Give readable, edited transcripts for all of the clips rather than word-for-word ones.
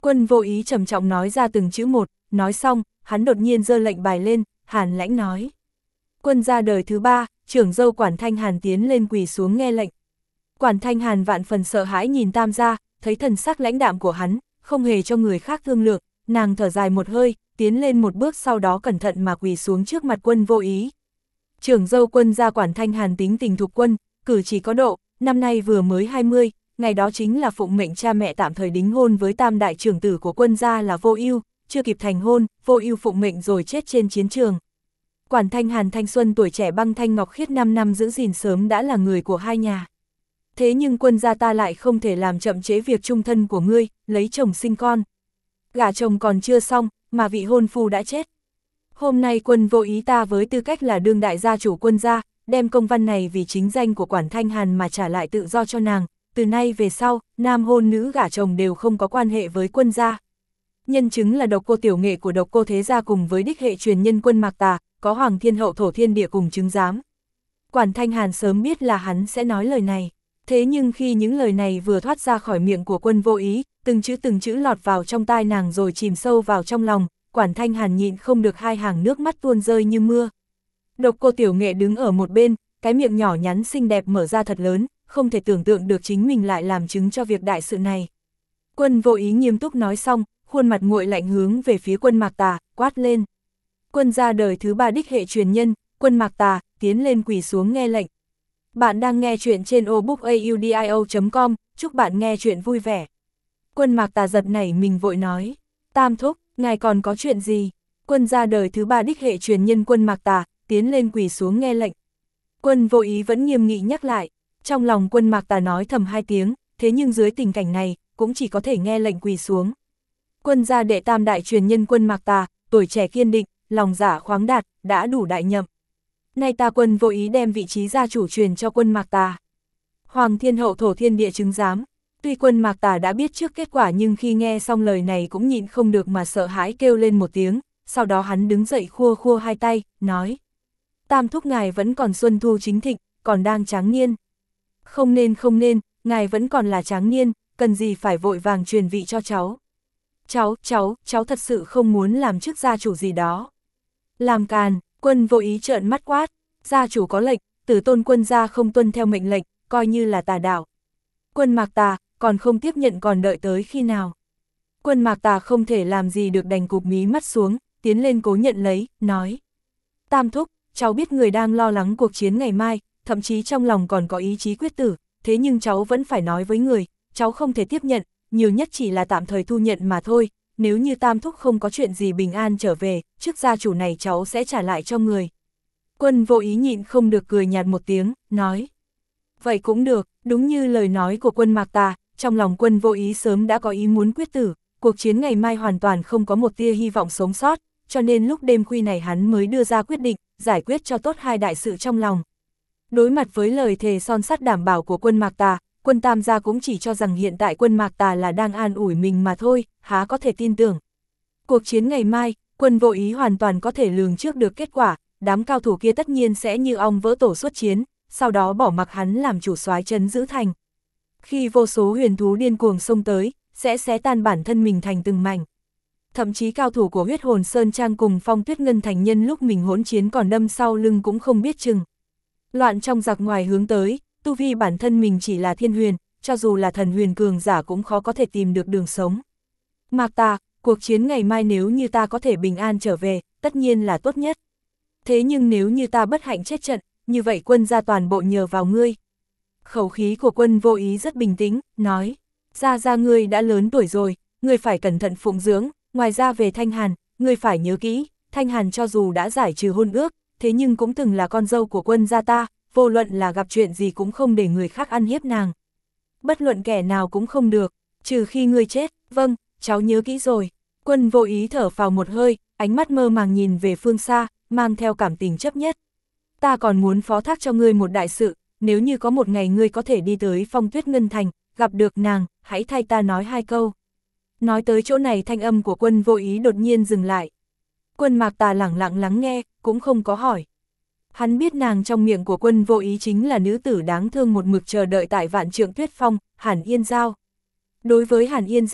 Quân Vô Ý trầm trọng nói ra từng chữ một, nói xong, hắn đột nhiên giơ lệnh bài lên, hàn lãnh nói. Quân gia đời thứ 3, trưởng dâu Quản Thanh Hàn tiến lên quỳ xuống nghe lệnh. Quản Thanh Hàn vạn phần sợ hãi nhìn Tam gia, thấy thần sắc lãnh đạm của hắn, không hề cho người khác thương lượng, nàng thở dài một hơi, tiến lên một bước sau đó cẩn thận mà quỳ xuống trước mặt Quân Vô Ý. Trưởng dâu Quân gia Quản Thanh Hàn tính tình thục quân, cử chỉ có độ, năm nay vừa mới 20, ngày đó chính là phụng mệnh cha mẹ tạm thời đính hôn với tam đại trưởng tử của Quân gia là Vô Ưu, chưa kịp thành hôn, Vô Ưu phụng mệnh rồi chết trên chiến trường. Quản Thanh Hàn thanh xuân tuổi trẻ băng thanh ngọc khiết 5 năm giữ gìn sớm đã là người của hai nhà. Thế nhưng Quân gia ta lại không thể làm chậm trễ việc chung thân của ngươi, lấy chồng sinh con. Gả chồng còn chưa xong, mà vị hôn phu đã chết. Hôm nay Quân Vô Ý ta với tư cách là đương đại gia chủ Quân gia, đem công văn này vì chính danh của Quản Thanh Hàn mà trả lại tự do cho nàng. Từ nay về sau, nam hôn nữ gả chồng đều không có quan hệ với Quân gia. Nhân chứng là độc cô tiểu nghệ của độc cô thế gia cùng với đích hệ truyền nhân Quân Mạc Tà, có Hoàng Thiên Hậu Thổ Thiên Địa cùng chứng giám. Quản Thanh Hàn sớm biết là hắn sẽ nói lời này. Thế nhưng khi những lời này vừa thoát ra khỏi miệng của Quân Vô Ý, từng chữ lọt vào trong tai nàng rồi chìm sâu vào trong lòng, Quản Thanh Hàn nhịn không được hai hàng nước mắt tuôn rơi như mưa. Độc cô tiểu nghệ đứng ở một bên, cái miệng nhỏ nhắn xinh đẹp mở ra thật lớn, không thể tưởng tượng được chính mình lại làm chứng cho việc đại sự này. Quân Vô Ý nghiêm túc nói xong, khuôn mặt nguội lạnh hướng về phía Quân Mạc Tà, quát lên. Quân gia đời thứ 3 đích hệ truyền nhân, Quân Mạc Tà, tiến lên quỳ xuống nghe lệnh. Bạn đang nghe chuyện trên obookaudio.com, chúc bạn nghe chuyện vui vẻ. Quân Mạc Tà giật nảy mình vội nói. Tam thúc, ngài còn có chuyện gì? Quân gia đời thứ 3 đích hệ truyền nhân Quân Mạc Tà, tiến lên quỳ xuống nghe lệnh. Quân Vô Ý vẫn nghiêm nghị nhắc lại. Trong lòng Quân Mạc Tà nói thầm 2 tiếng, thế nhưng dưới tình cảnh này, cũng chỉ có thể nghe lệnh quỳ xuống. Quân gia đệ tam đại truyền nhân Quân Mạc Tà, tuổi trẻ kiên định, lòng dạ khoáng đạt, đã đủ đại nhậm. Nay ta Quân Vô Ý đem vị trí gia chủ truyền cho Quân Mạc Tà. Hoàng Thiên Hậu Thổ Thiên Địa chứng giám. Tuy Quân Mạc Tà đã biết trước kết quả nhưng khi nghe xong lời này cũng nhịn không được mà sợ hãi kêu lên một tiếng, sau đó hắn đứng dậy khua khua 2 tay, nói. Tam thúc ngài vẫn còn xuân thu chính thịnh, còn đang tráng niên. Không nên, ngài vẫn còn là tráng niên, cần gì phải vội vàng truyền vị cho cháu. Cháu thật sự không muốn làm chức gia chủ gì đó. Làm càn, Quân Vô Ý trợn mắt quát, gia chủ có lệnh, tử tôn Quân gia không tuân theo mệnh lệnh, coi như là tà đạo. Quân Mạc Tà, còn không tiếp nhận còn đợi tới khi nào. Quân Mạc Tà không thể làm gì được đành cụp mí mắt xuống, tiến lên cố nhận lấy, nói. Tam thúc, cháu biết người đang lo lắng cuộc chiến ngày mai, thậm chí trong lòng còn có ý chí quyết tử, thế nhưng cháu vẫn phải nói với người, cháu không thể tiếp nhận, nhiều nhất chỉ là tạm thời thu nhận mà thôi, nếu như Tam thúc không có chuyện gì bình an trở về, chức gia chủ này cháu sẽ trả lại cho người. Quân Vô Ý nhịn không được cười nhạt một tiếng, nói. Vậy cũng được, đúng như lời nói của Quân Mạc Tà, trong lòng Quân Vô Ý sớm đã có ý muốn quyết tử, cuộc chiến ngày mai hoàn toàn không có một tia hy vọng sống sót, cho nên lúc đêm khuya này hắn mới đưa ra quyết định, giải quyết cho tốt 2 đại sự trong lòng. Đối mặt với lời thề son sắt đảm bảo của Quân Mạc Tà, Quân Tam gia cũng chỉ cho rằng hiện tại Quân Mạc Tà là đang an ủi mình mà thôi, há có thể tin tưởng. Cuộc chiến ngày mai, Quân Vô Ý hoàn toàn có thể lường trước được kết quả, đám cao thủ kia tất nhiên sẽ như ong vỡ tổ xuất chiến, sau đó bỏ mặc hắn làm chủ soái trấn giữ thành. Khi vô số huyền thú điên cuồng xông tới, sẽ xé tan bản thân mình thành từng mảnh. Thậm chí cao thủ của Huyết Hồn Sơn Trang cùng Phong Tuyết Ngân Thành nhân lúc mình hỗn chiến còn đâm sau lưng cũng không biết chừng. Loạn trong giặc ngoài hướng tới, tu vi bản thân mình chỉ là thiên huyền, cho dù là thần huyền cường giả cũng khó có thể tìm được đường sống. Mạc Tà, cuộc chiến ngày mai nếu như ta có thể bình an trở về, tất nhiên là tốt nhất. Thế nhưng nếu như ta bất hạnh chết trận, như vậy Quân gia toàn bộ nhờ vào ngươi. Khẩu khí của Quân Vô Ý rất bình tĩnh, nói. Gia ngươi đã lớn tuổi rồi, ngươi phải cẩn thận phụng dưỡng, ngoài ra về Thanh Hàn, ngươi phải nhớ kỹ, Thanh Hàn cho dù đã giải trừ hôn ước, thế nhưng cũng từng là con dâu của Quân gia ta, vô luận là gặp chuyện gì cũng không để người khác ăn hiếp nàng. Bất luận kẻ nào cũng không được, trừ khi ngươi chết. Vâng, cháu nhớ kỹ rồi. Quân Vô Ý thở phào một hơi, ánh mắt mơ màng nhìn về phương xa, mang theo cảm tình chấp nhất. Ta còn muốn phó thác cho ngươi một đại sự, nếu như có một ngày ngươi có thể đi tới Phong Tuyết Ngân Thành, gặp được nàng, hãy thay ta nói 2 câu. Nói tới chỗ này thanh âm của Quân Vô Ý đột nhiên dừng lại. Quân Mạc Tà lẳng lặng lắng nghe, cũng không có hỏi. Hắn biết nàng trong miệng của Quân Vô Ý chính là nữ tử đáng thương một mực chờ đợi tại Vạn Trượng Tuyết Phong, Hàn Yên Giao. Đối với Hàn Yên Giao,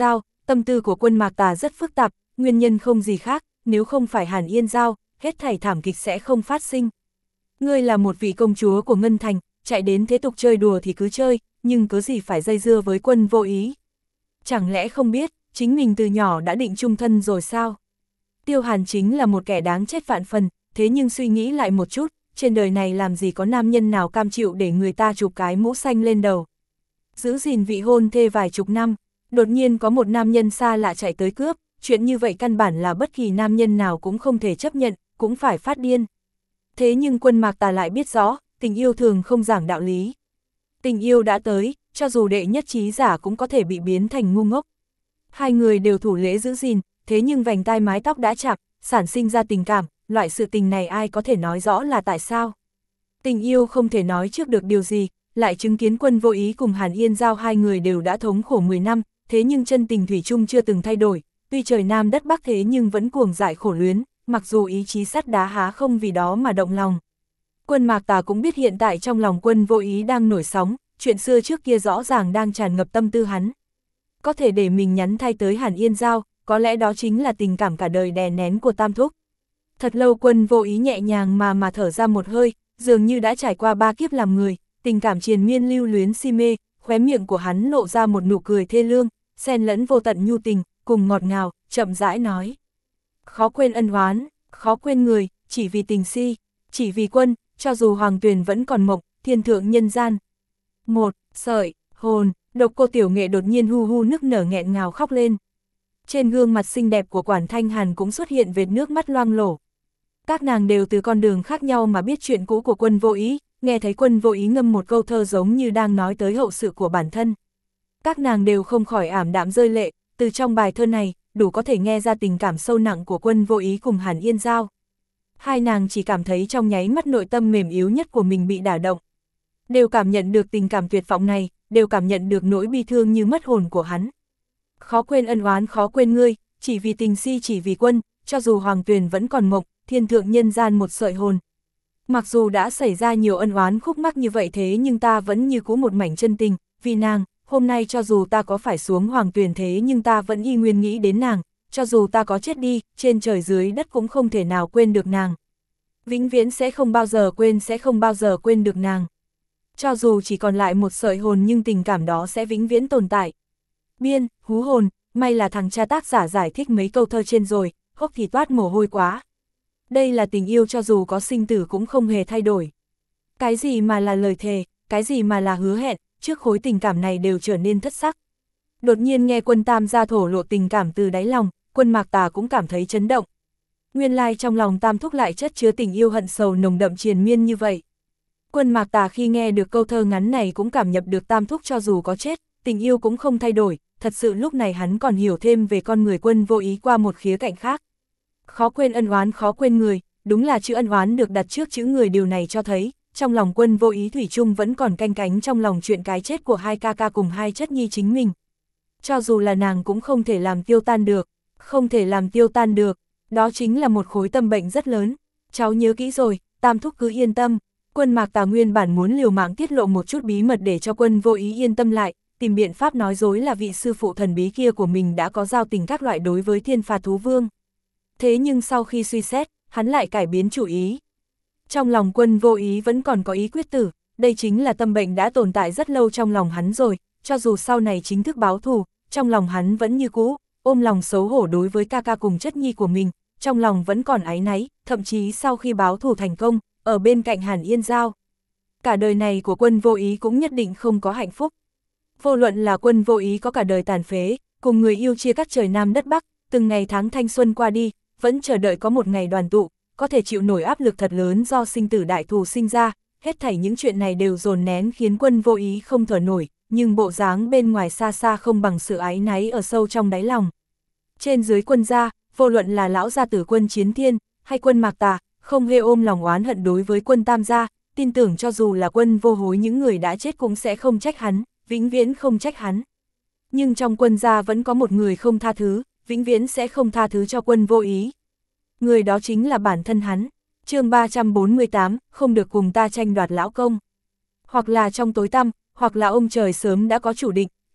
tâm tư của Quân Mạc Tà rất phức tạp, nguyên nhân không gì khác, nếu không phải Hàn Yên Giao, hết thảy thảm kịch sẽ không phát sinh. Ngươi là một vị công chúa của Ngân Thành, chạy đến thế tục chơi đùa thì cứ chơi, nhưng có gì phải dây dưa với Quân Vô Ý. Chẳng lẽ không biết, chính mình từ nhỏ đã định chung thân rồi sao? Tiêu Hàn chính là một kẻ đáng chết vạn phần, thế nhưng suy nghĩ lại một chút, trên đời này làm gì có nam nhân nào cam chịu để người ta chụp cái mũ xanh lên đầu. Giữ gìn vị hôn thê vài chục năm, đột nhiên có một nam nhân xa lạ chạy tới cướp, chuyện như vậy căn bản là bất kỳ nam nhân nào cũng không thể chấp nhận, cũng phải phát điên. Thế nhưng Quân Mạc Tà lại biết rõ, tình yêu thường không giảng đạo lý. Tình yêu đã tới, cho dù đệ nhất trí giả cũng có thể bị biến thành ngu ngốc. Hai người đều thủ lễ giữ gìn, thế nhưng vành tai mái tóc đã chạm, sản sinh ra tình cảm, loại sự tình này ai có thể nói rõ là tại sao. Tình yêu không thể nói trước được điều gì, lại chứng kiến Quân Vô Ý cùng Hàn Yên Giao hai người đều đã thống khổ 10 năm, thế nhưng chân tình thủy chung chưa từng thay đổi, tuy trời Nam đất Bắc thế nhưng vẫn cuồng dại khổ luyến, mặc dù ý chí sắt đá há không vì đó mà động lòng. Quân Mạc Tà cũng biết hiện tại trong lòng Quân Vô Ý đang nổi sóng, chuyện xưa trước kia rõ ràng đang tràn ngập tâm tư hắn. Có thể để mình nhắn thay tới Hàn Yên Giao, có lẽ đó chính là tình cảm cả đời đè nén của Tam Thúc. Thật lâu Quân Vô Ý nhẹ nhàng mà thở ra một hơi, dường như đã trải qua 3 kiếp làm người, tình cảm triền miên lưu luyến si mê, khóe miệng của hắn lộ ra một nụ cười thê lương, xen lẫn vô tận nhu tình, cùng ngọt ngào, chậm rãi nói. Khó quên ân oán, khó quên người, chỉ vì tình si, chỉ vì quân, cho dù hoàng tuyền vẫn còn mộng, thiên thượng nhân gian. Một sợi hồn, Độc Cô Tiểu Nghệ đột nhiên hu hu nức nở nghẹn ngào khóc lên. Trên gương mặt xinh đẹp của Quản Thanh Hàn cũng xuất hiện vệt nước mắt loang lổ. Các nàng đều từ con đường khác nhau mà biết chuyện cũ của Quân Vô Ý, nghe thấy Quân Vô Ý ngâm một câu thơ giống như đang nói tới hậu sự của bản thân. Các nàng đều không khỏi ảm đạm rơi lệ, từ trong bài thơ này, đủ có thể nghe ra tình cảm sâu nặng của Quân Vô Ý cùng Hàn Yên Giao. Hai nàng chỉ cảm thấy trong nháy mắt nội tâm mềm yếu nhất của mình bị đả động. Đều cảm nhận được tình cảm tuyệt vọng này, đều cảm nhận được nỗi bi thương như mất hồn của hắn. Khó quên ân oán khó quên ngươi, chỉ vì tình si chỉ vì quân, cho dù hoàng tuyền vẫn còn mộng, thiên thượng nhân gian một sợi hồn. Mặc dù đã xảy ra nhiều ân oán khúc mắc như vậy thế nhưng ta vẫn như cũ một mảnh chân tình, vì nàng, hôm nay cho dù ta có phải xuống hoàng tuyền thế nhưng ta vẫn y nguyên nghĩ đến nàng, cho dù ta có chết đi, trên trời dưới đất cũng không thể nào quên được nàng. Vĩnh viễn sẽ không bao giờ quên, sẽ không bao giờ quên được nàng. Cho dù chỉ còn lại một sợi hồn nhưng tình cảm đó sẽ vĩnh viễn tồn tại. Biên, hú hồn, may là thằng cha tác giả giải thích mấy câu thơ trên rồi, hốc thì toát mồ hôi quá. Đây là tình yêu cho dù có sinh tử cũng không hề thay đổi. Cái gì mà là lời thề, cái gì mà là hứa hẹn, trước khối tình cảm này đều trở nên thất sắc. Đột nhiên nghe Quân Tam gia thổ lộ tình cảm từ đáy lòng, Quân Mạc Tà cũng cảm thấy chấn động. Nguyên lai trong lòng Tam Thúc lại chất chứa tình yêu hận sầu nồng đậm triền miên như vậy. Quân Mạc Tà khi nghe được câu thơ ngắn này cũng cảm nhận được Tam Thúc cho dù có chết, tình yêu cũng không thay đổi, thật sự lúc này hắn còn hiểu thêm về con người Quân Vô Ý qua một khía cạnh khác. Khó quên ân oán khó quên người, đúng là chữ ân oán được đặt trước chữ người, điều này cho thấy, trong lòng Quân Vô Ý thủy chung vẫn còn canh cánh trong lòng chuyện cái chết của hai ca ca cùng hai chất nhi chính mình. Cho dù là nàng cũng không thể làm tiêu tan được, không thể làm tiêu tan được, đó chính là một khối tâm bệnh rất lớn. Cháu nhớ kỹ rồi, Tam Thúc cứ yên tâm. Quân Mạc Tà nguyên bản muốn liều mạng tiết lộ một chút bí mật để cho Quân Vô Ý yên tâm lại, tìm biện pháp nói dối là vị sư phụ thần bí kia của mình đã có giao tình các loại đối với Thiên Phạt Thú Vương. Thế nhưng sau khi suy xét, hắn lại cải biến chủ ý. Trong lòng Quân Vô Ý vẫn còn có ý quyết tử, đây chính là tâm bệnh đã tồn tại rất lâu trong lòng hắn rồi, cho dù sau này chính thức báo thù, trong lòng hắn vẫn như cũ, ôm lòng xấu hổ đối với ca ca cùng chất nhi của mình, trong lòng vẫn còn áy náy, thậm chí sau khi báo thù thành công, ở bên cạnh Hàn Yên Giao. Cả đời này của Quân Vô Ý cũng nhất định không có hạnh phúc. Vô luận là Quân Vô Ý có cả đời tàn phế, cùng người yêu chia cắt trời Nam đất Bắc, từng ngày tháng thanh xuân qua đi, vẫn chờ đợi có một ngày đoàn tụ, có thể chịu nổi áp lực thật lớn do sinh tử đại thù sinh ra, hết thảy những chuyện này đều dồn nén khiến Quân Vô Ý không thở nổi, nhưng bộ dáng bên ngoài xa xa không bằng sự áy náy ở sâu trong đáy lòng. Trên dưới Quân gia, vô luận là lão gia tử Quân Chiến Thiên, hay Quân Mạc Tà, không hề ôm lòng oán hận đối với Quân Tam gia, tin tưởng cho dù là Quân Vô Hối những người đã chết cũng sẽ không trách hắn, vĩnh viễn không trách hắn. Nhưng trong Quân gia vẫn có một người không tha thứ, vĩnh viễn sẽ không tha thứ cho Quân Vô Ý. Người đó chính là bản thân hắn. Chương 348, không được cùng ta tranh đoạt lão công. Hoặc là trong tối tăm, hoặc là ông trời sớm đã có chủ định,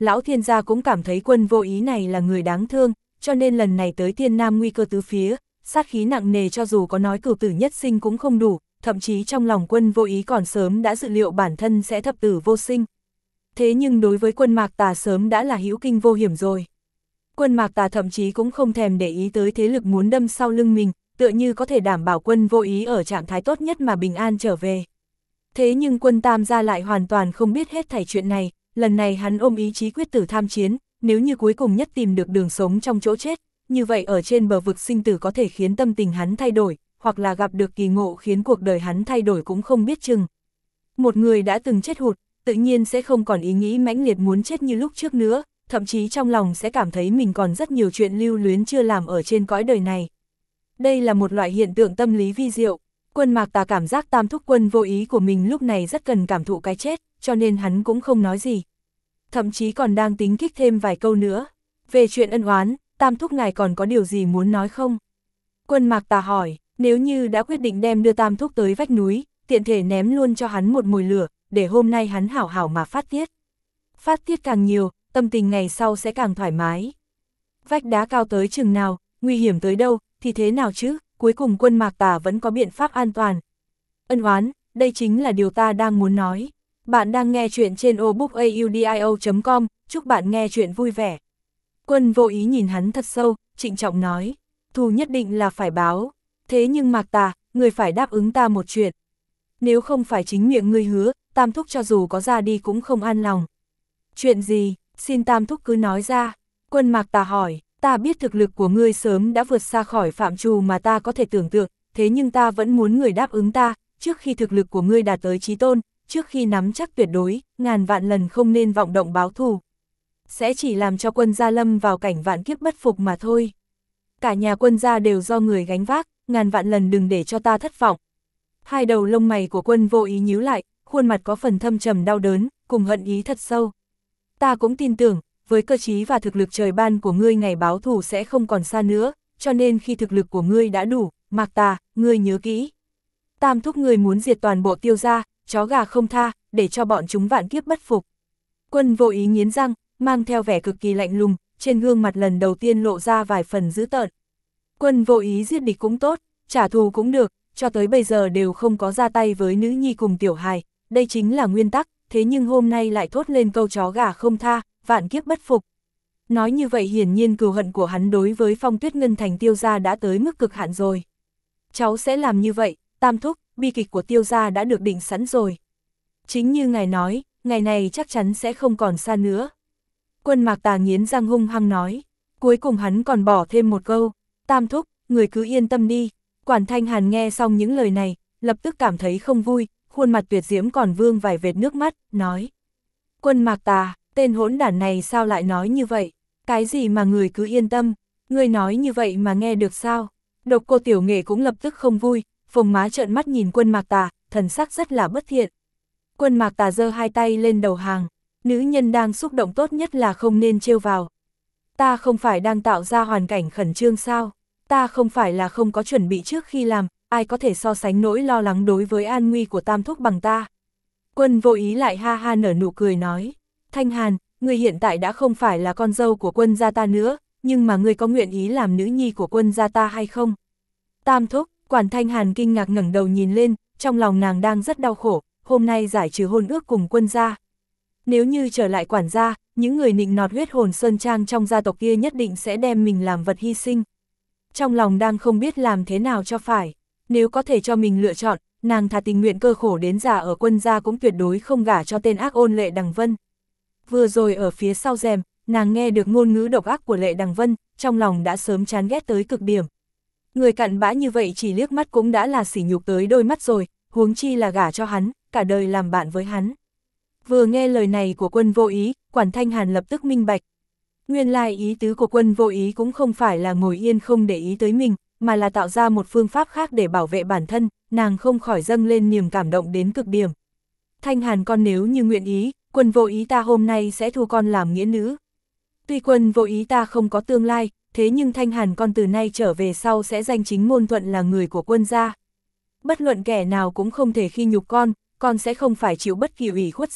lão thiên gia cũng cảm thấy Quân Vô Ý này là người đáng thương, cho nên lần này tới Thiên Nam nguy cơ tứ phía, sát khí nặng nề cho dù có nói cửu tử nhất sinh cũng không đủ, thậm chí trong lòng Quân Vô Ý còn sớm đã dự liệu bản thân sẽ thập tử vô sinh. Thế nhưng đối với Quân Mạc Tà sớm đã là hữu kinh vô hiểm rồi. Quân Mạc Tà thậm chí cũng không thèm để ý tới thế lực muốn đâm sau lưng mình, tựa như có thể đảm bảo Quân Vô Ý ở trạng thái tốt nhất mà bình an trở về. Thế nhưng Quân Tam gia lại hoàn toàn không biết hết thảy chuyện này, lần này hắn ôm ý chí quyết tử tham chiến, nếu như cuối cùng nhất tìm được đường sống trong chỗ chết, như vậy ở trên bờ vực sinh tử có thể khiến tâm tình hắn thay đổi, hoặc là gặp được kỳ ngộ khiến cuộc đời hắn thay đổi cũng không biết chừng. Một người đã từng chết hụt, tự nhiên sẽ không còn ý nghĩ mãnh liệt muốn chết như lúc trước nữa, thậm chí trong lòng sẽ cảm thấy mình còn rất nhiều chuyện lưu luyến chưa làm ở trên cõi đời này. Đây là một loại hiện tượng tâm lý vi diệu. Quân Mạc Tà cảm giác Tam thúc Quân Vô Ý của mình lúc này rất cần cảm thụ cái chết, cho nên hắn cũng không nói gì. Thậm chí còn đang tính kích thêm vài câu nữa. Về chuyện ân oán, Tam thúc ngài còn có điều gì muốn nói không? Quân Mạc Tà hỏi, nếu như đã quyết định đem đưa Tam thúc tới vách núi, tiện thể ném luôn cho hắn một mồi lửa, để hôm nay hắn hảo hảo mà phát tiết. Phát tiết càng nhiều, tâm tình ngày sau sẽ càng thoải mái. Vách đá cao tới chừng nào, nguy hiểm tới đâu, thì thế nào chứ, cuối cùng Quân Mạc Tà vẫn có biện pháp an toàn. Ân oán, đây chính là điều ta đang muốn nói. Bạn đang nghe chuyện trên obookaudio.com, chúc bạn nghe chuyện vui vẻ. Quân Vô Ý nhìn hắn thật sâu, trịnh trọng nói, thù nhất định là phải báo. Thế nhưng Mạc Tà, người phải đáp ứng ta một chuyện. Nếu không phải chính miệng ngươi hứa, Tam thúc cho dù có ra đi cũng không an lòng. Chuyện gì, xin Tam thúc cứ nói ra. Quân Mạc Tà hỏi, ta biết thực lực của ngươi sớm đã vượt xa khỏi phạm trù mà ta có thể tưởng tượng, thế nhưng ta vẫn muốn người đáp ứng ta, trước khi thực lực của ngươi đạt tới chí tôn, trước khi nắm chắc tuyệt đối, ngàn vạn lần không nên vọng động báo thù. Sẽ chỉ làm cho Quân gia lâm vào cảnh vạn kiếp bất phục mà thôi. Cả nhà Quân gia đều do người gánh vác, ngàn vạn lần đừng để cho ta thất vọng. Hai đầu lông mày của Quân Vô Ý nhíu lại, khuôn mặt có phần thâm trầm đau đớn, cùng hận ý thật sâu. Ta cũng tin tưởng, với cơ trí và thực lực trời ban của ngươi ngày báo thù sẽ không còn xa nữa, cho nên khi thực lực của ngươi đã đủ, Mạc Tà, ngươi nhớ kỹ. Tam thúc ngươi muốn diệt toàn bộ Tiêu gia, chó gà không tha, để cho bọn chúng vạn kiếp bất phục. Quân Vô Ý nghiến răng, mang theo vẻ cực kỳ lạnh lùng, trên gương mặt lần đầu tiên lộ ra vài phần dữ tợn. Quân Vô Ý giết địch cũng tốt, trả thù cũng được, cho tới bây giờ đều không có ra tay với nữ nhi cùng tiểu hài, đây chính là nguyên tắc, thế nhưng hôm nay lại thốt lên câu chó gà không tha, vạn kiếp bất phục. Nói như vậy hiển nhiên cừu hận của hắn đối với Phong Tuyết Ngân Thành Tiêu gia đã tới mức cực hạn rồi. Cháu sẽ làm như vậy, Tam thúc, bi kịch của Tiêu gia đã được định sẵn rồi. Chính như ngài nói, ngày này chắc chắn sẽ không còn xa nữa. Quân Mạc Tà nghiến răng hung hăng nói, cuối cùng hắn còn bỏ thêm một câu, Tam thúc, người cứ yên tâm đi. Quản Thanh Hàn nghe xong những lời này, lập tức cảm thấy không vui, khuôn mặt tuyệt diễm còn vương vài vệt nước mắt, nói. Quân Mạc Tà, tên hỗn đản này sao lại nói như vậy? Cái gì mà người cứ yên tâm, người nói như vậy mà nghe được sao? Độc Cô Tiểu Nghệ cũng lập tức không vui, phồng má trợn mắt nhìn Quân Mạc Tà, thần sắc rất là bất thiện. Quân Mạc Tà giơ hai tay lên đầu hàng, nữ nhân đang xúc động tốt nhất là không nên trêu vào. Ta không phải đang tạo ra hoàn cảnh khẩn trương sao? Ta không phải là không có chuẩn bị trước khi làm, ai có thể so sánh nỗi lo lắng đối với an nguy của Tam thúc bằng ta. Quân Vô Ý lại ha ha nở nụ cười nói, Thanh Hàn, ngươi hiện tại đã không phải là con dâu của Quân gia ta nữa, nhưng mà ngươi có nguyện ý làm nữ nhi của Quân gia ta hay không? Tam thúc, Quản Thanh Hàn kinh ngạc ngẩng đầu nhìn lên, trong lòng nàng đang rất đau khổ, hôm nay giải trừ hôn ước cùng Quân gia. Nếu như trở lại quản gia, những người nịnh nọt huyết hồn sơn trang trong gia tộc kia nhất định sẽ đem mình làm vật hy sinh. Trong lòng đang không biết làm thế nào cho phải, nếu có thể cho mình lựa chọn, nàng thà tình nguyện cơ khổ đến già ở Quân gia cũng tuyệt đối không gả cho tên ác ôn Lệ Đằng Vân. Vừa rồi ở phía sau rèm, nàng nghe được ngôn ngữ độc ác của Lệ Đằng Vân, trong lòng đã sớm chán ghét tới cực điểm. Người cặn bã như vậy chỉ liếc mắt cũng đã là sỉ nhục tới đôi mắt rồi, huống chi là gả cho hắn, cả đời làm bạn với hắn. Vừa nghe lời này của Quân Vô Ý, Quản Thanh Hàn lập tức minh bạch. Nguyên lai ý tứ của Quân Vô Ý cũng không phải là ngồi yên không để ý tới mình, mà là tạo ra một phương pháp khác để bảo vệ bản thân, nàng không khỏi dâng lên niềm cảm động đến cực điểm. Thanh Hàn con nếu như nguyện ý, Quân Vô Ý ta hôm nay sẽ thu con làm nghĩa nữ. Tuy Quân Vô Ý ta không có tương lai, thế nhưng Thanh Hàn con từ nay trở về sau sẽ danh chính ngôn thuận là người của Quân gia. Bất luận kẻ nào cũng không thể khi nhục con sẽ không phải chịu bất kỳ ủy khuất gì,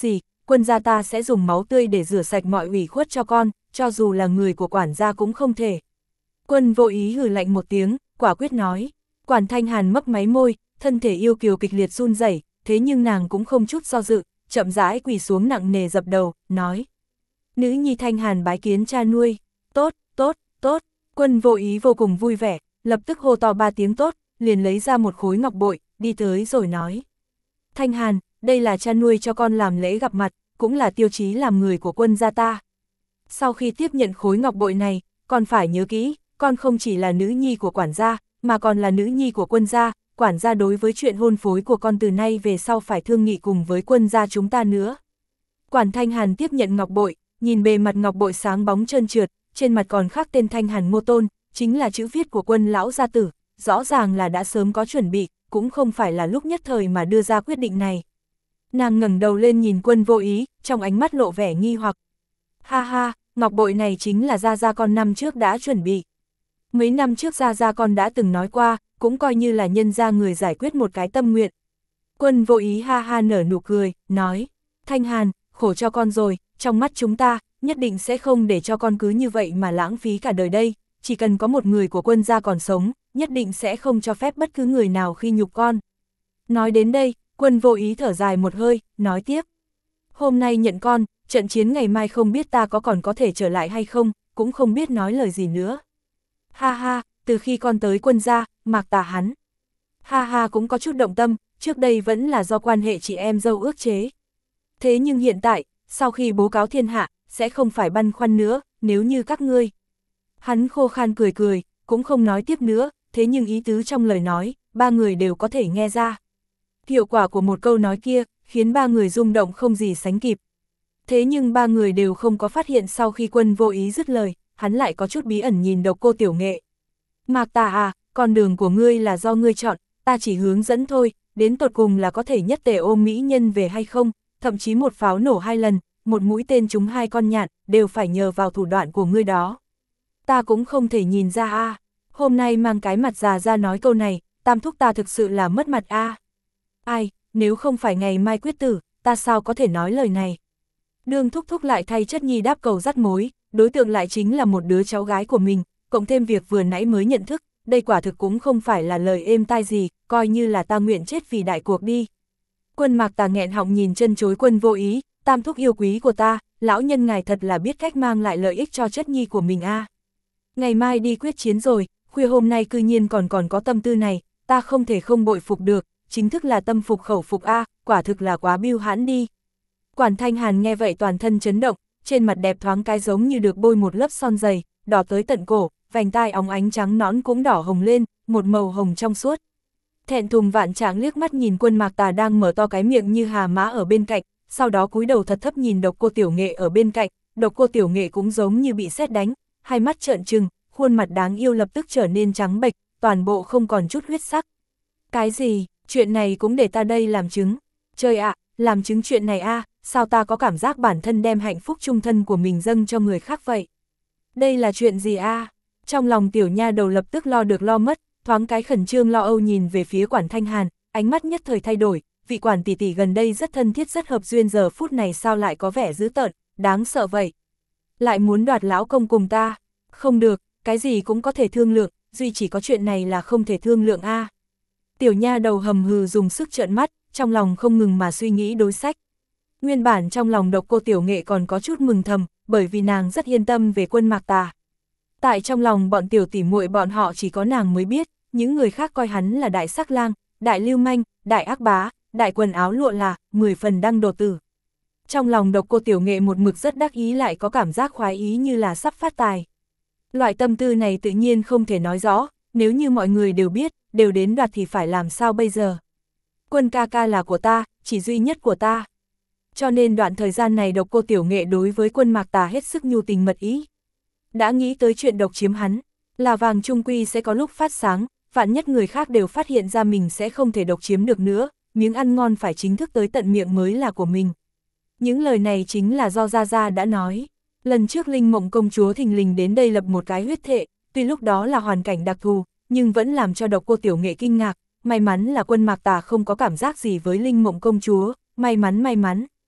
quân gia ta sẽ dùng máu tươi để rửa sạch mọi ủy khuất cho con, cho dù là người của quản gia cũng không thể. Quân Vô Ý hừ lạnh một tiếng, quả quyết nói. Quản Thanh Hàn mấp máy môi, thân thể yêu kiều kịch liệt run rẩy, thế nhưng nàng cũng không chút do dự, chậm rãi quỳ xuống nặng nề dập đầu, nói. Nữ nhi Thanh Hàn bái kiến cha nuôi. Tốt, tốt, tốt. Quân Vô Ý vô cùng vui vẻ, lập tức hô to 3 tiếng tốt, liền lấy ra một khối ngọc bội, đi tới rồi nói. Thanh Hàn, đây là cha nuôi cho con làm lễ gặp mặt, cũng là tiêu chí làm người của quân gia ta. Sau khi tiếp nhận khối ngọc bội này, con phải nhớ kỹ, con không chỉ là nữ nhi của quản gia, mà còn là nữ nhi của quân gia, quản gia đối với chuyện hôn phối của con từ nay về sau phải thương nghị cùng với quân gia chúng ta nữa. Quản Thanh Hàn tiếp nhận ngọc bội, nhìn bề mặt ngọc bội sáng bóng trơn trượt, trên mặt còn khắc tên Thanh Hàn Ngô Tôn, chính là chữ viết của quân lão gia tử, rõ ràng là đã sớm có chuẩn bị, cũng không phải là lúc nhất thời mà đưa ra quyết định này. Nàng ngẩng đầu lên nhìn Quân Vô Ý, trong ánh mắt lộ vẻ nghi hoặc. Ha ha, ngọc bội này chính là gia gia con năm trước đã chuẩn bị. Mấy năm trước gia gia con đã từng nói qua, cũng coi như là nhân gia người giải quyết một cái tâm nguyện. Quân Vô Ý ha ha nở nụ cười, nói, Thanh Hàn, khổ cho con rồi, trong mắt chúng ta, nhất định sẽ không để cho con cứ như vậy mà lãng phí cả đời đây, chỉ cần có một người của quân gia còn sống, nhất định sẽ không cho phép bất cứ người nào khi nhục con. Nói đến đây, Quân Vô Ý thở dài một hơi, nói tiếp. Hôm nay nhận con, trận chiến ngày mai không biết ta còn có thể trở lại hay không, cũng không biết nói lời gì nữa. Ha ha, từ khi con tới quân gia, Mạc Tà hắn. Ha ha cũng có chút động tâm, trước đây vẫn là do quan hệ chị em dâu ước chế. Thế nhưng hiện tại, sau khi bố cáo thiên hạ, sẽ không phải băn khoăn nữa, nếu như các ngươi. Hắn khô khan cười cười, cũng không nói tiếp nữa, thế nhưng ý tứ trong lời nói, 3 người đều có thể nghe ra. Hiệu quả của một câu nói kia, khiến 3 người rung động không gì sánh kịp. Thế nhưng 3 người đều không có phát hiện sau khi Quân Vô Ý dứt lời, hắn lại có chút bí ẩn nhìn Độc Cô Tiểu Nghệ. Mạc Tà à, con đường của ngươi là do ngươi chọn, ta chỉ hướng dẫn thôi, đến tột cùng là có thể nhất tề ôm mỹ nhân về hay không, thậm chí một pháo nổ 2 lần, một mũi tên trúng 2 con nhạn, đều phải nhờ vào thủ đoạn của ngươi đó. Ta cũng không thể nhìn ra a. Hôm nay mang cái mặt già ra nói câu này, Tam thúc ta thực sự là mất mặt a. Ai, nếu không phải ngày mai quyết tử, ta sao có thể nói lời này. Đương thúc thúc lại thay chất nhi đáp cầu dắt mối, đối tượng lại chính là một đứa cháu gái của mình, cộng thêm việc vừa nãy mới nhận thức, đây quả thực cũng không phải là lời êm tai gì, coi như là ta nguyện chết vì đại cuộc đi. Quân Mạc Tà nghẹn họng nhìn chân chối Quân Vô Ý, Tam thúc yêu quý của ta, lão nhân ngài thật là biết cách mang lại lợi ích cho chất nhi của mình a. Ngày mai đi quyết chiến rồi, khuya hôm nay cư nhiên còn có tâm tư này, ta không thể không bội phục được, chính thức là tâm phục khẩu phục a, quả thực là quá bưu hãn đi. Quản Thanh Hàn nghe vậy toàn thân chấn động, trên mặt đẹp thoáng cái giống như được bôi một lớp son dày, đỏ tới tận cổ, vành tai óng ánh trắng nõn cũng đỏ hồng lên, một màu hồng trong suốt. Thẹn thùng vạn trạng liếc mắt nhìn Quân Mạc Tà đang mở to cái miệng như hà mã ở bên cạnh, sau đó cúi đầu thật thấp nhìn Độc Cô Tiểu Nghệ ở bên cạnh, Độc Cô Tiểu Nghệ cũng giống như bị sét đánh, hai mắt trợn trừng, khuôn mặt đáng yêu lập tức trở nên trắng bệch, toàn bộ không còn chút huyết sắc. Cái gì, chuyện này cũng để ta đây làm chứng. Trời ạ, làm chứng chuyện này a, sao ta có cảm giác bản thân đem hạnh phúc chung thân của mình dâng cho người khác vậy? Đây là chuyện gì a? Trong lòng tiểu nha đầu lập tức lo được lo mất, thoáng cái khẩn trương lo âu nhìn về phía Quản Thanh Hàn, ánh mắt nhất thời thay đổi, vị quản tỷ tỷ gần đây rất thân thiết rất hợp duyên giờ phút này sao lại có vẻ dữ tợn, đáng sợ vậy. Lại muốn đoạt lão công cùng ta? Không được, cái gì cũng có thể thương lượng, duy chỉ có chuyện này là không thể thương lượng a. Tiểu nha đầu hầm hừ dùng sức trợn mắt, trong lòng không ngừng mà suy nghĩ đối sách. Nguyên bản trong lòng Độc Cô Tiểu Nghệ còn có chút mừng thầm, bởi vì nàng rất yên tâm về Quân Mạc Tà. Tại trong lòng bọn tiểu tỷ muội bọn họ chỉ có nàng mới biết, những người khác coi hắn là đại sắc lang, đại lưu manh, đại ác bá, đại quần áo lụa là, 10 phần đăng đồ tử. Trong lòng Độc Cô Tiểu Nghệ một mực rất đắc ý lại có cảm giác khoái ý như là sắp phát tài. Loại tâm tư này tự nhiên không thể nói rõ, nếu như mọi người đều biết, đều đến đoạt thì phải làm sao bây giờ. Quân ca ca là của ta, chỉ duy nhất của ta. Cho nên đoạn thời gian này Độc Cô Tiểu Nghệ đối với Quân Mạc Tà hết sức nhu tình mật ý. Đã nghĩ tới chuyện độc chiếm hắn, là vàng trung quy sẽ có lúc phát sáng, vạn nhất người khác đều phát hiện ra mình sẽ không thể độc chiếm được nữa, miếng ăn ngon phải chính thức tới tận miệng mới là của mình. Những lời này chính là do Gia Gia đã nói. Lần trước Linh Mộng công chúa thình lình đến đây lập một cái huyết thệ, tuy lúc đó là hoàn cảnh đặc thù, nhưng vẫn làm cho Độc Cô Tiểu Nghệ kinh ngạc, may mắn là Quân Mạc Tà không có cảm giác gì với Linh Mộng công chúa, may mắn.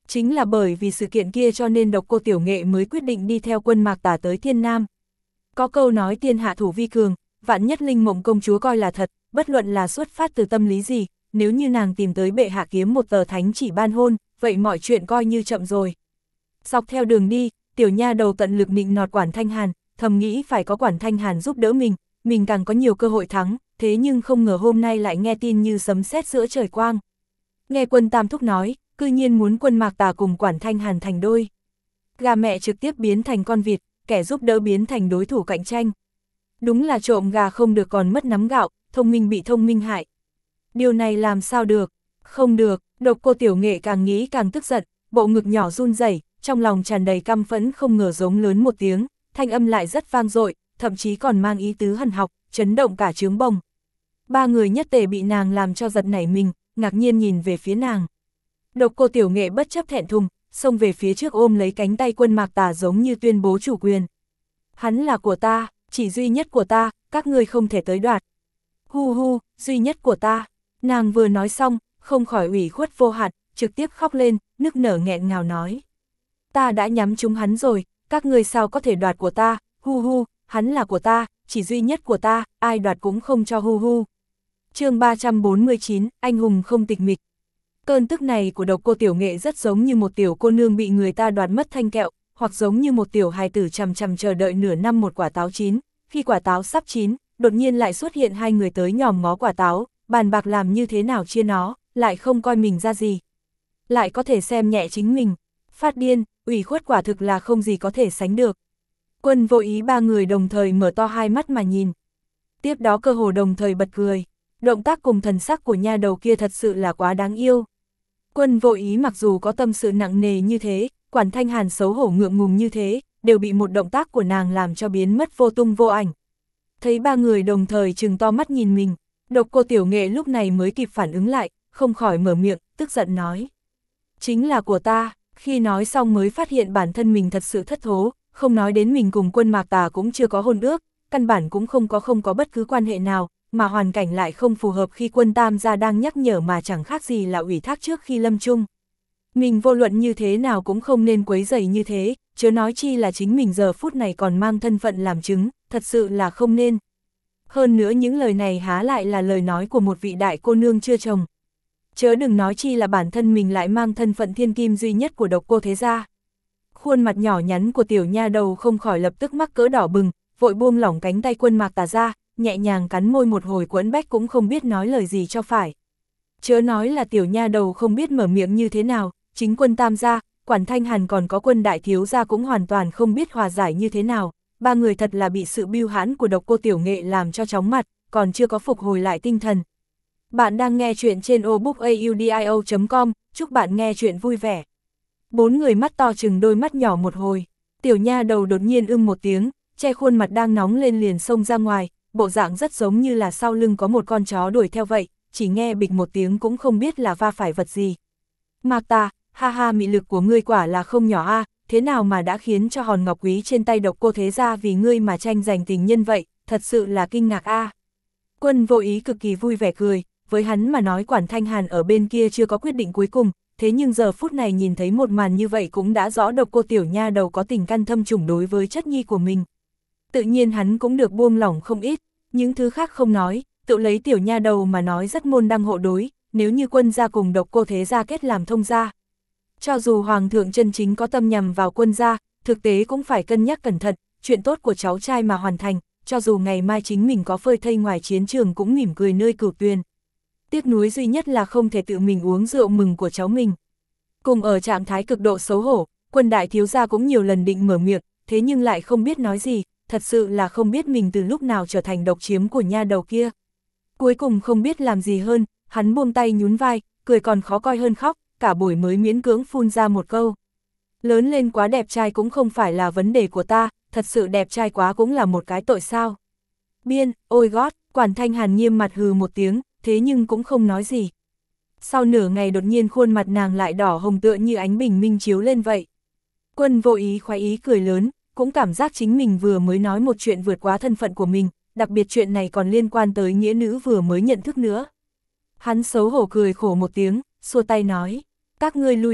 Chính là bởi vì sự kiện kia cho nên Độc Cô Tiểu Nghệ mới quyết định đi theo quân Mạc Tà tới Thiên Nam. Có câu nói tiên hạ thủ vi cường, vạn nhất Linh Mộng công chúa coi là thật, bất luận là xuất phát từ tâm lý gì, nếu như nàng tìm tới bệ hạ kiếm một tờ thánh chỉ ban hôn, vậy mọi chuyện coi như chậm rồi. Dọc theo đường đi, tiểu nha đầu tận lực nịnh nọt Quản Thanh Hàn, thầm nghĩ phải có Quản Thanh Hàn giúp đỡ mình càng có nhiều cơ hội thắng, thế nhưng không ngờ hôm nay lại nghe tin như sấm sét giữa trời quang. Nghe Quân Tam Thúc nói, cư nhiên muốn quân Mạc Tà cùng Quản Thanh Hàn thành đôi. Gà mẹ trực tiếp biến thành con vịt, kẻ giúp đỡ biến thành đối thủ cạnh tranh. Đúng là trộm gà không được còn mất nắm gạo, thông minh bị thông minh hại. Điều này làm sao được? Không được, Độc Cô Tiểu Nghệ càng nghĩ càng tức giận, bộ ngực nhỏ run rẩy, trong lòng tràn đầy căm phẫn không ngờ giống lớn một tiếng, thanh âm lại rất vang dội, thậm chí còn mang ý tứ hằn học, chấn động cả trướng bồng. Ba người nhất tề bị nàng làm cho giật nảy mình, ngạc nhiên nhìn về phía nàng. Độc Cô Tiểu Nghệ bất chấp thẹn thùng, xông về phía trước ôm lấy cánh tay quân Mạc Tà giống như tuyên bố chủ quyền. Hắn là của ta, chỉ duy nhất của ta, các ngươi không thể tới đoạt. Hu hu, duy nhất của ta. Nàng vừa nói xong, không khỏi ủy khuất vô hạn, trực tiếp khóc lên, nức nở nghẹn ngào nói. Ta đã nhắm trúng hắn rồi, các ngươi sao có thể đoạt của ta, hu hu, hắn là của ta, chỉ duy nhất của ta, ai đoạt cũng không cho hu hu. Chương 349, anh hùng không tịch mịch. Cơn tức này của Độc Cô Tiểu Nghệ rất giống như một tiểu cô nương bị người ta đoạt mất thanh kẹo, hoặc giống như một tiểu hài tử chằm chằm chờ đợi nửa năm một quả táo chín, khi quả táo sắp chín, đột nhiên lại xuất hiện hai người tới nhòm ngó quả táo, bàn bạc làm như thế nào chia nó, lại không coi mình ra gì. Lại có thể xem nhẹ chính mình, phát điên, ủy khuất quả thực là không gì có thể sánh được. Quân Vô Ý ba người đồng thời mở to hai mắt mà nhìn. Tiếp đó cơ hồ đồng thời bật cười, động tác cùng thần sắc của nha đầu kia thật sự là quá đáng yêu. Quân Vô Ý mặc dù có tâm sự nặng nề như thế, Quản Thanh Hàn xấu hổ ngượng ngùng như thế, đều bị một động tác của nàng làm cho biến mất vô tung vô ảnh. Thấy ba người đồng thời trừng to mắt nhìn mình, Độc Cô Tiểu Nghệ lúc này mới kịp phản ứng lại, không khỏi mở miệng, tức giận nói. Chính là của ta, khi nói xong mới phát hiện bản thân mình thật sự thất thố, không nói đến mình cùng quân Mạc Tà cũng chưa có hôn ước, căn bản cũng không có bất cứ quan hệ nào, mà hoàn cảnh lại không phù hợp khi quân Tam gia đang nhắc nhở mà chẳng khác gì là ủy thác trước khi lâm chung. Mình vô luận như thế nào cũng không nên quấy rầy như thế, chớ nói chi là chính mình giờ phút này còn mang thân phận làm chứng, thật sự là không nên. Hơn nữa những lời này há lại là lời nói của một vị đại cô nương chưa chồng. Chớ đừng nói chi là bản thân mình lại mang thân phận thiên kim duy nhất của Độc Cô thế gia. Khuôn mặt nhỏ nhắn của tiểu nha đầu không khỏi lập tức mắc cỡ đỏ bừng, vội buông lỏng cánh tay quân Mạc Tà ra, nhẹ nhàng cắn môi một hồi quẫn bách cũng không biết nói lời gì cho phải. Chớ nói là tiểu nha đầu không biết mở miệng như thế nào, chính quân Tam gia, Quản Thanh Hàn còn có quân đại thiếu gia cũng hoàn toàn không biết hòa giải như thế nào. Ba người thật là bị sự bưu hãn của Độc Cô Tiểu Nghệ làm cho chóng mặt, còn chưa có phục hồi lại tinh thần. Bạn đang nghe chuyện trên obookaudio.com, chúc bạn nghe chuyện vui vẻ. Bốn người mắt to chừng đôi mắt nhỏ một hồi, tiểu nha đầu đột nhiên một tiếng, che khuôn mặt đang nóng lên liền xông ra ngoài, bộ dạng rất giống như là sau lưng có một con chó đuổi theo vậy, chỉ nghe bịch một tiếng cũng không biết là va phải vật gì. Mạc Tà, ha ha, mị lực của ngươi quả là không nhỏ a, thế nào mà đã khiến cho hòn ngọc quý trên tay Độc Cô thế gia vì ngươi mà tranh giành tình nhân vậy, thật sự là kinh ngạc a. Quân Vô Ý cực kỳ vui vẻ cười, với hắn mà nói Quản Thanh Hàn ở bên kia chưa có quyết định cuối cùng, thế nhưng giờ phút này nhìn thấy một màn như vậy cũng đã rõ Độc Cô tiểu nha đầu có tình căn thâm trùng đối với chất nhi của mình. Tự nhiên hắn cũng được buông lỏng không ít, những thứ khác không nói, tự lấy tiểu nha đầu mà nói rất môn đăng hộ đối, nếu như quân gia cùng Độc Cô thế gia kết làm thông gia. Cho dù Hoàng thượng chân chính có tâm nhằm vào quân gia, thực tế cũng phải cân nhắc cẩn thận, chuyện tốt của cháu trai mà hoàn thành, cho dù ngày mai chính mình có phơi thây ngoài chiến trường cũng mỉm cười nơi cửu tuyền. Tiếc nuối duy nhất là không thể tự mình uống rượu mừng của cháu mình. Cùng ở trạng thái cực độ xấu hổ, quân đại thiếu gia cũng nhiều lần định mở miệng, thế nhưng lại không biết nói gì, thật sự là không biết mình từ lúc nào trở thành độc chiếm của nha đầu kia. Cuối cùng không biết làm gì hơn, hắn buông tay nhún vai, cười còn khó coi hơn khóc, cả buổi mới miễn cưỡng phun ra một câu. Lớn lên quá đẹp trai cũng không phải là vấn đề của ta, thật sự đẹp trai quá cũng là một cái tội sao. Biên, ôi gót, Quản Thanh Hàn nghiêm mặt hừ một tiếng, thế nhưng cũng không nói gì. Sau nửa ngày đột nhiên khuôn mặt nàng lại đỏ hồng tựa như ánh bình minh chiếu lên vậy. Quân Vô Ý khoái ý cười lớn, cũng cảm giác chính mình vừa mới nói một chuyện vượt quá thân phận của mình, đặc biệt chuyện này còn liên quan tới nghĩa nữ vừa mới nhận thức nữa. Hắn xấu hổ cười khổ một tiếng, xua tay nói, các ngươi lui đi,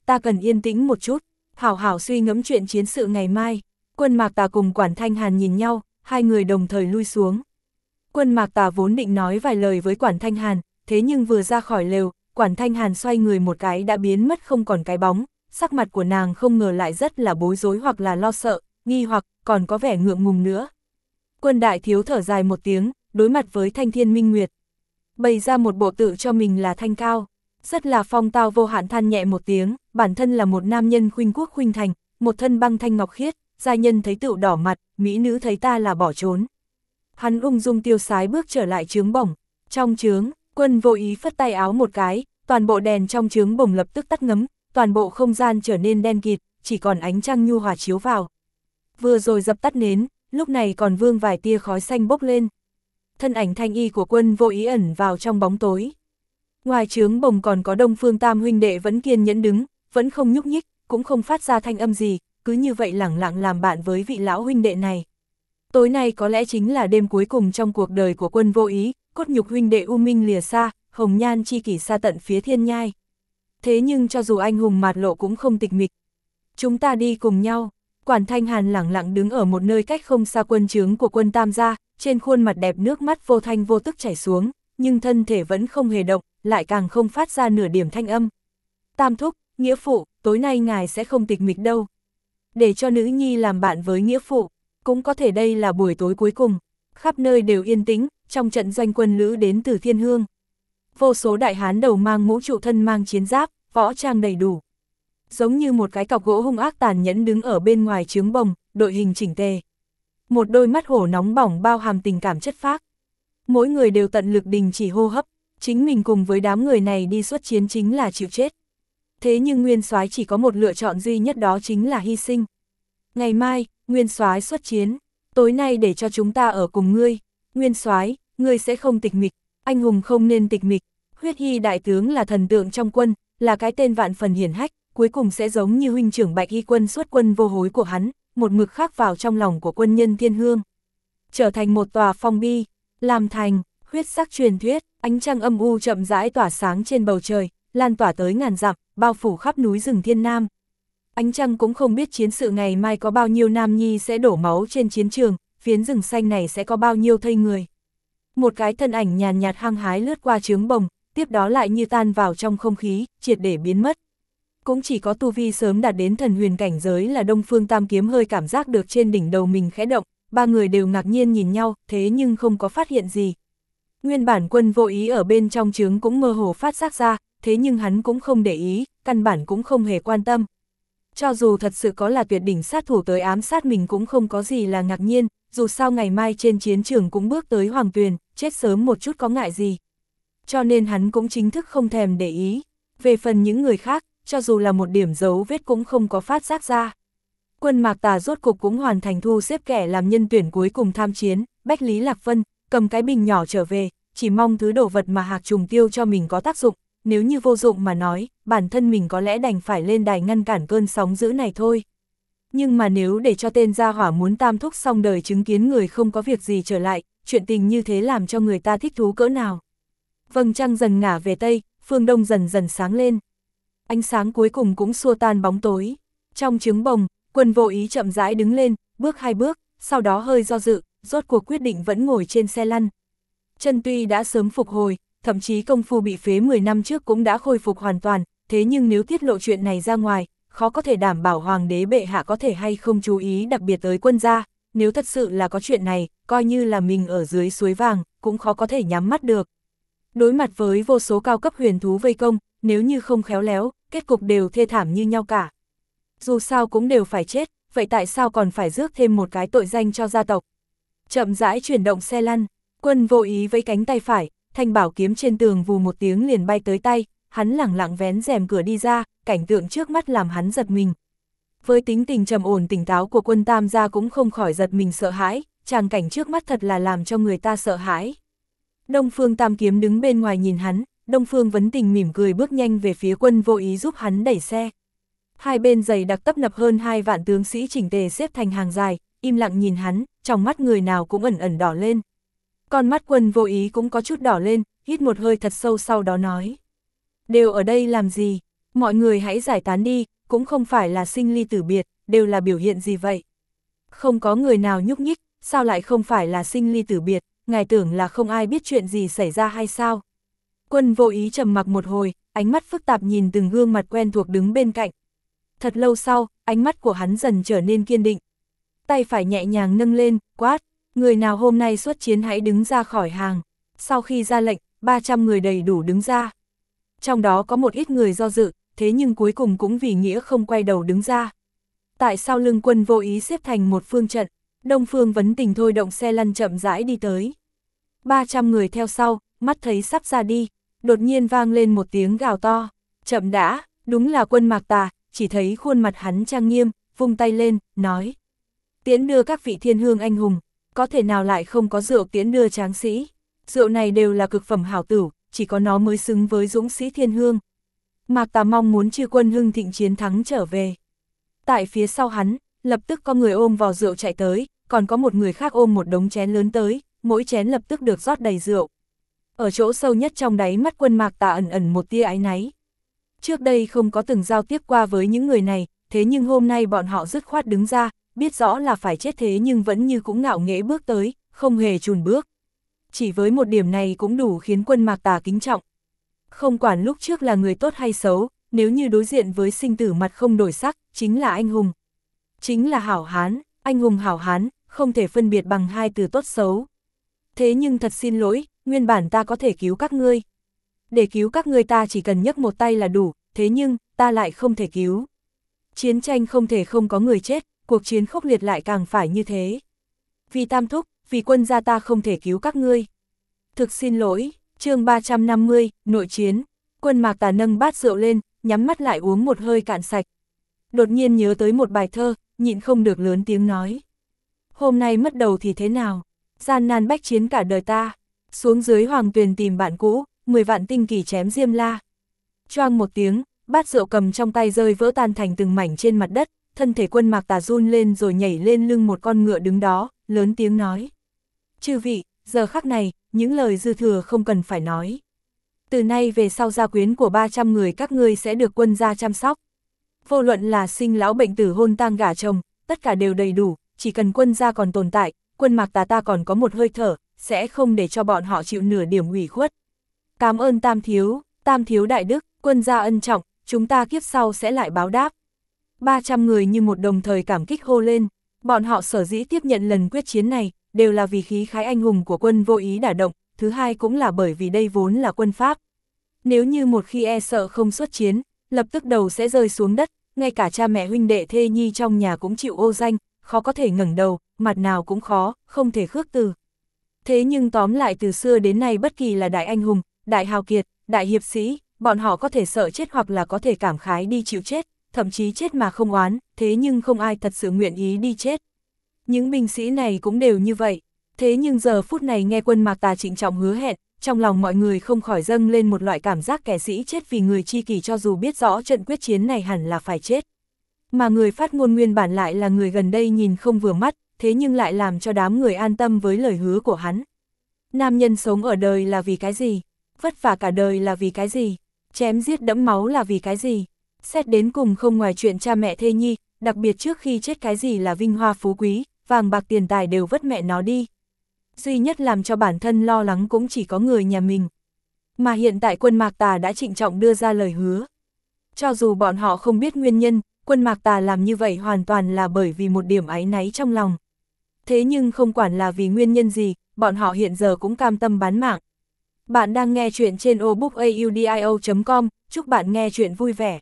ta cần yên tĩnh một chút, hảo hảo suy ngẫm chuyện chiến sự ngày mai. Quân Mạc Tà cùng Quản Thanh Hàn nhìn nhau, hai người đồng thời lui xuống. Quân Mạc Tà vốn định nói vài lời với Quản Thanh Hàn, thế nhưng vừa ra khỏi lều, Quản Thanh Hàn xoay người một cái đã biến mất không còn cái bóng, sắc mặt của nàng không ngờ lại rất là bối rối hoặc là lo sợ, nghi hoặc còn có vẻ ngượng ngùng nữa. Quân đại thiếu thở dài một tiếng, đối mặt với Thanh Thiên Minh Nguyệt, bày ra một bộ tự cho mình là thanh cao, rất là phong tao vô hạn than nhẹ một tiếng, bản thân là một nam nhân khuynh quốc khuynh thành, một thân băng thanh ngọc khiết, giai nhân thấy tựu đỏ mặt, mỹ nữ thấy ta là bỏ trốn. Hắn ung dung tiêu sái bước trở lại trướng bổng, trong trướng, Quân Vô Ý phất tay áo một cái, toàn bộ đèn trong trướng bổng lập tức tắt ngấm, toàn bộ không gian trở nên đen kịt, chỉ còn ánh trăng nhu hòa chiếu vào. Vừa rồi dập tắt nến, lúc này còn vương vài tia khói xanh bốc lên. Thân ảnh thanh y của Quân Vô Ý ẩn vào trong bóng tối. Ngoài trướng bồng còn có Đông Phương Tam huynh đệ vẫn kiên nhẫn đứng, vẫn không nhúc nhích, cũng không phát ra thanh âm gì, cứ như vậy lẳng lặng làm bạn với vị lão huynh đệ này. Tối nay có lẽ chính là đêm cuối cùng trong cuộc đời của Quân Vô Ý, cốt nhục huynh đệ u minh lìa xa, hồng nhan chi kỷ xa tận phía thiên nhai. Thế nhưng cho dù anh hùng mạt lộ cũng không tịch mịch. Chúng ta đi cùng nhau. Quản Thanh Hàn lẳng lặng đứng ở một nơi cách không xa quân trướng của Quân Tam gia, trên khuôn mặt đẹp nước mắt vô thanh vô tức chảy xuống, nhưng thân thể vẫn không hề động, lại càng không phát ra nửa điểm thanh âm. Tam thúc, nghĩa phụ, tối nay ngài sẽ không tịch mịch đâu. Để cho nữ nhi làm bạn với nghĩa phụ, cũng có thể đây là buổi tối cuối cùng. Khắp nơi đều yên tĩnh, trong trận doanh quân lữ đến từ Thiên Hương. Vô số đại hán đầu mang mũ trụ thân mang chiến giáp, võ trang đầy đủ. Giống như một cái cọc gỗ hung ác tàn nhẫn đứng ở bên ngoài trướng bồng, đội hình chỉnh tề. Một đôi mắt hổ nóng bỏng bao hàm tình cảm chất phác. Mỗi người đều tận lực đình chỉ hô hấp, chính mình cùng với đám người này đi xuất chiến chính là chịu chết. Thế nhưng Nguyên Soái chỉ có một lựa chọn duy nhất, đó chính là hy sinh. Ngày mai, Nguyên Soái xuất chiến, tối nay để cho chúng ta ở cùng ngươi. Nguyên Soái, ngươi sẽ không tịch mịch, anh hùng không nên tịch mịch. Huyết Hy đại tướng là thần tượng trong quân, là cái tên vạn phần hiển hách, cuối cùng sẽ giống như huynh trưởng Bạch Y quân xuất quân vô hối của hắn, một mực khắc vào trong lòng của quân nhân Thiên Hương. Trở thành một tòa phong bi, làm thành huyết sắc truyền thuyết, ánh trăng âm u chậm rãi tỏa sáng trên bầu trời, lan tỏa tới ngàn dặm, bao phủ khắp núi rừng Thiên Nam. Ánh trăng cũng không biết chiến sự ngày mai có bao nhiêu nam nhi sẽ đổ máu trên chiến trường, phiến rừng xanh này sẽ có bao nhiêu thây người. Một cái thân ảnh nhàn nhạt hăng hái lướt qua trướng bồng, tiếp đó lại như tan vào trong không khí, triệt để biến mất. Cũng chỉ có tu vi sớm đạt đến thần huyền cảnh giới là Đông Phương Tam Kiếm hơi cảm giác được trên đỉnh đầu mình khẽ động, ba người đều ngạc nhiên nhìn nhau, thế nhưng không có phát hiện gì. Nguyên bản Quân Vô Ý ở bên trong trướng cũng mơ hồ phát giác ra, thế nhưng hắn cũng không để ý, căn bản cũng không hề quan tâm. Cho dù thật sự có là tuyệt đỉnh sát thủ tới ám sát mình cũng không có gì là ngạc nhiên, dù sao ngày mai trên chiến trường cũng bước tới Hoàng Tuyền, chết sớm một chút có ngại gì. Cho nên hắn cũng chính thức không thèm để ý. Về phần những người khác, cho dù là một điểm dấu vết cũng không có phát giác ra. Quân Mạc Tà rốt cục cũng hoàn thành thu xếp kẻ làm nhân tuyển cuối cùng tham chiến, Bách Lý Lạc Vân, cầm cái bình nhỏ trở về, chỉ mong thứ đồ vật mà Hạc Trùng Tiêu cho mình có tác dụng, nếu như vô dụng mà nói, bản thân mình có lẽ đành phải lên đài ngăn cản cơn sóng dữ này thôi. Nhưng mà nếu để cho tên gia hỏa muốn tam thúc xong đời chứng kiến người không có việc gì trở lại, chuyện tình như thế làm cho người ta thích thú cỡ nào. Vầng trăng dần ngả về tây, phương đông dần dần sáng lên. Ánh sáng cuối cùng cũng xua tan bóng tối. Trong trướng bồng, Quân Vô Ý chậm rãi đứng lên, bước hai bước, sau đó hơi do dự, rốt cuộc quyết định vẫn ngồi trên xe lăn. Chân tuy đã sớm phục hồi, thậm chí công phu bị phế 10 năm trước cũng đã khôi phục hoàn toàn, thế nhưng nếu tiết lộ chuyện này ra ngoài, khó có thể đảm bảo hoàng đế bệ hạ có thể hay không chú ý đặc biệt tới quân gia, nếu thật sự là có chuyện này, coi như là mình ở dưới suối vàng, cũng khó có thể nhắm mắt được. Đối mặt với vô số cao cấp huyền thú vây công, nếu như không khéo léo, kết cục đều thê thảm như nhau cả. Dù sao cũng đều phải chết, vậy tại sao còn phải rước thêm một cái tội danh cho gia tộc? Chậm rãi chuyển động xe lăn, Quân Vô Ý với cánh tay phải, thanh bảo kiếm trên tường vù một tiếng liền bay tới tay, hắn lẳng lặng vén rèm cửa đi ra, cảnh tượng trước mắt làm hắn giật mình. Với tính tình trầm ổn tỉnh táo của Quân Tam gia cũng không khỏi giật mình sợ hãi, tràng cảnh trước mắt thật là làm cho người ta sợ hãi. Đông Phương Tam Kiếm đứng bên ngoài nhìn hắn, Đông Phương Vấn Tình mỉm cười bước nhanh về phía Quân Vô Ý giúp hắn đẩy xe. Hai bên dày đặc tấp nập hơn 2 vạn tướng sĩ chỉnh tề xếp thành hàng dài, im lặng nhìn hắn, trong mắt người nào cũng ẩn ẩn đỏ lên. Con mắt Quân Vô Ý cũng có chút đỏ lên, hít một hơi thật sâu sau đó nói. Đều ở đây làm gì? Mọi người hãy giải tán đi, cũng không phải là sinh ly tử biệt, đều là biểu hiện gì vậy? Không có người nào nhúc nhích, sao lại không phải là sinh ly tử biệt, ngài tưởng là không ai biết chuyện gì xảy ra hay sao? Quân Vô Ý trầm mặc một hồi, ánh mắt phức tạp nhìn từng gương mặt quen thuộc đứng bên cạnh. Thật lâu sau, ánh mắt của hắn dần trở nên kiên định. Tay phải nhẹ nhàng nâng lên, quát, người nào hôm nay xuất chiến hãy đứng ra khỏi hàng. Sau khi ra lệnh, 300 người đầy đủ đứng ra. Trong đó có một ít người do dự, thế nhưng cuối cùng cũng vì nghĩa không quay đầu đứng ra. Tại sao lưng Quân Vô Ý xếp thành một phương trận, Đông Phương Vấn Tình thôi động xe lăn chậm rãi đi tới. 300 người theo sau, mắt thấy sắp ra đi, đột nhiên vang lên một tiếng gào to, chậm đã, đúng là Quân Mạc Tà, chỉ thấy khuôn mặt hắn trang nghiêm, vung tay lên, nói. Tiễn đưa các vị thiên hương anh hùng, có thể nào lại không có rượu tiễn đưa tráng sĩ, rượu này đều là cực phẩm hảo tửu, chỉ có nó mới xứng với dũng sĩ thiên hương. Mạc Tà mong muốn Chư Quân hưng thịnh chiến thắng trở về. Tại phía sau hắn, lập tức có người ôm vò rượu chạy tới, còn có một người khác ôm một đống chén lớn tới, mỗi chén lập tức được rót đầy rượu. Ở chỗ sâu nhất trong đáy mắt Quân Mạc Tà ẩn ẩn một tia áy náy. Trước đây không có từng giao tiếp qua với những người này, thế nhưng hôm nay bọn họ dứt khoát đứng ra, biết rõ là phải chết thế nhưng vẫn như cũng ngạo nghễ bước tới, không hề chùn bước. Chỉ với một điểm này cũng đủ khiến Quân Mạc Tà kính trọng. Không quản lúc trước là người tốt hay xấu, nếu như đối diện với sinh tử mặt không đổi sắc, chính là anh hùng. Chính là hảo hán, anh hùng hảo hán, không thể phân biệt bằng hai từ tốt xấu. Thế nhưng thật xin lỗi, nguyên bản ta có thể cứu các ngươi. Để cứu các ngươi ta chỉ cần nhấc một tay là đủ, thế nhưng, ta lại không thể cứu. Chiến tranh không thể không có người chết, cuộc chiến khốc liệt lại càng phải như thế. Vì Tam Thúc, vì quân gia ta không thể cứu các ngươi. Thực xin lỗi, chương 350, nội chiến. Quân Mạc Tà nâng bát rượu lên, nhắm mắt lại uống một hơi cạn sạch. Đột nhiên nhớ tới một bài thơ, nhịn không được lớn tiếng nói. Hôm nay mất đầu thì thế nào? Gian nan bách chiến cả đời ta. Xuống dưới hoàng tuyền tìm bạn cũ, 10 vạn tinh kỳ chém Diêm La. Choang một tiếng, bát rượu cầm trong tay rơi vỡ tan thành từng mảnh trên mặt đất, thân thể Quân Mạc Tà run lên rồi nhảy lên lưng một con ngựa đứng đó, lớn tiếng nói. Chư vị, giờ khắc này, những lời dư thừa không cần phải nói. Từ nay về sau gia quyến của 300 người các ngươi sẽ được quân gia chăm sóc. Vô luận là sinh lão bệnh tử hôn tang gả chồng, tất cả đều đầy đủ, chỉ cần quân gia còn tồn tại, Quân Mạc Tà ta còn có một hơi thở, sẽ không để cho bọn họ chịu nửa điểm ủy khuất. Cảm ơn Tam thiếu đại đức, quân gia ân trọng, chúng ta kiếp sau sẽ lại báo đáp. 300 người như một đồng thời cảm kích hô lên, bọn họ sở dĩ tiếp nhận lần quyết chiến này, đều là vì khí khái anh hùng của Quân Vô Ý đả động, thứ hai cũng là bởi vì đây vốn là quân pháp. Nếu như một khi e sợ không xuất chiến, lập tức đầu sẽ rơi xuống đất, ngay cả cha mẹ huynh đệ thê nhi trong nhà cũng chịu ô danh, khó có thể ngẩng đầu, mặt nào cũng khó, không thể khước từ. Thế nhưng tóm lại từ xưa đến nay bất kỳ là đại anh hùng, đại hào kiệt, đại hiệp sĩ, bọn họ có thể sợ chết hoặc là có thể cảm khái đi chịu chết, thậm chí chết mà không oán, thế nhưng không ai thật sự nguyện ý đi chết. Những binh sĩ này cũng đều như vậy, thế nhưng giờ phút này nghe Quân Mạc Tà trịnh trọng hứa hẹn, trong lòng mọi người không khỏi dâng lên một loại cảm giác kẻ sĩ chết vì người chi kỷ cho dù biết rõ trận quyết chiến này hẳn là phải chết. Mà người phát ngôn nguyên bản lại là người gần đây nhìn không vừa mắt, thế nhưng lại làm cho đám người an tâm với lời hứa của hắn. Nam nhân sống ở đời là vì cái gì? Vất vả cả đời là vì cái gì? Chém giết đẫm máu là vì cái gì? Xét đến cùng không ngoài chuyện cha mẹ thê nhi, đặc biệt trước khi chết cái gì là vinh hoa phú quý, vàng bạc tiền tài đều vất mẹ nó đi. Duy nhất làm cho bản thân lo lắng cũng chỉ có người nhà mình. Mà hiện tại Quân Mạc Tà đã trịnh trọng đưa ra lời hứa. Cho dù bọn họ không biết nguyên nhân, Quân Mạc Tà làm như vậy hoàn toàn là bởi vì một điểm áy náy trong lòng. Thế nhưng không quản là vì nguyên nhân gì, bọn họ hiện giờ cũng cam tâm bán mạng. Bạn đang nghe chuyện trên obookaudio.com, chúc bạn nghe chuyện vui vẻ.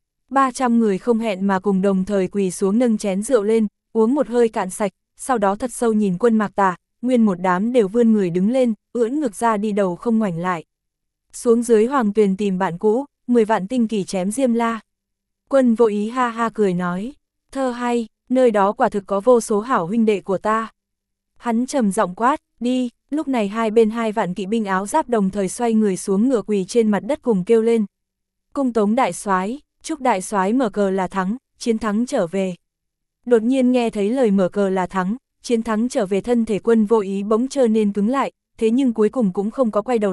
300 người không hẹn mà cùng đồng thời quỳ xuống nâng chén rượu lên, uống một hơi cạn sạch, sau đó thật sâu nhìn Quân Mạc Tà, nguyên một đám đều vươn người đứng lên, ưỡn ngực ra đi đầu không ngoảnh lại. Xuống dưới hoàng tuyền tìm bạn cũ, 10 vạn tinh kỳ chém Diêm La. Quân Vô Ý ha ha cười nói, thơ hay, nơi đó quả thực có vô số hảo huynh đệ của ta. Hắn trầm giọng quát, đi, lúc này hai bên 2 vạn kỵ binh áo giáp đồng thời xoay người xuống ngựa quỳ trên mặt đất cùng kêu lên. Cung tống đại soái, chúc đại soái mở cờ là thắng, chiến thắng trở về. Đột nhiên nghe thấy lời mở cờ là thắng, chiến thắng trở về, thân thể Quân Vô Ý bỗng trở nên cứng lại, thế nhưng cuối cùng cũng không có quay đầu lại,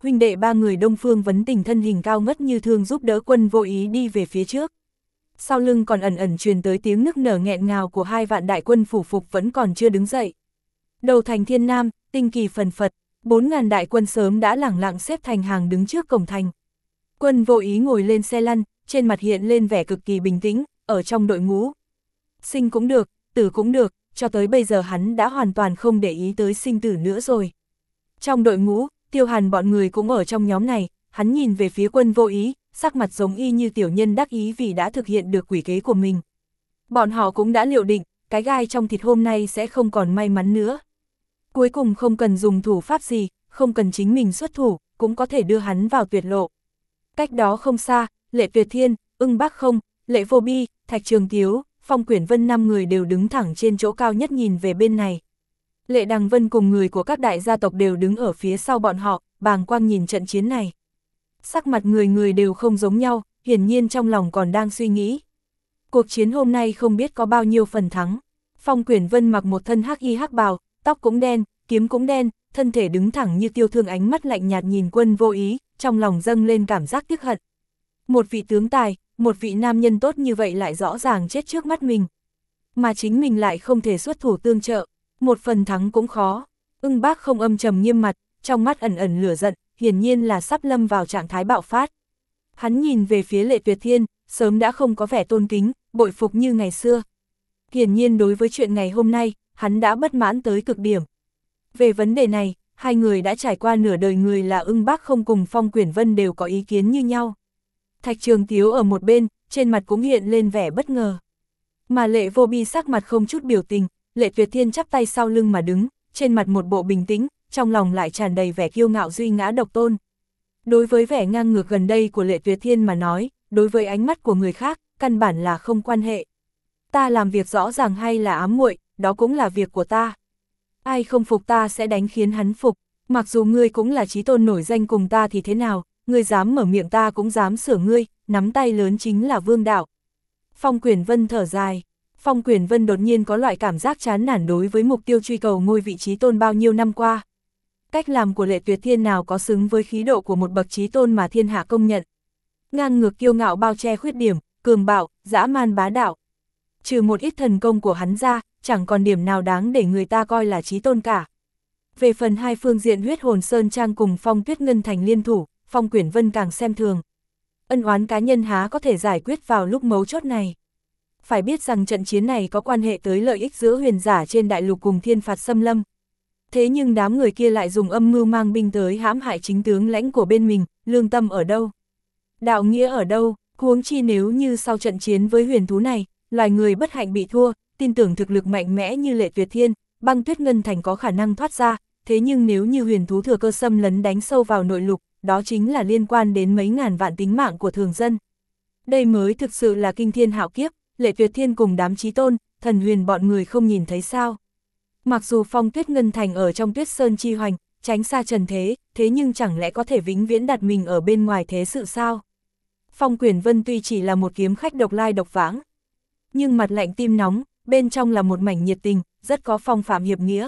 huynh đệ ba người Đông Phương Vấn Tình thân hình cao ngất như thương giúp đỡ Quân Vô Ý đi về phía trước. Sau lưng còn ẩn ẩn truyền tới tiếng nức nở nghẹn ngào của 2 vạn đại quân phủ phục vẫn còn chưa đứng dậy. Đầu thành Thiên Nam, tinh kỳ phần phật, 4.000 đại quân sớm đã lẳng lặng xếp thành hàng đứng trước cổng thành. Quân Vô Ý ngồi lên xe lăn, trên mặt hiện lên vẻ cực kỳ bình tĩnh, ở trong đội ngũ. Sinh cũng được, tử cũng được, cho tới bây giờ hắn đã hoàn toàn không để ý tới sinh tử nữa rồi. Trong đội ngũ, Tiêu Hàn bọn người cũng ở trong nhóm này, hắn nhìn về phía Quân Vô Ý, sắc mặt giống y như tiểu nhân đắc ý vì đã thực hiện được quỷ kế của mình. Bọn họ cũng đã liệu định, cái gai trong thịt hôm nay sẽ không còn may mắn nữa. Cuối cùng không cần dùng thủ pháp gì, không cần chính mình xuất thủ, cũng có thể đưa hắn vào tuyệt lộ. Cách đó không xa, Lệ Tuyệt Thiên, Ưng Bác Không, Lệ Vô Bi, Thạch Trường Tiếu, Phong Quyển Vân 5 người đều đứng thẳng trên chỗ cao nhất nhìn về bên này. Lệ Đằng Vân cùng người của các đại gia tộc đều đứng ở phía sau bọn họ, bàng quang nhìn trận chiến này. Sắc mặt người người đều không giống nhau, hiển nhiên trong lòng còn đang suy nghĩ. Cuộc chiến hôm nay không biết có bao nhiêu phần thắng. Phong Quyển Vân mặc một thân hắc y hắc bào, tóc cũng đen, kiếm cũng đen, thân thể đứng thẳng như tiêu thương, ánh mắt lạnh nhạt nhìn Quân Vô Ý, trong lòng dâng lên cảm giác tiếc hận. Một vị tướng tài, một vị nam nhân tốt như vậy lại rõ ràng chết trước mắt mình. Mà chính mình lại không thể xuất thủ tương trợ, một phần thắng cũng khó. Ưng Bác Không âm trầm nghiêm mặt, trong mắt ẩn ẩn lửa giận, hiển nhiên là sắp lâm vào trạng thái bạo phát. Hắn nhìn về phía Lệ Tuyệt Thiên, sớm đã không có vẻ tôn kính, bội phục như ngày xưa. Hiển nhiên đối với chuyện ngày hôm nay, hắn đã bất mãn tới cực điểm. Về vấn đề này, hai người đã trải qua nửa đời, người là Ưng Bác Không cùng Phong Quyển Vân đều có ý kiến như nhau. Thạch Trường Tiếu ở một bên, trên mặt cũng hiện lên vẻ bất ngờ. Mà Lệ Vô Bi sắc mặt không chút biểu tình, Lệ Tuyệt Thiên chắp tay sau lưng mà đứng, trên mặt một bộ bình tĩnh, trong lòng lại tràn đầy vẻ kiêu ngạo duy ngã độc tôn. Đối với vẻ ngang ngược gần đây của Lệ Tuyệt Thiên mà nói, đối với ánh mắt của người khác, căn bản là không quan hệ. Ta làm việc rõ ràng hay là ám muội, đó cũng là việc của ta. Ai không phục ta sẽ đánh khiến hắn phục, mặc dù ngươi cũng là chí tôn nổi danh cùng ta thì thế nào, ngươi dám mở miệng ta cũng dám sửa ngươi, nắm tay lớn chính là vương đạo. Phong Quyển Vân thở dài. Phong Quyển Vân đột nhiên có loại cảm giác chán nản đối với mục tiêu truy cầu ngôi vị chí tôn bao nhiêu năm qua. Cách làm của Lệ Tuyệt Thiên nào có xứng với khí độ của một bậc chí tôn mà thiên hạ công nhận. Ngang ngược kiêu ngạo bao che khuyết điểm, cường bạo, dã man bá đạo. Trừ một ít thần công của hắn ra, chẳng còn điểm nào đáng để người ta coi là chí tôn cả. Về phần hai phương diện Huyết Hồn Sơn Trang cùng Phong Tuyết Ngân Thành liên thủ, Phong Quyển Vân càng xem thường. Ân oán cá nhân há có thể giải quyết vào lúc mấu chốt này. Phải biết rằng trận chiến này có quan hệ tới lợi ích giữa huyền giả trên đại lục cùng thiên phạt xâm lâm. Thế nhưng đám người kia lại dùng âm mưu mang binh tới hãm hại chính tướng lãnh của bên mình, lương tâm ở đâu? Đạo nghĩa ở đâu? Huống chi nếu như sau trận chiến với huyền thú này, loài người bất hạnh bị thua, tin tưởng thực lực mạnh mẽ như Lệ Tuyệt Thiên, Băng Tuyết Ngân Thành có khả năng thoát ra, thế nhưng nếu như huyền thú thừa cơ xâm lấn đánh sâu vào nội lục, đó chính là liên quan đến mấy ngàn vạn tính mạng của thường dân. Đây mới thực sự là kinh thiên hạo kiếp, Lệ Tuyệt Thiên cùng đám chí tôn, thần huyền bọn người không nhìn thấy sao. Mặc dù Phong Tuyết Ngân Thành ở trong Tuyết Sơn chi hoành, tránh xa trần thế, thế nhưng chẳng lẽ có thể vĩnh viễn đặt mình ở bên ngoài thế sự sao? Phong Quyển Vân tuy chỉ là một kiếm khách độc lai độc vãng, nhưng mặt lạnh tim nóng, bên trong là một mảnh nhiệt tình, rất có phong phạm hiệp nghĩa.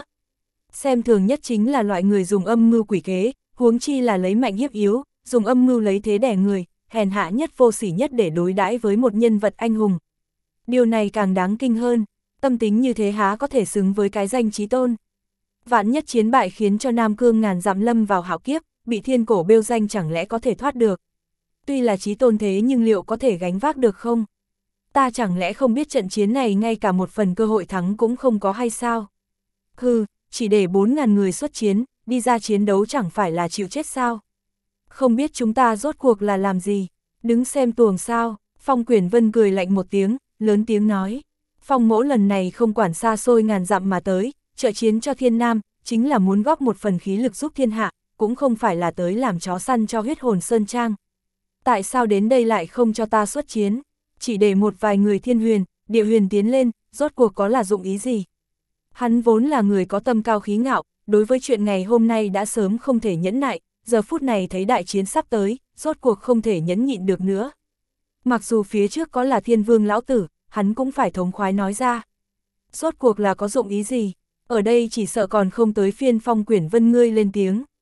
Xem thường nhất chính là loại người dùng âm mưu quỷ kế, huống chi là lấy mạnh hiếp yếu, dùng âm mưu lấy thế đè người, hèn hạ nhất vô sỉ nhất để đối đãi với một nhân vật anh hùng. Điều này càng đáng kinh hơn, tâm tính như thế há có thể xứng với cái danh chí tôn. Vạn nhất chiến bại khiến cho Nam Cương ngàn dặm lâm vào hạo kiếp, bị thiên cổ bêu danh chẳng lẽ có thể thoát được. Tuy là chí tôn thế nhưng liệu có thể gánh vác được không? Ta chẳng lẽ không biết trận chiến này ngay cả một phần cơ hội thắng cũng không có hay sao? Hừ, chỉ để 4.000 người xuất chiến, đi ra chiến đấu chẳng phải là chịu chết sao? Không biết chúng ta rốt cuộc là làm gì? Đứng xem tuồng sao? Phong Quyển Vân cười lạnh một tiếng, lớn tiếng nói. Phong mỗ lần này không quản xa xôi ngàn dặm mà tới, trợ chiến cho Thiên Nam, chính là muốn góp một phần khí lực giúp thiên hạ, cũng không phải là tới làm chó săn cho Huyết Hồn Sơn Trang. Tại sao đến đây lại không cho ta xuất chiến? Chỉ để một vài người thiên huyền, địa huyền tiến lên, rốt cuộc có là dụng ý gì? Hắn vốn là người có tâm cao khí ngạo, đối với chuyện ngày hôm nay đã sớm không thể nhẫn nại, giờ phút này thấy đại chiến sắp tới, rốt cuộc không thể nhẫn nhịn được nữa. Mặc dù phía trước có là Thiên Vương lão tử, hắn cũng phải thống khoái nói ra. Rốt cuộc là có dụng ý gì? Ở đây chỉ sợ còn không tới phiên Phong Quyển Vân ngươi lên tiếng.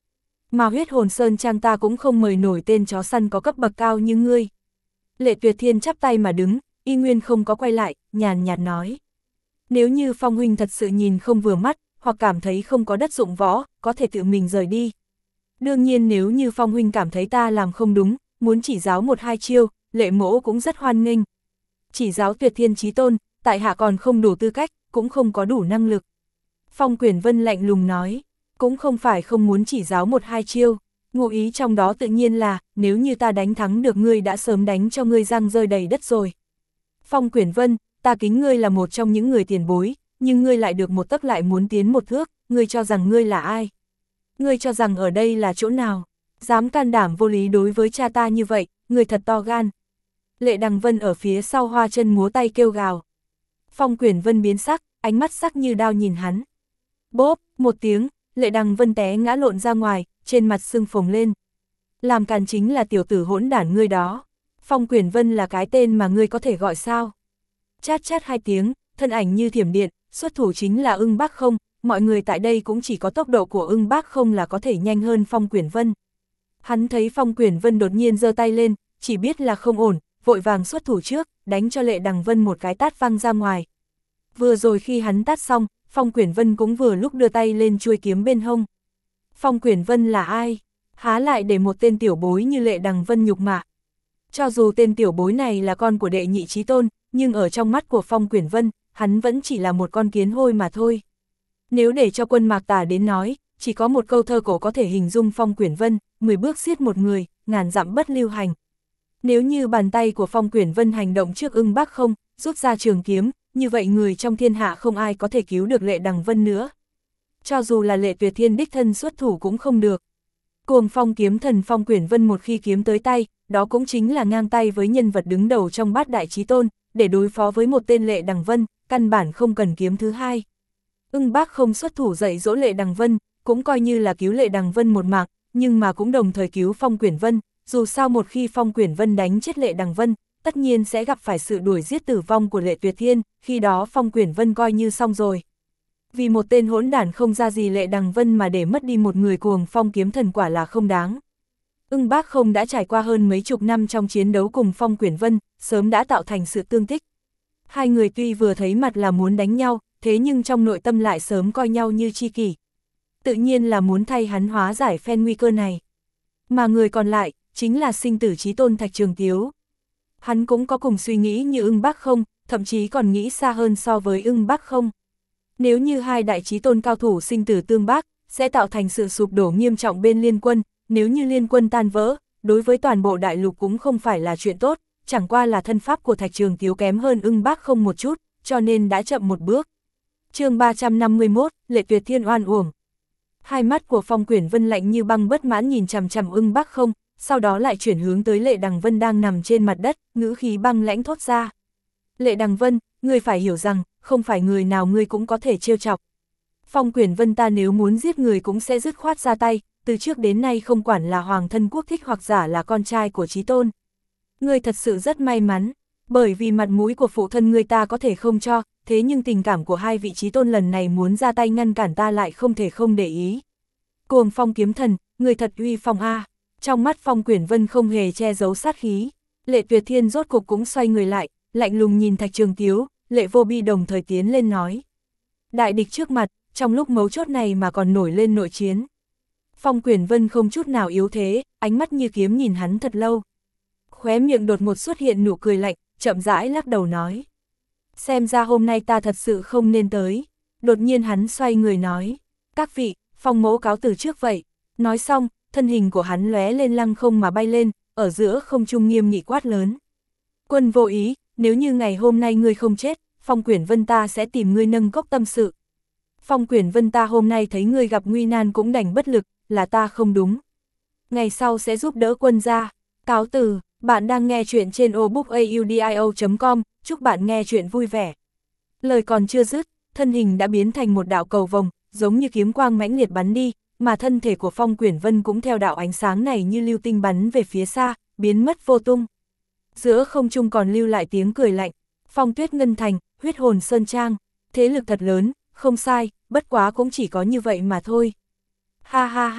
Mà huyết hồn sơn trang ta cũng không mời nổi tên chó săn có cấp bậc cao như ngươi. Lệ Tuyệt Thiên chắp tay mà đứng, y nguyên không có quay lại, nhàn nhạt nói. Nếu như Phong huynh thật sự nhìn không vừa mắt, hoặc cảm thấy không có đất dụng võ, có thể tự mình rời đi. Đương nhiên nếu như Phong huynh cảm thấy ta làm không đúng, muốn chỉ giáo một hai chiêu, Lệ mỗ cũng rất hoan nghênh. Chỉ giáo Tuyệt Thiên chí tôn, tại hạ còn không đủ tư cách, cũng không có đủ năng lực. Phong Quyển Vân lạnh lùng nói, cũng không phải không muốn chỉ giáo một hai chiêu, ngụ ý trong đó tự nhiên là, nếu như ta đánh thắng được ngươi đã sớm đánh cho ngươi răng rơi đầy đất rồi. Phong Quyển Vân, ta kính ngươi là một trong những người tiền bối, nhưng ngươi lại được một tấc lại muốn tiến một thước, ngươi cho rằng ngươi là ai? Ngươi cho rằng ở đây là chỗ nào? Dám can đảm vô lý đối với cha ta như vậy, ngươi thật to gan. Lệ Đằng Vân ở phía sau hoa chân múa tay kêu gào. Phong Quyển Vân biến sắc, ánh mắt sắc như đao nhìn hắn. Bốp, một tiếng, Lệ Đằng Vân té ngã lộn ra ngoài, trên mặt sưng phồng lên. Làm càn chính là tiểu tử hỗn đản ngươi đó. Phong Quyển Vân là cái tên mà ngươi có thể gọi sao? Chát chát hai tiếng, thân ảnh như thiểm điện, xuất thủ chính là Ưng Bác Không, mọi người tại đây cũng chỉ có tốc độ của Ưng Bác Không là có thể nhanh hơn Phong Quyển Vân. Hắn thấy Phong Quyển Vân đột nhiên giơ tay lên, chỉ biết là không ổn, vội vàng xuất thủ trước, đánh cho Lệ Đằng Vân một cái tát văng ra ngoài. Vừa rồi khi hắn tát xong, Phong Quyển Vân cũng vừa lúc đưa tay lên chuôi kiếm bên hông. Phong Quyển Vân là ai? Há lại để một tên tiểu bối như Lệ Đằng Vân nhục mạ. Cho dù tên tiểu bối này là con của đệ nhị chí tôn, nhưng ở trong mắt của Phong Quyển Vân, hắn vẫn chỉ là một con kiến hôi mà thôi. Nếu để cho Quân Mạc Tà đến nói, chỉ có một câu thơ cổ có thể hình dung Phong Quyển Vân, 10 bước giết một người, ngàn dặm bất lưu hành. Nếu như bàn tay của Phong Quyển Vân hành động trước Ưng Bác Không, rút ra trường kiếm, như vậy người trong thiên hạ không ai có thể cứu được Lệ Đằng Vân nữa. Cho dù là Lệ Tuyệt Thiên đích thân xuất thủ cũng không được. Cuồng phong kiếm thần Phong Quyển Vân một khi kiếm tới tay, đó cũng chính là ngang tay với nhân vật đứng đầu trong bát đại chí tôn, để đối phó với một tên Lệ Đằng Vân, căn bản không cần kiếm thứ hai. Ưng Bác Không xuất thủ dạy dỗ Lệ Đằng Vân, cũng coi như là cứu Lệ Đằng Vân một mạng, nhưng mà cũng đồng thời cứu Phong Quyển Vân, dù sao một khi Phong Quyển Vân đánh chết Lệ Đằng Vân, tất nhiên sẽ gặp phải sự đuổi giết tử vong của Lệ Tuyệt Thiên, khi đó Phong Quyển Vân coi như xong rồi. Vì một tên hỗn đản không ra gì Lệ Đằng Vân mà để mất đi một người cuồng phong kiếm thần quả là không đáng. Ưng Bác Không đã trải qua hơn mấy chục năm trong chiến đấu cùng Phong Quyển Vân, sớm đã tạo thành sự tương tích. Hai người tuy vừa thấy mặt là muốn đánh nhau, thế nhưng trong nội tâm lại sớm coi nhau như tri kỷ. Tự nhiên là muốn thay hắn hóa giải phen nguy cơ này. Mà người còn lại, chính là sinh tử chí tôn Thạch Trường Tiếu. Hắn cũng có cùng suy nghĩ như Ưng Bác Không, thậm chí còn nghĩ xa hơn so với Ưng Bác Không. Nếu như hai đại chí tôn cao thủ sinh tử tương bác, sẽ tạo thành sự sụp đổ nghiêm trọng bên liên quân, nếu như liên quân tan vỡ, đối với toàn bộ đại lục cũng không phải là chuyện tốt, chẳng qua là thân pháp của Thạch Trường Tiếu kém hơn Ưng Bác Không một chút, cho nên đã chậm một bước. Chương 351, Lệ Tuyệt Thiên oan uổng. Hai mắt của Phong Quyển Vân lạnh như băng bất mãn nhìn chằm chằm Ưng Bác Không, sau đó lại chuyển hướng tới Lệ Đằng Vân đang nằm trên mặt đất, ngữ khí băng lãnh thốt ra. Lệ Đằng Vân, ngươi phải hiểu rằng, không phải người nào ngươi cũng có thể trêu chọc. Phong Quyển Vân ta nếu muốn giết người cũng sẽ dứt khoát ra tay, từ trước đến nay không quản là hoàng thân quốc thích hoặc giả là con trai của chí tôn. Ngươi thật sự rất may mắn, bởi vì mặt mũi của phụ thân ngươi ta có thể không cho, thế nhưng tình cảm của hai vị chí tôn lần này muốn ra tay ngăn cản ta lại không thể không để ý. Cuồng phong kiếm thần, ngươi thật uy phong a. Trong mắt Phong Quyển Vân không hề che giấu sát khí. Lệ Tuyệt Thiên rốt cục cũng xoay người lại, lạnh lùng nhìn Thạch Trường Tiếu, Lệ Vô Bi đồng thời tiến lên nói. Đại địch trước mặt, trong lúc mấu chốt này mà còn nổi lên nội chiến. Phong Quyển Vân không chút nào yếu thế, ánh mắt như kiếm nhìn hắn thật lâu. Khóe miệng đột ngột xuất hiện nụ cười lạnh, chậm rãi lắc đầu nói. Xem ra hôm nay ta thật sự không nên tới. Đột nhiên hắn xoay người nói. Các vị, Phong mẫu cáo từ trước vậy. Nói xong, thân hình của hắn lóe lên lăng không mà bay lên, ở giữa không trung nghiêm nghị quát lớn. Quân Vô Ý, nếu như ngày hôm nay ngươi không chết, Phong Quyển Vân ta sẽ tìm ngươi nâng cốc tâm sự. Phong Quyển Vân ta hôm nay thấy ngươi gặp nguy nan cũng đành bất lực, là ta không đúng. Ngày sau sẽ giúp đỡ quân gia. Cáo từ, bạn đang nghe chuyện trên obookaudio.com, chúc bạn nghe chuyện vui vẻ. Lời còn chưa dứt, thân hình đã biến thành một đạo cầu vồng, giống như kiếm quang mãnh liệt bắn đi, mà thân thể của Phong Quyển Vân cũng theo đạo ánh sáng này như lưu tinh bắn về phía xa, biến mất vô tung. Giữa không trung còn lưu lại tiếng cười lạnh. Phong Tuyết Ngân Thành, huyết hồn sơn trang, thế lực thật lớn, không sai, bất quá cũng chỉ có như vậy mà thôi. Ha ha ha,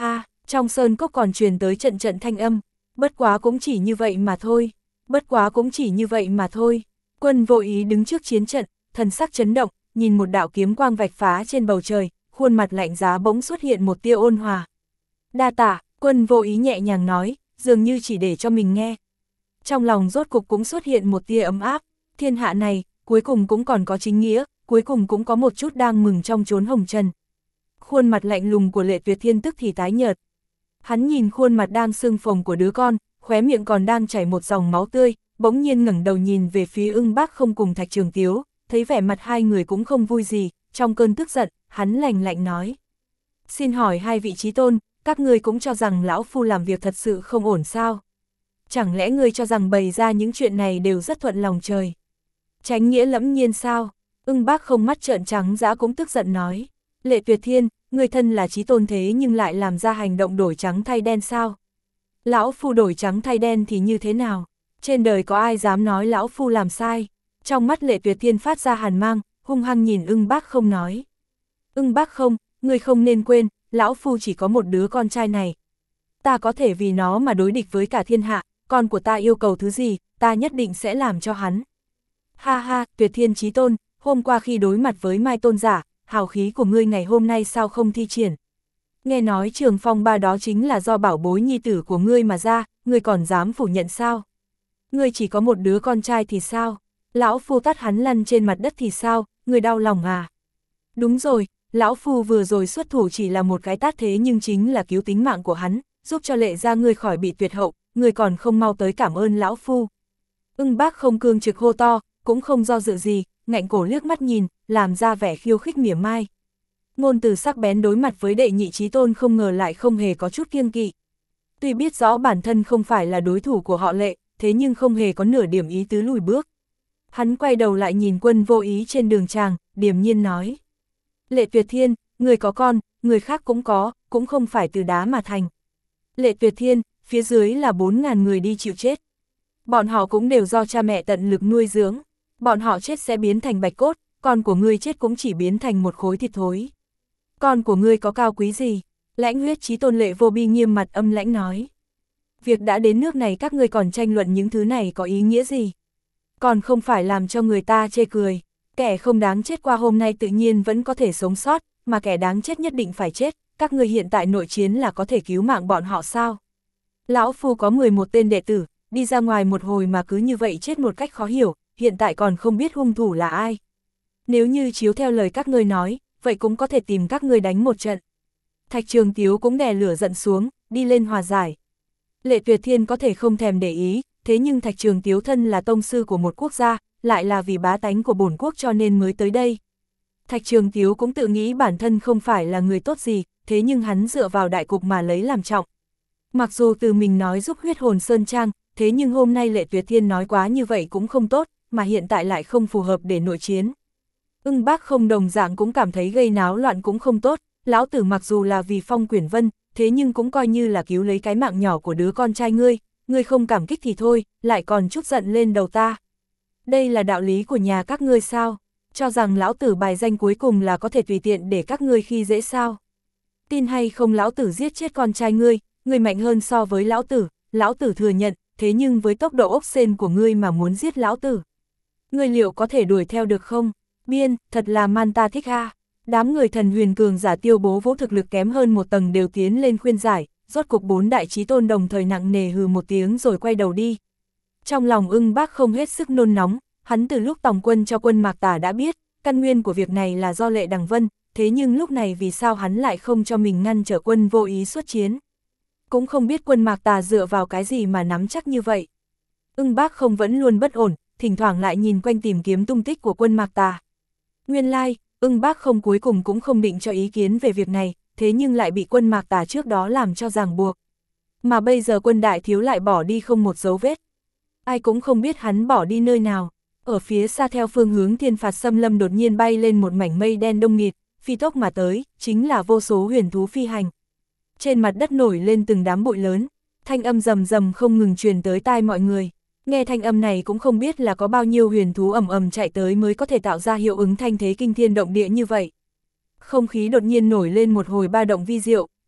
Trong sơn cốc còn truyền tới trận trận thanh âm, bất quá cũng chỉ như vậy mà thôi, bất quá cũng chỉ như vậy mà thôi. Quân Vô Ý đứng trước chiến trận, thần sắc chấn động, nhìn một đạo kiếm quang vạch phá trên bầu trời, khuôn mặt lạnh giá bỗng xuất hiện một tia ôn hòa. Đa tạ, Quân Vô Ý nhẹ nhàng nói, dường như chỉ để cho mình nghe. Trong lòng rốt cục cũng xuất hiện một tia ấm áp, thiên hạ này, cuối cùng cũng còn có chính nghĩa, cuối cùng cũng có một chút đang mừng trong chốn hồng trần. Khuôn mặt lạnh lùng của Lệ Tuyệt Thiên tức thì tái nhợt. Hắn nhìn khuôn mặt đang sưng phồng của đứa con, khóe miệng còn đang chảy một dòng máu tươi, bỗng nhiên ngẩng đầu nhìn về phía Ưng Bác Không cùng Thạch Trường Tiếu, thấy vẻ mặt hai người cũng không vui gì, trong cơn tức giận, hắn lạnh lạnh nói. Xin hỏi hai vị chí tôn, các ngươi cũng cho rằng lão phu làm việc thật sự không ổn sao? Chẳng lẽ ngươi cho rằng bày ra những chuyện này đều rất thuận lòng trời? Chánh nghĩa lẫm nhiên sao? Ưng Bác Không mắt trợn trắng dã cũng tức giận nói. Lệ Tuyệt Thiên, người thân là chí tôn thế nhưng lại làm ra hành động đổi trắng thay đen sao? Lão phu đổi trắng thay đen thì như thế nào? Trên đời có ai dám nói lão phu làm sai? Trong mắt Lệ Tuyệt Thiên phát ra hàn mang, hung hăng nhìn Ưng Bác Không nói. Ưng Bác Không, ngươi không nên quên, lão phu chỉ có một đứa con trai này. Ta có thể vì nó mà đối địch với cả thiên hạ, con của ta yêu cầu thứ gì, ta nhất định sẽ làm cho hắn. Ha ha, Tuyệt Thiên chí tôn, hôm qua khi đối mặt với Mai tôn giả, hào khí của ngươi ngày hôm nay sao không thi triển? Nghe nói Trường Phong Ba đó chính là do bảo bối nhi tử của ngươi mà ra, ngươi còn dám phủ nhận sao? Ngươi chỉ có một đứa con trai thì sao? Lão phu tát hắn lăn trên mặt đất thì sao? Ngươi đau lòng à? Đúng rồi, lão phu vừa rồi xuất thủ chỉ là một cái tát thế nhưng chính là cứu tính mạng của hắn, giúp cho Lệ gia ngươi khỏi bị tuyệt hậu, ngươi còn không mau tới cảm ơn lão phu. Ưng Bác Không cương trực hô to, cũng không do dự gì, ngạnh cổ liếc mắt nhìn, làm ra vẻ khiêu khích mỉa mai. Ngôn từ sắc bén đối mặt với đệ nhị chí tôn không ngờ lại không hề có chút kiêng kỵ. Tuy biết rõ bản thân không phải là đối thủ của họ Lệ, thế nhưng không hề có nửa điểm ý tứ lùi bước. Hắn quay đầu lại nhìn Quân Vô Ý trên đường tràng, điềm nhiên nói. Lệ Tuyệt Thiên, người có con, người khác cũng có, cũng không phải từ đá mà thành. Lệ Tuyệt Thiên, phía dưới là 4.000 người đi chịu chết. Bọn họ cũng đều do cha mẹ tận lực nuôi dưỡng. Bọn họ chết sẽ biến thành bạch cốt, con của ngươi chết cũng chỉ biến thành một khối thịt thối. Con của ngươi có cao quý gì? Lãnh Huyết chí tôn Lệ Vô Bi nghiêm mặt âm lãnh nói. Việc đã đến nước này các ngươi còn tranh luận những thứ này có ý nghĩa gì? Còn không phải làm cho người ta chê cười. Kẻ không đáng chết qua hôm nay tự nhiên vẫn có thể sống sót, mà kẻ đáng chết nhất định phải chết. Các ngươi hiện tại nội chiến là có thể cứu mạng bọn họ sao? Lão phu có 11 tên đệ tử, đi ra ngoài một hồi mà cứ như vậy chết một cách khó hiểu, hiện tại còn không biết hung thủ là ai. Nếu như chiếu theo lời các ngươi nói, vậy cũng có thể tìm các ngươi đánh một trận. Thạch Trường Tiếu cũng đè lửa giận xuống, đi lên hòa giải. Lệ Tuyệt Thiên có thể không thèm để ý, thế nhưng Thạch Trường Tiếu thân là tông sư của một quốc gia, lại là vì bá tánh của bổn quốc cho nên mới tới đây. Thạch Trường Tiếu cũng tự nghĩ bản thân không phải là người tốt gì, thế nhưng hắn dựa vào đại cục mà lấy làm trọng. Mặc dù từ mình nói giúp huyết hồn Sơn Trang, thế nhưng hôm nay Lệ Tuyệt Thiên nói quá như vậy cũng không tốt, mà hiện tại lại không phù hợp để nội chiến. Ưng Bác Không đồng dạng cũng cảm thấy gây náo loạn cũng không tốt, lão tử mặc dù là vì Phong Quyển Vân, thế nhưng cũng coi như là cứu lấy cái mạng nhỏ của đứa con trai ngươi không cảm kích thì thôi, lại còn chút giận lên đầu ta. Đây là đạo lý của nhà các ngươi sao? Cho rằng lão tử bài danh cuối cùng là có thể tùy tiện để các ngươi khi dễ sao? Tin hay không lão tử giết chết con trai ngươi mạnh hơn so với lão tử thừa nhận, thế nhưng với tốc độ ốc sên của ngươi mà muốn giết lão tử. Ngươi liệu có thể đuổi theo được không? Biên, thật là man ta thích ha. Đám người thần huyền cường giả Tiêu Bố Vũ thực lực kém hơn một tầng đều tiến lên khuyên giải, rốt cục 4 đại chí tôn đồng thời nặng nề hừ một tiếng rồi quay đầu đi. Trong lòng Ưng Bác Không hết sức nôn nóng, hắn từ lúc tòng quân cho quân Mạc Tà đã biết, căn nguyên của việc này là do Lệ Đằng Vân, thế nhưng lúc này vì sao hắn lại không cho mình ngăn trở Quân Vô Ý xuất chiến. Cũng không biết quân Mạc Tà dựa vào cái gì mà nắm chắc như vậy. Ưng Bác Không vẫn luôn bất ổn, thỉnh thoảng lại nhìn quanh tìm kiếm tung tích của quân Mạc Tà. Nguyên lai, Ưng Bác Không cuối cùng cũng không định cho ý kiến về việc này, thế nhưng lại bị quân Mạc Tà trước đó làm cho ràng buộc. Mà bây giờ quân đại thiếu lại bỏ đi không một dấu vết. Ai cũng không biết hắn bỏ đi nơi nào. Ở phía xa theo phương hướng Thiên Phạt Xâm Lâm đột nhiên bay lên một mảnh mây đen đông nghịt, phi tốc mà tới, chính là vô số huyền thú phi hành. Trên mặt đất nổi lên từng đám bụi lớn, thanh âm rầm rầm không ngừng truyền tới tai mọi người. Nghe thanh âm này cũng không biết là có bao nhiêu huyền thú ầm ầm chạy tới mới có thể tạo ra hiệu ứng thanh thế kinh thiên động địa như vậy. Không khí đột nhiên nổi lên một hồi ba động vi diệu,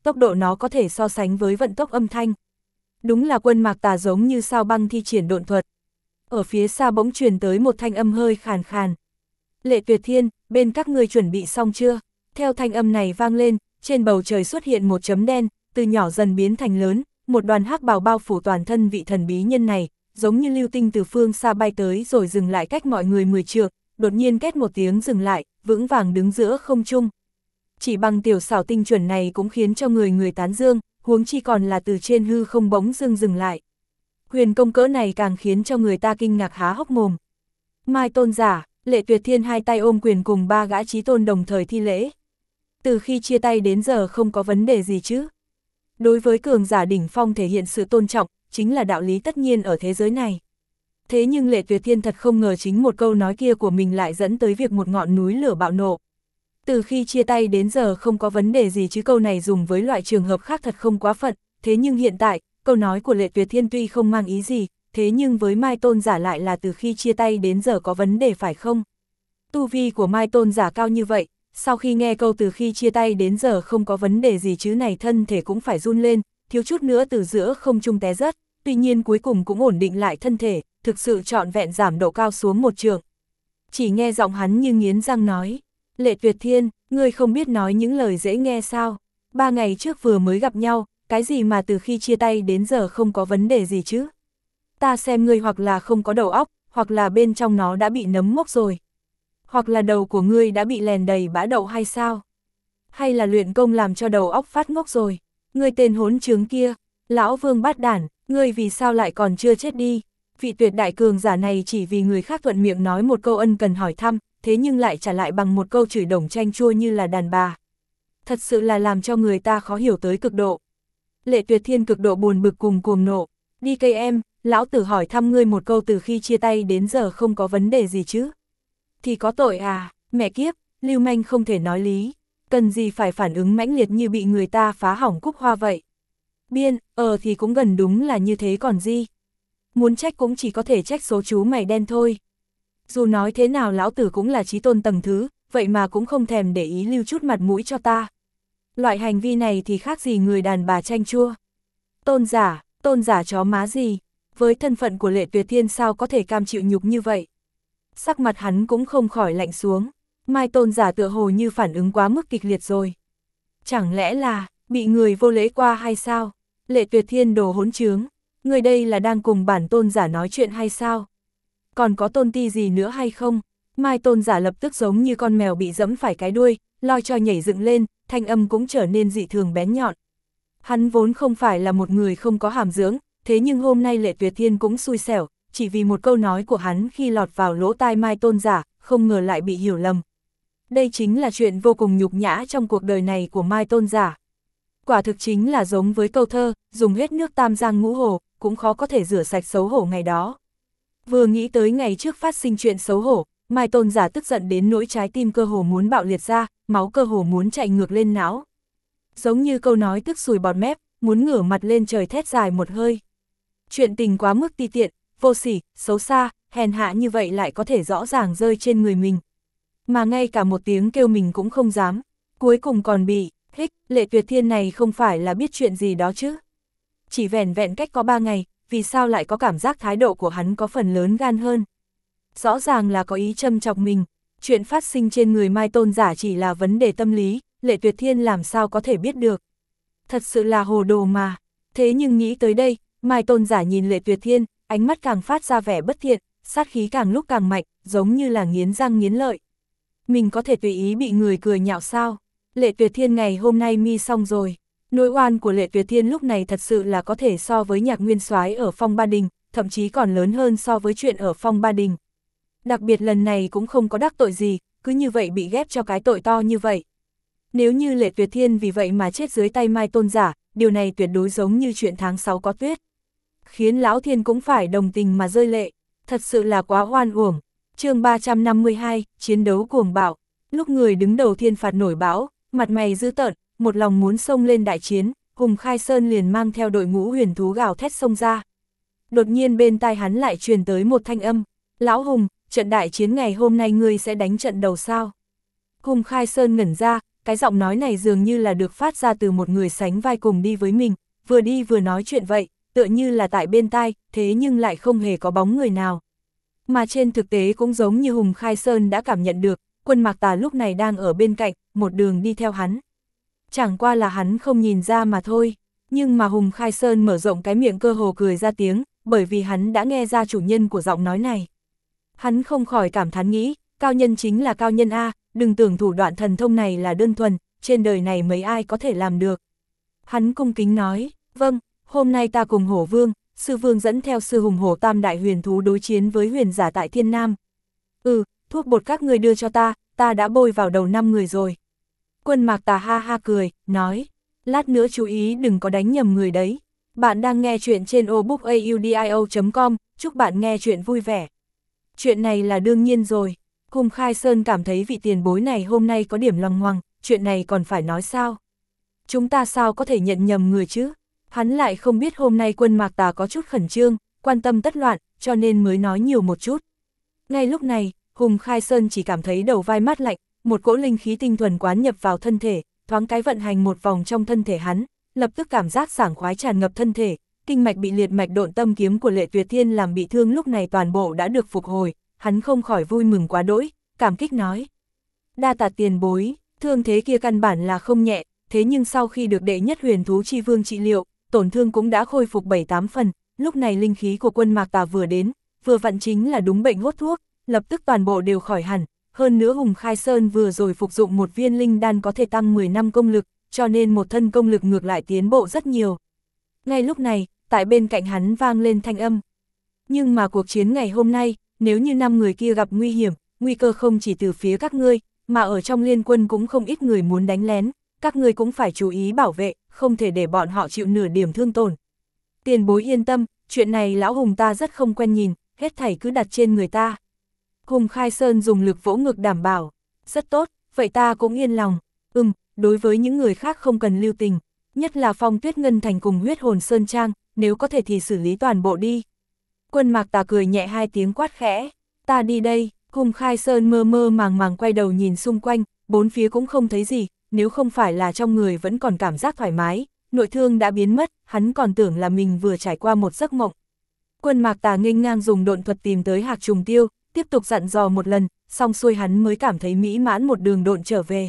tốc độ nó có thể so sánh với vận tốc âm thanh. Đúng là Quân Mạc Tà giống như sao băng thi triển độn thuật. Ở phía xa bỗng truyền tới một thanh âm hơi khàn khàn. Lệ Tuyệt Thiên, bên các ngươi chuẩn bị xong chưa? Theo thanh âm này vang lên, trên bầu trời xuất hiện một chấm đen, từ nhỏ dần biến thành lớn, một đoàn hắc bào bao phủ toàn thân vị thần bí nhân này, giống như lưu tinh từ phương xa bay tới rồi dừng lại cách mọi người 10 trượng, đột nhiên két một tiếng dừng lại, vững vàng đứng giữa không trung. Chỉ bằng tiểu xảo tinh chuẩn này cũng khiến cho người tán dương, huống chi còn là từ trên hư không bỗng dừng lại. Huyền công cỡ này càng khiến cho người ta kinh ngạc há hốc mồm. Mai tôn giả, Lệ Tuyệt Thiên hai tay ôm quyền cùng ba gã chí tôn đồng thời thi lễ. Từ khi chia tay đến giờ không có vấn đề gì chứ. Đối với cường giả đỉnh phong thể hiện sự tôn trọng, chính là đạo lý tất nhiên ở thế giới này. Thế nhưng Lệ Tuyệt Thiên thật không ngờ chính một câu nói kia của mình lại dẫn tới việc một ngọn núi lửa bạo nộ. Từ khi chia tay đến giờ không có vấn đề gì chứ câu này dùng với loại trường hợp khác thật không quá phận, thế nhưng hiện tại, câu nói của Lệ Tuyệt Thiên tuy không mang ý gì, thế nhưng với Mai tôn giả lại là từ khi chia tay đến giờ có vấn đề phải không? Tu vi của Mai tôn giả cao như vậy, sau khi nghe câu từ khi chia tay đến giờ không có vấn đề gì chứ này thân thể cũng phải run lên, thiếu chút nữa từ giữa không trung té rớt, tuy nhiên cuối cùng cũng ổn định lại thân thể, thực sự trọn vẹn giảm độ cao xuống một trượng. Chỉ nghe giọng hắn như nghiến răng nói, Lệ Tuyệt Thiên, ngươi không biết nói những lời dễ nghe sao? 3 ngày trước vừa mới gặp nhau, cái gì mà từ khi chia tay đến giờ không có vấn đề gì chứ? Ta xem ngươi hoặc là không có đầu óc, hoặc là bên trong nó đã bị nấm mốc rồi. Hoặc là đầu của ngươi đã bị lèn đầy bã đậu hay sao? Hay là luyện công làm cho đầu óc phát ngốc rồi? Ngươi tên hỗn trướng kia, lão Vương bát đản, ngươi vì sao lại còn chưa chết đi? Vị tuyệt đại cường giả này chỉ vì người khác thuận miệng nói một câu ân cần hỏi thăm, thế nhưng lại trả lại bằng một câu chửi đồng chanh chua như là đàn bà. Thật sự là làm cho người ta khó hiểu tới cực độ. Lệ Tuyệt Thiên cực độ buồn bực cùng cuồng nộ. Đi cây em, lão tử hỏi thăm ngươi một câu từ khi chia tay đến giờ không có vấn đề gì chứ? Thì có tội à, mẹ kiếp, lưu manh không thể nói lý. Cần gì phải phản ứng mãnh liệt như bị người ta phá hỏng cúc hoa vậy? Biên, thì cũng gần đúng là như thế còn gì. Muốn trách cũng chỉ có thể trách số chú mày đen thôi. Dù nói thế nào lão tử cũng là chí tôn tầng thứ, vậy mà cũng không thèm để ý lưu chút mặt mũi cho ta. Loại hành vi này thì khác gì người đàn bà chanh chua. Tôn giả chó má gì, với thân phận của Lệ Tuyệt Thiên sao có thể cam chịu nhục như vậy. Sắc mặt hắn cũng không khỏi lạnh xuống, Mai tôn giả tựa hồ như phản ứng quá mức kịch liệt rồi. Chẳng lẽ là, bị người vô lễ qua hay sao? Lệ Tuyệt Thiên đồ hỗn trướng, người đây là đang cùng bản tôn giả nói chuyện hay sao? Còn có tôn ti gì nữa hay không? Mai tôn giả lập tức giống như con mèo bị dẫm phải cái đuôi, loi cho nhảy dựng lên, thanh âm cũng trở nên dị thường bén nhọn. Hắn vốn không phải là một người không có hàm dưỡng, thế nhưng hôm nay Lệ Tuyệt Thiên cũng xui xẻo, chỉ vì một câu nói của hắn khi lọt vào lỗ tai Mai tôn giả, không ngờ lại bị hiểu lầm. Đây chính là chuyện vô cùng nhục nhã trong cuộc đời này của Mai tôn giả. Quả thực chính là giống với câu thơ, dùng hết nước tam giang ngũ hồ, cũng khó có thể rửa sạch xấu hổ ngày đó. Vừa nghĩ tới ngày trước phát sinh chuyện xấu hổ, Mai tôn giả tức giận đến nỗi trái tim cơ hồ muốn bạo liệt ra, máu cơ hồ muốn chạy ngược lên não. Giống như câu nói tức sùi bọt mép, muốn ngửa mặt lên trời thét dài một hơi. Chuyện tình quá mức ti tiện, vô sỉ, xấu xa, hèn hạ như vậy lại có thể rõ ràng rơi trên người mình. Mà ngay cả một tiếng kêu mình cũng không dám, cuối cùng còn bị, Lệ Tuyệt Thiên này không phải là biết chuyện gì đó chứ. Chỉ vẻn vẹn cách có 3 ngày, vì sao lại có cảm giác thái độ của hắn có phần lớn gan hơn. Rõ ràng là có ý châm chọc mình, chuyện phát sinh trên người Mai tôn giả chỉ là vấn đề tâm lý, Lệ Tuyệt Thiên làm sao có thể biết được. Thật sự là hồ đồ mà. Thế nhưng nghĩ tới đây, Mai tôn giả nhìn Lệ Tuyệt Thiên, ánh mắt càng phát ra vẻ bất thiện, sát khí càng lúc càng mạnh, giống như là nghiến răng nghiến lợi. Mình có thể tùy ý bị người cười nhạo sao? Lệ Tuyệt Thiên ngày hôm nay mi xong rồi. Nỗi oan của Lệ Tuyệt Thiên lúc này thật sự là có thể so với Nhạc Nguyên Soái ở Phong Ba Đình, thậm chí còn lớn hơn so với chuyện ở Phong Ba Đình. Đặc biệt lần này cũng không có đắc tội gì, cứ như vậy bị ghép cho cái tội to như vậy. Nếu như Lệ Tuyệt Thiên vì vậy mà chết dưới tay Mai tôn giả, điều này tuyệt đối giống như chuyện tháng 6 có tuyết. Khiến Lão Thiên cũng phải đồng tình mà rơi lệ, thật sự là quá oan uổng. Chương 352, chiến đấu cuồng bạo. Lúc người đứng đầu thiên phạt nổi bão, mặt mày dữ tợn, một lòng muốn xông lên đại chiến, Hùng Khai Sơn liền mang theo đội ngũ huyền thú gào thét xông ra. Đột nhiên bên tai hắn lại truyền tới một thanh âm, Lão Hùng, trận đại chiến ngày hôm nay ngươi sẽ đánh trận đầu sao? Hùng Khai Sơn ngẩn ra, cái giọng nói này dường như là được phát ra từ một người sánh vai cùng đi với mình, vừa đi vừa nói chuyện vậy, tựa như là tại bên tai, thế nhưng lại không hề có bóng người nào. Mà trên thực tế cũng giống như Hùng Khai Sơn đã cảm nhận được, Quân Mạc Tà lúc này đang ở bên cạnh, một đường đi theo hắn. Chẳng qua là hắn không nhìn ra mà thôi, nhưng mà Hùng Khai Sơn mở rộng cái miệng cơ hồ cười ra tiếng, bởi vì hắn đã nghe ra chủ nhân của giọng nói này. Hắn không khỏi cảm thán nghĩ, cao nhân chính là cao nhân A, đừng tưởng thủ đoạn thần thông này là đơn thuần, trên đời này mấy ai có thể làm được. Hắn cung kính nói, vâng, hôm nay ta cùng Hổ Vương, Sư Vương dẫn theo sư hùng hổ tam đại huyền thú đối chiến với huyền giả tại Thiên Nam. Thuốc bột các người đưa cho ta đã bôi vào đầu 5 người rồi. Quân Mạc Tà ha ha cười, nói, lát nữa chú ý đừng có đánh nhầm người đấy. Bạn đang nghe chuyện trên obookaudio.com, chúc bạn nghe chuyện vui vẻ. Chuyện này là đương nhiên rồi. Hùng Khai Sơn cảm thấy vị tiền bối này hôm nay có điểm loằng ngoằng, chuyện này còn phải nói sao? Chúng ta sao có thể nhận nhầm người chứ? Hắn lại không biết hôm nay Quân Mạc Tà có chút khẩn trương, quan tâm tất loạn, cho nên mới nói nhiều một chút. Ngay lúc này, Hùng Khai Sơn chỉ cảm thấy đầu vai mát lạnh, một cỗ linh khí tinh thuần quán nhập vào thân thể, thoáng cái vận hành một vòng trong thân thể hắn, lập tức cảm giác sảng khoái tràn ngập thân thể, kinh mạch bị liệt mạch độn tâm kiếm của Lệ Tuyệt Thiên làm bị thương lúc này toàn bộ đã được phục hồi, hắn không khỏi vui mừng quá đỗi, cảm kích nói. Đa tạ tiền bối, thương thế kia căn bản là không nhẹ, thế nhưng sau khi được đệ nhất huyền thú chi vương trị liệu, tổn thương cũng đã khôi phục 7-8 phần, lúc này linh khí của Quân Mạc Tà vừa đến, vừa vặn chính là đúng bệnh hốt thuốc, lập tức toàn bộ đều khỏi hẳn, hơn nữa Hùng Khai Sơn vừa rồi phục dụng một viên linh đan có thể tăng 10 năm công lực, cho nên một thân công lực ngược lại tiến bộ rất nhiều. Ngay lúc này, tại bên cạnh hắn vang lên thanh âm. Nhưng mà cuộc chiến ngày hôm nay, nếu như 5 người kia gặp nguy hiểm, nguy cơ không chỉ từ phía các ngươi, mà ở trong liên quân cũng không ít người muốn đánh lén, các ngươi cũng phải chú ý bảo vệ, không thể để bọn họ chịu nửa điểm thương tổn. Tiền bối yên tâm, chuyện này lão Hùng ta rất không quen nhìn, hết thảy cứ đặt trên người ta. Hùng Khai Sơn dùng lực vỗ ngực đảm bảo, rất tốt, vậy ta cũng yên lòng. Đối với những người khác không cần lưu tình, nhất là Phong Tuyết Ngân Thành cùng Huyết Hồn Sơn Trang, nếu có thể thì xử lý toàn bộ đi. Quân Mạc Tà cười nhẹ 2 tiếng quát khẽ, ta đi đây. Hùng Khai Sơn mơ mơ màng màng quay đầu nhìn xung quanh, bốn phía cũng không thấy gì, nếu không phải là trong người vẫn còn cảm giác thoải mái, nội thương đã biến mất, hắn còn tưởng là mình vừa trải qua một giấc mộng. Quân Mạc Tà nghênh ngang dùng độn thuật tìm tới Hạc Trùng Tiêu, tiếp tục dặn dò một lần, xong xuôi hắn mới cảm thấy mỹ mãn một đường độn trở về.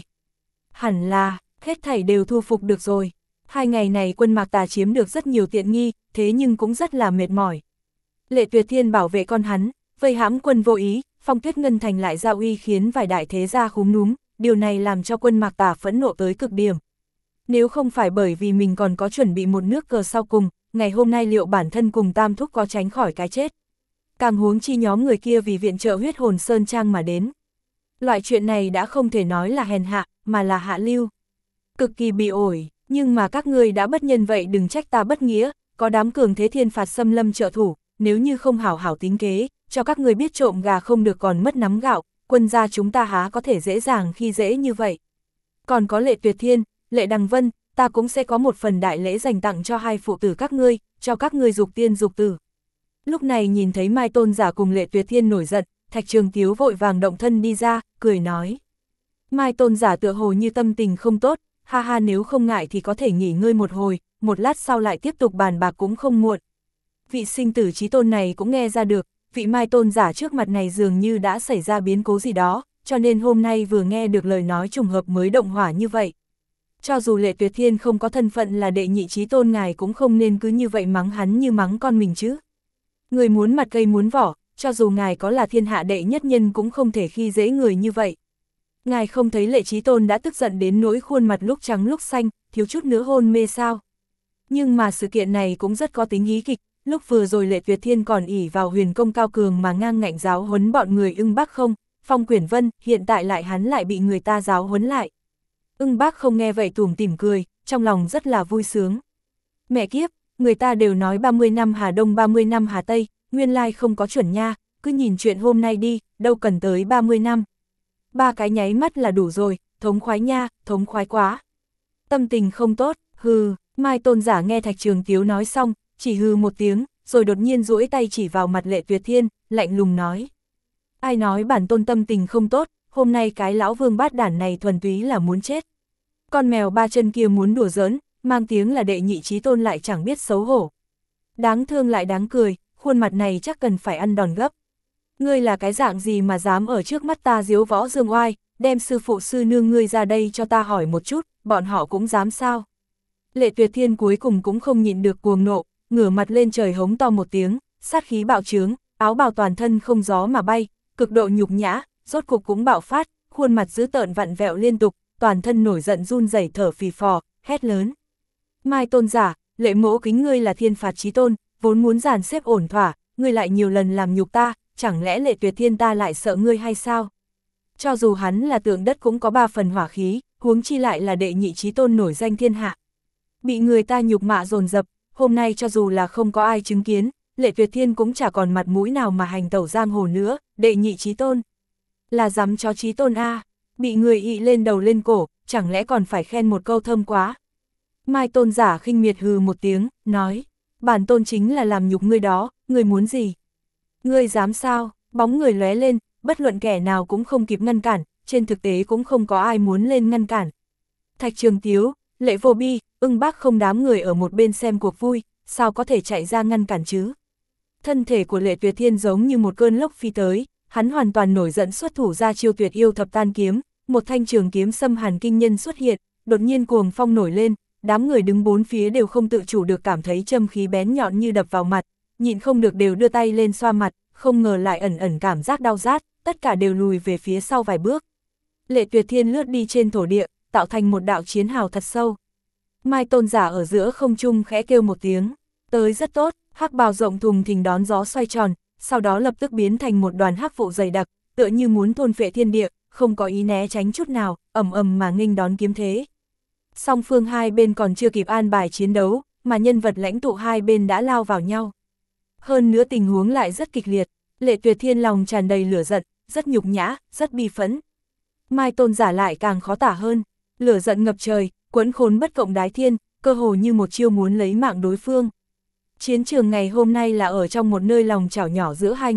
Hẳn là, hết thảy đều thu phục được rồi. 2 ngày này Quân Mạc Tà chiếm được rất nhiều tiện nghi, thế nhưng cũng rất là mệt mỏi. Lệ Tuyệt Thiên bảo vệ con hắn, vây hãm quân vô ý, Phong Tuyết Ngân Thành lại ra uy khiến vài đại thế gia khúm núm, điều này làm cho Quân Mạc Tà phẫn nộ tới cực điểm. Nếu không phải bởi vì mình còn có chuẩn bị một nước cờ sau cùng, ngày hôm nay liệu bản thân cùng Tam Thúc có tránh khỏi cái chết. Càng huống chi nhóm người kia vì viện trợ Huyết Hồn Sơn Trang mà đến. Loại chuyện này đã không thể nói là hèn hạ, mà là hạ lưu. Cực kỳ bị ổi, nhưng mà các ngươi đã bất nhân vậy đừng trách ta bất nghĩa, có đám cường thế thiên phạt xâm lâm trợ thủ, nếu như không hảo hảo tính kế, cho các ngươi biết trộm gà không được còn mất nắm gạo, quân gia chúng ta há có thể dễ dàng khi dễ như vậy. Còn có Lệ Tuyệt Thiên, Lệ Đằng Vân, ta cũng sẽ có một phần đại lễ dành tặng cho 2 phụ tử các ngươi, cho các ngươi dục tiên dục tử. Lúc này nhìn thấy Mai Tôn Giả cùng Lệ Tuyệt Thiên nổi giận, Thạch Trường Tiếu vội vàng động thân đi ra, cười nói. Mai Tôn Giả tựa hồ như tâm tình không tốt, ha ha nếu không ngại thì có thể nghỉ ngơi một hồi, một lát sau lại tiếp tục bàn bạc cũng không muộn. Vị sinh tử chí tôn này cũng nghe ra được, vị Mai Tôn Giả trước mặt này dường như đã xảy ra biến cố gì đó, cho nên hôm nay vừa nghe được lời nói trùng hợp mới động hỏa như vậy. Cho dù Lệ Tuyệt Thiên không có thân phận là đệ nhị chí tôn ngài cũng không nên cứ như vậy mắng hắn như mắng con mình chứ. Người muốn mặt cây muốn vỏ, cho dù ngài có là thiên hạ đệ nhất nhân cũng không thể khi dễ người như vậy. Ngài không thấy Lệ Chí Tôn đã tức giận đến nỗi khuôn mặt lúc trắng lúc xanh, thiếu chút nữa hôn mê sao. Nhưng mà sự kiện này cũng rất có tính hí kịch, lúc vừa rồi Lệ Tuyệt Thiên còn ỷ vào huyền công cao cường mà ngang ngạnh giáo huấn bọn người Ưng Bác Không, Phong Quyển Vân, hiện tại lại hắn lại bị người ta giáo huấn lại. Ưng Bác Không nghe vậy tủm tỉm cười, trong lòng rất là vui sướng. Mẹ kiếp, người ta đều nói 30 năm Hà Đông 30 năm Hà Tây, nguyên lai không có chuẩn nha, cứ nhìn chuyện hôm nay đi, đâu cần tới 30 năm. 3 cái nháy mắt là đủ rồi, thống khoái nha, thống khoái quá. Tâm tình không tốt, hừ, Mai Tôn Giả nghe Thạch Trường Tiếu nói xong, chỉ hừ một tiếng, rồi đột nhiên duỗi tay chỉ vào mặt Lệ Tuyệt Thiên, lạnh lùng nói. Ai nói bản tôn tâm tình không tốt, hôm nay cái lão vương bát đản này thuần túy là muốn chết. Con mèo ba chân kia muốn đùa giỡn, mang tiếng là đệ nhị chí tôn lại chẳng biết xấu hổ. Đáng thương lại đáng cười, khuôn mặt này chắc cần phải ăn đòn gấp. Ngươi là cái dạng gì mà dám ở trước mắt ta diếu võ dương oai, đem sư phụ sư nương ngươi ra đây cho ta hỏi một chút, bọn họ cũng dám sao? Lệ Tuyệt Thiên cuối cùng cũng không nhịn được cuồng nộ, ngửa mặt lên trời hống to một tiếng, sát khí bạo trướng, áo bào toàn thân không gió mà bay, cực độ nhục nhã, rốt cục cũng bạo phát, khuôn mặt dữ tợn vặn vẹo liên tục, toàn thân nổi giận run rẩy thở phì phò, hét lớn. Mai Tôn giả, Lệ mỗ kính ngươi là thiên phạt chí tôn, vốn muốn dàn xếp ổn thỏa, ngươi lại nhiều lần làm nhục ta, chẳng lẽ Lệ Tuyệt Thiên ta lại sợ ngươi hay sao? Cho dù hắn là tượng đất cũng có 3 phần hỏa khí, huống chi lại là đệ nhị chí tôn nổi danh thiên hạ. Bị người ta nhục mạ dồn dập, hôm nay cho dù là không có ai chứng kiến, Lệ Tuyệt Thiên cũng chả còn mặt mũi nào mà hành tẩu giang hồ nữa, đệ nhị chí tôn. Là dám cho chí tôn a, bị người ị lên đầu lên cổ, chẳng lẽ còn phải khen một câu thơm quá. Mai Tôn giả khinh miệt hừ một tiếng, nói, bản tôn chính là làm nhục ngươi đó, ngươi muốn gì? Ngươi dám sao? Bóng người lóe lên, bất luận kẻ nào cũng không kịp ngăn cản, trên thực tế cũng không có ai muốn lên ngăn cản. Thạch Trường Tiếu, Lệ Vô Bi, Ưng Bác không đám người ở một bên xem cuộc vui, sao có thể chạy ra ngăn cản chứ? Thân thể của Lệ Tuyệt Thiên giống như một cơn lốc phi tới, hắn hoàn toàn nổi giận xuất thủ ra chiêu tuyệt yêu thập tan kiếm, một thanh trường kiếm xâm hàn kinh nhân xuất hiện, đột nhiên cuồng phong nổi lên, đám người đứng bốn phía đều không tự chủ được cảm thấy châm khí bén nhọn như đập vào mặt, nhịn không được đều đưa tay lên xoa mặt, không ngờ lại ẩn ẩn cảm giác đau rát, tất cả đều lùi về phía sau vài bước. Lệ Tuyệt Thiên lướt đi trên thổ địa, tạo thành một đạo chiến hào thật sâu. Mai Tôn giả ở giữa không trung khẽ kêu một tiếng, tới rất tốt, hắc bào rộng thùng thình đón gió xoay tròn, sau đó lập tức biến thành một đoàn hắc vụ dày đặc, tựa như muốn thôn phệ thiên địa, không có ý né tránh chút nào, ầm ầm mà nghênh đón kiếm thế. Song phương hai bên còn chưa kịp an bài chiến đấu, mà nhân vật lãnh tụ hai bên đã lao vào nhau. Hơn nữa tình huống lại rất kịch liệt, Lệ Tuyệt Thiên lòng tràn đầy lửa giận, rất nhục nhã, rất bi phẫn. Mai Tôn giả lại càng khó tả hơn, lửa giận ngập trời, quẫn khốn bất cộng đái thiên, cơ hồ như một chiêu muốn lấy mạng đối phương. Chiến trường ngày hôm nay là ở trong một nơi lòng chảo nhỏ giữa hai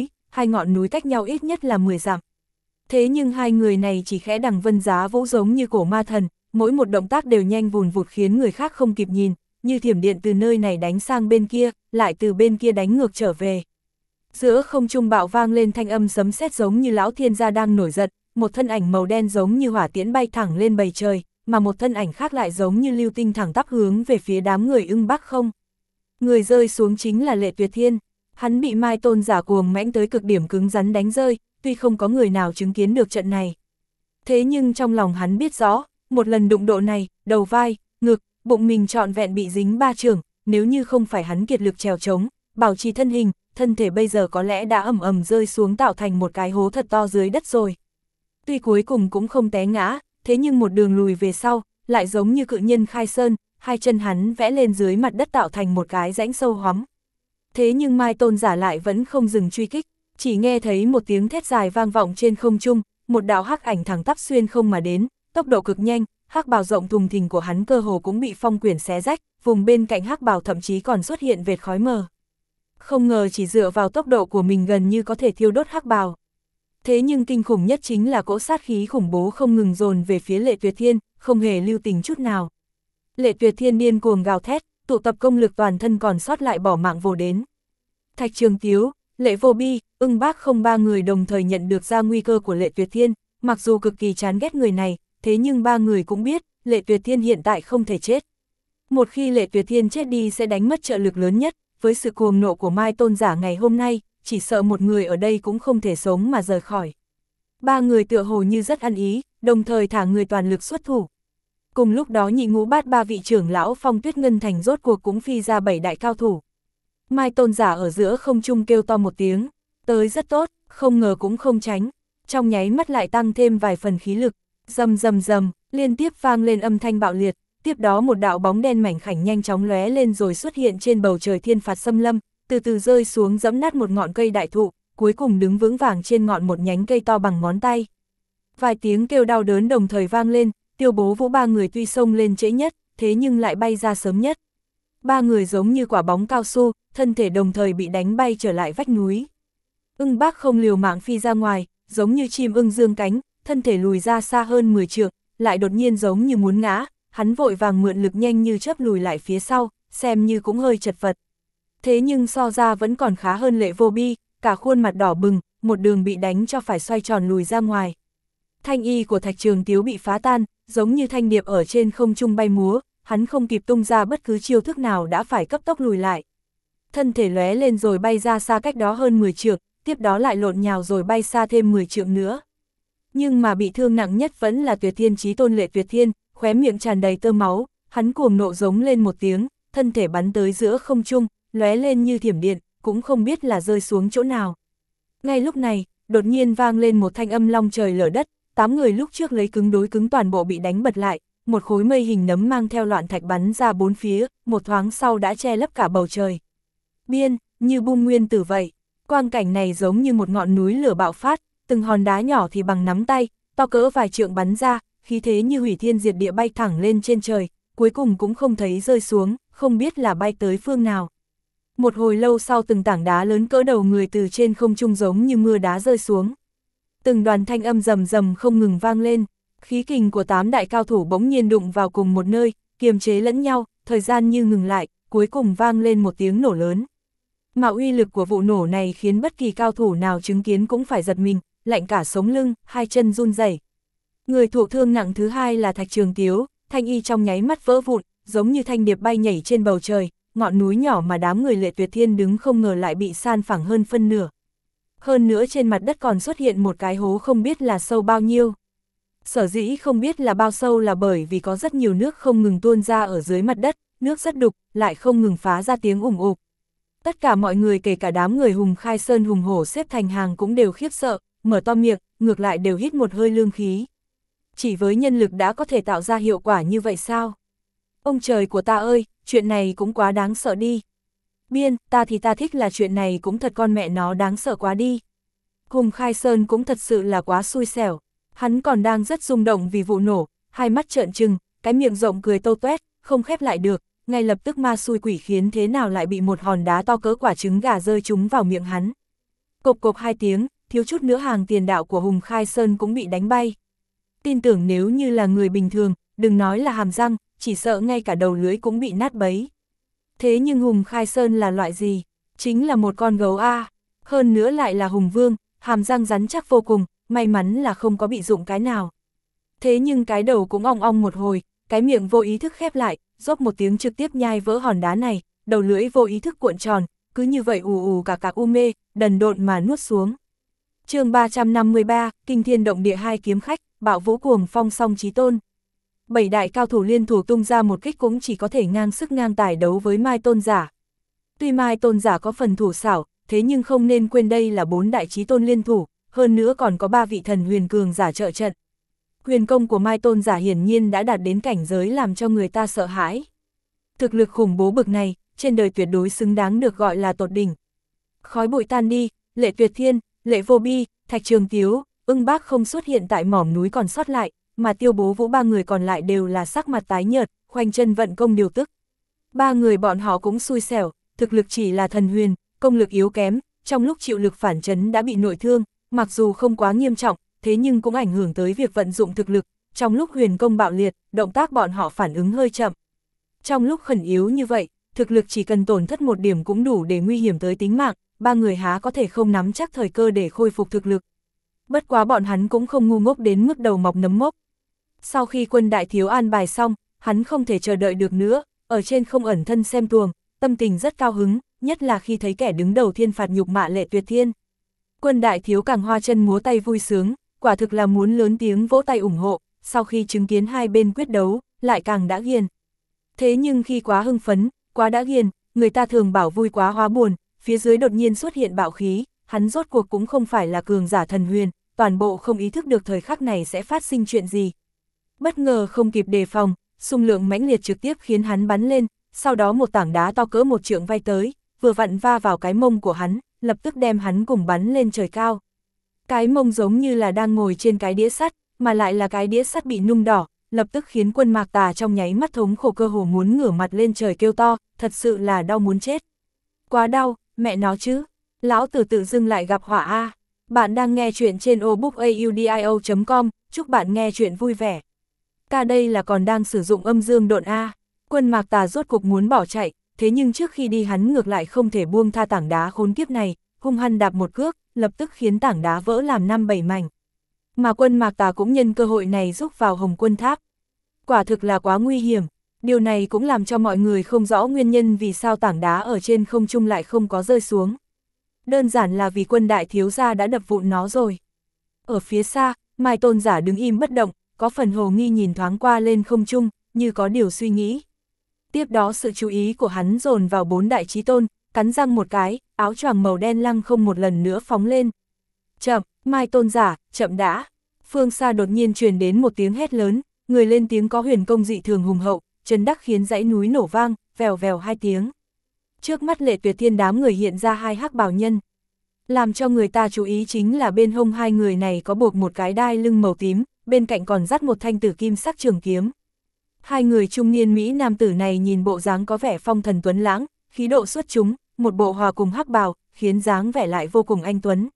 ngọn núi cách nhau ít nhất là 10 dặm. Thế nhưng hai người này chỉ khẽ đằng vân giá vũ giống như cổ ma thần, mỗi một động tác đều nhanh vùn vụt khiến người khác không kịp nhìn, như thiểm điện từ nơi này đánh sang bên kia, lại từ bên kia đánh ngược trở về. Giữa không trung bạo vang lên thanh âm sấm sét giống như lão thiên gia đang nổi giận, một thân ảnh màu đen giống như hỏa tiễn bay thẳng lên bầu trời, mà một thân ảnh khác lại giống như lưu tinh thẳng tắp hướng về phía đám người Ưng Bác không. Người rơi xuống chính là Lệ Tuyệt Thiên, hắn bị Mai Tôn giả cuồng mãnh tới cực điểm cứng rắn đánh rơi, tuy không có người nào chứng kiến được trận này. Thế nhưng trong lòng hắn biết rõ, một lần đụng độ này, đầu vai, ngực, bụng mình trọn vẹn bị dính 3 chưởng, nếu như không phải hắn kiệt lực trèo trống, bảo trì thân hình, thân thể bây giờ có lẽ đã ầm ầm rơi xuống tạo thành một cái hố thật to dưới đất rồi. Tuy cuối cùng cũng không té ngã, thế nhưng một đường lùi về sau, lại giống như cự nhân khai sơn, hai chân hắn vẽ lên dưới mặt đất tạo thành một cái rãnh sâu hoắm. Thế nhưng Mai Tôn giả lại vẫn không dừng truy kích, chỉ nghe thấy một tiếng thét dài vang vọng trên không trung, một đạo hắc ảnh thẳng tắp xuyên không mà đến, tốc độ cực nhanh, hắc bào rộng thùng thình của hắn cơ hồ cũng bị phong quyển xé rách, vùng bên cạnh hắc bào thậm chí còn xuất hiện vệt khói mờ. Không ngờ chỉ dựa vào tốc độ của mình gần như có thể thiêu đốt hắc bào. Thế nhưng kinh khủng nhất chính là cỗ sát khí khủng bố không ngừng dồn về phía Lệ Tuyệt Thiên, không hề lưu tình chút nào. Lệ Tuyệt Thiên điên cuồng gào thét, tụ tập công lực toàn thân còn sót lại bỏ mạng vồ đến. Thạch Trường Tiếu, Lệ Vô Bi, Ưng Bác không 3 người đồng thời nhận được ra nguy cơ của Lệ Tuyệt Thiên, mặc dù cực kỳ chán ghét người này, thế nhưng 3 người cũng biết, Lệ Tuyệt Thiên hiện tại không thể chết. Một khi Lệ Tuyệt Thiên chết đi sẽ đánh mất trợ lực lớn nhất, với sự cuồng nộ của Mai Tôn giả ngày hôm nay, chỉ sợ một người ở đây cũng không thể sống mà rời khỏi. 3 người tựa hồ như rất ăn ý, đồng thời thả người toàn lực xuất thủ. Cùng lúc đó nhị ngũ bát 3 vị trưởng lão Phong Tuyết Ngân Thành rốt cuộc cũng phi ra 7 đại cao thủ. Mai Tôn giả ở giữa không trung kêu to một tiếng, tới rất tốt, không ngờ cũng không tránh, trong nháy mắt lại tăng thêm vài phần khí lực, rầm rầm rầm, liên tiếp vang lên âm thanh bạo liệt, tiếp đó một đạo bóng đen mảnh khảnh nhanh chóng lóe lên rồi xuất hiện trên bầu trời thiên phạt xâm lâm, từ từ rơi xuống giẫm nát một ngọn cây đại thụ, cuối cùng đứng vững vàng trên ngọn một nhánh cây to bằng ngón tay. Vài tiếng kêu đau đớn đồng thời vang lên, Tiêu Bố Vũ 3 người tuy xông lên trễ nhất, thế nhưng lại bay ra sớm nhất. 3 người giống như quả bóng cao su, thân thể đồng thời bị đánh bay trở lại vách núi. Ưng Bác không liều mạng phi ra ngoài, giống như chim ưng dương cánh, thân thể lùi ra xa hơn 10 trượng, lại đột nhiên giống như muốn ngã, hắn vội vàng mượn lực nhanh như chớp lùi lại phía sau, xem như cũng hơi chật vật. Thế nhưng so ra vẫn còn khá hơn Lệ Vô Bi, cả khuôn mặt đỏ bừng, một đường bị đánh cho phải xoay tròn lùi ra ngoài. Thanh y của Thạch Trường Tiếu bị phá tan, giống như thanh điệp ở trên không trung bay múa, hắn không kịp tung ra bất cứ chiêu thức nào đã phải cấp tốc lùi lại. Thân thể lóe lên rồi bay ra xa cách đó hơn 10 trượng, tiếp đó lại lộn nhào rồi bay xa thêm 10 trượng nữa. Nhưng mà bị thương nặng nhất vẫn là Tuyệt Thiên Chí Tôn Lệ Tuyệt Thiên, khóe miệng tràn đầy tơ máu, hắn cuồng nộ giống lên một tiếng, thân thể bắn tới giữa không trung, lóe lên như thiểm điện, cũng không biết là rơi xuống chỗ nào. Ngay lúc này, đột nhiên vang lên một thanh âm long trời lở đất, 8 người lúc trước lấy cứng đối cứng toàn bộ bị đánh bật lại, một khối mây hình nấm mang theo loạn thạch bắn ra bốn phía, một thoáng sau đã che lấp cả bầu trời. Biên, như bung nguyên tử vậy, quang cảnh này giống như một ngọn núi lửa bạo phát, từng hòn đá nhỏ thì bằng nắm tay, to cỡ vài trượng bắn ra, khí thế như hủy thiên diệt địa bay thẳng lên trên trời, cuối cùng cũng không thấy rơi xuống, không biết là bay tới phương nào. Một hồi lâu sau từng tảng đá lớn cỡ đầu người từ trên không trung giống như mưa đá rơi xuống. Từng đoàn thanh âm rầm rầm không ngừng vang lên, khí kình của 8 đại cao thủ bỗng nhiên đụng vào cùng một nơi, kiềm chế lẫn nhau, thời gian như ngừng lại, cuối cùng vang lên một tiếng nổ lớn. Mà uy lực của vụ nổ này khiến bất kỳ cao thủ nào chứng kiến cũng phải giật mình, lạnh cả sống lưng, hai chân run rẩy. Người thụ thương nặng thứ hai là Thạch Trường Tiếu, thanh y trong nháy mắt vỡ vụn, giống như thanh điệp bay nhảy trên bầu trời, ngọn núi nhỏ mà đám người Lệ Tuyệt Thiên đứng không ngờ lại bị san phẳng hơn phân nửa. Hơn nữa trên mặt đất còn xuất hiện một cái hố không biết là sâu bao nhiêu. Sở dĩ không biết là bao sâu là bởi vì có rất nhiều nước không ngừng tuôn ra ở dưới mặt đất, nước rất đục, lại không ngừng phá ra tiếng ủng ục. Tất cả mọi người kể cả đám người Hùng Khai Sơn hùng hổ xếp thành hàng cũng đều khiếp sợ, mở to miệng, ngược lại đều hít một hơi lương khí. Chỉ với nhân lực đã có thể tạo ra hiệu quả như vậy sao? Ông trời của ta ơi, chuyện này cũng quá đáng sợ đi. Biên, ta thích là chuyện này cũng thật con mẹ nó đáng sợ quá đi. Hùng Khai Sơn cũng thật sự là quá xui xẻo. Hắn còn đang rất rung động vì vụ nổ, hai mắt trợn trừng, cái miệng rộng cười tâu tuét, không khép lại được, ngay lập tức ma xui quỷ khiến thế nào lại bị một hòn đá to cỡ quả trứng gà rơi trúng vào miệng hắn. Cộp cộp hai tiếng, thiếu chút nữa hàng tiền đạo của Hùng Khai Sơn cũng bị đánh bay. Tin tưởng nếu như là người bình thường, đừng nói là hàm răng, chỉ sợ ngay cả đầu lưỡi cũng bị nát bấy. Thế nhưng Hùng Khai Sơn là loại gì? Chính là một con gấu A, hơn nữa lại là hùng vương, hàm răng rắn chắc vô cùng, may mắn là không có bị dụng cái nào. Thế nhưng cái đầu cũng ong ong một hồi, cái miệng vô ý thức khép lại, rốp một tiếng trực tiếp nhai vỡ hòn đá này, đầu lưỡi vô ý thức cuộn tròn, cứ như vậy ù ù cả u mê, đần độn mà nuốt xuống. Chương 353, Kinh Thiên Động Địa hai kiếm khách, Bạo Vũ Cuồng Phong Song Chí Tôn. 7 đại cao thủ liên thủ tung ra một kích cũng chỉ có thể ngang sức ngang tài đấu với Mai Tôn Giả. Tuy Mai Tôn Giả có phần thủ xảo, thế nhưng không nên quên đây là 4 đại chí tôn liên thủ, hơn nữa còn có 3 vị thần huyền cường giả trợ trận. Huyền công của Mai Tôn Giả hiển nhiên đã đạt đến cảnh giới làm cho người ta sợ hãi. Thực lực khủng bố bực này, trên đời tuyệt đối xứng đáng được gọi là tột đỉnh. Khói bụi tan đi, Lệ Tuyệt Thiên, Lệ Vô Bi, Thạch Trường Tiếu, Ưng Bác không xuất hiện tại mỏm núi còn sót lại, mà Tiêu Bố Vũ ba người còn lại đều là sắc mặt tái nhợt, khoanh chân vận công điều tức. Ba người bọn họ cũng xui xẻo, thực lực chỉ là thần huyền, công lực yếu kém, trong lúc chịu lực phản chấn đã bị nội thương, mặc dù không quá nghiêm trọng, thế nhưng cũng ảnh hưởng tới việc vận dụng thực lực, trong lúc huyền công bạo liệt, động tác bọn họ phản ứng hơi chậm. Trong lúc khẩn yếu như vậy, thực lực chỉ cần tổn thất một điểm cũng đủ để nguy hiểm tới tính mạng, ba người há có thể không nắm chắc thời cơ để khôi phục thực lực. Bất quá bọn hắn cũng không ngu ngốc đến mức đầu mọc nấm mốc. Sau khi quân đại thiếu an bài xong, hắn không thể chờ đợi được nữa, ở trên không ẩn thân xem tuồng, tâm tình rất cao hứng, nhất là khi thấy kẻ đứng đầu thiên phạt nhục mạ Lệ Tuyệt Thiên. Quân đại thiếu càng hoa chân múa tay vui sướng, quả thực là muốn lớn tiếng vỗ tay ủng hộ, sau khi chứng kiến hai bên quyết đấu, lại càng đã ghiền. Thế nhưng khi quá hưng phấn, quá đã ghiền, người ta thường bảo vui quá hóa buồn, phía dưới đột nhiên xuất hiện bạo khí, hắn rốt cuộc cũng không phải là cường giả thần huyền, toàn bộ không ý thức được thời khắc này sẽ phát sinh chuyện gì. Bất ngờ không kịp đề phòng, xung lượng mãnh liệt trực tiếp khiến hắn bắn lên, sau đó một tảng đá to cỡ 1 trượng bay tới, vừa vặn va vào cái mông của hắn, lập tức đem hắn cùng bắn lên trời cao. Cái mông giống như là đang ngồi trên cái đĩa sắt, mà lại là cái đĩa sắt bị nung đỏ, lập tức khiến Quân Mạc Tà trong nháy mắt thống khổ cơ hồ muốn ngửa mặt lên trời kêu to, thật sự là đau muốn chết. Quá đau, mẹ nó chứ, lão tử tự dưng lại gặp họa a. Bạn đang nghe chuyện trên obookaudio.com, chúc bạn nghe chuyện vui vẻ. Ca đây là còn đang sử dụng âm dương độn A. Quân Mạc Tà rốt cục muốn bỏ chạy, thế nhưng trước khi đi hắn ngược lại không thể buông tha tảng đá khốn kiếp này, hung hăng đạp một cước, lập tức khiến tảng đá vỡ làm 5-7 mảnh. Mà Quân Mạc Tà cũng nhân cơ hội này rúc vào Hồng Quân Tháp. Quả thực là quá nguy hiểm, điều này cũng làm cho mọi người không rõ nguyên nhân vì sao tảng đá ở trên không trung lại không có rơi xuống. Đơn giản là vì Quân đại thiếu gia đã đập vụn nó rồi. Ở phía xa, Mai Tôn giả đứng im bất động, có phần hồ nghi nhìn thoáng qua lên không trung, như có điều suy nghĩ. Tiếp đó sự chú ý của hắn dồn vào 4 đại chí tôn, cắn răng một cái, áo choàng màu đen lăng không một lần nữa phóng lên. Chậm, Mai Tôn giả, chậm đã. Phương xa đột nhiên truyền đến một tiếng hét lớn, người lên tiếng có huyền công dị thường hùng hậu, chấn đắc khiến dãy núi nổ vang, vèo vèo 2 tiếng. Trước mắt Lệ Tuyệt Thiên đám người hiện ra 2 hắc bào nhân. Làm cho người ta chú ý chính là bên hông 2 người này có buộc một cái đai lưng màu tím, bên cạnh còn dắt một thanh tử kim sắc trường kiếm. 2 người trung niên Mỹ nam tử này nhìn bộ dáng có vẻ phong thần tuấn lãng, khí độ xuất chúng, một bộ hòa cùng hắc bào, khiến dáng vẻ lại vô cùng anh tuấn.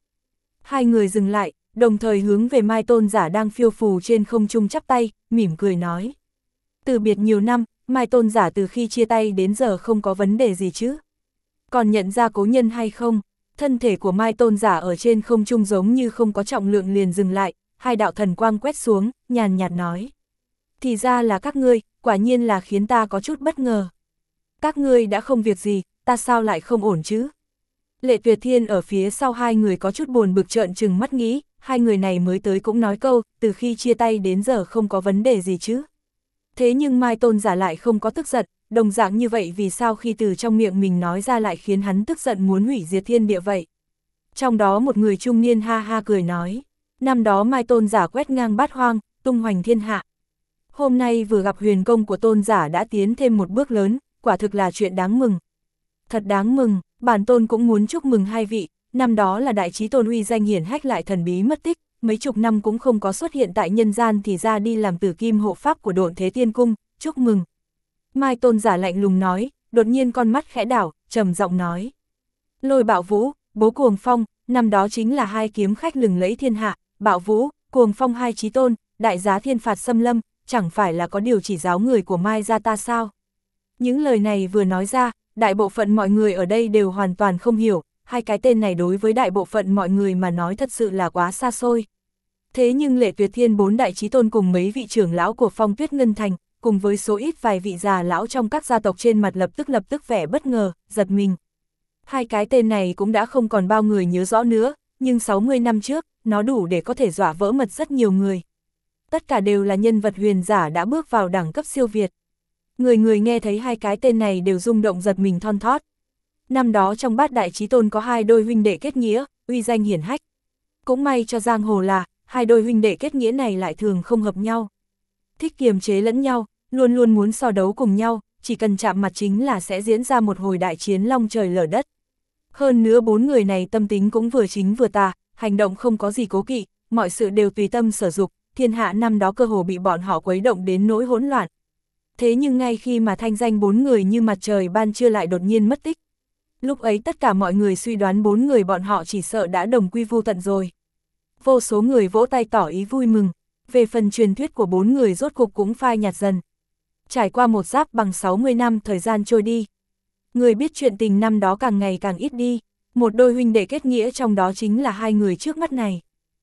2 người dừng lại, đồng thời hướng về Mai Tôn giả đang phiêu phù trên không trung chắp tay, mỉm cười nói. Từ biệt nhiều năm, Mai Tôn giả từ khi chia tay đến giờ không có vấn đề gì chứ? Còn nhận ra cố nhân hay không? Thân thể của Mai Tôn giả ở trên không trung giống như không có trọng lượng liền dừng lại, 2 đạo thần quang quét xuống, nhàn nhạt nói. Thì ra là các ngươi, quả nhiên là khiến ta có chút bất ngờ. Các ngươi đã không việc gì, ta sao lại không ổn chứ? Lệ Tuyệt Thiên ở phía sau 2 người có chút buồn bực trợn trừng mắt nghĩ, 2 người này mới tới cũng nói câu, từ khi chia tay đến giờ không có vấn đề gì chứ. Thế nhưng Mai Tôn giả lại không có tức giận, đồng dạng như vậy vì sao khi từ trong miệng mình nói ra lại khiến hắn tức giận muốn hủy diệt thiên địa vậy. Trong đó một người trung niên ha ha cười nói, năm đó Mai Tôn giả quét ngang bát hoang, tung hoành thiên hạ. Hôm nay vừa gặp huyền công của Tôn giả đã tiến thêm một bước lớn, quả thực là chuyện đáng mừng. Thật đáng mừng, bản tôn cũng muốn chúc mừng 2 vị, năm đó là đại chí tôn uy danh hiển hách lại thần bí mất tích, mấy chục năm cũng không có xuất hiện tại nhân gian thì ra đi làm tử kim hộ pháp của Độn Thế Tiên Cung, chúc mừng. Mai Tôn giả lạnh lùng nói, đột nhiên con mắt khẽ đảo, trầm giọng nói. Lôi Bạo Vũ, Bố Cuồng Phong, năm đó chính là 2 kiếm khách lừng lẫy thiên hạ, Bạo Vũ, Cuồng Phong 2 chí tôn, đại giá thiên phạt xâm lâm, chẳng phải là có điều chỉ giáo người của Mai gia ta sao? Những lời này vừa nói ra, đại bộ phận mọi người ở đây đều hoàn toàn không hiểu, 2 cái tên này đối với đại bộ phận mọi người mà nói thật sự là quá xa xôi. Thế nhưng Lệ Tuyệt Thiên 4 đại chí tôn cùng mấy vị trưởng lão của Phong Tuyết Ngân Thành, cùng với số ít vài vị già lão trong các gia tộc trên mặt lập tức vẻ bất ngờ, giật mình. 2 cái tên này cũng đã không còn bao người nhớ rõ nữa, nhưng 60 năm trước, nó đủ để có thể dọa vỡ mật rất nhiều người. Tất cả đều là nhân vật huyền giả đã bước vào đẳng cấp siêu việt. Người người nghe thấy 2 cái tên này đều rung động giật mình thon thót. Năm đó trong bát đại chí tôn có 2 đôi huynh đệ kết nghĩa, uy danh hiển hách. Cũng may cho giang hồ là, 2 đôi huynh đệ kết nghĩa này lại thường không hợp nhau. Thích kiềm chế lẫn nhau, luôn luôn muốn so đấu cùng nhau, chỉ cần chạm mặt chính là sẽ diễn ra một hồi đại chiến long trời lở đất. Hơn nữa 4 người này tâm tính cũng vừa chính vừa tà, hành động không có gì cố kỵ, mọi sự đều tùy tâm sở dục, thiên hạ năm đó cơ hồ bị bọn họ quấy động đến nỗi hỗn loạn. Thế nhưng ngay khi mà thanh danh 4 người như mặt trời ban trưa lại đột nhiên mất tích. Lúc ấy tất cả mọi người suy đoán 4 người bọn họ chỉ sợ đã đồng quy vu tận rồi. Vô số người vỗ tay tỏ ý vui mừng, về phần truyền thuyết của 4 người rốt cục cũng phai nhạt dần. Trải qua một giáp bằng 60 năm thời gian trôi đi. Người biết chuyện tình năm đó càng ngày càng ít đi, một đôi huynh đệ kết nghĩa trong đó chính là 2 người trước mắt này.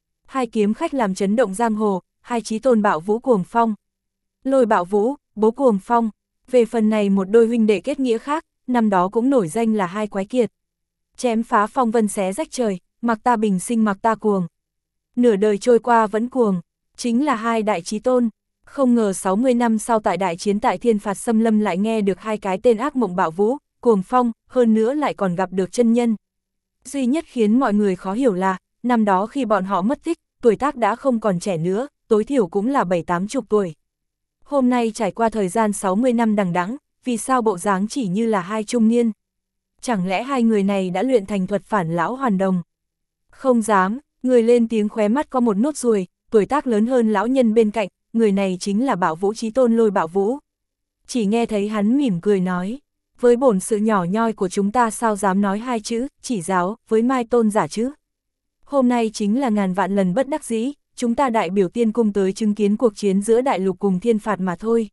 2 kiếm khách làm chấn động giang hồ, 2 chí tôn Bạo Vũ Cuồng Phong. Lôi Bạo Vũ, Bố Cuồng Phong, về phần này một đôi huynh đệ kết nghĩa khác, năm đó cũng nổi danh là 2 quái kiệt. Chém phá phong vân xé rách trời, mặc ta bình sinh mặc ta cuồng. Nửa đời trôi qua vẫn cuồng, chính là 2 đại chí tôn. Không ngờ 60 năm sau tại đại chiến tại Thiên Phạt Xâm Lâm lại nghe được 2 cái tên ác mộng Bạo Vũ, Cuồng Phong, hơn nữa lại còn gặp được chân nhân. Duy nhất khiến mọi người khó hiểu là, năm đó khi bọn họ mất tích, tuổi tác đã không còn trẻ nữa, tối thiểu cũng là 7-80 tuổi. Hôm nay trải qua thời gian 60 năm đằng đẵng, vì sao bộ dáng chỉ như là 2 trung niên? Chẳng lẽ 2 người này đã luyện thành thuật phản lão hoàn đồng? Không dám, người lên tiếng khóe mắt có một nốt ruồi, tuổi tác lớn hơn lão nhân bên cạnh, người này chính là Bạo Vũ chí tôn Lôi Bạo Vũ. Chỉ nghe thấy hắn mỉm cười nói, với bổn sự nhỏ nhoi của chúng ta sao dám nói 2 chữ, chỉ giáo, với Mai Tôn giả chứ. Hôm nay chính là ngàn vạn lần bất đắc dĩ, chúng ta đại biểu tiên cung tới chứng kiến cuộc chiến giữa đại lục cùng thiên phạt mà thôi.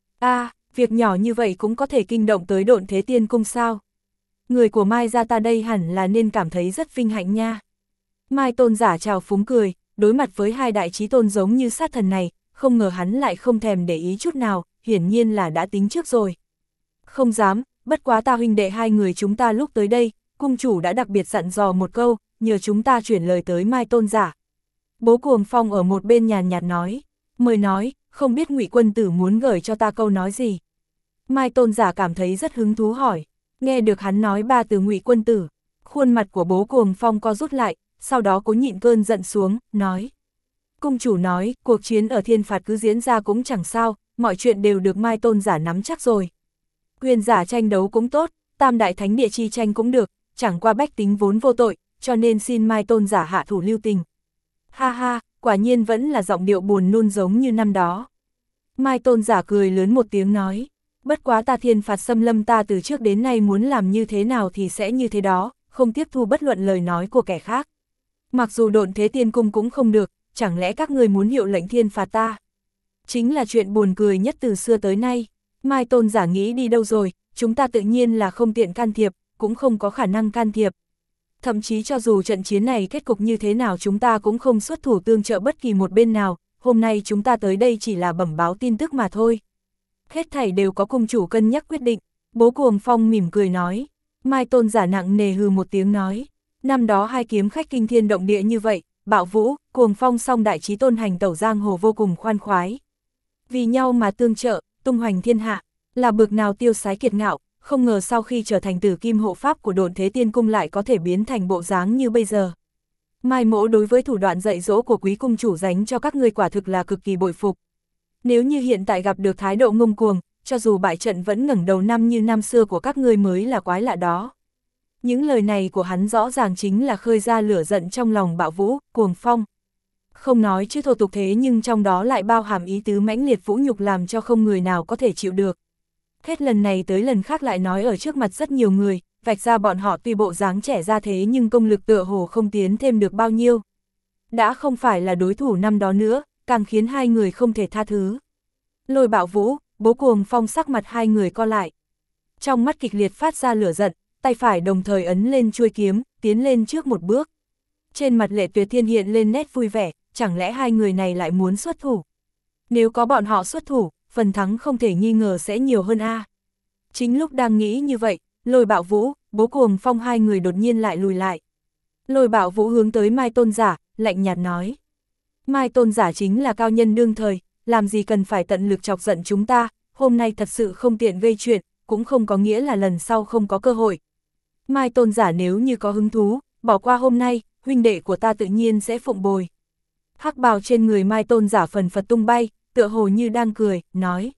Việc nhỏ như vậy cũng có thể kinh động tới Độn Thế Tiên Cung sao? Người của Mai gia ta đây hẳn là nên cảm thấy rất vinh hạnh nha. Mai tôn giả chào phúng cười, đối mặt với hai đại chí tôn giống như sát thần này, không ngờ hắn lại không thèm để ý chút nào, hiển nhiên là đã tính trước rồi. Không dám, bất quá ta huynh đệ hai người chúng ta lúc tới đây, cung chủ đã đặc biệt dặn dò một câu, nhờ chúng ta chuyển lời tới Mai tôn giả. Bố Cuồng Phong ở một bên nhàn nhạt nói, mời nói, không biết Ngụy quân tử muốn gửi cho ta câu nói gì. Mai tôn giả cảm thấy rất hứng thú hỏi, nghe được hắn nói ba từ Ngụy quân tử, khuôn mặt của bố Cuồng Phong co rút lại, sau đó cố nhịn cơn giận xuống, nói. Cung chủ nói, cuộc chiến ở thiên phạt cứ diễn ra cũng chẳng sao, mọi chuyện đều được Mai tôn giả nắm chắc rồi. Huyền giả tranh đấu cũng tốt, tam đại thánh địa chi tranh cũng được, chẳng qua bách tính vốn vô tội, cho nên xin Mai tôn giả hạ thủ lưu tình. Ha ha, quả nhiên vẫn là giọng điệu buồn nôn giống như năm đó. Mai tôn giả cười lớn một tiếng nói, bất quá ta thiên phạt xâm lâm ta từ trước đến nay muốn làm như thế nào thì sẽ như thế đó, không tiếp thu bất luận lời nói của kẻ khác. Mặc dù Độn Thế Tiên Cung cũng không được, chẳng lẽ các người muốn hiệu lệnh thiên phạt ta? Chính là chuyện buồn cười nhất từ xưa tới nay. Mai tôn giả nghĩ đi đâu rồi, chúng ta tự nhiên là không tiện can thiệp, cũng không có khả năng can thiệp. Thậm chí cho dù trận chiến này kết cục như thế nào chúng ta cũng không xuất thủ tương trợ bất kỳ một bên nào, hôm nay chúng ta tới đây chỉ là bẩm báo tin tức mà thôi. Hết thảy đều có cung chủ cân nhắc quyết định, bố Cuồng Phong mỉm cười nói. Mai tôn giả nặng nề hừ một tiếng nói, năm đó hai kiếm khách kinh thiên động địa như vậy, Bạo Vũ, Cuồng Phong song đại chí tôn hành tẩu giang hồ vô cùng khoan khoái. Vì nhau mà tương trợ, tung hoành thiên hạ, là bực nào tiêu sái kiệt ngạo, không ngờ sau khi trở thành tử kim hộ pháp của Độn Thế Tiên Cung lại có thể biến thành bộ dáng như bây giờ. Mai mỗ đối với thủ đoạn dạy dỗ của quý cung chủ dành cho các ngươi quả thực là cực kỳ bội phục. Nếu như hiện tại gặp được thái độ ngông cuồng, cho dù bại trận vẫn ngẩng đầu năm như năm xưa của các ngươi mới là quái lạ đó. Những lời này của hắn rõ ràng chính là khơi ra lửa giận trong lòng Bạo Vũ, Cuồng Phong. Không nói chứ thô tục thế nhưng trong đó lại bao hàm ý tứ mãnh liệt vũ nhục làm cho không người nào có thể chịu được. Hết lần này tới lần khác lại nói ở trước mặt rất nhiều người, vạch ra bọn họ tuy bộ dáng trẻ ra thế nhưng công lực tựa hồ không tiến thêm được bao nhiêu. Đã không phải là đối thủ năm đó nữa, càng khiến hai người không thể tha thứ. Lôi Bạo Vũ, bố Cuồng Phong sắc mặt hai người co lại. Trong mắt kịch liệt phát ra lửa giận, tay phải đồng thời ấn lên chuôi kiếm, tiến lên trước một bước. Trên mặt Lệ Tuyệt Thiên hiện lên nét vui vẻ, chẳng lẽ hai người này lại muốn xuất thủ? Nếu có bọn họ xuất thủ, phần thắng không thể nghi ngờ sẽ nhiều hơn a. Chính lúc đang nghĩ như vậy, Lôi Bạo Vũ, bố Cuồng Phong hai người đột nhiên lại lùi lại. Lôi Bạo Vũ hướng tới Mai tôn giả, lạnh nhạt nói. Mai tôn giả chính là cao nhân đương thời, làm gì cần phải tận lực chọc giận chúng ta, hôm nay thật sự không tiện gây chuyện, cũng không có nghĩa là lần sau không có cơ hội. Mai tôn giả nếu như có hứng thú, bỏ qua hôm nay, huynh đệ của ta tự nhiên sẽ phụng bồi. Hắc bào trên người Mai tôn giả phần phật tung bay, tựa hồ như đang cười, nói.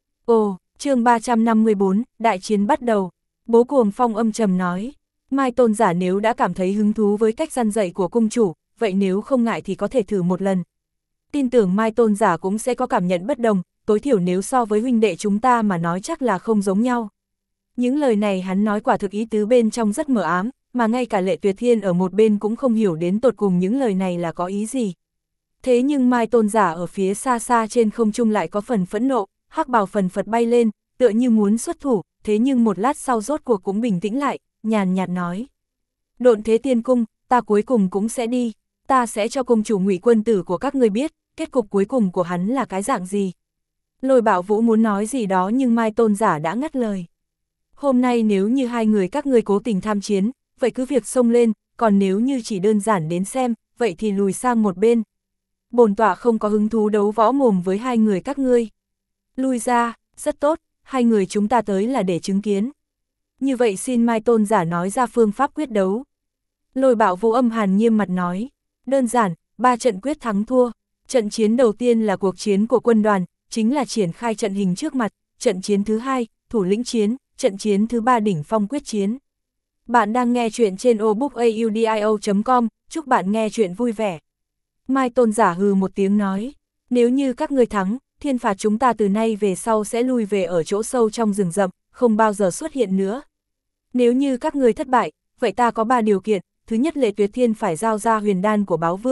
Ồ, chương 354, đại chiến bắt đầu. Bố Cuồng Phong âm trầm nói. Mai tôn giả nếu đã cảm thấy hứng thú với cách răn dạy của cung chủ, vậy nếu không ngại thì có thể thử một lần. Tin tưởng Mai tôn giả cũng sẽ có cảm nhận bất đồng, tối thiểu nếu so với huynh đệ chúng ta mà nói chắc là không giống nhau. Những lời này hắn nói quả thực ý tứ bên trong rất mờ ám, mà ngay cả Lệ Tuyệt Thiên ở một bên cũng không hiểu đến tột cùng những lời này là có ý gì. Thế nhưng Mai tôn giả ở phía xa xa trên không trung lại có phần phẫn nộ, hắc bào phần phật bay lên, tựa như muốn xuất thủ, thế nhưng một lát sau rốt cuộc cũng bình tĩnh lại, nhàn nhạt nói. Độn Thế Tiên Cung, ta cuối cùng cũng sẽ đi, ta sẽ cho cung chủ Ngụy quân tử của các ngươi biết, kết cục cuối cùng của hắn là cái dạng gì. Lôi Bạo Vũ muốn nói gì đó nhưng Mai tôn giả đã ngắt lời. Hôm nay nếu như hai người các ngươi cố tình tham chiến, vậy cứ việc xông lên, còn nếu như chỉ đơn giản đến xem, vậy thì lùi sang một bên. Bổn tọa không có hứng thú đấu võ mồm với hai người các ngươi. Lui ra, rất tốt, hai người chúng ta tới là để chứng kiến. Như vậy xin Mai tôn giả nói ra phương pháp quyết đấu. Lôi Bạo Vũ âm hàn nghiêm mặt nói. Đơn giản, 3 trận quyết thắng thua. Trận chiến đầu tiên là cuộc chiến của quân đoàn, chính là triển khai trận hình trước mặt. Trận chiến thứ hai, thủ lĩnh chiến. Trận chiến thứ 3 đỉnh phong quyết chiến. Bạn đang nghe chuyện trên obookaudio.com, chúc bạn nghe chuyện vui vẻ. Mai tôn giả hừ một tiếng nói, nếu như các ngươi thắng, thiên phạt chúng ta từ nay về sau sẽ lui về ở chỗ sâu trong rừng rậm, không bao giờ xuất hiện nữa. Nếu như các ngươi thất bại, vậy ta có 3 điều kiện, thứ nhất Lệ Tuyệt Thiên phải giao ra huyền đan của Báo Vương,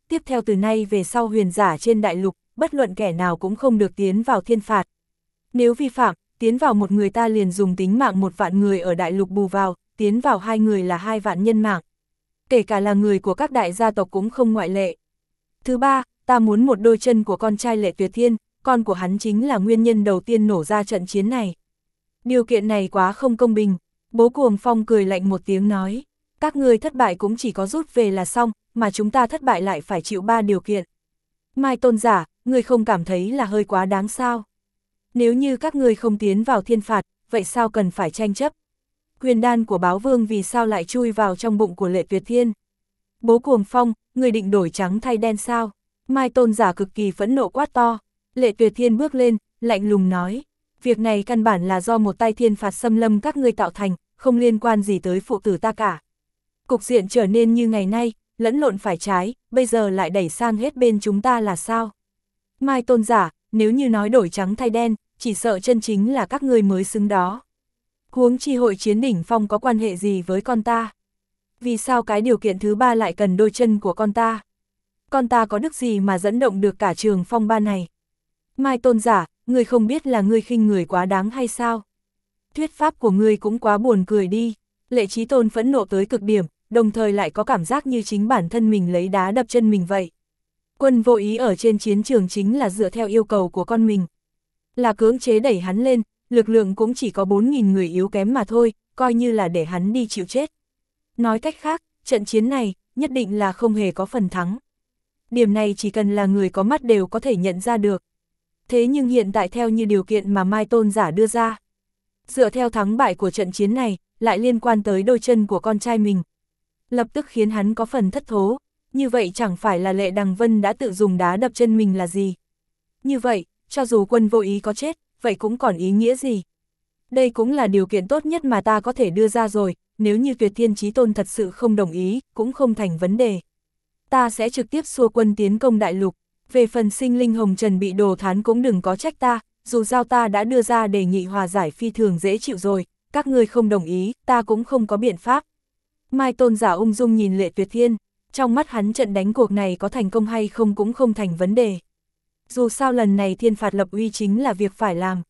tiếp theo từ nay về sau huyền giả trên đại lục, bất luận kẻ nào cũng không được tiến vào thiên phạt. Nếu vi phạm, tiến vào một người ta liền dùng tính mạng 1.000.000 người ở đại lục bù vào, tiến vào 2 người là 2.000.000 nhân mạng. Kể cả là người của các đại gia tộc cũng không ngoại lệ. Thứ ba, ta muốn một đôi chân của con trai Lệ Tuyệt Thiên, con của hắn chính là nguyên nhân đầu tiên nổ ra trận chiến này. Điều kiện này quá không công bình. Bố Cuồng Phong cười lạnh một tiếng nói, các ngươi thất bại cũng chỉ có rút về là xong, mà chúng ta thất bại lại phải chịu 3 điều kiện. Mai Tôn giả, ngươi không cảm thấy là hơi quá đáng sao? Nếu như các ngươi không tiến vào thiên phạt, vậy sao cần phải tranh chấp? Huyền đan của Báo Vương vì sao lại chui vào trong bụng của Lệ Tuyệt Thiên? Bố Cuồng Phong, ngươi định đổi trắng thay đen sao? Mai Tôn giả cực kỳ phẫn nộ quát to. Lệ Tuyệt Thiên bước lên, lạnh lùng nói, việc này căn bản là do một tay thiên phạt xâm lâm các ngươi tạo thành, không liên quan gì tới phụ tử ta cả. Cục diện trở nên như ngày nay, lẫn lộn phải trái, bây giờ lại đẩy sang hết bên chúng ta là sao? Mai Tôn giả, nếu như nói đổi trắng thay đen, chỉ sợ chân chính là các ngươi mới xứng đó. Huống chi hội chiến đỉnh phong có quan hệ gì với con ta? Vì sao cái điều kiện thứ ba lại cần đôi chân của con ta? Con ta có đức gì mà dẫn động được cả trường phong ba này? Mai Tôn giả, ngươi không biết là ngươi khinh người quá đáng hay sao? Thuyết pháp của ngươi cũng quá buồn cười đi. Lệ Chí Tôn phẫn nộ tới cực điểm, đồng thời lại có cảm giác như chính bản thân mình lấy đá đập chân mình vậy. Quân Vô Ý ở trên chiến trường chính là dựa theo yêu cầu của con mình. Là cưỡng chế đẩy hắn lên, lực lượng cũng chỉ có 4.000 người yếu kém mà thôi, coi như là để hắn đi chịu chết. Nói cách khác, trận chiến này, nhất định là không hề có phần thắng. Điểm này chỉ cần là người có mắt đều có thể nhận ra được. Thế nhưng hiện tại theo như điều kiện mà Mai Tôn giả đưa ra, dựa theo thắng bại của trận chiến này, lại liên quan tới đôi chân của con trai mình. Lập tức khiến hắn có phần thất thố, như vậy chẳng phải là Lệ Đằng Vân đã tự dùng đá đập chân mình là gì. Như vậy, cho dù Quân Vô Ý có chết, vậy cũng còn ý nghĩa gì? Đây cũng là điều kiện tốt nhất mà ta có thể đưa ra rồi, nếu như Tuyệt Thiên Chí Tôn thật sự không đồng ý, cũng không thành vấn đề. Ta sẽ trực tiếp xua quân tiến công đại lục, về phần Sinh Linh Hồng Trần bị đồ thán cũng đừng có trách ta, dù sao ta đã đưa ra đề nghị hòa giải phi thường dễ chịu rồi, các ngươi không đồng ý, ta cũng không có biện pháp. Mai Tôn giả ung dung nhìn Lệ Tuyệt Thiên, trong mắt hắn trận đánh cuộc này có thành công hay không cũng không thành vấn đề. Dù sao lần này thiên phạt lập uy chính là việc phải làm.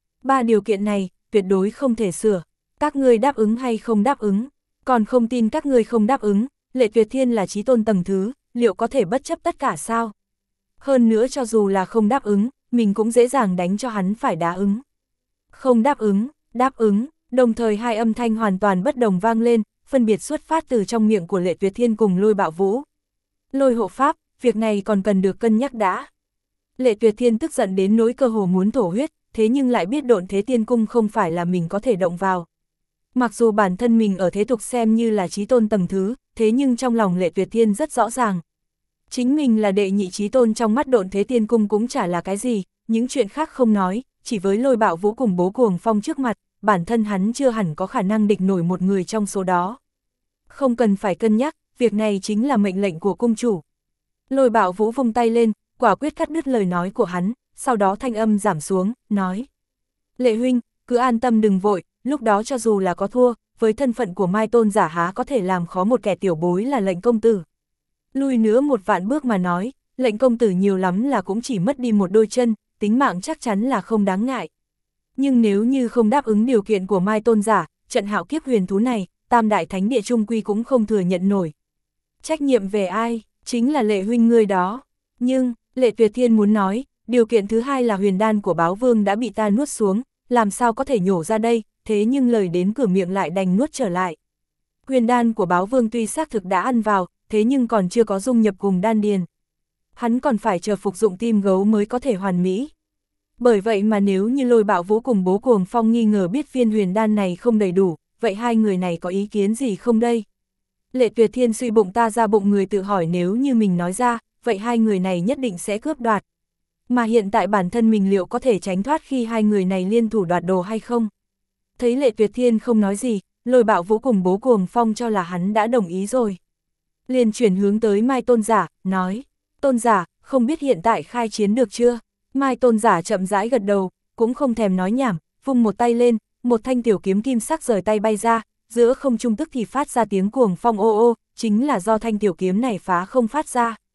3 điều kiện này, tuyệt đối không thể sửa. Các ngươi đáp ứng hay không đáp ứng? Còn không tin các ngươi không đáp ứng, Lệ Tuyệt Thiên là chí tôn tầng thứ, liệu có thể bất chấp tất cả sao? Hơn nữa cho dù là không đáp ứng, mình cũng dễ dàng đánh cho hắn phải đáp ứng. Không đáp ứng, đồng thời hai âm thanh hoàn toàn bất đồng vang lên, phân biệt xuất phát từ trong miệng của Lệ Tuyệt Thiên cùng Lôi Bạo Vũ. Lôi hộ pháp, việc này còn cần được cân nhắc đã. Lệ Tuyệt Thiên tức giận đến nỗi cơ hồ muốn thổ huyết, thế nhưng lại biết Độn Thế Tiên Cung không phải là mình có thể động vào. Mặc dù bản thân mình ở thế tục xem như là chí tôn tầng thứ, thế nhưng trong lòng Lệ Tuyệt Thiên rất rõ ràng. Chính mình là đệ nhị chí tôn trong mắt Độn Thế Tiên Cung cũng chả là cái gì, những chuyện khác không nói, chỉ với Lôi Bạo Vũ cùng Bố Cuồng Phong trước mặt, bản thân hắn chưa hẳn có khả năng địch nổi một người trong số đó. Không cần phải cân nhắc, việc này chính là mệnh lệnh của cung chủ. Lôi Bạo Vũ vung tay lên, quả quyết cắt đứt lời nói của hắn, sau đó thanh âm giảm xuống, nói. Lệ huynh, cứ an tâm đừng vội, lúc đó cho dù là có thua, với thân phận của Mai Tôn giả há có thể làm khó một kẻ tiểu bối là Lệnh công tử. Lui nữa 1.000.000 bước mà nói, Lệnh công tử nhiều lắm là cũng chỉ mất đi một đôi chân, tính mạng chắc chắn là không đáng ngại. Nhưng nếu như không đáp ứng điều kiện của Mai Tôn giả, trận hạo kiếp huyền thú này, Tam Đại Thánh Địa Trung Quy cũng không thừa nhận nổi. Trách nhiệm về ai? Chính là Lệ huynh ngươi đó. Nhưng, Lệ Tuyệt Thiên muốn nói, điều kiện thứ hai là huyền đan của Báo Vương đã bị ta nuốt xuống, làm sao có thể nhổ ra đây, thế nhưng lời đến cửa miệng lại đành nuốt trở lại. Huyền đan của Báo Vương tuy xác thực đã ăn vào, thế nhưng còn chưa có dung nhập cùng đan điền. Hắn còn phải chờ phục dụng tim gấu mới có thể hoàn mỹ. Bởi vậy mà nếu như Lôi Bạo Vũ cùng Bố Cuồng Phong nghi ngờ biết viên huyền đan này không đầy đủ, vậy hai người này có ý kiến gì không đây? Lệ Tuyệt Thiên suy bụng ta ra bụng người tự hỏi nếu như mình nói ra, vậy hai người này nhất định sẽ cướp đoạt. Mà hiện tại bản thân mình liệu có thể tránh thoát khi hai người này liên thủ đoạt đồ hay không? Thấy Lệ Tuyệt Thiên không nói gì, Lôi Bạo Vũ cùng Bố Cuồng Phong cho là hắn đã đồng ý rồi. Liền chuyển hướng tới Mai Tôn giả, nói, Tôn giả, không biết hiện tại khai chiến được chưa? Mai Tôn giả chậm rãi gật đầu, cũng không thèm nói nhảm, vung một tay lên, một thanh tiểu kiếm kim sắc rời tay bay ra, giữa không trung tức thì phát ra tiếng cuồng phong ô ô, chính là do thanh tiểu kiếm này phá không phát ra.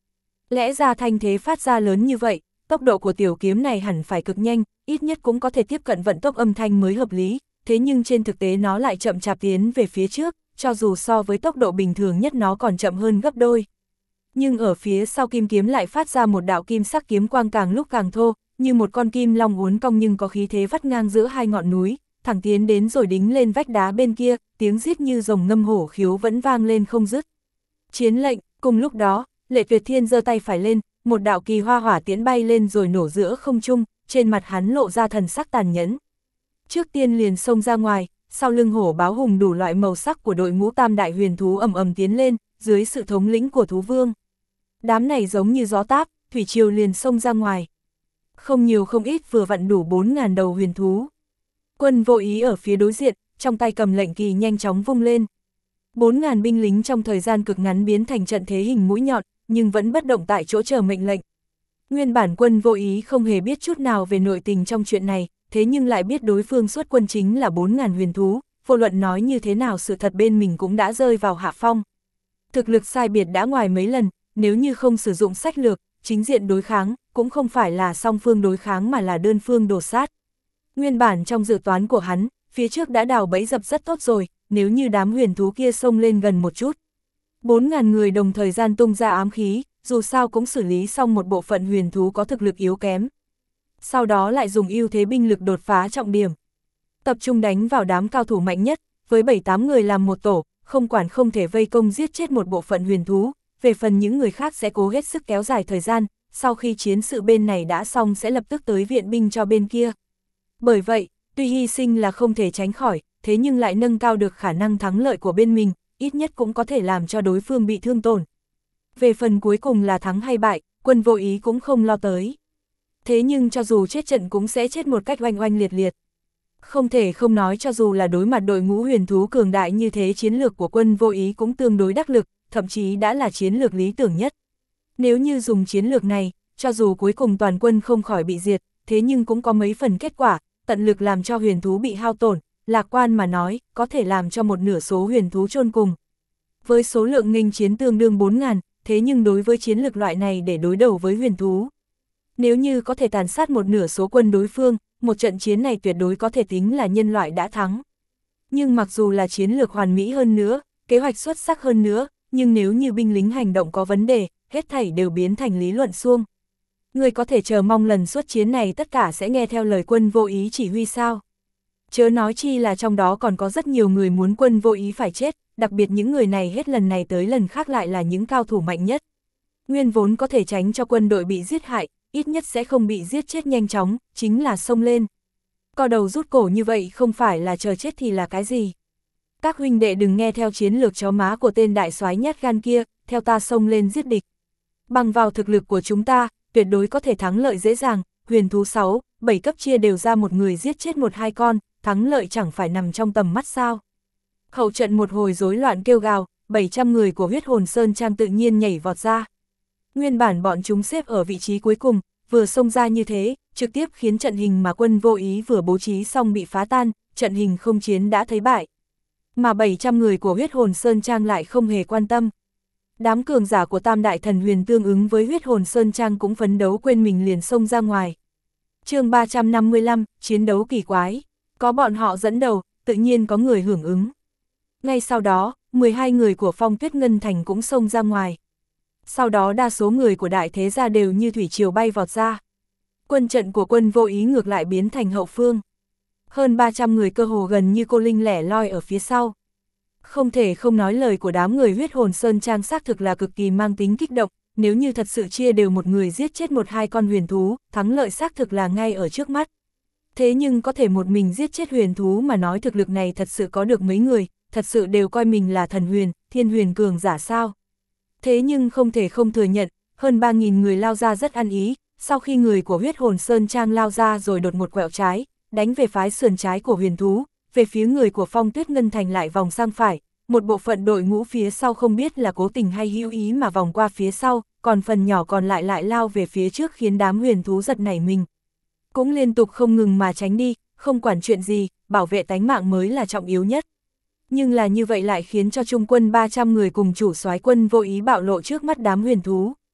Lẽ ra thanh thế phát ra lớn như vậy, tốc độ của tiểu kiếm này hẳn phải cực nhanh, ít nhất cũng có thể tiếp cận vận tốc âm thanh mới hợp lý, thế nhưng trên thực tế nó lại chậm chạp tiến về phía trước, cho dù so với tốc độ bình thường nhất nó còn chậm hơn gấp đôi. Nhưng ở phía sau kim kiếm lại phát ra một đạo kim sắc kiếm quang càng lúc càng thô, như một con kim long uốn cong nhưng có khí thế vắt ngang giữa hai ngọn núi, thẳng tiến đến rồi đính lên vách đá bên kia, tiếng rít như rồng ngâm hổ khiếu vẫn vang lên không dứt. Chiến lệnh, cùng lúc đó, Lệ Tuyệt Thiên giơ tay phải lên, một đạo kỳ hoa hỏa tiễn bay lên rồi nổ giữa không trung, trên mặt hắn lộ ra thần sắc tàn nhẫn. Trước tiên liền xông ra ngoài, sau lưng hổ báo hùng đủ loại màu sắc của đội ngũ tam đại huyền thú ầm ầm tiến lên, dưới sự thống lĩnh của thú vương. Đám này giống như gió táp, thủy triều liền xông ra ngoài. Không nhiều không ít vừa vặn đủ 4.000 đầu huyền thú. Quân Vô Ý ở phía đối diện, trong tay cầm lệnh kỳ nhanh chóng vung lên. 4.000 binh lính trong thời gian cực ngắn biến thành trận thế hình mũi nhọn, nhưng vẫn bất động tại chỗ chờ mệnh lệnh. Nguyên bản Quân Vô Ý không hề biết chút nào về nội tình trong chuyện này, thế nhưng lại biết đối phương xuất quân chính là 4.000 huyền thú, vô luận nói như thế nào sự thật bên mình cũng đã rơi vào hạ phong. Thực lực sai biệt đã ngoài mấy lần, nếu như không sử dụng sách lược, chính diện đối kháng, cũng không phải là song phương đối kháng mà là đơn phương đổ sát. Nguyên bản trong dự toán của hắn, phía trước đã đào bẫy dập rất tốt rồi, nếu như đám huyền thú kia xông lên gần một chút. 4.000 người đồng thời gian tung ra ám khí, dù sao cũng xử lý xong một bộ phận huyền thú có thực lực yếu kém. Sau đó lại dùng ưu thế binh lực đột phá trọng điểm. Tập trung đánh vào đám cao thủ mạnh nhất, với 7-8 người làm một tổ, không quản không thể vây công giết chết một bộ phận huyền thú, về phần những người khác sẽ cố hết sức kéo dài thời gian, sau khi chiến sự bên này đã xong sẽ lập tức tới viện binh cho bên kia. Bởi vậy, tuy hy sinh là không thể tránh khỏi, thế nhưng lại nâng cao được khả năng thắng lợi của bên mình, ít nhất cũng có thể làm cho đối phương bị thương tổn. Về phần cuối cùng là thắng hay bại, Quân Vô Ý cũng không lo tới. Thế nhưng cho dù chết trận cũng sẽ chết một cách oanh oanh liệt liệt. Không thể không nói cho dù là đối mặt đội ngũ huyền thú cường đại như thế chiến lược của Quân Vô Ý cũng tương đối đắc lực, thậm chí đã là chiến lược lý tưởng nhất. Nếu như dùng chiến lược này, cho dù cuối cùng toàn quân không khỏi bị diệt, thế nhưng cũng có mấy phần kết quả, tận lực làm cho huyền thú bị hao tổn, lạc quan mà nói, có thể làm cho một nửa số huyền thú chôn cùng. Với số lượng nghênh chiến tương đương 4.000, thế nhưng đối với chiến lược loại này để đối đầu với huyền thú. Nếu như có thể tàn sát một nửa số quân đối phương, một trận chiến này tuyệt đối có thể tính là nhân loại đã thắng. Nhưng mặc dù là chiến lược hoàn mỹ hơn nữa, kế hoạch xuất sắc hơn nữa, nhưng nếu như binh lính hành động có vấn đề, hết thảy đều biến thành lý luận suông. Người có thể chờ mong lần xuất chiến này tất cả sẽ nghe theo lời Quân Vô Ý chỉ huy sao? Chớ nói chi là trong đó còn có rất nhiều người muốn Quân Vô Ý phải chết, đặc biệt những người này hết lần này tới lần khác lại là những cao thủ mạnh nhất. Nguyên vốn có thể tránh cho quân đội bị giết hại, ít nhất sẽ không bị giết chết nhanh chóng, chính là xông lên. Co đầu rút cổ như vậy không phải là chờ chết thì là cái gì. Các huynh đệ đừng nghe theo chiến lược chó má của tên đại soái nhát gan kia, theo ta xông lên giết địch. Bằng vào thực lực của chúng ta, tuyệt đối có thể thắng lợi dễ dàng, huyền thú 6, 7 cấp chia đều ra một người giết chết 1-2 con, thắng lợi chẳng phải nằm trong tầm mắt sao. Hậu trận một hồi rối loạn kêu gào, 700 người của Huyết Hồn Sơn Trang tự nhiên nhảy vọt ra. Nguyên bản bọn chúng xếp ở vị trí cuối cùng, vừa xông ra như thế, trực tiếp khiến trận hình mà Quân Vô Ý vừa bố trí xong bị phá tan, trận hình không chiến đã thấy bại. Mà 700 người của Huyết Hồn Sơn Trang lại không hề quan tâm. Đám cường giả của Tam Đại Thần Huyền tương ứng với Huyết Hồn Sơn Trang cũng phấn đấu quên mình liền xông ra ngoài. Chương 355, chiến đấu kỳ quái. Có bọn họ dẫn đầu, tự nhiên có người hưởng ứng. Ngay sau đó, 12 người của Phong Tuyết Ngân Thành cũng xông ra ngoài. Sau đó đa số người của đại thế gia đều như thủy triều bay vọt ra. Quân trận của Quân Vô Ý ngược lại biến thành hậu phương. Hơn 300 người cơ hồ gần như cô linh lẻ loi ở phía sau. Không thể không nói lời của đám người Huyết Hồn Sơn Trang xác thực là cực kỳ mang tính kích động, nếu như thật sự chia đều một người giết chết 1-2 con huyền thú, thắng lợi xác thực là ngay ở trước mắt. Thế nhưng có thể một mình giết chết huyền thú mà nói thực lực này thật sự có được mấy người, thật sự đều coi mình là thần huyền, thiên huyền cường giả sao. Thế nhưng không thể không thừa nhận, hơn 3.000 người lao ra rất ăn ý, sau khi người của Huyết Hồn Sơn Trang lao ra rồi đột một quẹo trái, đánh về phái sườn trái của huyền thú, về phía người của Phong Tuyết Ngân Thành lại vòng sang phải, một bộ phận đội ngũ phía sau không biết là cố tình hay hữu ý mà vòng qua phía sau, còn phần nhỏ còn lại lại lao về phía trước khiến đám huyền thú giật nảy mình. Cũng liên tục không ngừng mà tránh đi, không quản chuyện gì, bảo vệ tánh mạng mới là trọng yếu nhất. Nhưng là như vậy lại khiến cho trung quân 300 người cùng chủ soái Quân Vô Ý bạo lộ trước mắt đám huyền thú.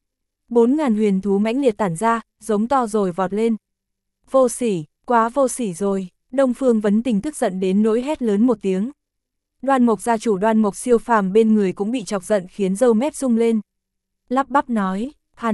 4.000 huyền thú mãnh liệt tản ra, giống to rồi vọt lên. Vô sỉ, quá vô sỉ rồi, Đông Phương Vấn Tình tức giận đến nỗi hét lớn một tiếng. Đoan Mộc gia chủ Đoan Mộc Siêu Phàm bên người cũng bị chọc giận khiến râu mép rung lên. Lắp bắp nói,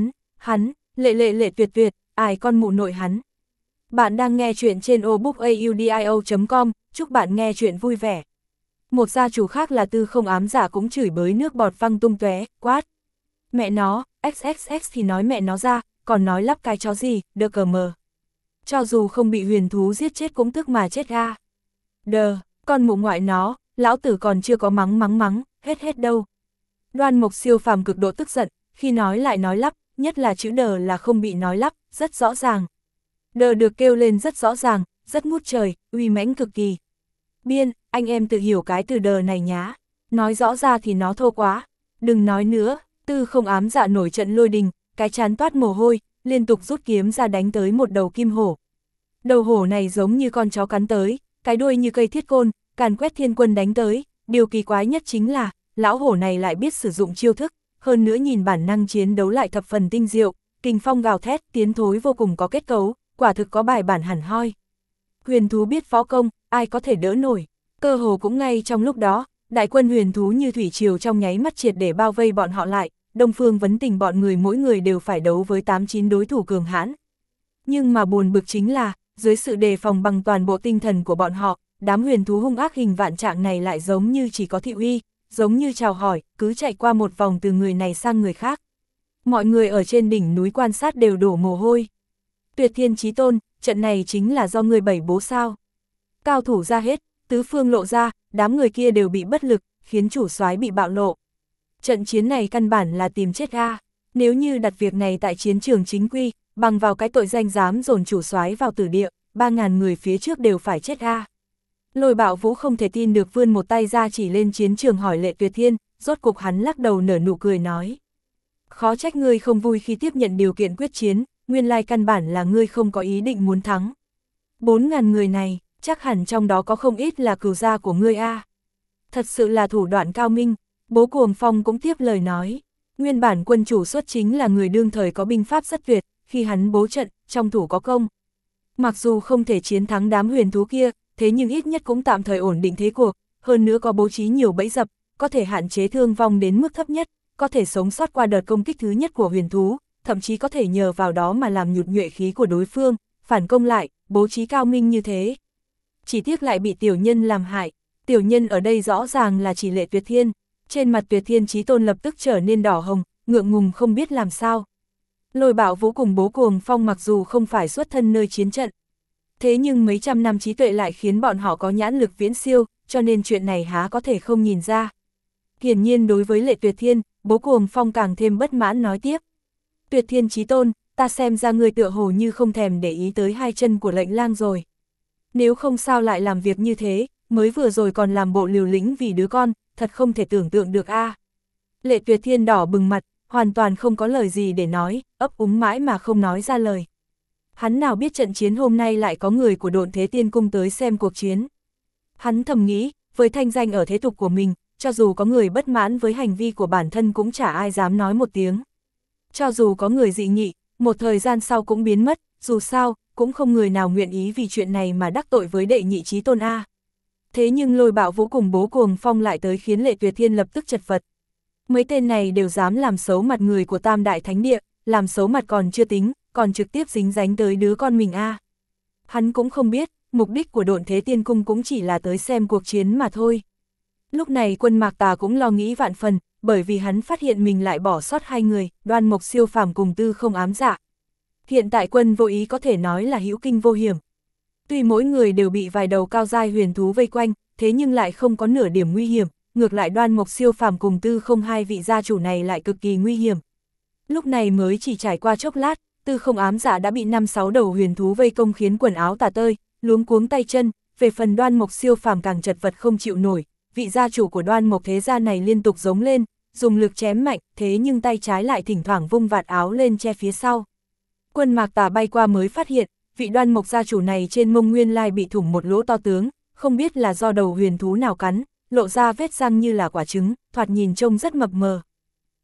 hắn, lệ tuyệt, ai con mụ nội hắn. Bạn đang nghe chuyện trên obookaudio.com, chúc bạn nghe chuyện vui vẻ. Một gia chủ khác là Tư Không Ám Giả cũng chửi bới nước bọt văng tung tóe, quát. Mẹ nó, XXX thì nói mẹ nó ra, còn nói lắp cái chó gì, đơ cờ mờ. Cho dù không bị huyền thú giết chết cũng tức mà chết ga. Đờ, con mụ ngoại nó, lão tử còn chưa có mắng, hết đâu. Đoan Mộc Siêu Phàm cực độ tức giận, khi nói lại nói lắp, nhất là chữ đờ là không bị nói lắp, rất rõ ràng. Đờ được kêu lên rất rõ ràng, rất ngút trời, uy mãnh cực kỳ. Biên, anh em tự hiểu cái từ đờ này nhá, nói rõ ra thì nó thô quá, đừng nói nữa. Tư Không Ám Dạ nổi trận lôi đình, cái trán toát mồ hôi, liên tục rút kiếm ra đánh tới một đầu kim hổ. Đầu hổ này giống như con chó cắn tới, cái đuôi như cây thiết côn, càn quét thiên quân đánh tới. Điều kỳ quái nhất chính là, lão hổ này lại biết sử dụng chiêu thức, hơn nữa nhìn bản năng chiến đấu lại thập phần tinh diệu, kình phong gào thét, tiến thối vô cùng có kết cấu, quả thực có bài bản hẳn hoi. Huyền thú biết võ công, ai có thể đỡ nổi. Cơ hồ cũng ngay trong lúc đó, đại quân huyền thú như thủy triều trong nháy mắt triệt để bao vây bọn họ lại. Đông Phương Vấn Tình bọn người mỗi người đều phải đấu với 8-9 đối thủ cường hãn. Nhưng mà buồn bực chính là, dưới sự đề phòng bằng toàn bộ tinh thần của bọn họ, đám huyền thú hung ác hình vạn trạng này lại giống như chỉ có thị uy, giống như chào hỏi, cứ chạy qua một vòng từ người này sang người khác. Mọi người ở trên đỉnh núi quan sát đều đổ mồ hôi. Tuyệt Thiên Chí Tôn, trận này chính là do người bảy bố sao. Cao thủ ra hết, tứ phương lộ ra, đám người kia đều bị bất lực, khiến chủ soái bị bạo lộ. Trận chiến này căn bản là tìm chết ga, nếu như đặt việc này tại chiến trường chính quy, bằng vào cái tội danh dám dồn chủ soái vào tử địa, 3.000 người phía trước đều phải chết ga. Lôi Bạo Vũ không thể tin được vươn một tay ra chỉ lên chiến trường hỏi Lệ Tuyệt Thiên, rốt cục hắn lắc đầu nở nụ cười nói. Khó trách ngươi không vui khi tiếp nhận điều kiện quyết chiến, nguyên lai căn bản là ngươi không có ý định muốn thắng. 4.000 người này, chắc hẳn trong đó có không ít là cừu gia của ngươi a. Thật sự là thủ đoạn cao minh. Bố Cuồng Phong cũng tiếp lời nói, nguyên bản quân chủ xuất chính là người đương thời có binh pháp rất tuyệt, khi hắn bố trận, trong thủ có công. Mặc dù không thể chiến thắng đám huyền thú kia, thế nhưng ít nhất cũng tạm thời ổn định thế cuộc, hơn nữa có bố trí nhiều bẫy dập, có thể hạn chế thương vong đến mức thấp nhất, có thể sống sót qua đợt công kích thứ nhất của huyền thú, thậm chí có thể nhờ vào đó mà làm nhụt nhuệ khí của đối phương, phản công lại, bố trí cao minh như thế. Chỉ tiếc lại bị tiểu nhân làm hại, tiểu nhân ở đây rõ ràng là chỉ Lệ Tuyệt Thiên. Trên mặt Tuyệt Thiên Chí Tôn lập tức trở nên đỏ hồng, ngượng ngùng không biết làm sao. Lôi Bạo Vũ cùng bố Cuồng Phong mặc dù không phải xuất thân nơi chiến trận, thế nhưng mấy trăm năm trí tuệ lại khiến bọn họ có nhãn lực viễn siêu, cho nên chuyện này há có thể không nhìn ra. Hiển nhiên đối với Lệ Tuyệt Thiên, bố Cuồng Phong càng thêm bất mãn nói tiếp. Tuyệt Thiên Chí Tôn, ta xem ra người tựa hồ như không thèm để ý tới hai chân của lệnh lang rồi. Nếu không sao lại làm việc như thế, mới vừa rồi còn làm bộ liều lĩnh vì đứa con, thật không thể tưởng tượng được a. Lệ Tuyệt Thiên đỏ bừng mặt, hoàn toàn không có lời gì để nói, ấp úng mãi mà không nói ra lời. Hắn nào biết trận chiến hôm nay lại có người của Độn Thế Tiên Cung tới xem cuộc chiến. Hắn thầm nghĩ, với thanh danh ở thế tục của mình, cho dù có người bất mãn với hành vi của bản thân cũng chả ai dám nói một tiếng. Cho dù có người dị nghị, một thời gian sau cũng biến mất, dù sao, cũng không người nào nguyện ý vì chuyện này mà đắc tội với đệ nhị chí tôn a. Thế nhưng Lôi Bạo Vũ cùng bố Cuồng Phong lại tới khiến Lệ Tuyệt Thiên lập tức chật vật. Mấy tên này đều dám làm xấu mặt người của Tam Đại Thánh Địa, làm xấu mặt còn chưa tính, còn trực tiếp dính dánh tới đứa con mình a. Hắn cũng không biết, mục đích của Độn Thế Tiên Cung cũng chỉ là tới xem cuộc chiến mà thôi. Lúc này Quân Mạc Tà cũng lo nghĩ vạn phần, bởi vì hắn phát hiện mình lại bỏ sót hai người, Đoan Mộc Siêu Phàm cùng Tư Không Ám Dạ. Hiện tại Quân Vô Ý có thể nói là hữu kinh vô hiểm. Tuy mỗi người đều bị vài đầu cao giai huyền thú vây quanh, thế nhưng lại không có nửa điểm nguy hiểm, ngược lại Đoan Mộc Siêu Phàm cùng Tư Không hai vị gia chủ này lại cực kỳ nguy hiểm. Lúc này mới chỉ trải qua chốc lát, Tư Không Ám Dạ đã bị 5-6 đầu huyền thú vây công khiến quần áo tả tơi, luống cuống tay chân, về phần Đoan Mộc Siêu Phàm càng chật vật không chịu nổi, vị gia chủ của Đoan Mộc thế gia này liên tục giống lên, dùng lực chém mạnh, thế nhưng tay trái lại thỉnh thoảng vung vạt áo lên che phía sau. Quân Mạc Tà bay qua mới phát hiện, vị Đoan Mộc gia chủ này trên mông nguyên lai bị thủng một lỗ to tướng, không biết là do đầu huyền thú nào cắn, lộ ra vết răng như là quả trứng, thoạt nhìn trông rất mập mờ.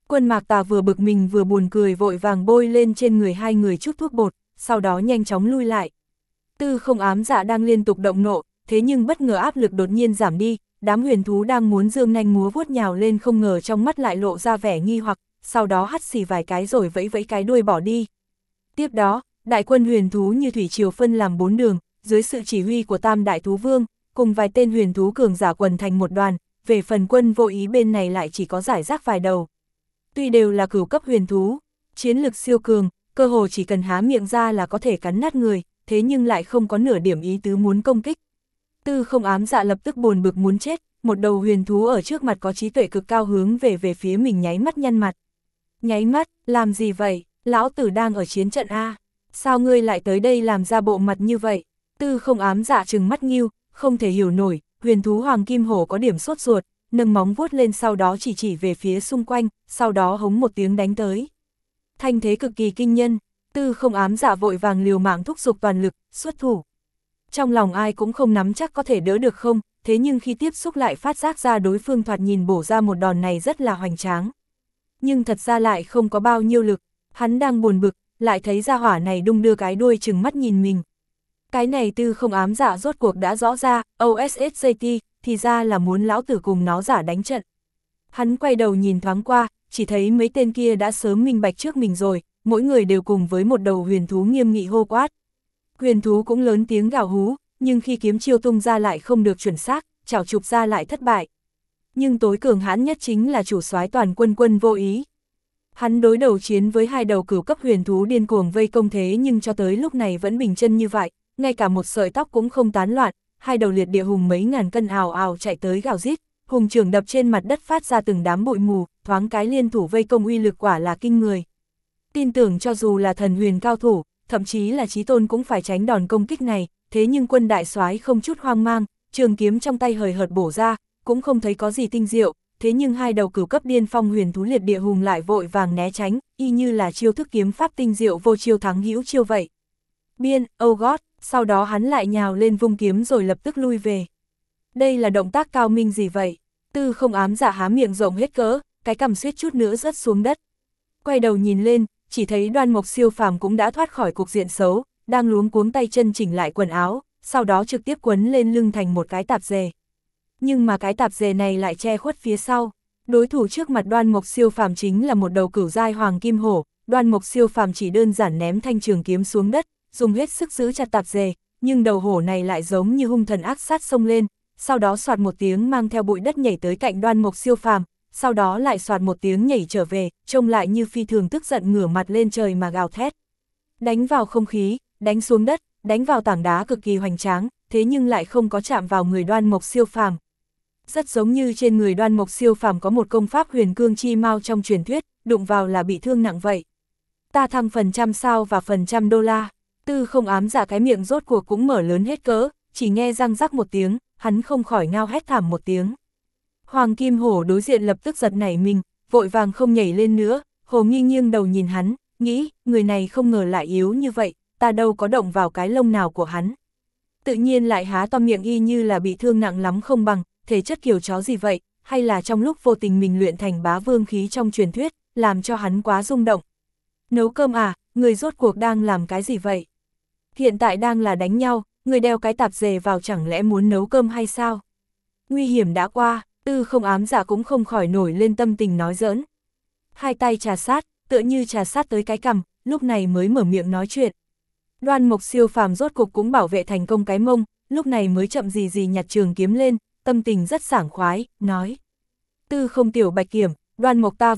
Quân Mạc Tà vừa bực mình vừa buồn cười vội vàng bôi lên trên người hai người chút thuốc bột, sau đó nhanh chóng lui lại. Tư Không Ám Dạ đang liên tục động nộ, thế nhưng bất ngờ áp lực đột nhiên giảm đi, đám huyền thú đang muốn dương nanh múa vuốt nhào lên không ngờ trong mắt lại lộ ra vẻ nghi hoặc, sau đó hắt xì vài cái rồi vẫy vẫy cái đuôi bỏ đi. Tiếp đó, đại quân huyền thú như thủy triều phân làm 4 đường, dưới sự chỉ huy của Tam Đại Thú Vương, cùng vài tên huyền thú cường giả quần thành một đoàn, về phần quân vô ý bên này lại chỉ có giải rác vài đầu. Tuy đều là cửu cấp huyền thú, chiến lực siêu cường, cơ hồ chỉ cần há miệng ra là có thể cắn nát người, thế nhưng lại không có nửa điểm ý tứ muốn công kích. Tư Không Ám Dạ lập tức buồn bực muốn chết, một đầu huyền thú ở trước mặt có trí tuệ cực cao hướng về phía mình nháy mắt nhăn mặt. Nháy mắt, làm gì vậy? Lão tử đang ở chiến trận A, sao ngươi lại tới đây làm ra bộ mặt như vậy? Tư Không Ám Dạ trừng mắt nghiêu, không thể hiểu nổi, huyền thú Hoàng Kim Hổ có điểm sốt ruột, nâng móng vuốt lên sau đó chỉ về phía xung quanh, sau đó hống một tiếng đánh tới. Thanh thế cực kỳ kinh nhân, Tư Không Ám Dạ vội vàng liều mạng thúc giục toàn lực, xuất thủ. Trong lòng ai cũng không nắm chắc có thể đỡ được không, thế nhưng khi tiếp xúc lại phát giác ra đối phương thoạt nhìn bổ ra một đòn này rất là hoành tráng. Nhưng thật ra lại không có bao nhiêu lực, hắn đang buồn bực, lại thấy ra hỏa này đung đưa cái đuôi chừng mắt nhìn mình. Cái này Tư Không Ám Dạ rốt cuộc đã rõ ra, OSSJT, thì ra là muốn lão tử cùng nó giả đánh trận. Hắn quay đầu nhìn thoáng qua, chỉ thấy mấy tên kia đã sớm minh bạch trước mình rồi, mỗi người đều cùng với một đầu huyền thú nghiêm nghị hô quát. Huyền thú cũng lớn tiếng gào hú, nhưng khi kiếm chiêu tung ra lại không được chuẩn xác, chảo chụp ra lại thất bại. Nhưng tối cường hãn nhất chính là chủ soái toàn quân Quân Vô Ý. Hắn đối đầu chiến với hai đầu cửu cấp huyền thú điên cuồng vây công thế nhưng cho tới lúc này vẫn bình chân như vậy, ngay cả một sợi tóc cũng không tán loạn, hai đầu liệt địa hùng mấy ngàn cân ào ào chạy tới gào rít, hùng trường đập trên mặt đất phát ra từng đám bụi mù, thoáng cái liên thủ vây công uy lực quả là kinh người. Tin tưởng cho dù là thần huyền cao thủ, thậm chí là chí tôn cũng phải tránh đòn công kích này, thế nhưng quân đại soái không chút hoang mang, trường kiếm trong tay hời hợt bổ ra, cũng không thấy có gì tinh diệu, thế nhưng hai đầu cửu cấp điên phong huyền thú liệt địa hùng lại vội vàng né tránh, y như là chiêu thức kiếm pháp tinh diệu vô chiêu thắng hữu chiêu vậy. Biên, oh god, sau đó hắn lại nhào lên vung kiếm rồi lập tức lui về. Đây là động tác cao minh gì vậy? Tư Không Ám Dạ há miệng rộng hết cỡ, cái cằm suýt chút nữa rớt xuống đất. Quay đầu nhìn lên, chỉ thấy Đoan Mộc Siêu Phàm cũng đã thoát khỏi cục diện xấu, đang luống cuống tay chân chỉnh lại quần áo, sau đó trực tiếp quấn lên lưng thành một cái tạp dề. Nhưng mà cái tạp dề này lại che khuất phía sau. Đối thủ trước mặt Đoan Mộc Siêu Phàm chính là một đầu cửu giai Hoàng Kim Hổ. Đoan Mộc Siêu Phàm chỉ đơn giản ném thanh trường kiếm xuống đất, dùng hết sức giữ chặt tạp dề, nhưng đầu hổ này lại giống như hung thần ác sát xông lên, sau đó soạt một tiếng mang theo bụi đất nhảy tới cạnh Đoan Mộc Siêu Phàm, sau đó lại soạt một tiếng nhảy trở về, trông lại như phi thường tức giận ngửa mặt lên trời mà gào thét. Đánh vào không khí, đánh xuống đất, đánh vào tảng đá cực kỳ hoành tráng, thế nhưng lại không có chạm vào người Đoan Mộc Siêu Phàm. Rất giống như trên người Đoan Mộc Siêu Phàm có một công pháp huyền cương chi mao trong truyền thuyết, đụng vào là bị thương nặng vậy. Ta thăng phần trăm sao và phần trăm đô la. Tư Không Ám Dạ cái miệng rốt cuộc cũng mở lớn hết cỡ, chỉ nghe răng rắc một tiếng, hắn không khỏi ngao hét thảm một tiếng. Hoàng Kim Hổ đối diện lập tức giật nảy mình, vội vàng không nhảy lên nữa, Hồ Nghi nghiêng đầu nhìn hắn, nghĩ, người này không ngờ lại yếu như vậy, ta đâu có động vào cái lông nào của hắn. Tự nhiên lại há to miệng y như là bị thương nặng lắm không bằng, thể chất kiểu chó gì vậy, hay là trong lúc vô tình mình luyện thành bá vương khí trong truyền thuyết, làm cho hắn quá rung động. Nấu cơm à, người rốt cuộc đang làm cái gì vậy? Hiện tại đang là đánh nhau, người đeo cái tạp dề vào chẳng lẽ muốn nấu cơm hay sao? Nguy hiểm đã qua, Tư Không Ám Dạ cũng không khỏi nổi lên tâm tình nói giỡn. Hai tay trà sát, tựa như trà sát tới cái cằm, lúc này mới mở miệng nói chuyện. Đoan Mộc Siêu Phàm rốt cục cũng bảo vệ thành công cái mông, lúc này mới chậm gì nhặt trường kiếm lên, tâm tình rất sảng khoái, nói. Tư Không tiểu bạch kiểm, Đoan Mộc ta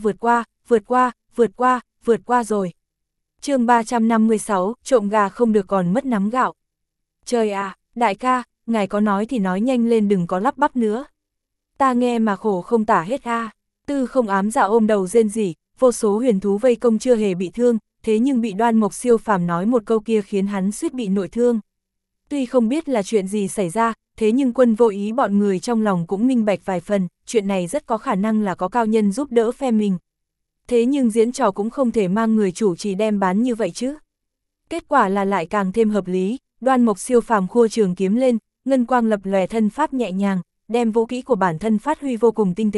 vượt qua rồi. Chương 356, trộm gà không được còn mất nắm gạo. Trời à, đại ca, ngài có nói thì nói nhanh lên đừng có lắp bắp nữa. Ta nghe mà khổ không tả hết a. Tư Không Ám Dạ ôm đầu rên rỉ, vô số huyền thú vây công chưa hề bị thương, thế nhưng bị Đoan Mộc Siêu Phàm nói một câu kia khiến hắn suýt bị nội thương. Tuy không biết là chuyện gì xảy ra, thế nhưng Quân Vô Ý bọn người trong lòng cũng minh bạch vài phần, chuyện này rất có khả năng là có cao nhân giúp đỡ phe mình. Thế nhưng diễn trò cũng không thể mang người chủ trì đem bán như vậy chứ. Kết quả là lại càng thêm hợp lý, Đoan Mộc Siêu Phàm khua trường kiếm lên, ngân quang lập lòe thân pháp nhẹ nhàng, đem vũ kỹ của bản thân phát huy vô cùng tinh tế,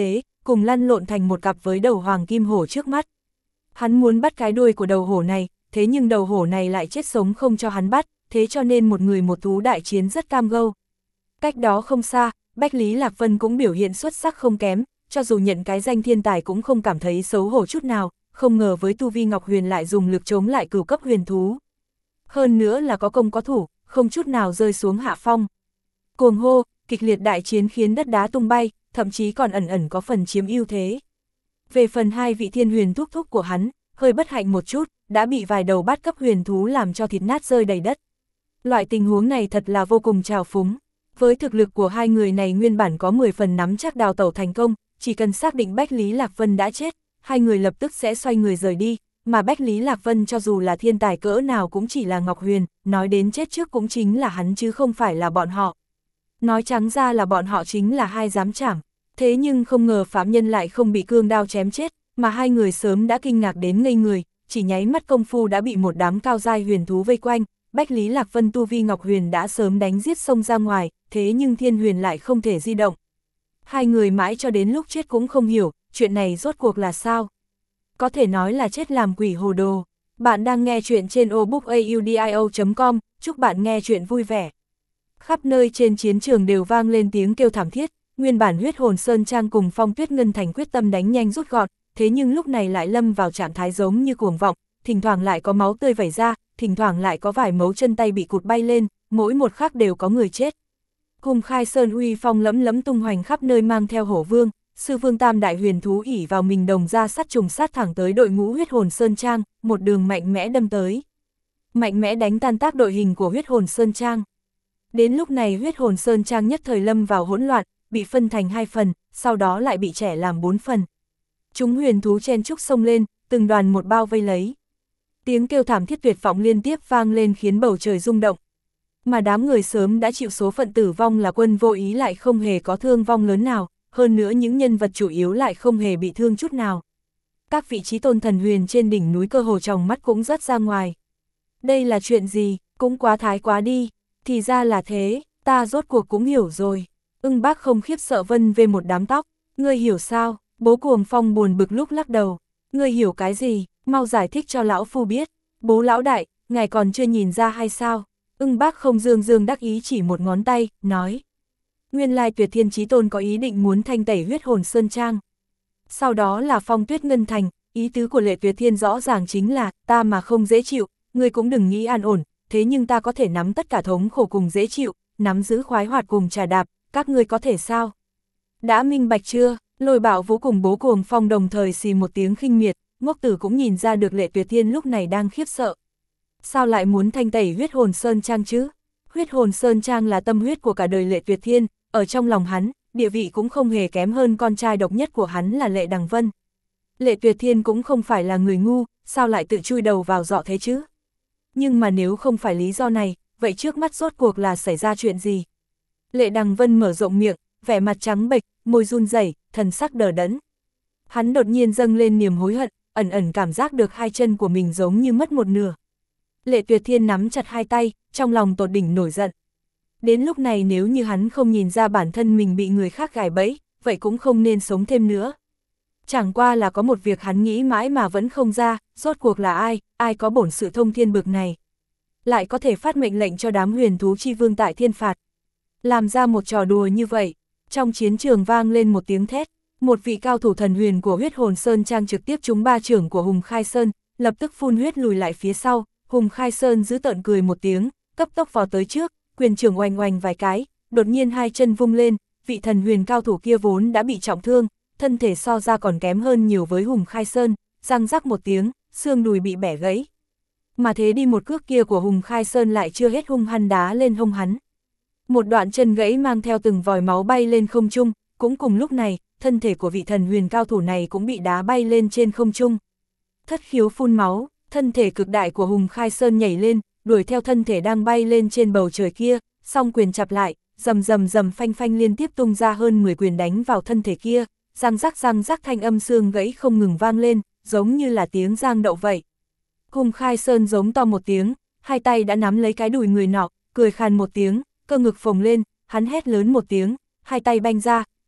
cùng lăn lộn thành một cặp với đầu hoàng kim hổ trước mắt. Hắn muốn bắt cái đuôi của đầu hổ này, thế nhưng đầu hổ này lại chết sống không cho hắn bắt, thế cho nên một người một thú đại chiến rất cam go. Cách đó không xa, Bách Lý Lạc Vân cũng biểu hiện xuất sắc không kém, cho dù nhận cái danh thiên tài cũng không cảm thấy xấu hổ chút nào, không ngờ với tu vi Ngọc Huyền lại dùng lực chống lại cửu cấp huyền thú. Hơn nữa là có công có thủ, không chút nào rơi xuống hạ phong. Cuồng hô, kịch liệt đại chiến khiến đất đá tung bay, thậm chí còn ẩn ẩn có phần chiếm ưu thế. Về phần hai vị thiên huyền thúc thúc của hắn, hơi bất hạnh một chút, đã bị vài đầu bát cấp huyền thú làm cho thịt nát rơi đầy đất. Loại tình huống này thật là vô cùng trào phúng. Với thực lực của hai người này nguyên bản có 10 phần nắm chắc đào tẩu thành công, chỉ cần xác định Bách Lý Lạc Vân đã chết, hai người lập tức sẽ xoay người rời đi, mà Bách Lý Lạc Vân cho dù là thiên tài cỡ nào cũng chỉ là Ngọc Huyền, nói đến chết trước cũng chính là hắn chứ không phải là bọn họ. Nói trắng ra là bọn họ chính là hai giám trảm, thế nhưng không ngờ phạm nhân lại không bị cương đao chém chết, mà hai người sớm đã kinh ngạc đến ngây người, chỉ nháy mắt công phu đã bị một đám cao giai huyền thú vây quanh. Bách Lý Lạc Vân tu vi Ngọc Huyền đã sớm đánh giết xông ra ngoài, thế nhưng Thiên Huyền lại không thể di động. Hai người mãi cho đến lúc chết cũng không hiểu, chuyện này rốt cuộc là sao? Có thể nói là chết làm quỷ hồ đồ. Bạn đang nghe chuyện trên obookaudio.com, chúc bạn nghe chuyện vui vẻ. Khắp nơi trên chiến trường đều vang lên tiếng kêu thảm thiết, nguyên bản Huyết Hồn Sơn Trang cùng Phong Tuyết Ngân Thành quyết tâm đánh nhanh rút gọn, thế nhưng lúc này lại lâm vào trạng thái giống như cuồng vọng, thỉnh thoảng lại có máu tươi vẩy ra, thỉnh thoảng lại có vài mấu chân tay bị cụt bay lên, mỗi một khắc đều có người chết. Hùng Khai Sơn uy phong lẫm lẫm tung hoành khắp nơi mang theo Hổ Vương, Sư Vương tam đại huyền thú ỉ vào mình đồng ra sắt trùng sát thẳng tới đội ngũ Huyết Hồn Sơn Trang, một đường mạnh mẽ đâm tới. Mạnh mẽ đánh tan tác đội hình của Huyết Hồn Sơn Trang. Đến lúc này Huyết Hồn Sơn Trang nhất thời lâm vào hỗn loạn, bị phân thành 2 phần, sau đó lại bị chẻ làm 4 phần. Chúng huyền thú chen chúc xông lên, từng đoàn một bao vây lấy. Tiếng kêu thảm thiết tuyệt vọng liên tiếp vang lên khiến bầu trời rung động. Mà đám người sớm đã chịu số phận tử vong là Quân Vô Ý lại không hề có thương vong lớn nào, hơn nữa những nhân vật chủ yếu lại không hề bị thương chút nào. Các vị trí tôn thần huyền trên đỉnh núi cơ hồ tròng mắt cũng rớt ra ngoài. Đây là chuyện gì, cũng quá thái quá đi, thì ra là thế, ta rốt cuộc cũng hiểu rồi. Ưng Bác không khiếp sợ vân về một đám tóc, ngươi hiểu sao? Bố Cuồng Phong buồn bực lúc lắc đầu, ngươi hiểu cái gì, mau giải thích cho lão phu biết. Bố lão đại, ngài còn chưa nhìn ra hay sao? Ưng Bác không dương dương đắc ý chỉ một ngón tay, nói. Nguyên lai Tuyệt Thiên Chí Tôn có ý định muốn thanh tẩy Huyết Hồn Sơn Trang. Sau đó là Phong Tuyết Ngân Thành, ý tứ của Lệ Tuyệt Thiên rõ ràng chính là, ta mà không dễ chịu, ngươi cũng đừng nghĩ an ổn, thế nhưng ta có thể nắm tất cả thống khổ cùng dễ chịu, nắm giữ khoái hoạt cùng trà đạp, các ngươi có thể sao? Đã minh bạch chưa? Lôi Bảo Vũ cùng bố Cuồng Phong đồng thời xì một tiếng khinh miệt, Ngốc Tử cũng nhìn ra được Lệ Tuyệt Thiên lúc này đang khiếp sợ. Sao lại muốn thanh tẩy Huyết Hồn Sơn Trang chứ? Huyết Hồn Sơn Trang là tâm huyết của cả đời Lệ Tuyệt Thiên, ở trong lòng hắn, địa vị cũng không hề kém hơn con trai độc nhất của hắn là Lệ Đằng Vân. Lệ Tuyệt Thiên cũng không phải là người ngu, sao lại tự chui đầu vào giọ thế chứ? Nhưng mà nếu không phải lý do này, vậy trước mắt rốt cuộc là xảy ra chuyện gì? Lệ Đằng Vân mở rộng miệng, vẻ mặt trắng bệch, môi run rẩy, thần sắc đờ đẫn. Hắn đột nhiên dâng lên niềm hối hận, ẩn ẩn cảm giác được hai chân của mình giống như mất một nửa. Lệ Tuyệt Thiên nắm chặt hai tay, trong lòng tột đỉnh nổi giận. Đến lúc này nếu như hắn không nhìn ra bản thân mình bị người khác gài bẫy, vậy cũng không nên sống thêm nữa. Chẳng qua là có một việc hắn nghĩ mãi mà vẫn không ra, rốt cuộc là ai có bổn sự thông thiên bực này. Lại có thể phát mệnh lệnh cho đám huyền thú chi vương tại thiên phạt. Làm ra một trò đùa như vậy, trong chiến trường vang lên một tiếng thét, một vị cao thủ thần huyền của Huyết Hồn Sơn Trang trực tiếp trúng ba chưởng của Hùng Khai Sơn, lập tức phun huyết lùi lại phía sau. Hùng Khai Sơn giữ tợn cười một tiếng, cấp tốc vào tới trước, quyền trưởng oanh oanh vài cái, đột nhiên hai chân vung lên, vị thần huyền cao thủ kia vốn đã bị trọng thương, thân thể so ra còn kém hơn nhiều với Hùng Khai Sơn, răng rắc một tiếng, xương đùi bị bẻ gãy. Mà thế đi một cước kia của Hùng Khai Sơn lại chưa hết hung hăng đá lên hông hắn. Một đoạn chân gãy mang theo từng vòi máu bay lên không trung, cũng cùng lúc này, thân thể của vị thần huyền cao thủ này cũng bị đá bay lên trên không trung. Thất khiếu phun máu, thân thể cực đại của Hùng Khai Sơn nhảy lên, đuổi theo thân thể đang bay lên trên bầu trời kia, song quyền chặp lại, rầm rầm rầm phanh phanh liên tiếp tung ra hơn 10 quyền đánh vào thân thể kia, răng rắc thanh âm xương gãy không ngừng vang lên, giống như là tiếng giang đậu vậy. Hùng Khai Sơn giống to một tiếng, hai tay đã nắm lấy cái đùi người nọ, cười khàn một tiếng, cơ ngực phồng lên, hắn hét lớn một tiếng, hai tay banh ra,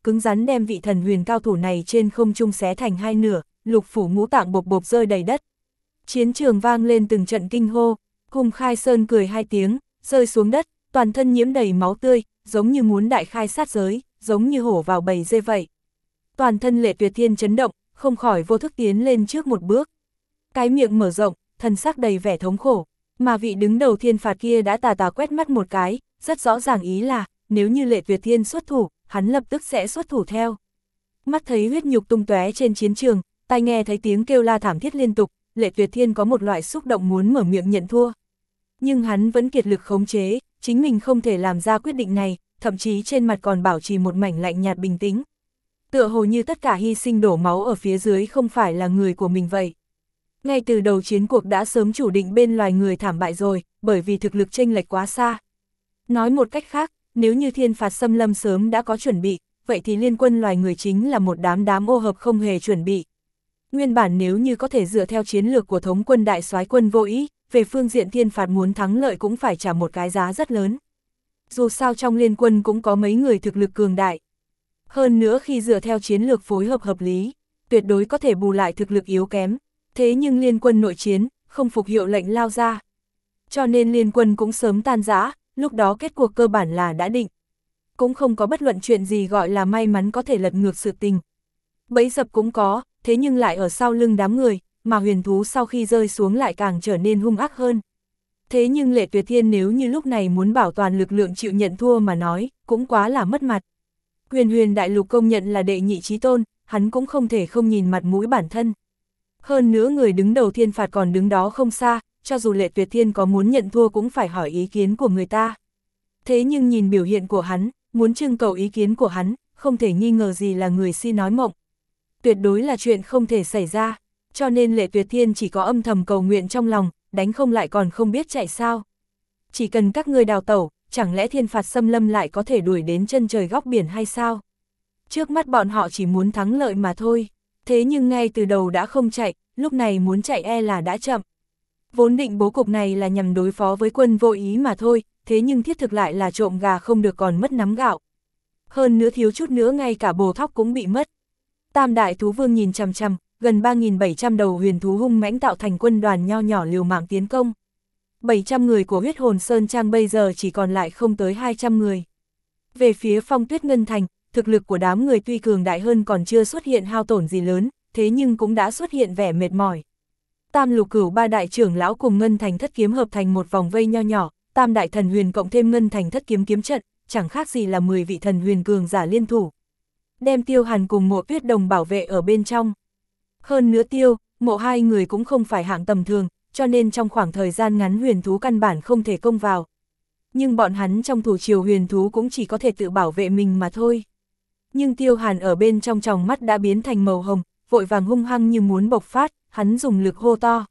cứng rắn đem vị thần huyền cao thủ này trên không trung xé thành hai nửa, lục phủ ngũ tạng bộp bộp rơi đầy đất. Chiến trường vang lên từng trận kinh hô, Hùng Khai Sơn cười hai tiếng, rơi xuống đất, toàn thân nhiễm đầy máu tươi, giống như muốn đại khai sát giới, giống như hổ vào bầy dê vậy. Toàn thân Lệ Tuyệt Thiên chấn động, không khỏi vô thức tiến lên trước một bước. Cái miệng mở rộng, thân sắc đầy vẻ thống khổ, mà vị đứng đầu thiên phạt kia đã tà tà quét mắt một cái, rất rõ ràng ý là, nếu như Lệ Tuyệt Thiên xuất thủ, hắn lập tức sẽ xuất thủ theo. Mắt thấy huyết nhục tung tóe trên chiến trường, tai nghe thấy tiếng kêu la thảm thiết liên tục, Lệ Tuyệt Thiên có một loại xúc động muốn mở miệng nhận thua. Nhưng hắn vẫn kiệt lực khống chế, chính mình không thể làm ra quyết định này, thậm chí trên mặt còn bảo trì một mảnh lạnh nhạt bình tĩnh. Tựa hồ như tất cả hy sinh đổ máu ở phía dưới không phải là người của mình vậy. Ngay từ đầu chiến cuộc đã sớm chủ định bên loài người thảm bại rồi, bởi vì thực lực chênh lệch quá xa. Nói một cách khác, nếu như thiên phạt xâm lâm sớm đã có chuẩn bị, vậy thì liên quân loài người chính là một đám ô hợp không hề chuẩn bị. Nguyên bản nếu như có thể dựa theo chiến lược của thống quân đại soái Quân Vô Ý, về phương diện thiên phạt muốn thắng lợi cũng phải trả một cái giá rất lớn. Dù sao trong liên quân cũng có mấy người thực lực cường đại. Hơn nữa khi dựa theo chiến lược phối hợp hợp lý, tuyệt đối có thể bù lại thực lực yếu kém. Thế nhưng liên quân nội chiến, không phục hiệu lệnh lao ra. Cho nên liên quân cũng sớm tan rã, lúc đó kết cuộc cơ bản là đã định. Cũng không có bất luận chuyện gì gọi là may mắn có thể lật ngược sự tình. Bẫy dập cũng có, thế nhưng lại ở sau lưng đám người, mà huyền thú sau khi rơi xuống lại càng trở nên hung ác hơn. Thế nhưng Lệ Tuyệt Thiên nếu như lúc này muốn bảo toàn lực lượng chịu nhận thua mà nói, cũng quá là mất mặt. Huyền đại lục công nhận là đệ nhị chí tôn, hắn cũng không thể không nhìn mặt mũi bản thân. Hơn nữa người đứng đầu thiên phạt còn đứng đó không xa, cho dù Lệ Tuyệt Thiên có muốn nhận thua cũng phải hỏi ý kiến của người ta. Thế nhưng nhìn biểu hiện của hắn, muốn trưng cầu ý kiến của hắn, không thể nghi ngờ gì là người si nói mộng. Tuyệt đối là chuyện không thể xảy ra, cho nên Lệ Tuyệt Thiên chỉ có âm thầm cầu nguyện trong lòng, đánh không lại còn không biết chạy sao. Chỉ cần các ngươi đào tẩu, chẳng lẽ thiên phạt xâm lâm lại có thể đuổi đến chân trời góc biển hay sao? Trước mắt bọn họ chỉ muốn thắng lợi mà thôi. Thế nhưng ngay từ đầu đã không chạy, lúc này muốn chạy e là đã chậm. Vốn định bố cục này là nhằm đối phó với Quân Vô Ý mà thôi, thế nhưng thiết thực lại là trộm gà không được còn mất nắm gạo. Hơn nữa thiếu chút nữa ngay cả bồ thóc cũng bị mất. Tam đại thú vương nhìn chằm chằm, gần 3.700 đầu huyền thú hung mãnh tạo thành quân đoàn nho nhỏ liều mạng tiến công. 700 người của huyết hồn Sơn Trang bây giờ chỉ còn lại không tới 200 người. Về phía Phong Tuyết Ngân Thành, thực lực của đám người tuy cường đại hơn còn chưa xuất hiện hao tổn gì lớn, thế nhưng cũng đã xuất hiện vẻ mệt mỏi. Tam Lục Cửu ba đại trưởng lão cùng Ngân Thành Thất Kiếm hợp thành một vòng vây nho nhỏ, Tam đại thần huyền cộng thêm Ngân Thành Thất Kiếm kiếm trận, chẳng khác gì là 10 vị thần huyền cường giả liên thủ. Đem Tiêu Hàn cùng Mộ Tuyết Đồng bảo vệ ở bên trong. Hơn nữa Mộ hai người cũng không phải hạng tầm thường, cho nên trong khoảng thời gian ngắn huyền thú căn bản không thể công vào. Nhưng bọn hắn trong thủ triều huyền thú cũng chỉ có thể tự bảo vệ mình mà thôi. Nhưng Tiêu Hàn ở bên trong tròng mắt đã biến thành màu hồng, vội vàng hung hăng như muốn bộc phát, hắn dùng lực hô to.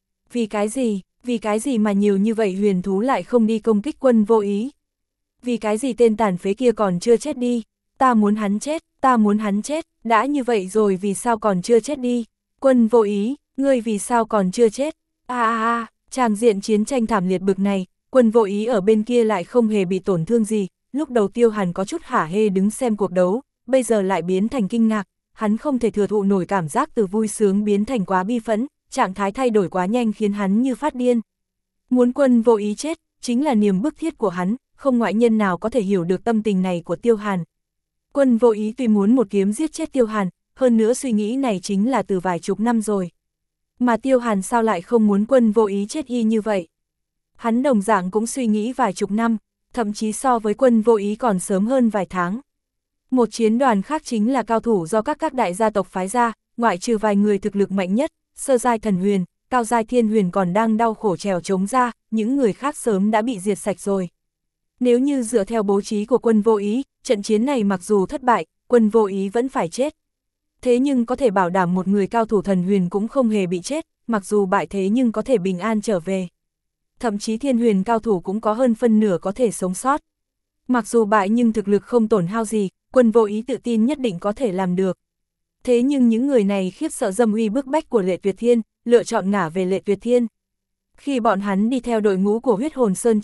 Vì cái gì mà nhiều như vậy huyền thú lại không đi công kích Quân Vô Ý? Vì cái gì tên tàn phế kia còn chưa chết đi? Ta muốn hắn chết, đã như vậy rồi vì sao còn chưa chết đi? Quân Vô Ý, ngươi vì sao còn chưa chết? Tràng diện chiến tranh thảm liệt bực này, Quân Vô Ý ở bên kia lại không hề bị tổn thương gì, lúc đầu Tiêu Hàn có chút hả hê đứng xem cuộc đấu, bây giờ lại biến thành kinh ngạc, hắn không thể thừa thụ nổi cảm giác từ vui sướng biến thành quá bi phẫn, trạng thái thay đổi quá nhanh khiến hắn như phát điên. Muốn Quân Vô Ý chết, chính là niềm bức thiết của hắn, không ngoại nhân nào có thể hiểu được tâm tình này của Tiêu Hàn. Quân Vô Ý tuy muốn một kiếm giết chết Tiêu Hàn, hơn nữa suy nghĩ này chính là từ vài chục năm rồi. Mà Tiêu Hàn sao lại không muốn Quân Vô Ý chết y như vậy? Hắn đồng dạng cũng suy nghĩ vài chục năm, thậm chí so với Quân Vô Ý còn sớm hơn vài tháng. Một chiến đoàn khác chính là cao thủ do các đại gia tộc phái ra, ngoại trừ vài người thực lực mạnh nhất, sơ giai thần huyền, cao giai thiên huyền còn đang đau khổ trèo chống ra, những người khác sớm đã bị diệt sạch rồi. Nếu như dựa theo bố trí của Quân Vô Ý, trận chiến này mặc dù thất bại, Quân Vô Ý vẫn phải chết. Thế nhưng có thể bảo đảm một người cao thủ thần huyền cũng không hề bị chết, mặc dù bại thế nhưng có thể bình an trở về. Thậm chí thiên huyền cao thủ cũng có hơn phân nửa có thể sống sót. Mặc dù bại nhưng thực lực không tổn hao gì, Quân Vô Ý tự tin nhất định có thể làm được. Thế nhưng những người này khiếp sợ dâm uy bức bách của Lệ Tuyệt Thiên, lựa chọn ngả về Lệ Tuyệt Thiên. Khi bọn hắn đi theo đội ngũ của huyết hồn Sơn Trang,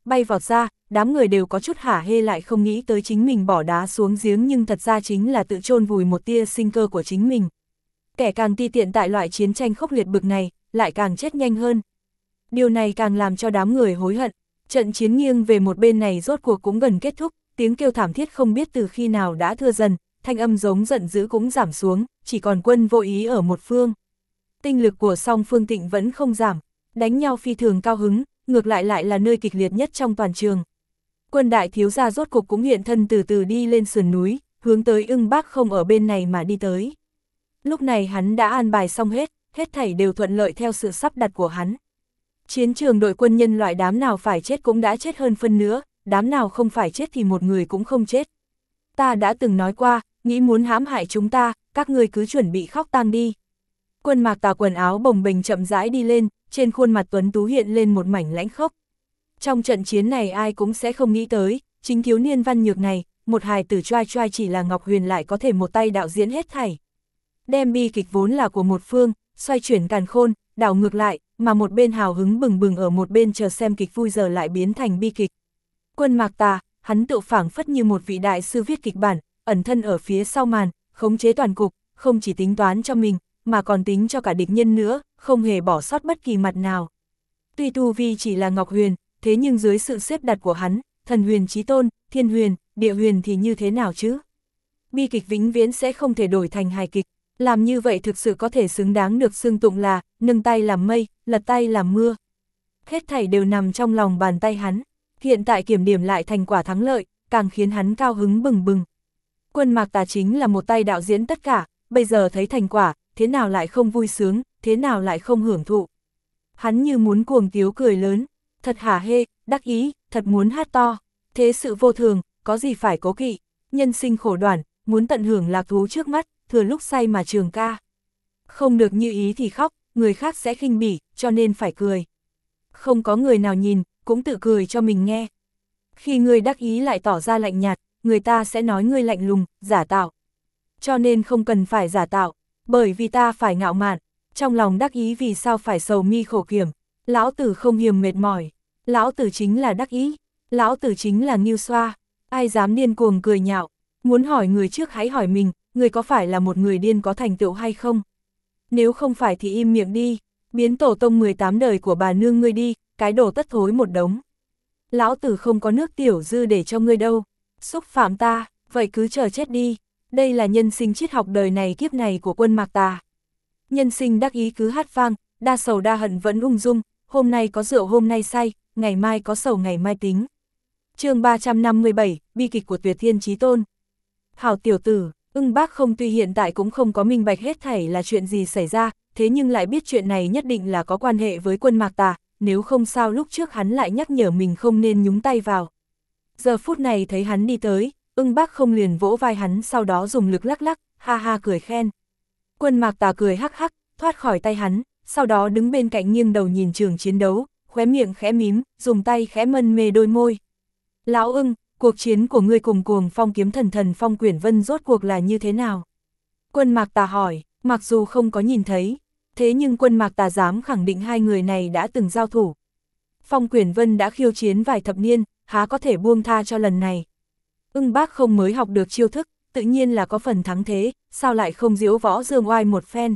bay vọt ra, đám người đều có chút hả hê lại không nghĩ tới chính mình bỏ đá xuống giếng nhưng thật ra chính là tự chôn vùi một tia sinh cơ của chính mình. Kẻ càng ti tiện tại loại chiến tranh khốc liệt bực này, lại càng chết nhanh hơn. Điều này càng làm cho đám người hối hận, trận chiến nghiêng về một bên này rốt cuộc cũng gần kết thúc, tiếng kêu thảm thiết không biết từ khi nào đã thưa dần, thanh âm giống giận dữ cũng giảm xuống, chỉ còn quân vô ý ở một phương. Tinh lực của song phương Tịnh vẫn không giảm, đánh nhau phi thường cao hứng, ngược lại lại là nơi kịch liệt nhất trong toàn trường. Quân đại thiếu gia rốt cục cũng hiện thân từ từ đi lên sườn núi, hướng tới Ưng Bác Không ở bên này mà đi tới. Lúc này hắn đã an bài xong hết thảy đều thuận lợi theo sự sắp đặt của hắn. Chiến trường đội quân nhân loại đám nào phải chết cũng đã chết hơn phân nữa, đám nào không phải chết thì một người cũng không chết. Ta đã từng nói qua, nghĩ muốn hãm hại chúng ta, các ngươi cứ chuẩn bị khóc tang đi. Quân Mạc Tà quần áo bồng bềnh chậm rãi đi lên, trên khuôn mặt tuấn tú hiện lên một mảnh lãnh khốc. Trong trận chiến này ai cũng sẽ không nghĩ tới, chính thiếu niên văn nhược này, một hài tử choai choai chỉ là Ngọc Huyền lại có thể một tay đạo diễn hết thảy. Đem bi kịch vốn là của một phương, xoay chuyển càn khôn, đảo ngược lại, mà một bên hào hứng bừng bừng ở một bên chờ xem kịch vui giờ lại biến thành bi kịch. Quân Mạc Tà, hắn tự phảng phất như một vị đại sư viết kịch bản, ẩn thân ở phía sau màn, khống chế toàn cục, không chỉ tính toán cho mình, mà còn tính cho cả địch nhân nữa, không hề bỏ sót bất kỳ mặt nào. Tuy tu vi chỉ là Ngọc Huyền, thế nhưng dưới sự xếp đặt của hắn, thần huyền chí tôn, thiên huyền, địa huyền thì như thế nào chứ? Bi kịch vĩnh viễn sẽ không thể đổi thành hài kịch, làm như vậy thực sự có thể xứng đáng được xưng tụng là nâng tay làm mây, lật tay làm mưa. Hết thảy đều nằm trong lòng bàn tay hắn, hiện tại kiểm điểm lại thành quả thắng lợi, càng khiến hắn cao hứng bừng bừng. Quân Mạc Tà chính là một tay đạo diễn tất cả, bây giờ thấy thành quả, thế nào lại không vui sướng, thế nào lại không hưởng thụ. Hắn như muốn cuồng tiếu cười lớn, thật hả hê, đắc ý, thật muốn hát to. Thế sự vô thường, có gì phải cố kỵ, nhân sinh khổ đoản, muốn tận hưởng lạc thú trước mắt, thừa lúc say mà trường ca. Không được như ý thì khóc, người khác sẽ khinh bỉ, cho nên phải cười. Không có người nào nhìn, cũng tự cười cho mình nghe. Khi người đắc ý lại tỏ ra lạnh nhạt, người ta sẽ nói người lạnh lùng, giả tạo. Cho nên không cần phải giả tạo, bởi vì ta phải ngạo mạn, trong lòng đắc ý vì sao phải sầu mi khổ kiểm. Lão tử không hiềm mệt mỏi, lão tử chính là đắc ý, lão tử chính là nghiêu xoa, ai dám điên cuồng cười nhạo. Muốn hỏi người trước hãy hỏi mình, người có phải là một người điên có thành tựu hay không? Nếu không phải thì im miệng đi, biến tổ tông 18 đời của bà nương ngươi đi, cái đồ tất thối một đống. Lão tử không có nước tiểu dư để cho ngươi đâu, xúc phạm ta, vậy cứ chờ chết đi. Đây là nhân sinh triết học đời này kiếp này của Quân Mạc Tà. Nhân sinh đắc ý cứ hát vang, đa sầu đa hận vẫn ung dung, hôm nay có rượu hôm nay say, ngày mai có sầu ngày mai tính. Chương 357, bi kịch của Tuyệt Thiên Chí Tôn. Hảo tiểu tử, Ưng Bác Không tuy hiện tại cũng không có minh bạch hết thảy là chuyện gì xảy ra, thế nhưng lại biết chuyện này nhất định là có quan hệ với Quân Mạc Tà, nếu không sao lúc trước hắn lại nhắc nhở mình không nên nhúng tay vào. Giờ phút này thấy hắn đi tới, Ưng Bác Không liền vỗ vai hắn sau đó dùng lực lắc lắc, ha ha cười khen. Quân Mạc Tà cười hắc hắc, thoát khỏi tay hắn, sau đó đứng bên cạnh nghiêng đầu nhìn trường chiến đấu, khóe miệng khẽ mím, dùng tay khẽ mân mê đôi môi. Lão Ưng, cuộc chiến của ngươi cùng Cuồng Phong kiếm thần Phong Quyển Vân rốt cuộc là như thế nào? Quân Mạc Tà hỏi, mặc dù không có nhìn thấy, thế nhưng Quân Mạc Tà dám khẳng định hai người này đã từng giao thủ. Phong Quyển Vân đã khiêu chiến vài thập niên, há có thể buông tha cho lần này. Ưng Bác Không mới học được chiêu thức, tự nhiên là có phần thắng thế, sao lại không diễu võ dương oai một phen.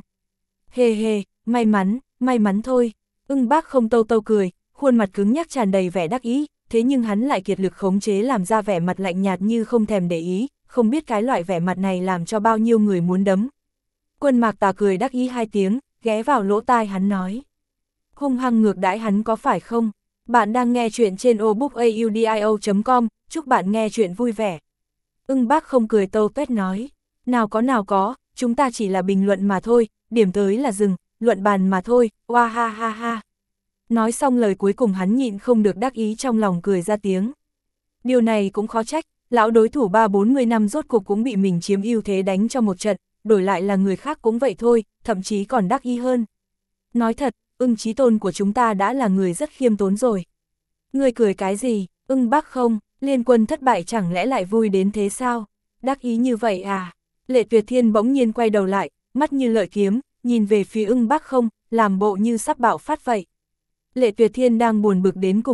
Hề hề, may mắn thôi. Ưng Bác Không tâu tâu cười, khuôn mặt cứng nhắc tràn đầy vẻ đắc ý, thế nhưng hắn lại kiệt lực khống chế làm ra vẻ mặt lạnh nhạt như không thèm để ý, không biết cái loại vẻ mặt này làm cho bao nhiêu người muốn đấm. Quân Mạc Tà cười đắc ý hai tiếng, ghé vào lỗ tai hắn nói. Hung hăng ngược đãi hắn có phải không? Bạn đang nghe chuyện trên obookaudio.com, chúc bạn nghe chuyện vui vẻ. Ưng Bác Không cười tâu tuét nói. Nào có, chúng ta chỉ là bình luận mà thôi, điểm tới là dừng, luận bàn mà thôi, oa ha ha ha. Nói xong lời cuối cùng hắn nhịn không được đắc ý trong lòng cười ra tiếng. Điều này cũng khó trách, lão đối thủ 3-40 năm rốt cuộc cũng bị mình chiếm ưu thế đánh cho một trận, đổi lại là người khác cũng vậy thôi, thậm chí còn đắc ý hơn. Nói thật, Ưng Chí Tôn của chúng ta đã là người rất khiêm tốn rồi. Ngươi cười cái gì, Ưng Bác Không, liên quân thất bại chẳng lẽ lại vui đến thế sao? Đắc ý như vậy à? Lệ Tuyệt Thiên bỗng nhiên quay đầu lại, mắt như lợi kiếm, nhìn về phía Ưng Bác Không, làm bộ như sắp bạo phát vậy. Lệ Tuyệt Thiên đang buồn bực đến cùng cực,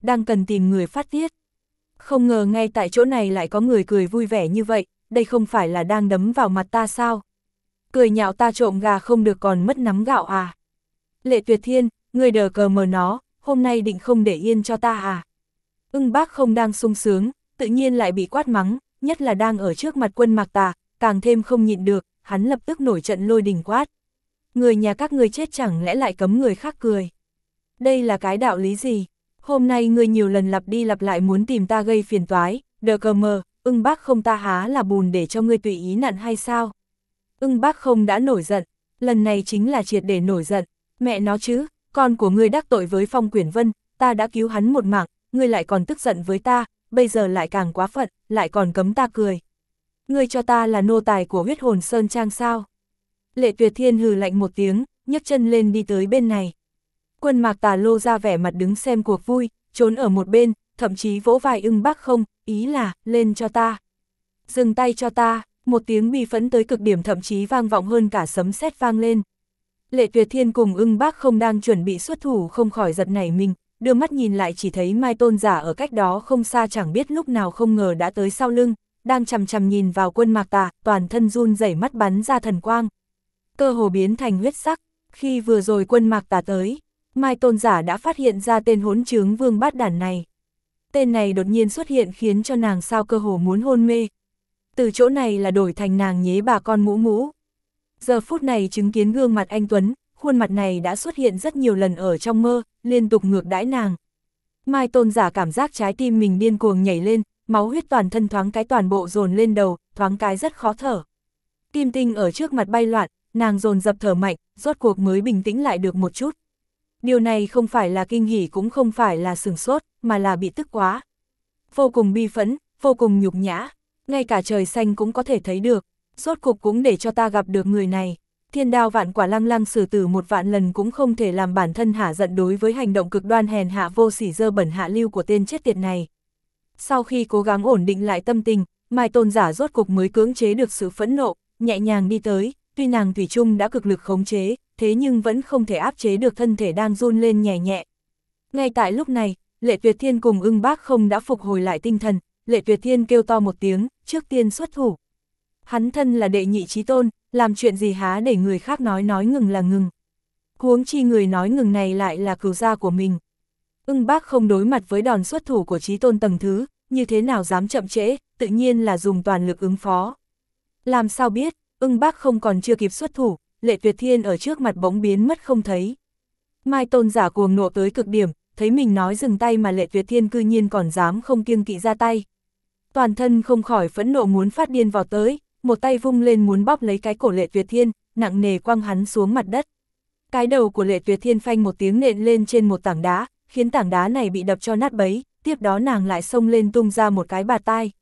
đang cần tìm người phát tiết. Không ngờ ngay tại chỗ này lại có người cười vui vẻ như vậy, đây không phải là đang đấm vào mặt ta sao? Cười nhạo ta trộm gà không được còn mất nắm gạo à? Lệ Tuyệt Thiên, người đờ cờ mờ nó, hôm nay định không để yên cho ta à? Ưng Bác không đang sung sướng, tự nhiên lại bị quát mắng, nhất là đang ở trước mặt Quân Mạc Tà, càng thêm không nhịn được, hắn lập tức nổi trận lôi đình quát. Người nhà các ngươi chết chẳng lẽ lại cấm người khác cười? Đây là cái đạo lý gì? Hôm nay ngươi nhiều lần lặp đi lặp lại muốn tìm ta gây phiền toái, đờ cờ mờ, Ưng Bác không ta há là bùn để cho ngươi tùy ý nặn hay sao? Ưng Bác không đã nổi giận, lần này chính là triệt để nổi giận, mẹ nó chứ, con của ngươi đắc tội với Phong Quyển Vân, ta đã cứu hắn một mạng, ngươi lại còn tức giận với ta, bây giờ lại càng quá phận, lại còn cấm ta cười. Ngươi cho ta là nô tài của Huyết Hồn Sơn Trang sao? Lệ Tuyệt Thiên hừ lạnh một tiếng, nhấc chân lên đi tới bên này. Quân Mạc Tà lô ra vẻ mặt đứng xem cuộc vui, trốn ở một bên, thậm chí vỗ vai Ưng Bác không, ý là, lên cho ta. Dừng tay cho ta, một tiếng bi phẫn tới cực điểm thậm chí vang vọng hơn cả sấm sét vang lên. Lệ Tuyệt Thiên cùng Ưng Bác không đang chuẩn bị xuất thủ không khỏi giật nảy mình, đưa mắt nhìn lại chỉ thấy Mai Tôn Giả ở cách đó không xa chẳng biết lúc nào không ngờ đã tới sau lưng, đang chằm chằm nhìn vào Quân Mạc Tà, toàn thân run rẩy mắt bắn ra thần quang. Cơ hồ biến thành huyết sắc, khi vừa rồi Quân Mạc Tà tới, Mai Tôn Giả đã phát hiện ra tên hỗn trướng Vương Bát Đản này. Tên này đột nhiên xuất hiện khiến cho nàng sao cơ hồ muốn hôn mê. Từ chỗ này là đổi thành nàng nhế bà con mũ mũ. Giờ phút này chứng kiến gương mặt anh Tuấn, khuôn mặt này đã xuất hiện rất nhiều lần ở trong mơ, liên tục ngược đãi nàng. Mai Tôn Giả cảm giác trái tim mình điên cuồng nhảy lên, máu huyết toàn thân thoáng cái toàn bộ dồn lên đầu, thoáng cái rất khó thở. Kim tinh ở trước mặt bay loạn, nàng dồn dập thở mạnh, rốt cuộc mới bình tĩnh lại được một chút. Điều này không phải là kinh hỉ cũng không phải là sửng sốt, mà là bị tức quá. Vô cùng bi phẫn, vô cùng nhục nhã, ngay cả trời xanh cũng có thể thấy được, rốt cuộc cũng để cho ta gặp được người này. Thiên đao vạn quả lăng lăng xử tử một vạn lần cũng không thể làm bản thân hả giận đối với hành động cực đoan hèn hạ vô sỉ dơ bẩn hạ lưu của tên chết tiệt này. Sau khi cố gắng ổn định lại tâm tình, Mai Tôn Giả rốt cục mới cưỡng chế được sự phẫn nộ, nhẹ nhàng đi tới, tuy nàng thủy chung đã cực lực khống chế, thế nhưng vẫn không thể áp chế được thân thể đang run lên nhẹ nhẹ. Ngay tại lúc này, Lệ Tuyệt Thiên cùng Ưng Bác không đã phục hồi lại tinh thần, Lệ Tuyệt Thiên kêu to một tiếng, trước tiên xuất thủ. Hắn thân là đệ nhị chí tôn, làm chuyện gì há để người khác nói ngừng là ngừng. Huống chi người nói ngừng này lại là cừu gia của mình. Ưng Bác không đối mặt với đòn xuất thủ của chí tôn tầng thứ, như thế nào dám chậm trễ, tự nhiên là dùng toàn lực ứng phó. Làm sao biết, Ưng Bác không còn chưa kịp xuất thủ, Lệ Tuyệt Thiên ở trước mặt bỗng biến mất không thấy. Mai Tôn Giả cuồng nộ tới cực điểm, thấy mình nói dừng tay mà Lệ Tuyệt Thiên cư nhiên còn dám không kiêng kỵ ra tay. Toàn thân không khỏi phẫn nộ muốn phát điên vào tới, một tay vung lên muốn bóp lấy cái cổ Lệ Tuyệt Thiên, nặng nề quăng hắn xuống mặt đất. Cái đầu của Lệ Tuyệt Thiên phanh một tiếng nện lên trên một tảng đá, khiến tảng đá này bị đập cho nát bấy, tiếp đó nàng lại xông lên tung ra một cái bạt tai.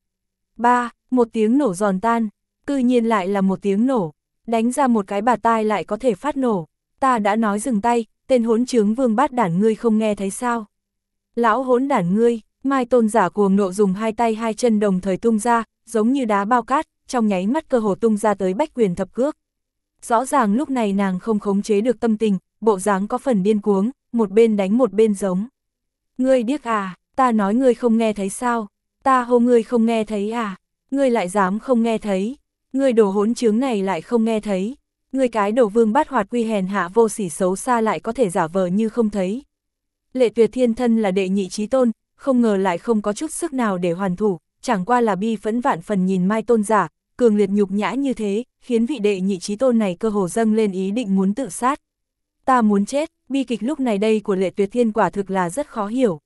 Một tiếng nổ giòn tan, cư nhiên lại là một tiếng nổ, đánh ra một cái bạt tai lại có thể phát nổ. Ta đã nói dừng tay, tên hỗn trướng Vương Bát Đản ngươi không nghe thấy sao? Lão hỗn đản ngươi, Mai Tôn Giả cuồng nộ dùng hai tay hai chân đồng thời tung ra, giống như đá bao cát, trong nháy mắt cơ hồ tung ra tới bách quyền thập cước. Rõ ràng lúc này nàng không khống chế được tâm tình, bộ dáng có phần điên cuống, một bên đánh một bên giống. Ngươi điếc à, ta nói ngươi không nghe thấy sao? Ta hô ngươi không nghe thấy à? Ngươi lại dám không nghe thấy? Ngươi đồ hỗn trướng này lại không nghe thấy? Ngươi cái đồ Vương Bát Hoạt quy hèn hạ vô sỉ xấu xa lại có thể giả vờ như không thấy? Lệ Tuyệt Thiên thân là đệ nhị chí tôn, không ngờ lại không có chút sức nào để hoàn thủ, chẳng qua là bi phẫn vạn phần nhìn Mai Tôn Giả, cường liệt nhục nhã như thế, khiến vị đệ nhị chí tôn này cơ hồ dâng lên ý định muốn tự sát. Ta muốn chết, bi kịch lúc này đây của Lệ Tuyệt Thiên quả thực là rất khó hiểu.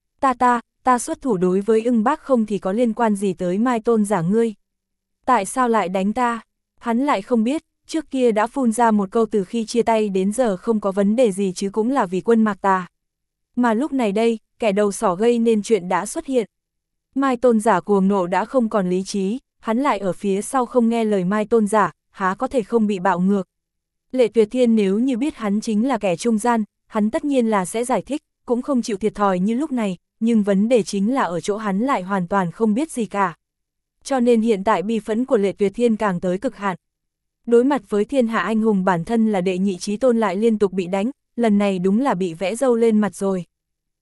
Ta xuất thủ đối với Ưng Bác không thì có liên quan gì tới Mai Tôn Giả ngươi? Tại sao lại đánh ta? Hắn lại không biết, trước kia đã phun ra một câu từ khi chia tay đến giờ không có vấn đề gì chứ cũng là vì Quân Mạc Tà. Mà lúc này đây, kẻ đầu sỏ gây nên chuyện đã xuất hiện. Mai Tôn Giả cuồng nộ đã không còn lý trí, hắn lại ở phía sau không nghe lời Mai Tôn Giả, há có thể không bị bạo ngược. Lệ Tuyệt Thiên nếu như biết hắn chính là kẻ trung gian, hắn tất nhiên là sẽ giải thích, cũng không chịu thiệt thòi như lúc này, nhưng vấn đề chính là ở chỗ hắn lại hoàn toàn không biết gì cả. Cho nên hiện tại bi phẫn của Lệ Tuyệt Thiên càng tới cực hạn. Đối mặt với thiên hạ anh hùng bản thân là đệ nhị chí tôn lại liên tục bị đánh, lần này đúng là bị vẽ râu lên mặt rồi.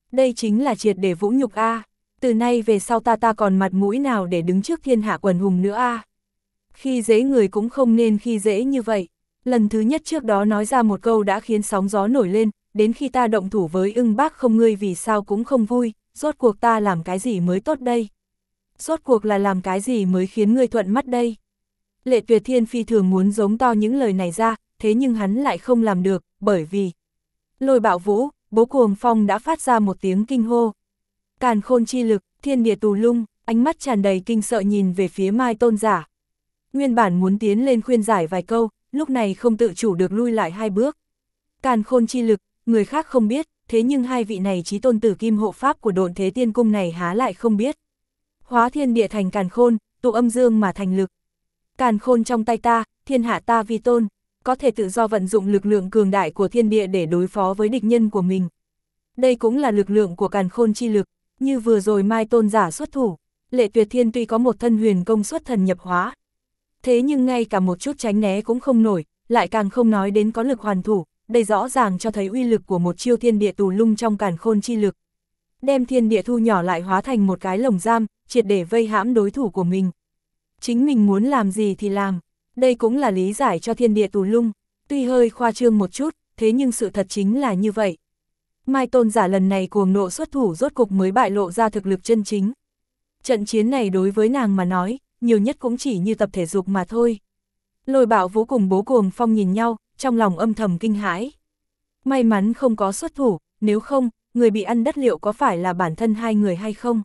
Đây chính là triệt để vũ nhục a. Từ nay về sau ta còn mặt mũi nào để đứng trước thiên hạ quần hùng nữa a. Khi dễ người cũng không nên khi dễ như vậy. Lần thứ nhất trước đó nói ra một câu đã khiến sóng gió nổi lên, đến khi ta động thủ với Ưng Bác Không ngươi vì sao cũng không vui, rốt cuộc ta làm cái gì mới tốt đây? Rốt cuộc là làm cái gì mới khiến ngươi thuận mắt đây? Lệ Tuyệt Thiên phi thường muốn giống to những lời này ra, thế nhưng hắn lại không làm được, bởi vì Lôi Bạo Vũ, Bố Cuồng Phong đã phát ra một tiếng kinh hô. Càn khôn chi lực, thiên địa tù lung, ánh mắt tràn đầy kinh sợ nhìn về phía Mai Tôn Giả. Nguyên bản muốn tiến lên khuyên giải vài câu, lúc này không tự chủ được lui lại 2 bước. Càn khôn chi lực, người khác không biết, thế nhưng 2 vị này chí tôn tử kim hộ pháp của Độn Thế Tiên Cung này há lại không biết. Hóa thiên địa thành càn khôn, tụ âm dương mà thành lực. Càn khôn trong tay ta, thiên hạ ta vi tôn, có thể tự do vận dụng lực lượng cường đại của thiên địa để đối phó với địch nhân của mình. Đây cũng là lực lượng của càn khôn chi lực, như vừa rồi Mai Tôn Giả xuất thủ, Lệ Tuyệt Thiên tuy có một thân huyền công xuất thần nhập hóa. Thế nhưng ngay cả một chút tránh né cũng không nổi, lại càng không nói đến có lực hoàn thủ, đây rõ ràng cho thấy uy lực của một chiêu thiên địa tù lung trong càn khôn chi lực. Đem thiên địa thu nhỏ lại hóa thành một cái lồng giam, triệt để vây hãm đối thủ của mình. Chính mình muốn làm gì thì làm, đây cũng là lý giải cho thiên địa tù lung, tuy hơi khoa trương một chút, thế nhưng sự thật chính là như vậy. Mai Tôn Giả lần này cuồng nộ xuất thủ rốt cục mới bại lộ ra thực lực chân chính. Trận chiến này đối với nàng mà nói, nhiều nhất cũng chỉ như tập thể dục mà thôi. Lôi Bạo Vũ cùng Bố Cuồng Phong nhìn nhau, trong lòng âm thầm kinh hãi. May mắn không có xuất thủ, nếu không, người bị ăn đất liệu có phải là bản thân 2 người hay không?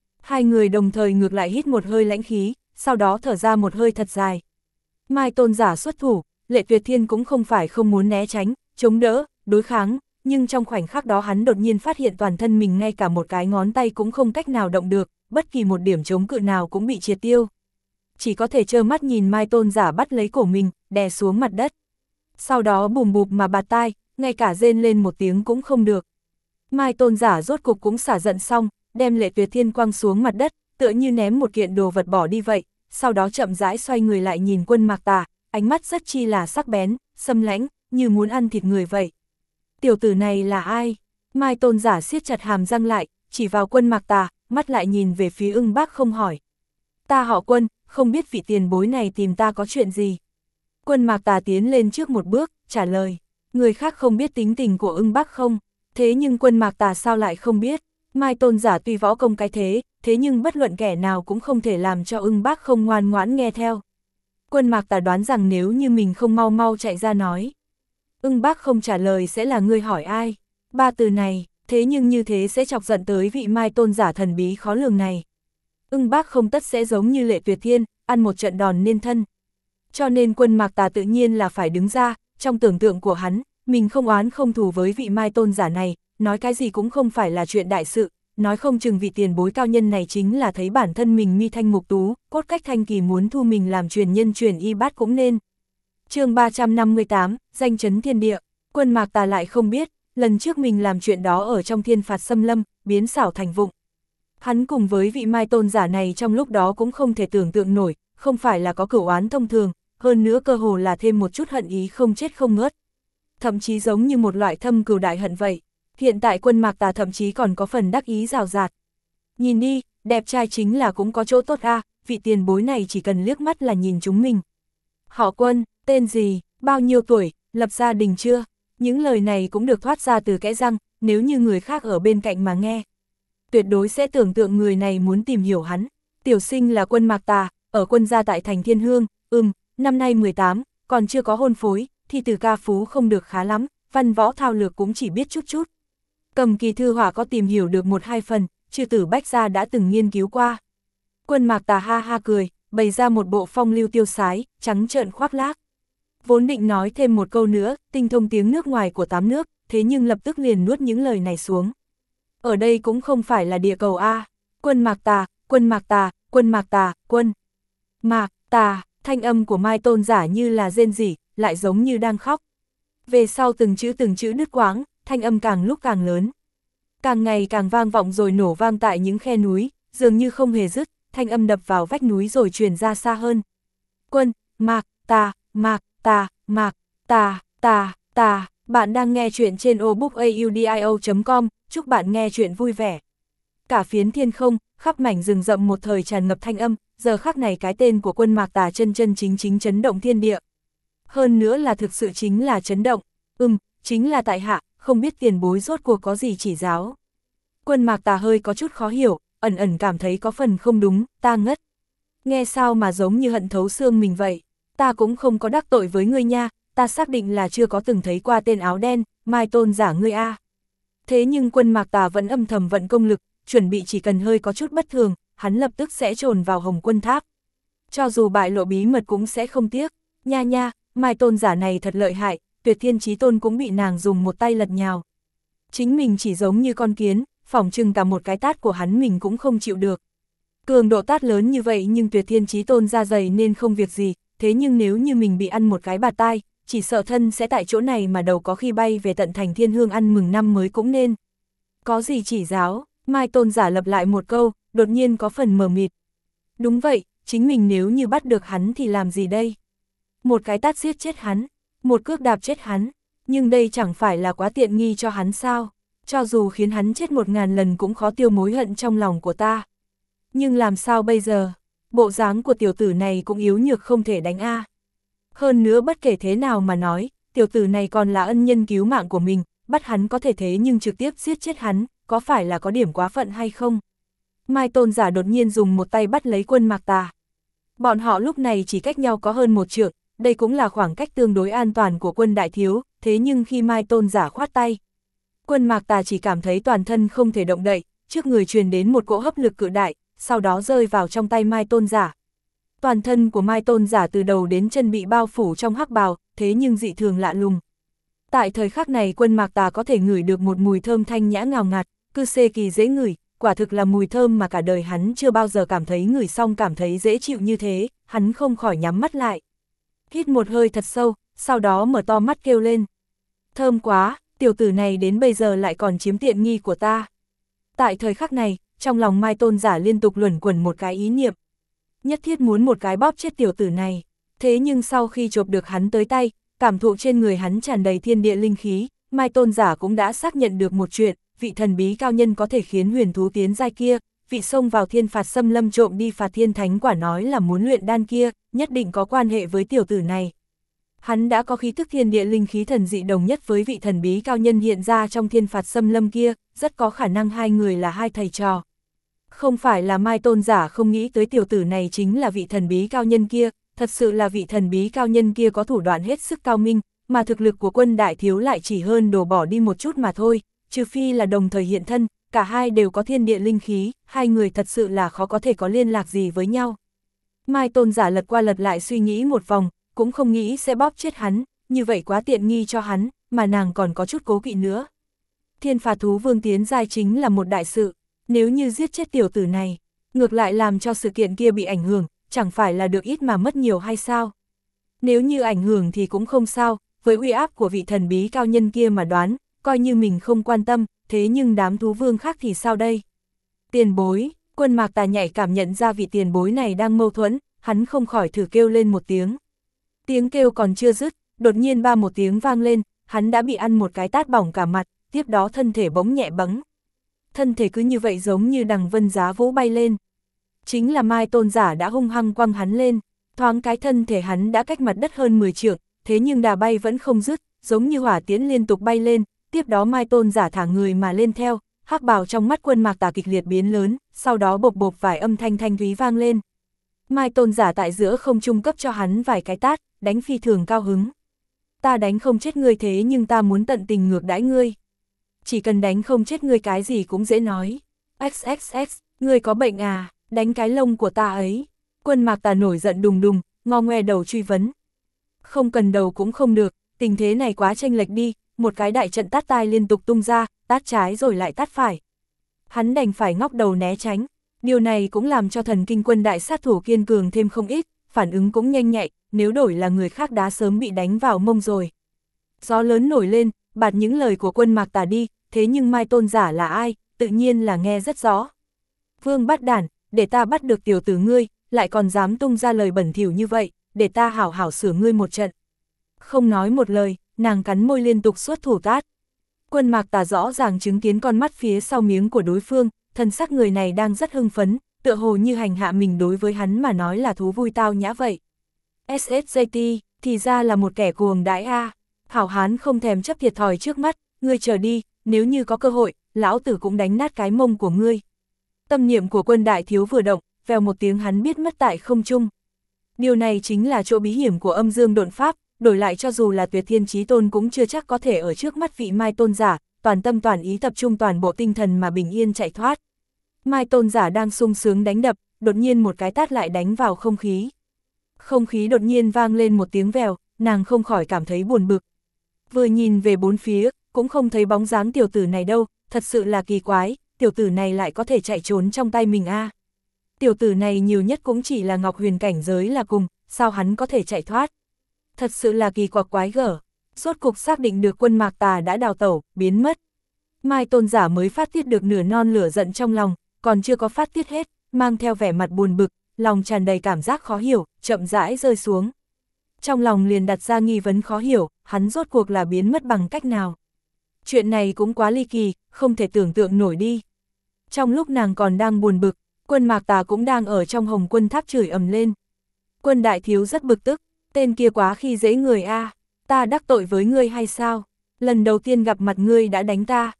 2 người đồng thời ngược lại hít một hơi lãnh khí, sau đó thở ra một hơi thật dài. Mai Tôn Giả xuất thủ, Lệ Tuyệt Thiên cũng không phải không muốn né tránh, chống đỡ, đối kháng, nhưng trong khoảnh khắc đó hắn đột nhiên phát hiện toàn thân mình ngay cả một cái ngón tay cũng không cách nào động được, bất kỳ một điểm chống cự nào cũng bị triệt tiêu. Chỉ có thể trơ mắt nhìn Mai Tôn Giả bắt lấy cổ mình, đè xuống mặt đất. Sau đó bùm bụp mà bạt tai, ngay cả rên lên một tiếng cũng không được. Mai Tôn Giả rốt cục cũng xả giận xong, đem Lệ Tuyệt Thiên quăng xuống mặt đất, tựa như ném một kiện đồ vật bỏ đi vậy, sau đó chậm rãi xoay người lại nhìn Quân Mạc Tà, ánh mắt rất chi là sắc bén, xâm lãnh, như muốn ăn thịt người vậy. Tiểu tử này là ai? Mai Tôn Giả siết chặt hàm răng lại, chỉ vào Quân Mạc Tà, mắt lại nhìn về phía Ưng Bác Không hỏi. Ta họ Quân, không biết vị tiền bối này tìm ta có chuyện gì? Quân Mạc Tà tiến lên trước một bước, trả lời. Người khác không biết tính tình của Ưng Bác Không, thế nhưng Quân Mạc Tà sao lại không biết? Mai Tôn Giả tuy võ công cái thế nhưng bất luận kẻ nào cũng không thể làm cho Ưng Bác Không ngoan ngoãn nghe theo. Quân Mạc Tà đoán rằng nếu như mình không mau mau chạy ra nói, Ưng Bác Không trả lời sẽ là ngươi hỏi ai. 3 từ này, thế nhưng như thế sẽ chọc giận tới vị Mai Tôn Giả thần bí khó lường này. Ưng Bác Không tất sẽ giống như Lệ Tuyệt Thiên, ăn một trận đòn nên thân. Cho nên Quân Mạc Tà tự nhiên là phải đứng ra, trong tưởng tượng của hắn, mình không oán không thù với vị Mai Tôn Giả này, nói cái gì cũng không phải là chuyện đại sự, nói không chừng vị tiền bối cao nhân này chính là thấy bản thân mình mi thanh mục tú, cốt cách thanh kỳ muốn thu mình làm truyền nhân truyền y bát cũng nên. Chương 358, danh chấn thiên địa. Quân Mạc Tà lại không biết, lần trước mình làm chuyện đó ở trong thiên phạt xâm lâm, biến xảo thành vụng. Hắn cùng với vị Mai Tôn Giả này trong lúc đó cũng không thể tưởng tượng nổi, không phải là có cửu oán thông thường, hơn nữa cơ hồ là thêm một chút hận ý không chết không ngớt. Thậm chí giống như một loại thâm cừu đại hận vậy. Hiện tại Quân Mạc Tà thậm chí còn có phần đắc ý rào rạt. Nhìn đi, đẹp trai chính là cũng có chỗ tốt a, vị tiền bối này chỉ cần liếc mắt là nhìn chúng mình. Họ Quân, tên gì, bao nhiêu tuổi, lập gia đình chưa? Những lời này cũng được thoát ra từ kẽ răng, nếu như người khác ở bên cạnh mà nghe. Tuyệt đối sẽ tưởng tượng người này muốn tìm hiểu hắn. Tiểu sinh là Quân Mạc Tà, ở quân gia tại thành Thiên Hương, năm nay 18, còn chưa có hôn phối, thì từ ca phú không được khá lắm, văn võ thao lược cũng chỉ biết chút chút. Cầm kỳ thư họa có tìm hiểu được 1-2 phần, chư tử bách gia đã từng nghiên cứu qua. Quân Mạc Tà ha ha cười, bày ra một bộ phong lưu tiêu sái, trắng trợn khoác lác. Vốn định nói thêm một câu nữa, tinh thông tiếng nước ngoài của 8 nước, thế nhưng lập tức liền nuốt những lời này xuống. Ở đây cũng không phải là địa cầu A. Quân Mạc Tà, Quân Mạc Tà, Quân Mạc Tà, Quân Mạc Tà, thanh âm của Mai Tôn Giả như là rên rỉ, lại giống như đang khóc. Về sau từng chữ đứt quãng, thanh âm càng lúc càng lớn. Càng ngày càng vang vọng rồi nổ vang tại những khe núi, dường như không hề dứt, thanh âm đập vào vách núi rồi truyền ra xa hơn. Quân Mạc Tà, Mạc Tà, Mạc Tà, Tà, Tà, bạn đang nghe chuyện trên obookaudio.com, chúc bạn nghe chuyện vui vẻ. Cả phiến thiên không, khắp mảnh rừng rậm một thời tràn ngập thanh âm, giờ khắc này cái tên của Quân Mạc Tà chân chân chính chính chấn động thiên địa. Hơn nữa là thực sự chính là chấn động, chính là tại hạ, không biết tiền bối rốt cuộc có gì chỉ giáo. Quân Mạc Tà hơi có chút khó hiểu, ẩn ẩn cảm thấy có phần không đúng, ta ngất. Nghe sao mà giống như hận thấu xương mình vậy, ta cũng không có đắc tội với ngươi nha, ta xác định là chưa có từng thấy qua tên áo đen, Mai Tôn giả ngươi a. Thế nhưng Quân Mạc Tà vẫn âm thầm vận công lực, chuẩn bị chỉ cần hơi có chút bất thường, hắn lập tức sẽ trồn vào Hồng Quân Tháp. Cho dù bại lộ bí mật cũng sẽ không tiếc, nha, Mai Tôn giả này thật lợi hại, Tuyệt Thiên Chí Tôn cũng bị nàng dùng một tay lật nhào. Chính mình chỉ giống như con kiến, phỏng chừng cả một cái tát của hắn mình cũng không chịu được. Cường độ tát lớn như vậy nhưng Tuyệt Thiên Chí Tôn da dày nên không việc gì, thế nhưng nếu như mình bị ăn một cái bạt tai, chỉ sợ thân sẽ tại chỗ này mà đầu có khi bay về tận thành Thiên Hương ăn mừng năm mới cũng nên. Có gì chỉ giáo, Mai Tôn giả lặp lại một câu, đột nhiên có phần mờ mịt. Đúng vậy, chính mình nếu như bắt được hắn thì làm gì đây? Một cái tát giết chết hắn, một cước đạp chết hắn, nhưng đây chẳng phải là quá tiện nghi cho hắn sao? Cho dù khiến hắn chết 1000 lần cũng khó tiêu mối hận trong lòng của ta. Nhưng làm sao bây giờ? Bộ dáng của tiểu tử này cũng yếu nhược không thể đánh a. Hơn nữa bất kể thế nào mà nói, tiểu tử này còn là ân nhân cứu mạng của mình, bắt hắn có thể thế nhưng trực tiếp giết chết hắn, có phải là có điểm quá phận hay không? Mai Tôn giả đột nhiên dùng một tay bắt lấy Quân Mạc Tà. Bọn họ lúc này chỉ cách nhau có hơn 1 trượng, đây cũng là khoảng cách tương đối an toàn của Quân đại thiếu, thế nhưng khi Mai Tôn giả khoát tay, Quân Mạc Tà chỉ cảm thấy toàn thân không thể động đậy, trước người truyền đến một cỗ hấp lực cự đại, sau đó rơi vào trong tay Mai Tôn giả. Toàn thân của Mai Tôn giả từ đầu đến chân bị bao phủ trong hắc bào, thế nhưng dị thường lạ lùng. Tại thời khắc này Quân Mạc Tà có thể ngửi được một mùi thơm thanh nhã ngào ngạt, cư xê kỳ dễ ngửi, quả thực là mùi thơm mà cả đời hắn chưa bao giờ cảm thấy ngửi xong cảm thấy dễ chịu như thế, hắn không khỏi nhắm mắt lại. Hít một hơi thật sâu, sau đó mở to mắt kêu lên. Thơm quá, tiểu tử này đến bây giờ lại còn chiếm tiện nghi của ta. Tại thời khắc này, trong lòng Mai Tôn giả liên tục luẩn quẩn một cái ý niệm. Nhất thiết muốn một cái bóp chết tiểu tử này. Thế nhưng sau khi chộp được hắn tới tay, cảm thụ trên người hắn tràn đầy thiên địa linh khí, Mai Tôn giả cũng đã xác nhận được một chuyện, vị thần bí cao nhân có thể khiến huyền thú tiến giai kia, vị xông vào thiên phạt xâm lâm trộm đi phạt thiên thánh quả nói là muốn luyện đan kia, nhất định có quan hệ với tiểu tử này. Hắn đã có khí thức thiên địa linh khí thần dị đồng nhất với vị thần bí cao nhân hiện ra trong thiên phạt xâm lâm kia, rất có khả năng hai người là hai thầy trò. Không phải là Mai Tôn giả không nghĩ tới tiểu tử này chính là vị thần bí cao nhân kia, thật sự là vị thần bí cao nhân kia có thủ đoạn hết sức cao minh, mà thực lực của Quân đại thiếu lại chỉ hơn đổ bỏ đi một chút mà thôi, trừ phi là đồng thời hiện thân, cả hai đều có thiên địa linh khí, hai người thật sự là khó có thể có liên lạc gì với nhau. Mai Tôn giả lật qua lật lại suy nghĩ một vòng, cũng không nghĩ sẽ bóp chết hắn, như vậy quá tiện nghi cho hắn, mà nàng còn có chút cố kỵ nữa. Thiên phạt thú vương tiến giai chính là một đại sự, nếu như giết chết tiểu tử này, ngược lại làm cho sự kiện kia bị ảnh hưởng, chẳng phải là được ít mà mất nhiều hay sao? Nếu như ảnh hưởng thì cũng không sao, với uy áp của vị thần bí cao nhân kia mà đoán, coi như mình không quan tâm, thế nhưng đám thú vương khác thì sao đây? Tiền bối, Quân Mạc Tà nhạy cảm nhận ra vị tiền bối này đang mâu thuẫn, hắn không khỏi thử kêu lên một tiếng. Tiếng kêu còn chưa dứt, đột nhiên ba một tiếng vang lên, hắn đã bị ăn một cái tát bỏng cả mặt, tiếp đó thân thể bỗng nhẹ bẫng. Thân thể cứ như vậy giống như đằng vân giá vũ bay lên. Chính là Mai Tôn giả đã hung hăng quăng hắn lên, thoáng cái thân thể hắn đã cách mặt đất hơn 10 trượng, thế nhưng đà bay vẫn không dứt, giống như hỏa tiễn liên tục bay lên, tiếp đó Mai Tôn giả thả người mà lên theo, hắc bào trong mắt Quân Mạc Tà kịch liệt biến lớn, sau đó bộc bộc vài âm thanh thanh thúy vang lên. Mai Tôn giả tại giữa không trung cấp cho hắn vài cái tát, đánh phi thường cao hứng. Ta đánh không chết ngươi thế nhưng ta muốn tận tình ngược đãi ngươi. Chỉ cần đánh không chết ngươi cái gì cũng dễ nói. XXX, ngươi có bệnh à, đánh cái lông của ta ấy. Quân Mạc Tà nổi giận đùng đùng, ngo ngoe đầu truy vấn. Không cần đầu cũng không được, tình thế này quá chênh lệch đi, một cái đại trận tát tai liên tục tung ra, tát trái rồi lại tát phải. Hắn đành phải ngóc đầu né tránh, điều này cũng làm cho thần kinh quân đại sát thủ kiên cường thêm không ít, phản ứng cũng nhanh nhạy, nếu đổi là người khác đã sớm bị đánh vào mông rồi. Gió lớn nổi lên, bạt những lời của Quân Mạc Tà đi, thế nhưng Mai Tôn giả là ai, tự nhiên là nghe rất rõ. Vương bắt đản, để ta bắt được tiểu tử ngươi, lại còn dám tung ra lời bẩn thỉu như vậy, để ta hảo hảo sửa ngươi một trận. Không nói một lời, nàng cắn môi liên tục xuất thủ tát. Quân Mạc Tà rõ ràng chứng kiến con mắt phía sau miếng của đối phương, thân sắc người này đang rất hưng phấn, tựa hồ như hành hạ mình đối với hắn mà nói là thú vui tao nhã vậy. SSJT, thì ra là một kẻ cuồng đãi a. Hảo hán không thèm chấp thiệt thòi trước mắt, ngươi chờ đi, nếu như có cơ hội, lão tử cũng đánh nát cái mông của ngươi. Tâm niệm của Quân đại thiếu vừa động, vèo một tiếng hắn biết mất tại không trung. Điều này chính là chỗ bí hiểm của âm dương độn pháp, đổi lại cho dù là Tuyệt Thiên Chí Tôn cũng chưa chắc có thể ở trước mắt vị Mai Tôn giả, toàn tâm toàn ý tập trung toàn bộ tinh thần mà bình yên chạy thoát. Mai Tôn giả đang sung sướng đánh đập, đột nhiên một cái tát lại đánh vào không khí. Không khí đột nhiên vang lên một tiếng vèo, nàng không khỏi cảm thấy buồn bực. Vừa nhìn về bốn phía, cũng không thấy bóng dáng tiểu tử này đâu, thật sự là kỳ quái, tiểu tử này lại có thể chạy trốn trong tay mình a. Tiểu tử này nhiều nhất cũng chỉ là Ngọc Huyền cảnh giới là cùng, sao hắn có thể chạy thoát? Thật sự là kỳ quặc quái gở. Rốt cục xác định được Quân Mạc Tà đã đào tẩu, biến mất. Mai Tôn giả mới phát tiết được nửa non lửa giận trong lòng, còn chưa có phát tiết hết, mang theo vẻ mặt buồn bực, lòng tràn đầy cảm giác khó hiểu, chậm rãi rơi xuống. Trong lòng liền đặt ra nghi vấn khó hiểu, hắn rốt cuộc là biến mất bằng cách nào? Chuyện này cũng quá ly kỳ, không thể tưởng tượng nổi đi. Trong lúc nàng còn đang buồn bực, Quân Mạc Tà cũng đang ở trong Hồng Quân Tháp chửi ầm lên. Quân đại thiếu rất bực tức, tên kia quá khi dễ người a, ta đắc tội với ngươi hay sao? Lần đầu tiên gặp mặt ngươi đã đánh ta,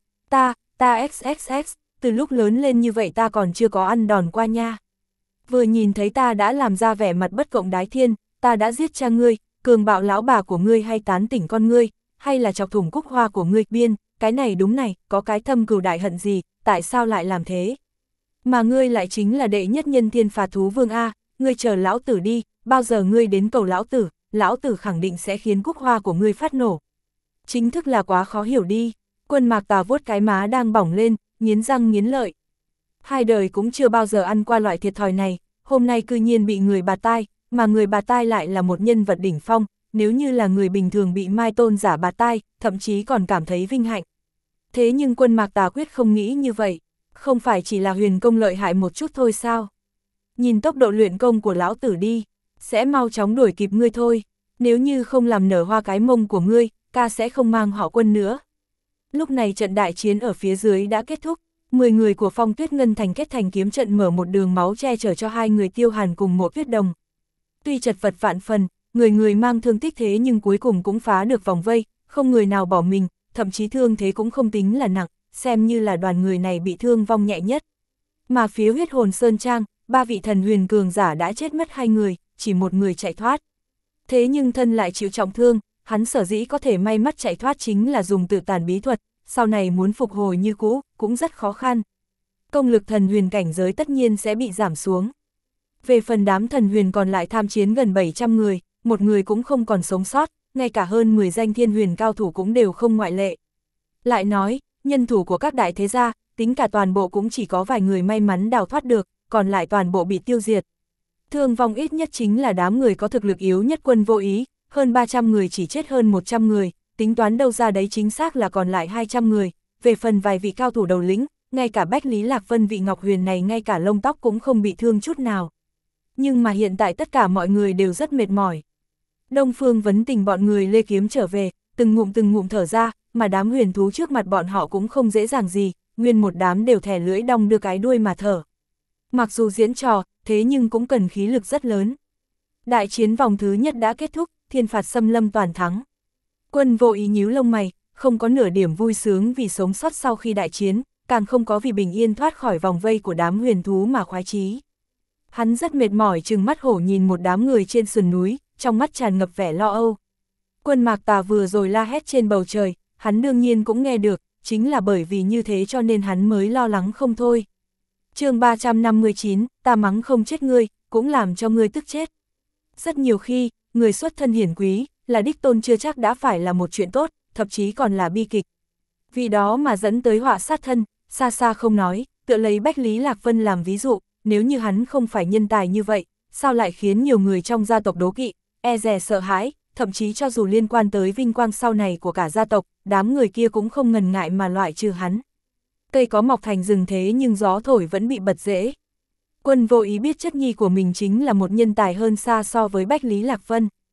ta XXX, từ lúc lớn lên như vậy ta còn chưa có ăn đòn qua nha. Vừa nhìn thấy ta đã làm ra vẻ mặt bất cộng đái thiên, ta đã giết cha ngươi, cường bạo lão bà của ngươi hay tán tỉnh con ngươi, hay là chọc thủng cúc hoa của ngươi, biên, cái này đúng này, có cái thâm cừu đại hận gì, tại sao lại làm thế? Mà ngươi lại chính là đệ nhất nhân thiên phạt thú vương a, ngươi chờ lão tử đi, bao giờ ngươi đến cầu lão tử khẳng định sẽ khiến cúc hoa của ngươi phát nổ. Chính thức là quá khó hiểu đi. Quân Mạc Tà vuốt cái má đang bỏng lên, nghiến răng nghiến lợi. Hai đời cũng chưa bao giờ ăn qua loại thiệt thòi này, hôm nay cư nhiên bị người bạt tai, mà người bạt tai lại là một nhân vật đỉnh phong, nếu như là người bình thường bị Mai Tôn giả bạt tai, thậm chí còn cảm thấy vinh hạnh. Thế nhưng Quân Mạc Tà quyết không nghĩ như vậy, không phải chỉ là huyền công lợi hại một chút thôi sao? Nhìn tốc độ luyện công của lão tử đi, sẽ mau chóng đuổi kịp ngươi thôi, nếu như không làm nở hoa cái mông của ngươi, ca sẽ không mang họ Quân nữa. Lúc này trận đại chiến ở phía dưới đã kết thúc, 10 người của Phong Tuyết Ngân Thành kết thành kiếm trận mở một đường máu che chở cho hai người Tiêu Hàn cùng Mộ Tuyết Đồng. Tuy chật vật vạn phần, người người mang thương tích thế nhưng cuối cùng cũng phá được vòng vây, không người nào bỏ mình, thậm chí thương thế cũng không tính là nặng, xem như là đoàn người này bị thương vong nhẹ nhất. Mà phía Huyết Hồn Sơn Trang, 3 vị thần huyền cường giả đã chết mất 2 người, chỉ một người chạy thoát. Thế nhưng thân lại chịu trọng thương, hắn sở dĩ có thể may mắn chạy thoát chính là dùng tự tàn bí thuật, sau này muốn phục hồi như cũ, cũng rất khó khăn. Công lực thần huyền cảnh giới tất nhiên sẽ bị giảm xuống. Về phần đám thần huyền còn lại tham chiến gần 700 người, một người cũng không còn sống sót, ngay cả hơn 10 danh thiên huyền cao thủ cũng đều không ngoại lệ. Lại nói, nhân thủ của các đại thế gia, tính cả toàn bộ cũng chỉ có vài người may mắn đào thoát được, còn lại toàn bộ bị tiêu diệt. Thương vong ít nhất chính là đám người có thực lực yếu nhất Quân Vô Ý, hơn 300 người chỉ chết hơn 100 người, tính toán đâu ra đấy chính xác là còn lại 200 người, về phần vài vị cao thủ đầu lĩnh, ngay cả Bách Lý Lạc Vân vị Ngọc Huyền này ngay cả lông tóc cũng không bị thương chút nào. Nhưng mà hiện tại tất cả mọi người đều rất mệt mỏi. Đông Phương Vấn Tình bọn người lê kiếm trở về, từng ngụm thở ra, mà đám huyền thú trước mặt bọn họ cũng không dễ dàng gì, nguyên một đám đều thè lưỡi đong đưa cái đuôi mà thở. Mặc dù diễn trò, thế nhưng cũng cần khí lực rất lớn. Đại chiến vòng thứ nhất đã kết thúc, thiên phạt xâm lâm toàn thắng. Quân Vô Ý nhíu lông mày, không có nửa điểm vui sướng vì sống sót sau khi đại chiến, càng không có vì bình yên thoát khỏi vòng vây của đám huyền thú mà khoái chí. Hắn rất mệt mỏi trừng mắt hổ nhìn một đám người trên sườn núi, trong mắt tràn ngập vẻ lo âu. Quân Mạc Tà vừa rồi la hét trên bầu trời, hắn đương nhiên cũng nghe được, chính là bởi vì như thế cho nên hắn mới lo lắng không thôi. Chương 359, ta mắng không chết ngươi, cũng làm cho ngươi tức chết. Rất nhiều khi, người xuất thân hiển quý, là đích tôn chưa chắc đã phải là một chuyện tốt, thậm chí còn là bi kịch. Vì đó mà dẫn tới họa sát thân, xa xa không nói, tựa lấy Bách Lý Lạc Vân làm ví dụ, nếu như hắn không phải nhân tài như vậy, sao lại khiến nhiều người trong gia tộc đố kỵ, e dè sợ hãi, thậm chí cho dù liên quan tới vinh quang sau này của cả gia tộc, đám người kia cũng không ngần ngại mà loại trừ hắn. Cây có mọc thành rừng thế nhưng gió thổi vẫn bị bật rễ. Quân Vô Ý biết chất nhi của mình chính là một nhân tài hơn xa so với Bách Lý Lạc Vân.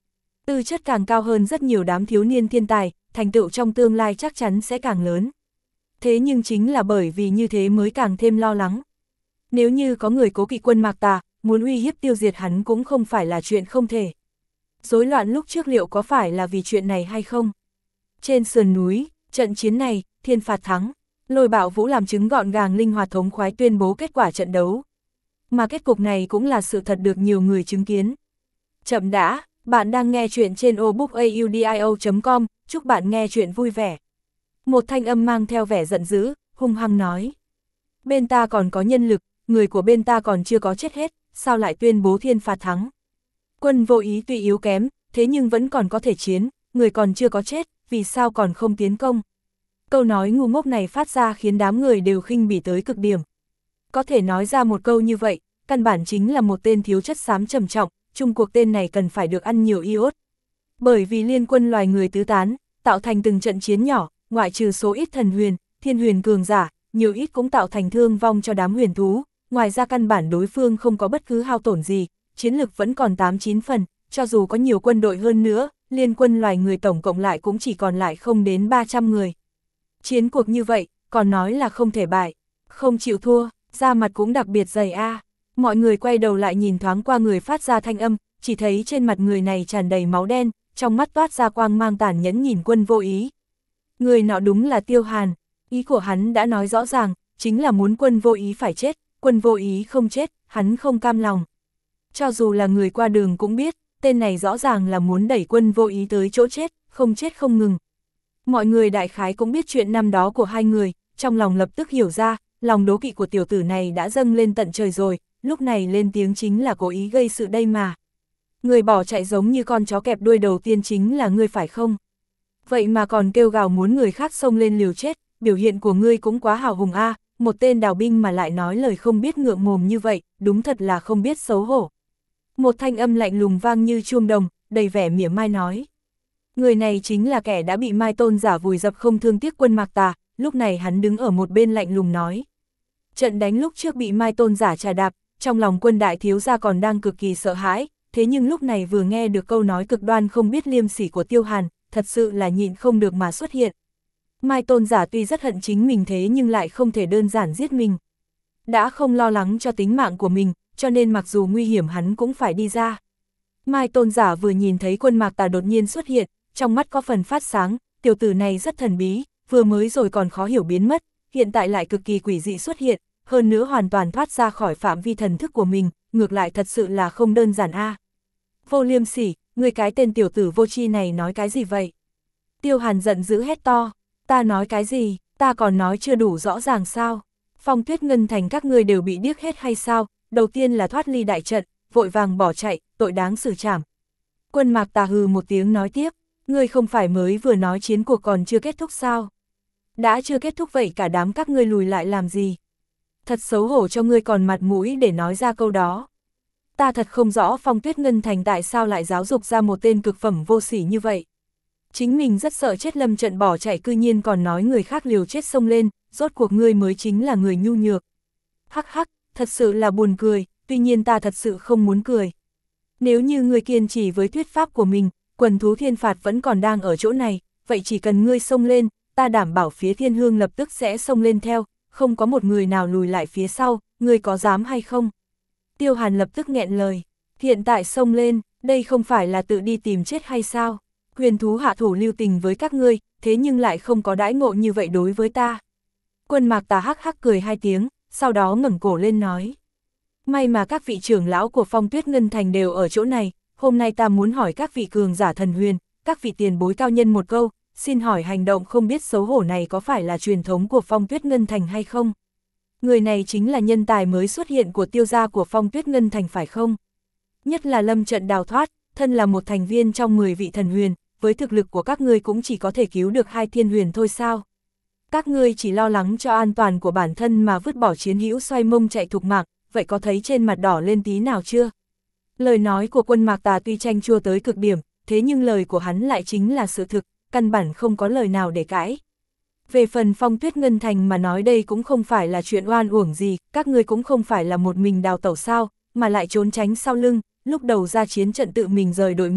Tư chất càng cao hơn rất nhiều đám thiếu niên thiên tài, thành tựu trong tương lai chắc chắn sẽ càng lớn. Thế nhưng chính là bởi vì như thế mới càng thêm lo lắng. Nếu như có người cố kỵ quân Mạc Tà, muốn uy hiếp tiêu diệt hắn cũng không phải là chuyện không thể. Rối loạn lúc trước liệu có phải là vì chuyện này hay không? Trên sườn núi, trận chiến này, Thiên Phạt thắng. Lôi Bạo Vũ làm chứng gọn gàng linh hoạt thống khoái tuyên bố kết quả trận đấu. Mà kết cục này cũng là sự thật được nhiều người chứng kiến. Chậm đã, bạn đang nghe chuyện trên obookaudio.com, chúc bạn nghe chuyện vui vẻ. Một thanh âm mang theo vẻ giận dữ, hung hăng nói. Bên ta còn có nhân lực, người của bên ta còn chưa có chết hết, sao lại tuyên bố Thiên Phạt thắng? Quân Vô Ý tuy yếu kém, thế nhưng vẫn còn có thể chiến, người còn chưa có chết, vì sao còn không tiến công? Câu nói ngu ngốc này phát ra khiến đám người đều khinh bỉ tới cực điểm. Có thể nói ra một câu như vậy, căn bản chính là một tên thiếu chất xám trầm trọng, chung cuộc tên này cần phải được ăn nhiều iốt. Bởi vì liên quân loài người tứ tán, tạo thành từng trận chiến nhỏ, ngoại trừ số ít thần huyền, thiên huyền cường giả, nhiều ít cũng tạo thành thương vong cho đám huyền thú, ngoài ra căn bản đối phương không có bất cứ hao tổn gì, chiến lực vẫn còn 8-9 phần, cho dù có nhiều quân đội hơn nữa, liên quân loài người tổng cộng lại cũng chỉ còn lại không đến 300 người. Chiến cuộc như vậy, còn nói là không thể bại, không chịu thua, da mặt cũng đặc biệt dày a. Mọi người quay đầu lại nhìn thoáng qua người phát ra thanh âm, chỉ thấy trên mặt người này tràn đầy máu đen, trong mắt toát ra quang mang tàn nhẫn nhìn Quân Vô Ý. Người nọ đúng là Tiêu Hàn, ý của hắn đã nói rõ ràng, chính là muốn Quân Vô Ý phải chết, Quân Vô Ý không chết, hắn không cam lòng. Cho dù là người qua đường cũng biết, tên này rõ ràng là muốn đẩy Quân Vô Ý tới chỗ chết không ngừng. Mọi người đại khái cũng biết chuyện năm đó của hai người, trong lòng lập tức hiểu ra, lòng đố kỵ của tiểu tử này đã dâng lên tận trời rồi, lúc này lên tiếng chính là cố ý gây sự đây mà. Người bỏ chạy giống như con chó kẹp đuôi đầu tiên chính là ngươi phải không? Vậy mà còn kêu gào muốn người khác xông lên liều chết, biểu hiện của ngươi cũng quá hào hùng a, một tên đào binh mà lại nói lời không biết ngượng mồm như vậy, đúng thật là không biết xấu hổ. Một thanh âm lạnh lùng vang như chuông đồng, đầy vẻ mỉa mai nói. Người này chính là kẻ đã bị Mai Tôn giả vùi dập không thương tiếc quân Mạc Tà, lúc này hắn đứng ở một bên lạnh lùng nói. Trận đánh lúc trước bị Mai Tôn giả trà đạp, trong lòng Quân đại thiếu gia còn đang cực kỳ sợ hãi, thế nhưng lúc này vừa nghe được câu nói cực đoan không biết liêm sỉ của Tiêu Hàn, thật sự là nhịn không được mà xuất hiện. Mai Tôn giả tuy rất hận chính mình thế nhưng lại không thể đơn giản giết mình. Đã không lo lắng cho tính mạng của mình, cho nên mặc dù nguy hiểm hắn cũng phải đi ra. Mai Tôn giả vừa nhìn thấy Quân Mạc Tà đột nhiên xuất hiện, trong mắt có phần phát sáng, tiểu tử này rất thần bí, vừa mới rồi còn khó hiểu biến mất, hiện tại lại cực kỳ quỷ dị xuất hiện, hơn nữa hoàn toàn thoát ra khỏi phạm vi thần thức của mình, ngược lại thật sự là không đơn giản a. Vô liêm sỉ, người cái tên tiểu tử vô tri này nói cái gì vậy? Tiêu Hàn giận dữ hét to, ta nói cái gì, ta còn nói chưa đủ rõ ràng sao? Phong Tuyết Ngân Thành các ngươi đều bị điếc hết hay sao? Đầu tiên là thoát ly đại trận, vội vàng bỏ chạy, tội đáng xử trảm. Quân Mạc Tà hừ một tiếng nói tiếp, ngươi không phải mới vừa nói chiến cuộc còn chưa kết thúc sao? Đã chưa kết thúc vậy cả đám các ngươi lùi lại làm gì? Thật xấu hổ cho ngươi còn mặt mũi để nói ra câu đó. Ta thật không rõ Phong Tuyết Ngân Thành tại sao lại giáo dục ra một tên cực phẩm vô sỉ như vậy. Chính mình rất sợ chết lâm trận bỏ chạy cư nhiên còn nói người khác liều chết xông lên, rốt cuộc ngươi mới chính là người nhu nhược. Hắc hắc, thật sự là buồn cười, tuy nhiên ta thật sự không muốn cười. Nếu như ngươi kiên trì với thuyết pháp của mình, quần thú thiên phạt vẫn còn đang ở chỗ này, vậy chỉ cần ngươi xông lên, ta đảm bảo phía thiên hương lập tức sẽ xông lên theo, không có một người nào lùi lại phía sau, ngươi có dám hay không? Tiêu Hàn lập tức nghẹn lời, hiện tại xông lên, đây không phải là tự đi tìm chết hay sao? Huyền thú hạ thủ lưu tình với các ngươi, thế nhưng lại không có đãi ngộ như vậy đối với ta. Quân Mạc Tà hắc hắc cười hai tiếng, sau đó ngẩng cổ lên nói. May mà các vị trưởng lão của Phong Tuyết Ngân Thành đều ở chỗ này, hôm nay ta muốn hỏi các vị cường giả thần huyền, các vị tiền bối cao nhân một câu, xin hỏi hành động không biết xấu hổ này có phải là truyền thống của Phong Tuyết Ngân Thành hay không? Người này chính là nhân tài mới xuất hiện của tiêu gia của Phong Tuyết Ngân Thành phải không? Nhất là lâm trận đào thoát, thân là một thành viên trong 10 vị thần huyền, với thực lực của các ngươi cũng chỉ có thể cứu được 2 thiên huyền thôi sao? Các ngươi chỉ lo lắng cho an toàn của bản thân mà vứt bỏ chiến hữu xoay mông chạy thục mạng, vậy có thấy trên mặt đỏ lên tí nào chưa? Lời nói của Quân Mạc Tà tuy chanh chua tới cực điểm, thế nhưng lời của hắn lại chính là sự thực, căn bản không có lời nào để cãi. Về phần Phong Tuyết Ngân Thành mà nói đây cũng không phải là chuyện oan uổng gì, các ngươi cũng không phải là một mình đào tẩu sao, mà lại trốn tránh sau lưng, lúc đầu ra chiến trận tự mình rời đội ngũ,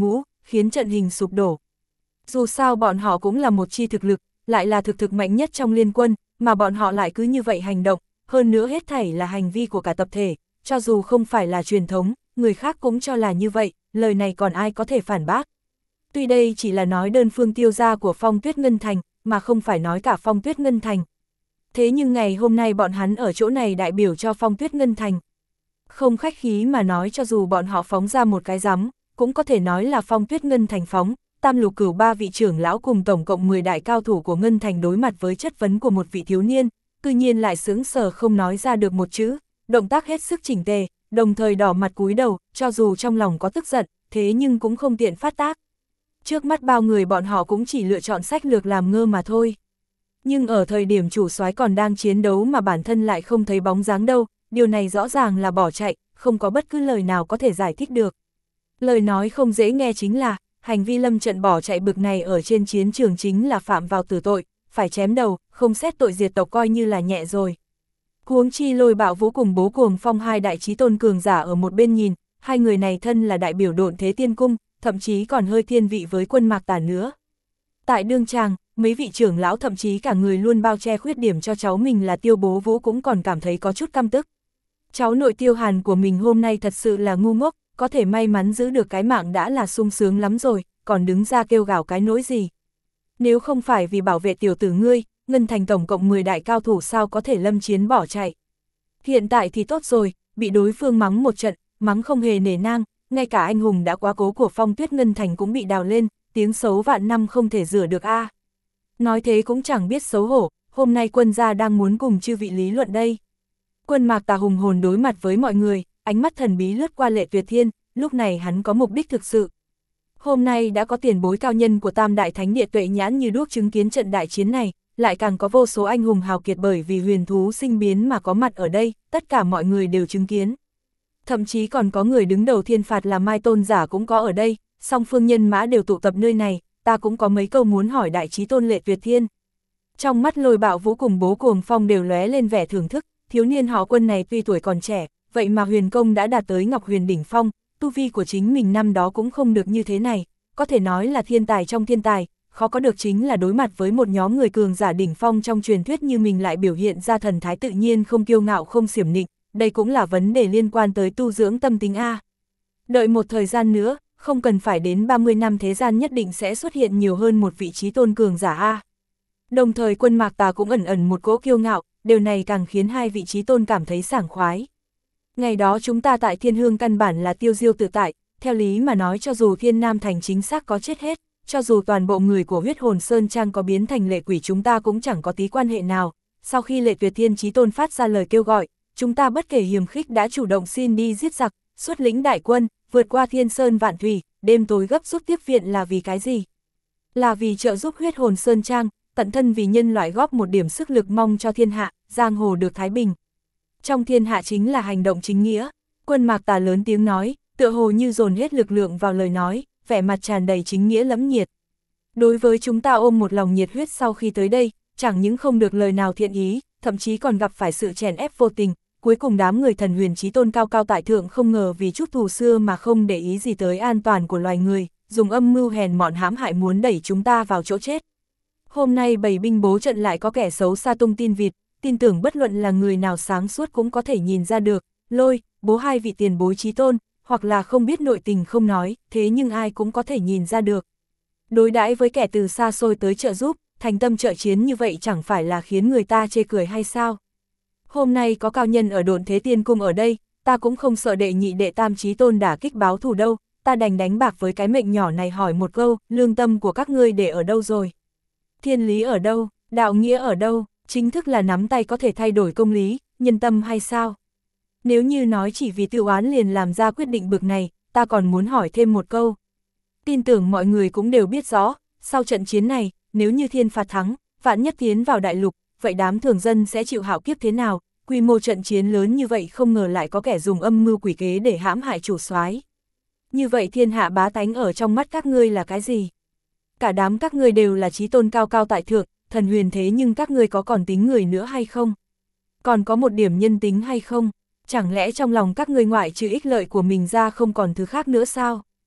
khiến trận hình sụp đổ. Dù sao bọn họ cũng là một chi thực lực, lại là thực mạnh nhất trong liên quân, mà bọn họ lại cứ như vậy hành động, hơn nữa hết thảy là hành vi của cả tập thể, cho dù không phải là truyền thống, người khác cũng cho là như vậy, lời này còn ai có thể phản bác. Tuy đây chỉ là nói đơn phương Tiêu gia của Phong Tuyết Ngân Thành, mà không phải nói cả Phong Tuyết Ngân Thành. Thế nhưng ngày hôm nay bọn hắn ở chỗ này đại biểu cho Phong Tuyết Ngân Thành. Không khách khí mà nói, cho dù bọn họ phóng ra một cái rắm, cũng có thể nói là Phong Tuyết Ngân Thành phóng, Tam Lục Cửu ba vị trưởng lão cùng tổng cộng 10 đại cao thủ của Ngân Thành đối mặt với chất vấn của một vị thiếu niên, tự nhiên lại sững sờ không nói ra được một chữ, động tác hết sức chỉnh tề, đồng thời đỏ mặt cúi đầu, cho dù trong lòng có tức giận, thế nhưng cũng không tiện phát tác. Trước mắt bao người bọn họ cũng chỉ lựa chọn sách lược làm ngơ mà thôi. Nhưng ở thời điểm chủ soái còn đang chiến đấu mà bản thân lại không thấy bóng dáng đâu, điều này rõ ràng là bỏ chạy, không có bất cứ lời nào có thể giải thích được. Lời nói không dễ nghe chính là, hành vi lâm trận bỏ chạy bực này ở trên chiến trường chính là phạm vào tử tội, phải chém đầu, không xét tội diệt tộc coi như là nhẹ rồi. Huống chi Lôi Bạo Vũ cùng Bố Cuồng Phong hai đại chí tôn cường giả ở một bên nhìn, hai người này thân là đại biểu Độn Thế Tiên Cung, thậm chí còn hơi thiên vị với Quân Mạc Tà nữa. Tại đương tràng, mấy vị trưởng lão thậm chí cả người luôn bao che khuyết điểm cho cháu mình là Tiêu Bố Vũ cũng còn cảm thấy có chút căm tức. Cháu nội Tiêu Hàn của mình hôm nay thật sự là ngu ngốc, có thể may mắn giữ được cái mạng đã là sung sướng lắm rồi, còn đứng ra kêu gào cái nỗi gì. Nếu không phải vì bảo vệ tiểu tử ngươi, Ngân Thành tổng cộng 10 đại cao thủ sao có thể lâm chiến bỏ chạy. Hiện tại thì tốt rồi, bị đối phương mắng một trận, mắng không hề nể nang, ngay cả anh hùng đã quá cố của Phong Tuyết Ngân Thành cũng bị đào lên, tiếng xấu vạn năm không thể rửa được a. Nói thế cũng chẳng biết xấu hổ, hôm nay Quân gia đang muốn cùng chư vị lý luận đây. Quân Mạc Tà hùng hồn đối mặt với mọi người, ánh mắt thần bí lướt qua Lệ Tuyệt Thiên, lúc này hắn có mục đích thực sự. Hôm nay đã có tiền bối cao nhân của Tam Đại Thánh Địa tuệ nhãn như đuốc chứng kiến trận đại chiến này, lại càng có vô số anh hùng hào kiệt bởi vì huyền thú sinh biến mà có mặt ở đây, tất cả mọi người đều chứng kiến. Thậm chí còn có người đứng đầu thiên phạt là Mai Tôn Giả cũng có ở đây, song phương nhân mã đều tụ tập nơi này, ta cũng có mấy câu muốn hỏi đại chí tôn Lệ Tuyệt Thiên. Trong mắt Lôi Bạo Vũ cùng Bố Cuồng Phong đều lóe lên vẻ thưởng thức, thiếu niên họ Quân này tuy tuổi còn trẻ, vậy mà huyền công đã đạt tới Ngọc Huyền đỉnh phong, tu vi của chính mình năm đó cũng không được như thế này, có thể nói là thiên tài trong thiên tài, khó có được chính là đối mặt với một nhóm người cường giả đỉnh phong trong truyền thuyết như mình lại biểu hiện ra thần thái tự nhiên không kiêu ngạo không xiểm nịnh, đây cũng là vấn đề liên quan tới tu dưỡng tâm tính a. Đợi một thời gian nữa, không cần phải đến 30 năm thế gian nhất định sẽ xuất hiện nhiều hơn một vị trí tôn cường giả a. Đồng thời Quân Mạc Tà cũng ẩn một cỗ kiêu ngạo, điều này càng khiến hai vị trí tôn cảm thấy sảng khoái. Ngày đó chúng ta tại Thiên Hương căn bản là tiêu diêu tự tại, theo lý mà nói cho dù Thiên Nam Thành chính xác có chết hết, cho dù toàn bộ người của Huyết Hồn Sơn Trang có biến thành lệ quỷ chúng ta cũng chẳng có tí quan hệ nào. Sau khi Lệ Tuyệt Thiên Chí Tôn phát ra lời kêu gọi, chúng ta bất kể hiềm khích đã chủ động xin đi giết giặc, xuất lĩnh đại quân, vượt qua Thiên Sơn vạn thủy, đêm tối gấp rút tiếp viện là vì cái gì? Là vì trợ giúp Huyết Hồn Sơn Trang, tận thân vì nhân loại góp một điểm sức lực mong cho thiên hạ, giang hồ được thái bình. Trong thiên hạ chính là hành động chính nghĩa. Quân Mạc Tà lớn tiếng nói, tựa hồ như dồn hết lực lượng vào lời nói, vẻ mặt tràn đầy chính nghĩa lẫm nhiệt. Đối với chúng ta ôm một lòng nhiệt huyết sau khi tới đây, chẳng những không được lời nào thiện ý, thậm chí còn gặp phải sự chèn ép vô tình, cuối cùng đám người thần huyền chí tôn cao cao tại thượng không ngờ vì chút thù xưa mà không để ý gì tới an toàn của loài người, dùng âm mưu hèn mọn hãm hại muốn đẩy chúng ta vào chỗ chết. Hôm nay bầy binh bố trận lại có kẻ xấu xa tung tin vịt, tin tưởng bất luận là người nào sáng suốt cũng có thể nhìn ra được, Lôi, Bố hai vị tiền bối chí tôn, hoặc là không biết nội tình không nói, thế nhưng ai cũng có thể nhìn ra được. Đối đãi với kẻ từ xa xôi tới trợ giúp, thành tâm trợ chiến như vậy chẳng phải là khiến người ta chê cười hay sao? Hôm nay có cao nhân ở Độn Thế Tiên Cung ở đây, ta cũng không sợ đệ nhị đệ tam chí tôn đả kích báo thù đâu, ta đành đánh bạc với cái mệnh nhỏ này hỏi một câu, lương tâm của các ngươi để ở đâu rồi? Thiên lý ở đâu, đạo nghĩa ở đâu, chính thức là nắm tay có thể thay đổi công lý, nhân tâm hay sao? Nếu như nói chỉ vì tự oán liền làm ra quyết định bực này, ta còn muốn hỏi thêm một câu. Tin tưởng mọi người cũng đều biết rõ, sau trận chiến này, nếu như thiên phạt thắng, vạn nhất tiến vào đại lục, vậy đám thường dân sẽ chịu hạo kiếp thế nào? Quy mô trận chiến lớn như vậy không ngờ lại có kẻ dùng âm mưu quỷ kế để hãm hại chủ soái. Như vậy thiên hạ bá tánh ở trong mắt các ngươi là cái gì? Cả đám các ngươi đều là chí tôn cao cao tại thượng, thần huyền thế nhưng các ngươi có còn tính người nữa hay không? Còn có một điểm nhân tính hay không? Chẳng lẽ trong lòng các ngươi ngoại trừ ích lợi của mình ra không còn thứ khác nữa sao?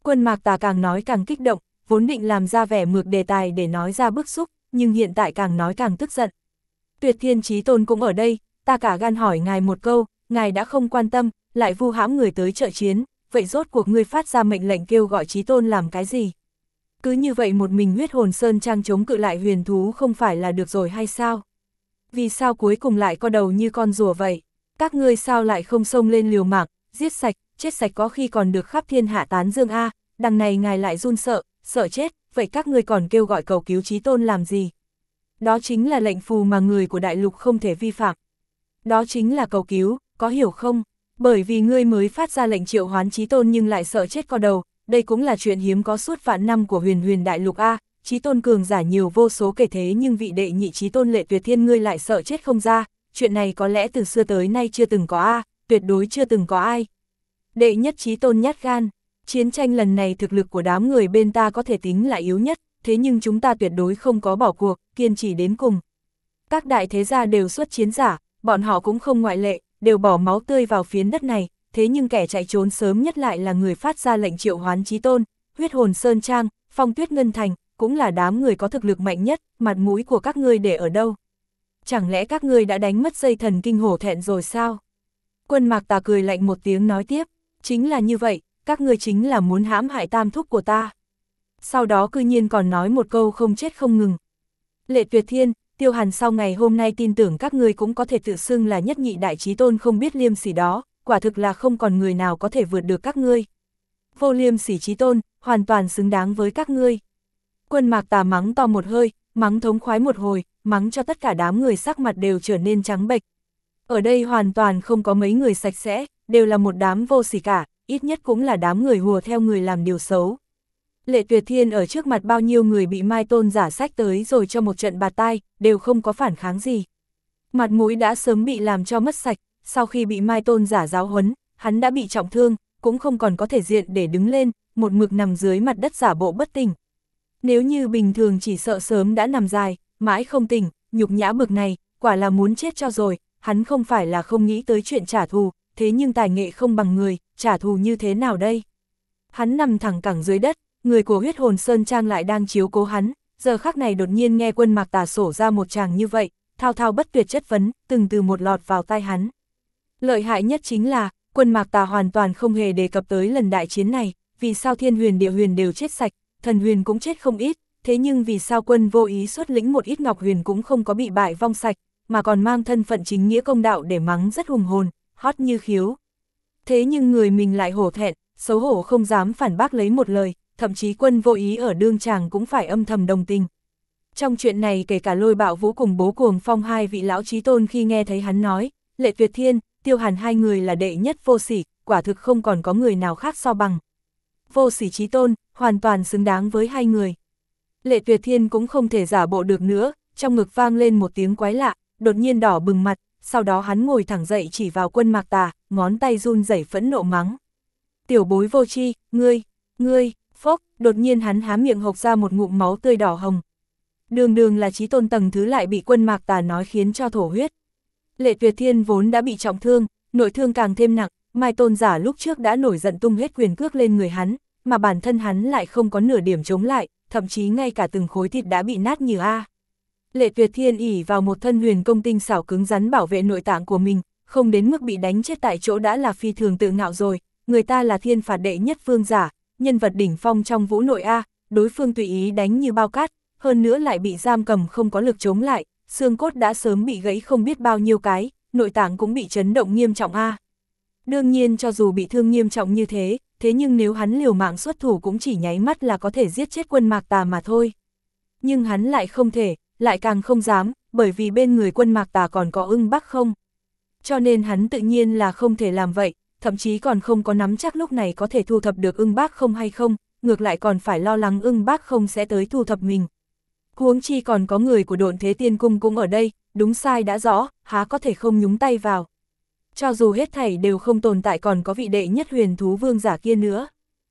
Quân Mạc Tà càng nói càng kích động, vốn định làm ra vẻ mượt đề tài để nói ra bức xúc, nhưng hiện tại càng nói càng tức giận. Tuyệt Thiên Chí Tôn cũng ở đây, ta cả gan hỏi ngài một câu, ngài đã không quan tâm, lại vu hãm người tới trợ chiến, vậy rốt cuộc ngươi phát ra mệnh lệnh kêu gọi Chí Tôn làm cái gì? Cứ như vậy một mình huyết hồn sơn trang chống cự lại huyền thú không phải là được rồi hay sao? Vì sao cuối cùng lại co đầu như con rùa vậy? Các ngươi sao lại không xông lên liều mạng, giết sạch, chết sạch có khi còn được khắp thiên hạ tán dương a, đằng này ngài lại run sợ, sợ chết, vậy các ngươi còn kêu gọi cầu cứu Chí Tôn làm gì? Đó chính là lệnh phù mà người của đại lục không thể vi phạm. Đó chính là cầu cứu, có hiểu không? Bởi vì ngươi mới phát ra lệnh triệu hoán Chí Tôn nhưng lại sợ chết co đầu, đây cũng là chuyện hiếm có suốt vạn năm của huyền huyền đại lục a. Chí Tôn cường giả nhiều vô số kể thế nhưng vị đệ nhị Chí Tôn Lệ Tuyệt Thiên ngươi lại sợ chết không ra, chuyện này có lẽ từ xưa tới nay chưa từng có a, tuyệt đối chưa từng có ai. Đệ nhất Chí Tôn nhát gan, chiến tranh lần này thực lực của đám người bên ta có thể tính là yếu nhất, thế nhưng chúng ta tuyệt đối không có bỏ cuộc, kiên trì đến cùng. Các đại thế gia đều xuất chiến giả, bọn họ cũng không ngoại lệ, đều bỏ máu tươi vào phiến đất này, thế nhưng kẻ chạy trốn sớm nhất lại là người phát ra lệnh triệu hoán Chí Tôn, huyết hồn Sơn Trang, Phong Tuyết Ngân Thành, cũng là đám người có thực lực mạnh nhất, mặt mũi của các ngươi để ở đâu? Chẳng lẽ các ngươi đã đánh mất dây thần kinh hổ thẹn rồi sao? Quân Mạc Tà cười lạnh một tiếng nói tiếp, chính là như vậy, các ngươi chính là muốn hãm hại tam thúc của ta. Sau đó cư nhiên còn nói một câu không chết không ngừng. Lệ Tuyệt Thiên, Tiêu Hàn sau ngày hôm nay tin tưởng các ngươi cũng có thể tự xưng là nhất nhị đại Chí Tôn không biết liêm sỉ đó, quả thực là không còn người nào có thể vượt được các ngươi. Vô liêm sỉ Chí Tôn, hoàn toàn xứng đáng với các ngươi. Quân Mạc Tà mắng to một hơi, mắng thống khoái một hồi, mắng cho tất cả đám người sắc mặt đều trở nên trắng bệch. Ở đây hoàn toàn không có mấy người sạch sẽ, đều là một đám vô sỉ cả, ít nhất cũng là đám người hùa theo người làm điều xấu. Lệ Tuyệt Thiên ở trước mặt bao nhiêu người bị Mai Tôn giả sách tới rồi cho một trận bạt tai, đều không có phản kháng gì. Mặt mũi đã sớm bị làm cho mất sạch, sau khi bị Mai Tôn giả giáo huấn, hắn đã bị trọng thương, cũng không còn có thể diện để đứng lên, một mực nằm dưới mặt đất giả bộ bất tỉnh. Nếu như bình thường chỉ sợ sớm đã nằm dài, mãi không tỉnh, nhục nhã bực này, quả là muốn chết cho rồi, hắn không phải là không nghĩ tới chuyện trả thù, thế nhưng tài nghệ không bằng người, trả thù như thế nào đây? Hắn nằm thẳng cẳng dưới đất, người của huyết hồn Sơn Trang lại đang chiếu cố hắn, giờ khắc này đột nhiên nghe Quân Mạc Tà sổ ra một tràng như vậy, thao thao bất tuyệt chất vấn, từng từ một lọt vào tai hắn. Lợi hại nhất chính là, Quân Mạc Tà hoàn toàn không hề đề cập tới lần đại chiến này, vì sao thiên huyền địa huyền đều chết sạch, thần huyền cũng chết không ít, thế nhưng vì sao quân vô ý xuất lĩnh một ít ngọc huyền cũng không có bị bại vong sạch, mà còn mang thân phận chính nghĩa công đạo để mắng rất hùng hồn, hót như khiếu. Thế nhưng người mình lại hổ thẹn, xấu hổ không dám phản bác lấy một lời, thậm chí quân vô ý ở đương tràng cũng phải âm thầm đồng tình. Trong chuyện này kể cả Lôi Bạo Vũ cùng Bố Cuồng Phong hai vị lão chí tôn khi nghe thấy hắn nói, Lệ Tuyệt Thiên, Tiêu Hàn hai người là đệ nhất vô sỉ, quả thực không còn có người nào khác so bằng. Vô sỉ chí tôn, hoàn toàn xứng đáng với hai người. Lệ Tuyệt Thiên cũng không thể giả bộ được nữa, trong ngực vang lên một tiếng quái lạ, đột nhiên đỏ bừng mặt, sau đó hắn ngồi thẳng dậy chỉ vào Quân Mạc Tà, ngón tay run rẩy phẫn nộ mắng. Tiểu bối vô tri, ngươi, phốc, đột nhiên hắn há miệng hộc ra một ngụm máu tươi đỏ hồng. Đường đường là chí tôn tầng thứ lại bị Quân Mạc Tà nói khiến cho thổ huyết. Lệ Tuyệt Thiên vốn đã bị trọng thương, nội thương càng thêm nặng, Mai Tôn giả lúc trước đã nổi giận tung hết quyền cước lên người hắn, mà bản thân hắn lại không có nửa điểm chống lại, thậm chí ngay cả từng khối thịt đã bị nát như a. Lệ Tuyệt Thiên ỷ vào một thân huyền công tinh xảo cứng rắn bảo vệ nội tạng của mình, không đến mức bị đánh chết tại chỗ đã là phi thường tự ngạo rồi, người ta là thiên phạt đệ nhất vương giả, nhân vật đỉnh phong trong vũ nội a, đối phương tùy ý đánh như bao cát, hơn nữa lại bị giam cầm không có lực chống lại, xương cốt đã sớm bị gãy không biết bao nhiêu cái, nội tạng cũng bị chấn động nghiêm trọng a. Đương nhiên cho dù bị thương nghiêm trọng như thế, thế nhưng nếu hắn liều mạng xuất thủ cũng chỉ nháy mắt là có thể giết chết Quân Mạc Tà mà thôi. Nhưng hắn lại không thể, lại càng không dám, bởi vì bên người Quân Mạc Tà còn có Ưng Bắc Không. Cho nên hắn tự nhiên là không thể làm vậy, thậm chí còn không có nắm chắc lúc này có thể thu thập được Ưng Bắc Không hay không, ngược lại còn phải lo lắng Ưng Bắc Không sẽ tới thu thập mình. Huống chi còn có người của Độn Thế Tiên Cung cũng ở đây, đúng sai đã rõ, há có thể không nhúng tay vào. Cho dù hết thảy đều không tồn tại còn có vị đệ nhất huyền thú vương giả kia nữa.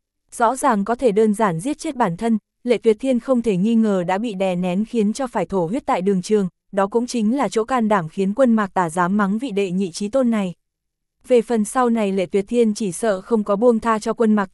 Rõ ràng có thể đơn giản giết chết bản thân, Lệ Tuyệt Thiên không thể nghi ngờ đã bị đè nén khiến cho phải thổ huyết tại đường trường, đó cũng chính là chỗ can đảm khiến Quân Mạc Tà dám mắng vị đệ nhị chí tôn này. Về phần sau này Lệ Tuyệt Thiên chỉ sợ không có buông tha cho Quân Mạc Tà,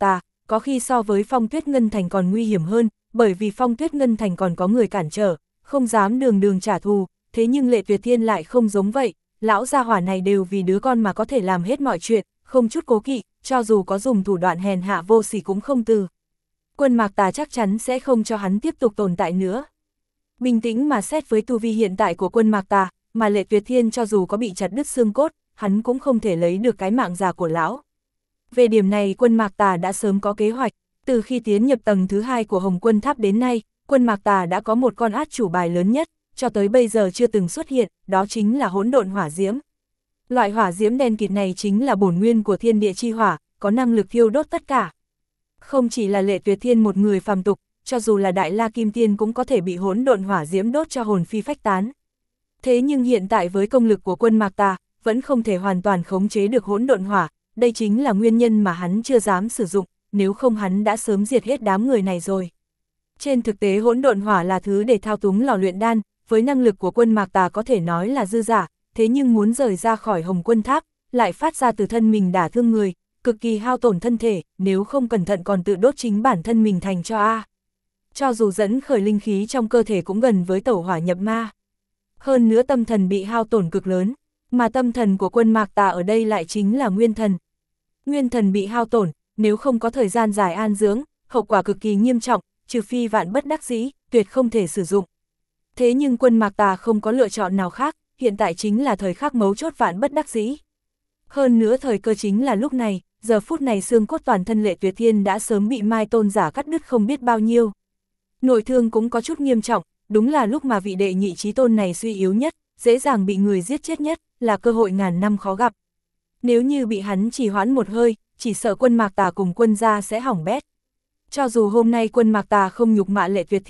có khi so với Phong Tuyết Ngân Thành còn nguy hiểm hơn, bởi vì Phong Tuyết Ngân Thành còn có người cản trở, không dám đường đường trả thù, thế nhưng Lệ Tuyệt Thiên lại không giống vậy, lão gia hỏa này đều vì đứa con mà có thể làm hết mọi chuyện, không chút cố kỵ, cho dù có dùng thủ đoạn hèn hạ vô sỉ cũng không từ. Quân Mạc Tà chắc chắn sẽ không cho hắn tiếp tục tồn tại nữa. Bình tĩnh mà xét với tu vi hiện tại của Quân Mạc Tà, mà Lệ Tuyệt Thiên cho dù có bị chặt đứt xương cốt, hắn cũng không thể lấy được cái mạng già của lão. Về điểm này Quân Mạc Tà đã sớm có kế hoạch, từ khi tiến nhập tầng thứ 2 của Hồng Quân Tháp đến nay, Quân Mạc Tà đã có một con át chủ bài lớn nhất, cho tới bây giờ chưa từng xuất hiện, đó chính là hỗn độn hỏa diễm. Loại hỏa diễm đen kịt này chính là bổn nguyên của thiên địa chi hỏa, có năng lực thiêu đốt tất cả. Không chỉ là Lệ Tuyệt Thiên một người phàm tục, cho dù là Đại La Kim Tiên cũng có thể bị hỗn độn hỏa diễm đốt cho hồn phi phách tán. Thế nhưng hiện tại với công lực của Quân Mạc Tà, vẫn không thể hoàn toàn khống chế được hỗn độn hỏa, đây chính là nguyên nhân mà hắn chưa dám sử dụng, nếu không hắn đã sớm diệt hết đám người này rồi. Trên thực tế hỗn độn hỏa là thứ để thao túng lò luyện đan, với năng lực của Quân Mạc Tà có thể nói là dư giả, thế nhưng muốn rời ra khỏi Hồng Quân Tháp, lại phát ra từ thân mình đả thương người, cực kỳ hao tổn thân thể, nếu không cẩn thận còn tự đốt chính bản thân mình thành cho a. Cho dù dẫn khởi linh khí trong cơ thể cũng gần với tẩu hỏa nhập ma. Hơn nữa tâm thần bị hao tổn cực lớn, mà tâm thần của Quân Mạc Tà ở đây lại chính là nguyên thần. Nguyên thần bị hao tổn, nếu không có thời gian dài an dưỡng, hậu quả cực kỳ nghiêm trọng, trừ phi vạn bất đắc dĩ, tuyệt không thể sử dụng. Thế nhưng Quân Mạc Tà không có lựa chọn nào khác, hiện tại chính là thời khắc mấu chốt vạn bất đắc dĩ. Hơn nữa thời cơ chính là lúc này, giờ phút này xương cốt toàn thân Lệ Tuyệt Thiên đã sớm bị Mai Tôn giả cắt đứt không biết bao nhiêu. Nội thương cũng có chút nghiêm trọng, đúng là lúc mà vị đệ nhị chí tôn này suy yếu nhất, dễ dàng bị người giết chết nhất, là cơ hội ngàn năm khó gặp. Nếu như bị hắn trì hoãn một hơi, chỉ sợ Quân Mạc Tà cùng Quân gia sẽ hỏng bét. Cho dù hôm nay Quân Mạc Tà không nhục mạ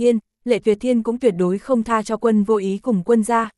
Lệ Tuyệt Thiên cũng tuyệt đối không tha cho Quân Vô Ý cùng Quân gia.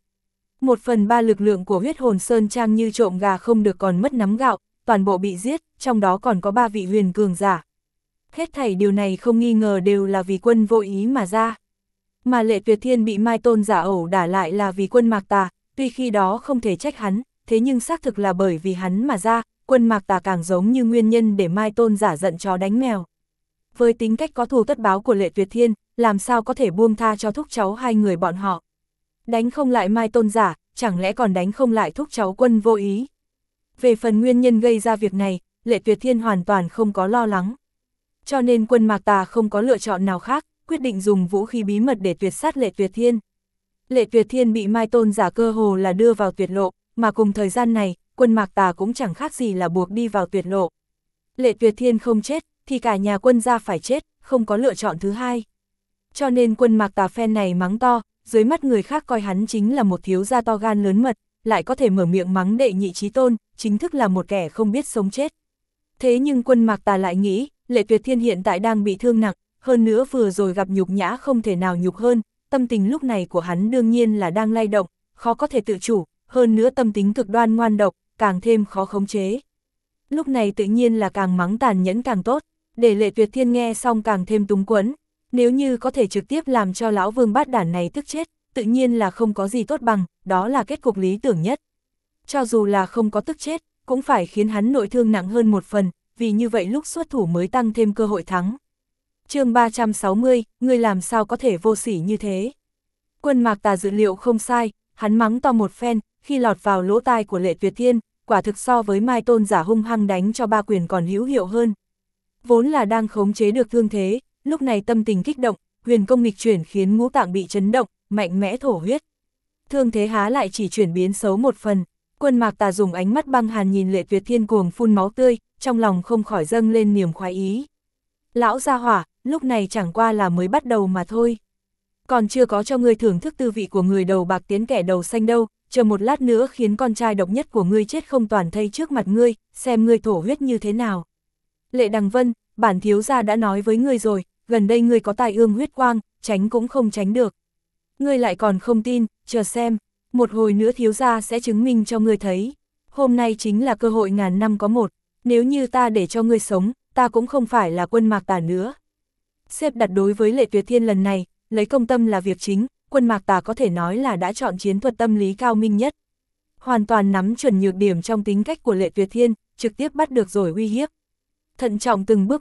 1/3 lực lượng của huyết hồn sơn trang như trộm gà không được còn mất nắm gạo, toàn bộ bị giết, trong đó còn có 3 vị huyền cường giả. Hết thảy điều này không nghi ngờ đều là vì Quân Vô Ý mà ra. Mà Lệ Tuyệt Thiên bị Mai Tôn giả ẩu đả lại là vì Quân Mạc Tà, tuy khi đó không thể trách hắn, thế nhưng xác thực là bởi vì hắn mà ra, Quân Mạc Tà càng giống như nguyên nhân để Mai Tôn giả giận chó đánh mèo. Với tính cách có thù tất báo của Lệ Tuyệt Thiên, làm sao có thể buông tha cho thúc cháu hai người bọn họ. Đánh không lại Mai Tôn giả, chẳng lẽ còn đánh không lại thúc cháu Quân Vô Ý. Về phần nguyên nhân gây ra việc này, Lệ Tuyệt Thiên hoàn toàn không có lo lắng. Cho nên Quân Mạc Tà không có lựa chọn nào khác, quyết định dùng vũ khí bí mật để tuyệt sát Lệ Tuyệt Thiên. Lệ Tuyệt Thiên bị Mai Tôn giả cơ hồ là đưa vào tuyệt lộ, mà cùng thời gian này, Quân Mạc Tà cũng chẳng khác gì là buộc đi vào tuyệt lộ. Lệ Tuyệt Thiên không chết, thì cả nhà Quân gia phải chết, không có lựa chọn thứ hai. Cho nên Quân Mạc Tà phen này mắng to, dưới mắt người khác coi hắn chính là một thiếu gia to gan lớn mật, lại có thể mở miệng mắng đệ nhị chí tôn, chính thức là một kẻ không biết sống chết. Thế nhưng Quân Mạc Tà lại nghĩ, Lệ Tuyệt Thiên hiện tại đang bị thương nặng, hơn nữa vừa rồi gặp nhục nhã không thể nào nhục hơn, tâm tình lúc này của hắn đương nhiên là đang lay động, khó có thể tự chủ, hơn nữa tâm tính cực đoan ngoan độc, càng thêm khó khống chế. Lúc này tự nhiên là càng mắng tàn nhẫn càng tốt, để Lệ Tuyệt Thiên nghe xong càng thêm túng quẫn, nếu như có thể trực tiếp làm cho lão vương bát đản này tức chết, tự nhiên là không có gì tốt bằng, đó là kết cục lý tưởng nhất. Cho dù là không có tức chết, cũng phải khiến hắn nội thương nặng hơn một phần, vì như vậy lúc xuất thủ mới tăng thêm cơ hội thắng. Chương 360, ngươi làm sao có thể vô sỉ như thế? Quân Mạc Tà dự liệu không sai, hắn mắng to một phen, khi lọt vào lỗ tai của Lệ Tuyệt Thiên, quả thực so với Mai Tôn giả hung hăng đánh cho 3 quyền còn hữu hiệu hơn. Vốn là đang khống chế được thương thế, lúc này tâm tình kích động, huyền công nghịch chuyển khiến ngũ tạng bị chấn động, mạnh mẽ thổ huyết. Thương thế há lại chỉ chuyển biến xấu một phần. Quân Mạc Tà dùng ánh mắt băng hàn nhìn Lệ Tuyệt Thiên cuồng phun máu tươi, trong lòng không khỏi dâng lên niềm khoái ý. Lão gia hỏa, lúc này chẳng qua là mới bắt đầu mà thôi. Còn chưa có cho ngươi thưởng thức tư vị của người đầu bạc tiến kẻ đầu xanh đâu, chờ một lát nữa khiến con trai độc nhất của ngươi chết không toàn thây trước mặt ngươi, xem ngươi thổ huyết như thế nào. Lệ Đằng Vân, bản thiếu gia đã nói với ngươi rồi, gần đây ngươi có tài ương huyết quang, tránh cũng không tránh được. Ngươi lại còn không tin, chờ xem, một hồi nữa thiếu gia sẽ chứng minh cho ngươi thấy. Hôm nay chính là cơ hội ngàn năm có một, nếu như ta để cho ngươi sống, ta cũng không phải là Quân Mạc Tà nữa. Xếp đặt đối với Lệ Tuyệt Thiên lần này, lấy công tâm là việc chính, Quân Mạc Tà có thể nói là đã chọn chiến thuật tâm lý cao minh nhất. Hoàn toàn nắm chuẩn nhược điểm trong tính cách của Lệ Tuyệt Thiên, trực tiếp bắt được rồi uy hiếp. Thận trọng từng bước một,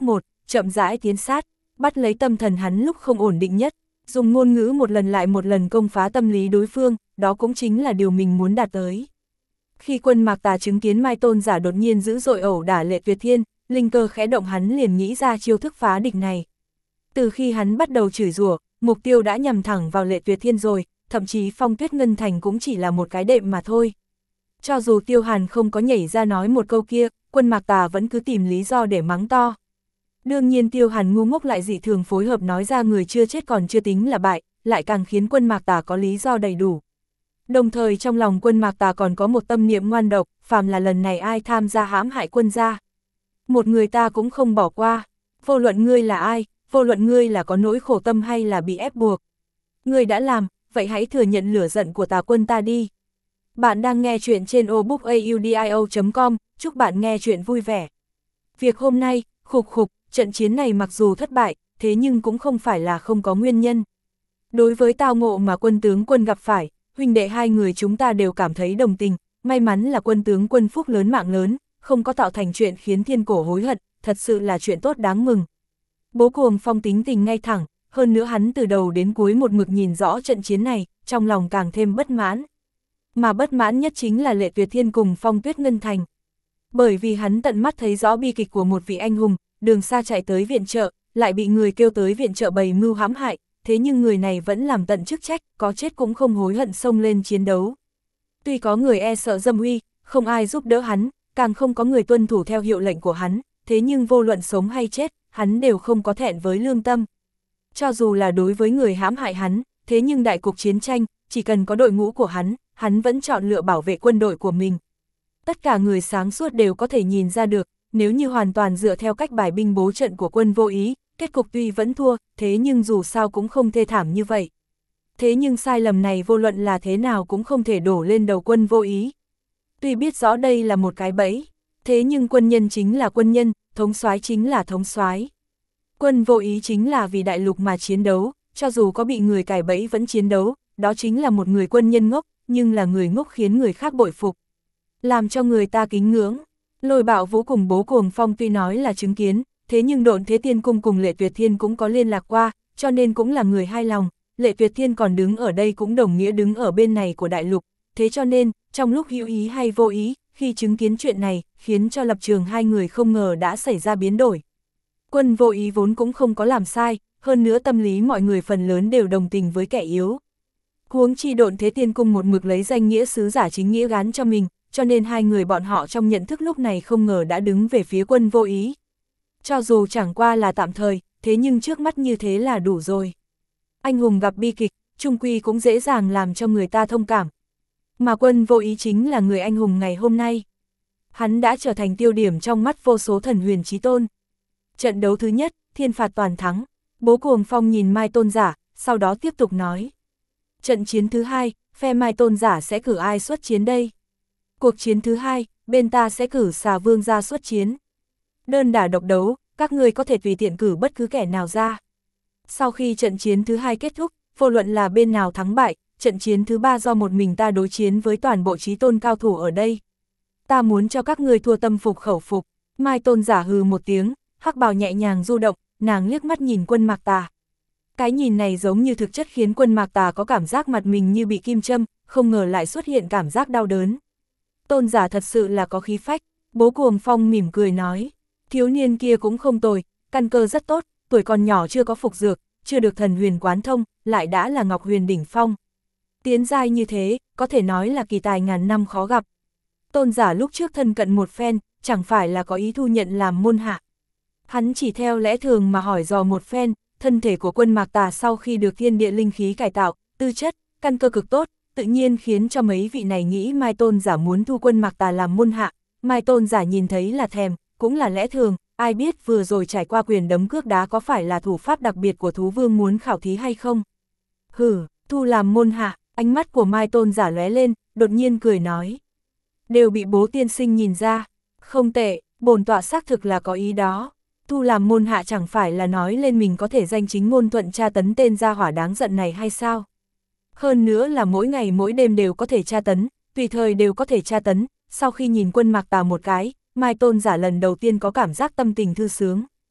chậm rãi tiến sát, bắt lấy tâm thần hắn lúc không ổn định nhất, dùng ngôn ngữ một lần lại một lần công phá tâm lý đối phương, đó cũng chính là điều mình muốn đạt tới. Khi Quân Mạc Tà chứng kiến Mai Tôn giả đột nhiên dữ dội ẩu đả Lệ Tuyệt Thiên, linh cơ khẽ động, hắn liền nghĩ ra chiêu thức phá địch này. Từ khi hắn bắt đầu chửi rủa, mục tiêu đã nhằm thẳng vào Lệ Tuyệt Thiên rồi, thậm chí Phong Tuyết Ngân Thành cũng chỉ là một cái đệm mà thôi. Cho dù Tiêu Hàn không có nhảy ra nói một câu kia, Quân Mạc Tà vẫn cứ tìm lý do để mắng to. Đương nhiên Tiêu Hàn ngu ngốc lại dị thường phối hợp nói ra người chưa chết còn chưa tính là bại, lại càng khiến Quân Mạc Tà có lý do đầy đủ. Đồng thời trong lòng Quân Mạc Tà còn có một tâm niệm ngoan độc, phàm là lần này ai tham gia hãm hại quân gia, một người ta cũng không bỏ qua, vô luận ngươi là ai, vô luận ngươi là có nỗi khổ tâm hay là bị ép buộc. Ngươi đã làm, vậy hãy thừa nhận lửa giận của Tà quân ta đi. Bạn đang nghe chuyện trên obookaudio.com, chúc bạn nghe chuyện vui vẻ. Việc hôm nay, trận chiến này mặc dù thất bại, thế nhưng cũng không phải là không có nguyên nhân. Đối với tao ngộ mà quân tướng quân gặp phải, huynh đệ hai người chúng ta đều cảm thấy đồng tình, may mắn là quân tướng quân phúc lớn mạng lớn, không có tạo thành chuyện khiến thiên cổ hối hận, thật sự là chuyện tốt đáng mừng. Bố Cuồng Phong tính tình ngay thẳng, hơn nữa hắn từ đầu đến cuối một mực nhìn rõ trận chiến này, trong lòng càng thêm bất mãn. Mà bất mãn nhất chính là Lệ Tuyệt Thiên cùng Phong Tuyết Ngân Thành. Bởi vì hắn tận mắt thấy rõ bi kịch của một vị anh hùng, đường xa chạy tới viện trợ, lại bị người kêu tới viện trợ bày mưu hãm hại, thế nhưng người này vẫn làm tận chức trách, có chết cũng không hối hận xông lên chiến đấu. Tuy có người e sợ dâm uy, không ai giúp đỡ hắn, càng không có người tuân thủ theo hiệu lệnh của hắn, thế nhưng vô luận sống hay chết, hắn đều không có thẹn với lương tâm. Cho dù là đối với người hãm hại hắn, thế nhưng đại cục chiến tranh, chỉ cần có đội ngũ của hắn vẫn chọn lựa bảo vệ quân đội của mình. Tất cả người sáng suốt đều có thể nhìn ra được, nếu như hoàn toàn dựa theo cách bài binh bố trận của Quân Vô Ý, kết cục tuy vẫn thua, thế nhưng dù sao cũng không thê thảm như vậy. Thế nhưng sai lầm này vô luận là thế nào cũng không thể đổ lên đầu Quân Vô Ý. Tuy biết rõ đây là một cái bẫy, thế nhưng quân nhân chính là quân nhân, thống soái chính là thống soái. Quân Vô Ý chính là vì đại lục mà chiến đấu, cho dù có bị người cài bẫy vẫn chiến đấu, đó chính là một người quân nhân ngốc, nhưng là người ngốc khiến người khác bội phục, làm cho người ta kính ngưỡng. Lôi Bạo Vũ cùng Bố Cuồng Phong tuy nói là chứng kiến, thế nhưng Độn Thế Tiên Cung cùng Lệ Tuyệt Thiên cũng có liên lạc qua, cho nên cũng là người hai lòng. Lệ Tuyệt Thiên còn đứng ở đây cũng đồng nghĩa đứng ở bên này của đại lục, thế cho nên, trong lúc hữu ý hay vô ý, khi chứng kiến chuyện này, khiến cho lập trường hai người không ngờ đã xảy ra biến đổi. Quân Vô Ý vốn cũng không có làm sai, hơn nữa tâm lý mọi người phần lớn đều đồng tình với kẻ yếu. Huống chi Độn Thế Tiên Cung một mực lấy danh nghĩa sứ giả chính nghĩa gán cho mình, cho nên hai người bọn họ trong nhận thức lúc này không ngờ đã đứng về phía Quân Vô Ý. Cho dù chẳng qua là tạm thời, thế nhưng trước mắt như thế là đủ rồi. Anh hùng gặp bi kịch, chung quy cũng dễ dàng làm cho người ta thông cảm. Mà Quân Vô Ý chính là người anh hùng ngày hôm nay. Hắn đã trở thành tiêu điểm trong mắt vô số thần huyền chí tôn. Trận đấu thứ nhất, thiên phạt toàn thắng, Bố Cuồng Phong nhìn Mai Tôn giả, sau đó tiếp tục nói. Trận chiến thứ hai, phe Mai Tôn giả sẽ cử ai xuất chiến đây? Cuộc chiến thứ hai, bên ta sẽ cử Xà Vương ra xuất chiến. Đơn đả độc đấu, các ngươi có thể tùy tiện cử bất cứ kẻ nào ra. Sau khi trận chiến thứ hai kết thúc, vô luận là bên nào thắng bại, trận chiến thứ ba do một mình ta đối chiến với toàn bộ chí tôn cao thủ ở đây. Ta muốn cho các ngươi thua tâm phục khẩu phục. Mai Tôn giả hừ một tiếng, hắc bào nhẹ nhàng du động, nàng liếc mắt nhìn Quân Mạc Tà. Cái nhìn này giống như thực chất khiến Quân Mạc Tà có cảm giác mặt mình như bị kim châm, không ngờ lại xuất hiện cảm giác đau đớn. Tôn giả thật sự là có khí phách, Bố Cuồng Phong mỉm cười nói. Thiếu niên kia cũng không tồi, căn cơ rất tốt, tuổi còn nhỏ chưa có phục dược, chưa được thần huyền quán thông, lại đã là Ngọc Huyền đỉnh phong. Tiến giai như thế, có thể nói là kỳ tài ngàn năm khó gặp. Tôn giả lúc trước thân cận một phen, chẳng phải là có ý thu nhận làm môn hạ. Hắn chỉ theo lẽ thường mà hỏi dò một phen, thân thể của Quân Mạc Tà sau khi được thiên địa linh khí cải tạo, tư chất, căn cơ cực tốt, tự nhiên khiến cho mấy vị này nghĩ Mai Tôn giả muốn thu Quân Mạc Tà làm môn hạ. Mai Tôn giả nhìn thấy là thèm, cũng là lẽ thường, ai biết vừa rồi trải qua quyền đấm cước đá có phải là thủ pháp đặc biệt của thú vương muốn khảo thí hay không? Hử, thu làm môn hạ, ánh mắt của Mai Tôn giả lóe lên, đột nhiên cười nói. Đều bị Bố tiên sinh nhìn ra, không tệ, bổn tọa xác thực là có ý đó. Thu làm môn hạ chẳng phải là nói lên mình có thể danh chính ngôn thuận tra tấn tên gia hỏa đáng giận này hay sao? Hơn nữa là mỗi ngày mỗi đêm đều có thể tra tấn, tùy thời đều có thể tra tấn. Sau khi nhìn Quân Mạc Tà một cái, Mai Tôn giả lần đầu tiên có cảm giác tâm tình thư sướng.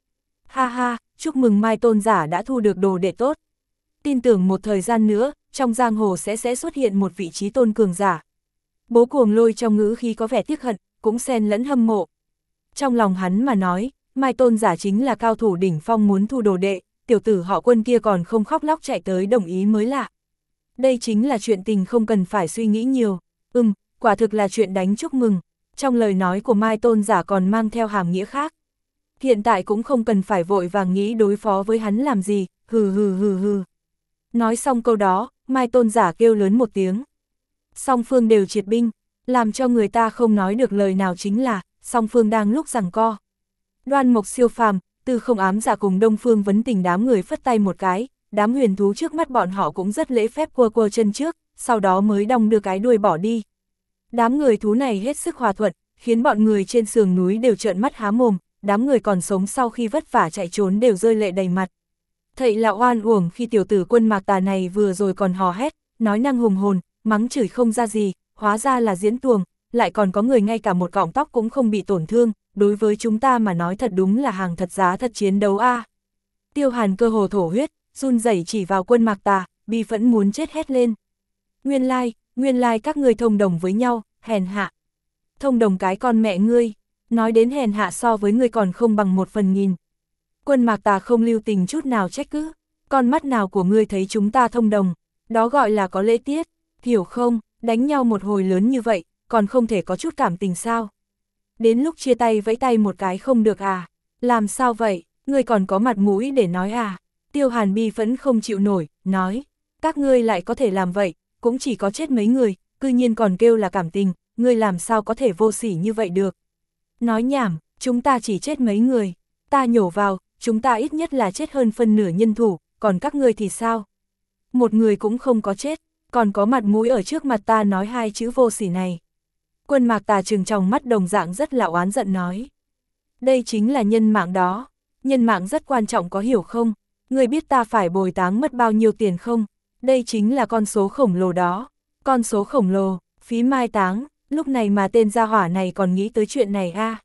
Ha ha, chúc mừng Mai tôn giả đã thu được đồ đệ tốt. Tin tưởng một thời gian nữa, trong giang hồ sẽ xuất hiện một vị trí tôn cường giả. Bố Cuồng Lôi trong ngữ khí có vẻ tiếc hận, cũng xen lẫn hâm mộ. Trong lòng hắn mà nói, Mai tôn giả chính là cao thủ đỉnh phong muốn thu đồ đệ, tiểu tử họ Quân kia còn không khóc lóc chạy tới đồng ý mới lạ. Đây chính là chuyện tình không cần phải suy nghĩ nhiều. Quả thực là chuyện đánh chúc mừng. Trong lời nói của Mai tôn giả còn mang theo hàm nghĩa khác. Hiện tại cũng không cần phải vội vàng nghĩ đối phó với hắn làm gì, hừ hừ hừ hừ. Nói xong câu đó, Mai tôn giả kêu lớn một tiếng. Song phương đều triệt binh, làm cho người ta không nói được lời nào chính là, song phương đang lúc giằng co. Đoan Mộc Siêu Phàm, Tư Không Ám Dạ cùng Đông Phương Vấn Tình đám người phất tay một cái, đám huyền thú trước mắt bọn họ cũng rất lễ phép quơ quơ chân trước, sau đó mới đong đưa cái đuôi bỏ đi. Đám người thú này hết sức hòa thuận, khiến bọn người trên sườn núi đều trợn mắt há mồm, đám người còn sống sau khi vất vả chạy trốn đều rơi lệ đầy mặt. Thậy là oan uổng khi tiểu tử Quân Mạc Tà này vừa rồi còn hò hét, nói năng hùng hồn, mắng chửi không ra gì, hóa ra là diễn tuồng, lại còn có người ngay cả một cọng tóc cũng không bị tổn thương, đối với chúng ta mà nói thật đúng là hàng thật giá thật chiến đấu a. Tiêu Hàn cơ hồ thổ huyết, run rẩy chỉ vào Quân Mạc Tà, bi phẫn muốn chết hét lên. Nguyên lai các ngươi thông đồng với nhau, hèn hạ. Thông đồng cái con mẹ ngươi, nói đến hèn hạ so với ngươi còn không bằng 1/1000. Quân Mạc Tà không lưu tình chút nào trách cứ, con mắt nào của ngươi thấy chúng ta thông đồng, đó gọi là có lễ tiết, hiểu không, đánh nhau một hồi lớn như vậy, còn không thể có chút cảm tình sao. Đến lúc chia tay vẫy tay một cái không được à, làm sao vậy, ngươi còn có mặt mũi để nói à. Tiêu Hàn bi phẫn không chịu nổi, nói, các ngươi lại có thể làm vậy, cũng chỉ có chết mấy người, cư nhiên còn kêu là cảm tình, ngươi làm sao có thể vô sỉ như vậy được. Nói nhảm, chúng ta chỉ chết mấy người, ta nhổ vào, chúng ta ít nhất là chết hơn phân nửa nhân thủ, còn các ngươi thì sao? Một người cũng không có chết, còn có mặt mũi ở trước mặt ta nói hai chữ vô sỉ này. Quân Mạc Tà trừng trong mắt đồng dạng rất là oán giận nói. Đây chính là nhân mạng đó, nhân mạng rất quan trọng có hiểu không? Ngươi biết ta phải bồi táng mất bao nhiêu tiền không? Đây chính là con số khổng lồ đó, con số khổng lồ, phí mai táng, lúc này mà tên gia hỏa này còn nghĩ tới chuyện này a.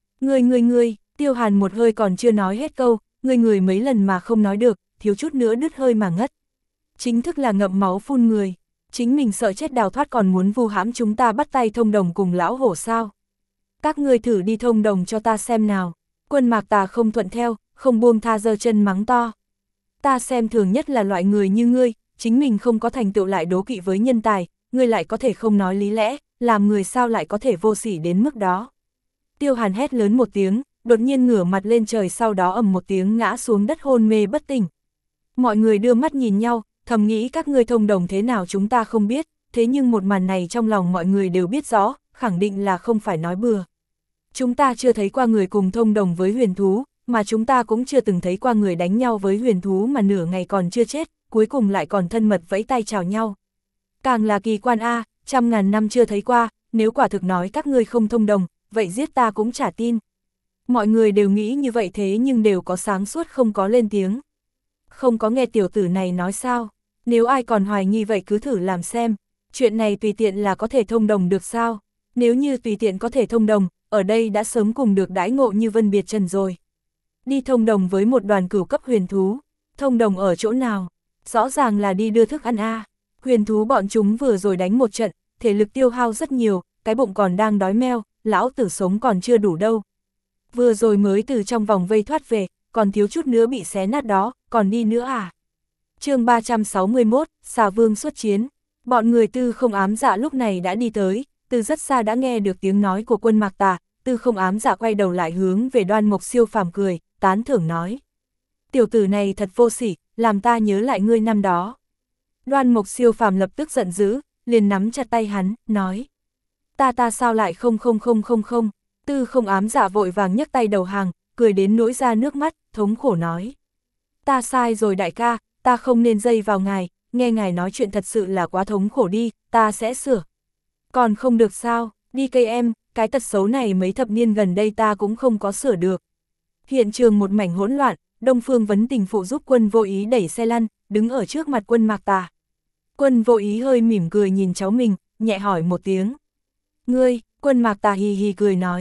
Ngươi, Tiêu Hàn một hơi còn chưa nói hết câu, người mấy lần mà không nói được, thiếu chút nữa đứt hơi mà ngất. Chính thức là ngậm máu phun người, chính mình sợ chết đào thoát còn muốn vu hãm chúng ta bắt tay thông đồng cùng lão hổ sao. Các ngươi thử đi thông đồng cho ta xem nào. Quân Mạc Tà không thuận theo, không buông tha giơ chân mắng to. Ta xem thường nhất là loại người như ngươi, chính mình không có thành tựu lại đố kỵ với nhân tài, ngươi lại có thể không nói lý lẽ, làm người sao lại có thể vô sỉ đến mức đó. Tiêu Hàn hét lớn một tiếng, đột nhiên ngửa mặt lên trời sau đó ầm một tiếng ngã xuống đất hôn mê bất tỉnh. Mọi người đưa mắt nhìn nhau, thầm nghĩ các ngươi thông đồng thế nào chúng ta không biết, thế nhưng một màn này trong lòng mọi người đều biết rõ, khẳng định là không phải nói bừa. Chúng ta chưa thấy qua người cùng thông đồng với huyền thú, mà chúng ta cũng chưa từng thấy qua người đánh nhau với huyền thú mà nửa ngày còn chưa chết, cuối cùng lại còn thân mật vẫy tay chào nhau. Càng là kỳ quan a, 100.000 năm chưa thấy qua, nếu quả thực nói các ngươi không thông đồng, vậy giết ta cũng chả tin. Mọi người đều nghĩ như vậy thế nhưng đều có sáng suốt không có lên tiếng. Không có nghe tiểu tử này nói sao, nếu ai còn hoài nghi vậy cứ thử làm xem, chuyện này tùy tiện là có thể thông đồng được sao, nếu như tùy tiện có thể thông đồng, ở đây đã sớm cùng được đãi ngộ như Vân Biệt Trần rồi. Đi thông đồng với một đoàn cửu cấp huyền thú, thông đồng ở chỗ nào, rõ ràng là đi đưa thức ăn a. Huyền thú bọn chúng vừa rồi đánh một trận, thể lực tiêu hao rất nhiều, cái bụng còn đang đói meo, lão tử sống còn chưa đủ đâu. Vừa rồi mới từ trong vòng vây thoát về, còn thiếu chút nữa bị xé nát đó, còn đi nữa à? Chương 361, Xà Vương xuất chiến. Bọn người Tư Không Ám Dạ lúc này đã đi tới, từ rất xa đã nghe được tiếng nói của Quân Mạc Tà, Tư Không Ám Dạ quay đầu lại hướng về Đoan Mộc Siêu Phàm cười, tán thưởng nói. Tiểu tử này thật vô sỉ, làm ta nhớ lại ngươi năm đó. Đoan Mộc Siêu Phàm lập tức giận dữ, liền nắm chặt tay hắn, nói. Ta sao lại không. Tư Không Ám Dạ vội vàng nhấc tay đầu hàng, cười đến nỗi ra nước mắt, thống khổ nói. Ta sai rồi đại ca, ta không nên dây vào ngài, nghe ngài nói chuyện thật sự là quá thống khổ đi, ta sẽ sửa. Còn không được sao, đi cây em, cái tật xấu này mấy thập niên gần đây ta cũng không có sửa được. Hiện trường một mảnh hỗn loạn, Đông Phương Vấn Tình phụ giúp Quân Vô Ý đẩy xe lăn, đứng ở trước mặt Quân Mạc Tà. Quân Vô Ý hơi mỉm cười nhìn cháu mình, nhẹ hỏi một tiếng. Ngươi, Quân Mạc Tà hì hì cười nói.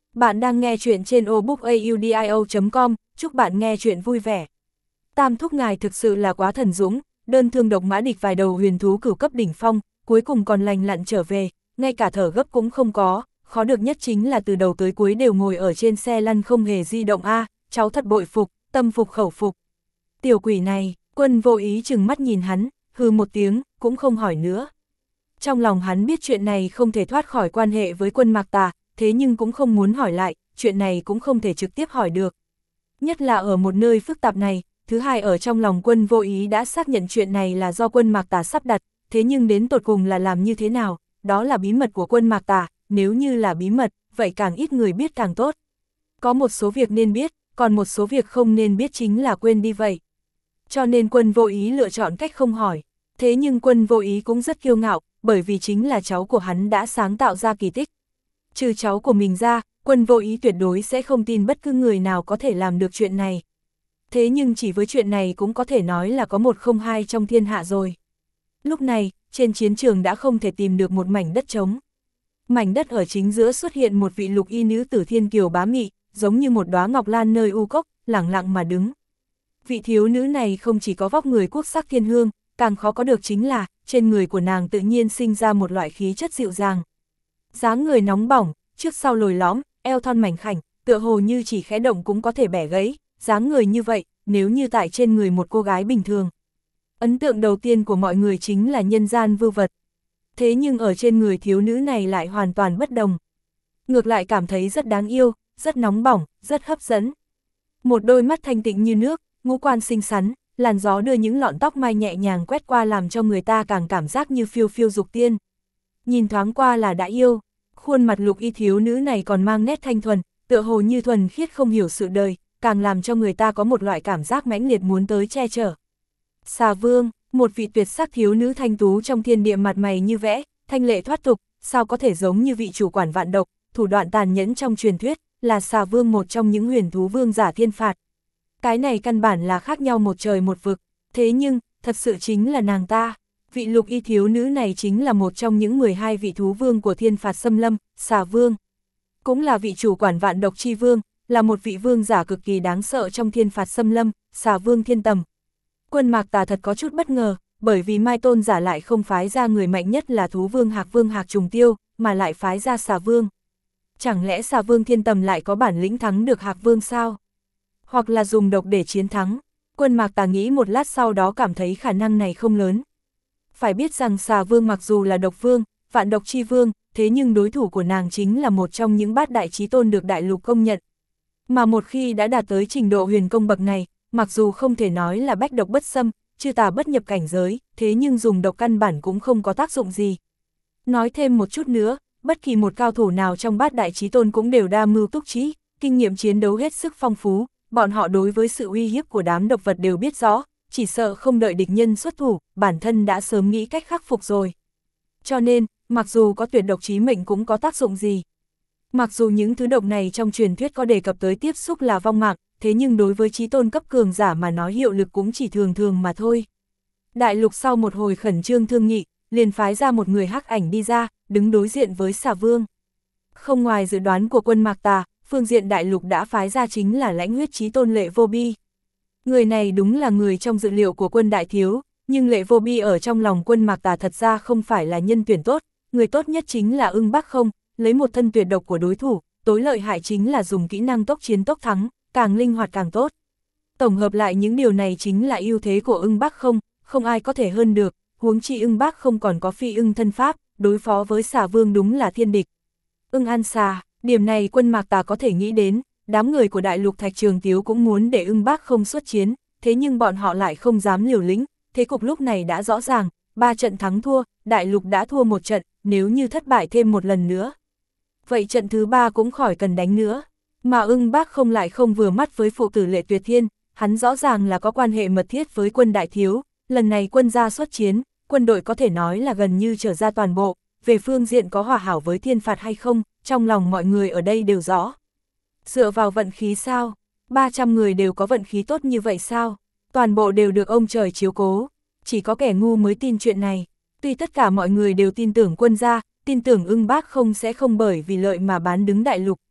Bạn đang nghe chuyện trên obookaudio.com, chúc bạn nghe chuyện vui vẻ. Tam thúc ngài thực sự là quá thần dũng, đơn thương độc mã địch vài đầu huyền thú cửu cấp đỉnh phong, cuối cùng còn lành lặn trở về, ngay cả thở gấp cũng không có, khó được nhất chính là từ đầu tới cuối đều ngồi ở trên xe lăn không hề di động cháu thật bội phục, tâm phục khẩu phục. Tiểu quỷ này, Quân Vô Ý chừng mắt nhìn hắn, hừ một tiếng, cũng không hỏi nữa. Trong lòng hắn biết chuyện này không thể thoát khỏi quan hệ với Quân Mạc Tà, thế nhưng cũng không muốn hỏi lại, chuyện này cũng không thể trực tiếp hỏi được. Nhất là ở một nơi phức tạp này, thứ hai ở trong lòng Quân Vô Ý đã xác nhận chuyện này là do Quân Mạc Tà sắp đặt, thế nhưng đến tột cùng là làm như thế nào, đó là bí mật của Quân Mạc Tà, nếu như là bí mật, vậy càng ít người biết càng tốt. Có một số việc nên biết, còn một số việc không nên biết chính là quên đi vậy. Cho nên Quân Vô Ý lựa chọn cách không hỏi, thế nhưng Quân Vô Ý cũng rất kiêu ngạo, bởi vì chính là cháu của hắn đã sáng tạo ra kỳ tích. Trừ cháu của mình ra, Quân Vô Ý tuyệt đối sẽ không tin bất cứ người nào có thể làm được chuyện này. Thế nhưng chỉ với chuyện này cũng có thể nói là có một không hai trong thiên hạ rồi. Lúc này, trên chiến trường đã không thể tìm được một mảnh đất trống. Mảnh đất ở chính giữa xuất hiện một vị lục y nữ tử thiên kiều bá mị, giống như một đóa ngọc lan nơi u cốc, lẳng lặng mà đứng. Vị thiếu nữ này không chỉ có vóc người quốc sắc thiên hương, càng khó có được chính là, trên người của nàng tự nhiên sinh ra một loại khí chất dịu dàng. Dáng người nóng bỏng, trước sau lồi lõm, eo thon mảnh khảnh, tựa hồ như chỉ khẽ động cũng có thể bẻ gãy, dáng người như vậy, nếu như tại trên người một cô gái bình thường. Ấn tượng đầu tiên của mọi người chính là nhân gian vưu vật. Thế nhưng ở trên người thiếu nữ này lại hoàn toàn bất đồng. Ngược lại cảm thấy rất đáng yêu, rất nóng bỏng, rất hấp dẫn. Một đôi mắt thanh tịnh như nước, ngũ quan xinh xắn, làn gió đưa những lọn tóc mai nhẹ nhàng quét qua làm cho người ta càng cảm giác như phiêu phiêu dục tiên. Nhìn thoáng qua là đã yêu, khuôn mặt lục y thiếu nữ này còn mang nét thanh thuần, tựa hồ như thuần khiết không hiểu sự đời, càng làm cho người ta có một loại cảm giác mãnh liệt muốn tới che chở. Xà Vương, một vị tuyệt sắc thiếu nữ thanh tú trong thiên địa mặt mày như vẽ, thanh lệ thoát tục, sao có thể giống như vị chủ quản vạn độc, thủ đoạn tàn nhẫn trong truyền thuyết, là Xà Vương một trong những huyền thú vương giả thiên phạt. Cái này căn bản là khác nhau một trời một vực, thế nhưng, thật sự chính là nàng ta. Vị lục y thiếu nữ này chính là một trong những 12 vị thú vương của thiên phạt xâm lâm, Xà Vương. Cũng là vị chủ quản vạn độc chi vương, là một vị vương giả cực kỳ đáng sợ trong thiên phạt xâm lâm, Xà Vương Thiên Tầm. Quân Mạc Tà thật có chút bất ngờ, bởi vì Mai Tôn giả lại không phái ra người mạnh nhất là thú vương Hạc Trùng Tiêu, mà lại phái ra Xà Vương. Chẳng lẽ Xà Vương Thiên Tầm lại có bản lĩnh thắng được Hạc Vương sao? Hoặc là dùng độc để chiến thắng? Quân Mạc Tà nghĩ một lát sau đó cảm thấy khả năng này không lớn. Phải biết rằng Xà Vương mặc dù là độc vương, vạn độc chi vương, thế nhưng đối thủ của nàng chính là một trong những bát đại chí tôn được đại lục công nhận. Mà một khi đã đạt tới trình độ huyền công bậc này, mặc dù không thể nói là bách độc bất xâm, chư tà bất nhập cảnh giới, thế nhưng dùng độc căn bản cũng không có tác dụng gì. Nói thêm một chút nữa, bất kỳ một cao thủ nào trong bát đại chí tôn cũng đều đa mưu túc trí, kinh nghiệm chiến đấu hết sức phong phú, bọn họ đối với sự uy hiếp của đám độc vật đều biết rõ, chỉ sợ không đợi địch nhân xuất thủ, bản thân đã sớm nghĩ cách khắc phục rồi. Cho nên, mặc dù có tuyệt độc chí mệnh cũng có tác dụng gì. Mặc dù những thứ độc này trong truyền thuyết có đề cập tới tiếp xúc là vong mạng, thế nhưng đối với chí tôn cấp cường giả mà nói hiệu lực cũng chỉ thường thường mà thôi. Đại lục sau một hồi khẩn trương thương nghị, liền phái ra một người hắc ảnh đi ra, đứng đối diện với Xà Vương. Không ngoài dự đoán của Quân Mạc Tà, phương diện đại lục đã phái ra chính là lãnh huyết chí tôn Lệ Vô Bi. Người này đúng là người trong dự liệu của Quân đại thiếu, nhưng Lệ Vô Bi ở trong lòng Quân Mạc Tà thật ra không phải là nhân tuyển tốt, người tốt nhất chính là Ưng Bắc Không, lấy một thân tuyệt độc của đối thủ, tối lợi hại chính là dùng kỹ năng tốc chiến tốc thắng, càng linh hoạt càng tốt. Tổng hợp lại những điều này chính là ưu thế của Ưng Bắc Không, không ai có thể hơn được, huống chi Ưng Bắc Không còn có phi ưng thân pháp, đối phó với Xà Vương đúng là thiên địch. Ưng ăn xà, điểm này Quân Mạc Tà có thể nghĩ đến, đám người của đại lục Thạch Trường Tiếu cũng muốn để Ưng Bắc Không xuất chiến, thế nhưng bọn họ lại không dám liều lĩnh, thế cục lúc này đã rõ ràng, 3 trận thắng thua, đại lục đã thua một trận, nếu như thất bại thêm một lần nữa. Vậy trận thứ 3 cũng khỏi cần đánh nữa, mà Ưng Bắc Không lại không vừa mắt với phụ tử Lệ Tuyệt Thiên, hắn rõ ràng là có quan hệ mật thiết với Quân đại thiếu, lần này quân gia xuất chiến, quân đội có thể nói là gần như trở ra toàn bộ, về phương diện có hòa hảo với thiên phạt hay không, trong lòng mọi người ở đây đều rõ. Dựa vào vận khí sao? 300 người đều có vận khí tốt như vậy sao? Toàn bộ đều được ông trời chiếu cố, chỉ có kẻ ngu mới tin chuyện này. Tuy tất cả mọi người đều tin tưởng quân gia, tin tưởng Ưng Bắc Không sẽ không bởi vì lợi mà bán đứng đại lục,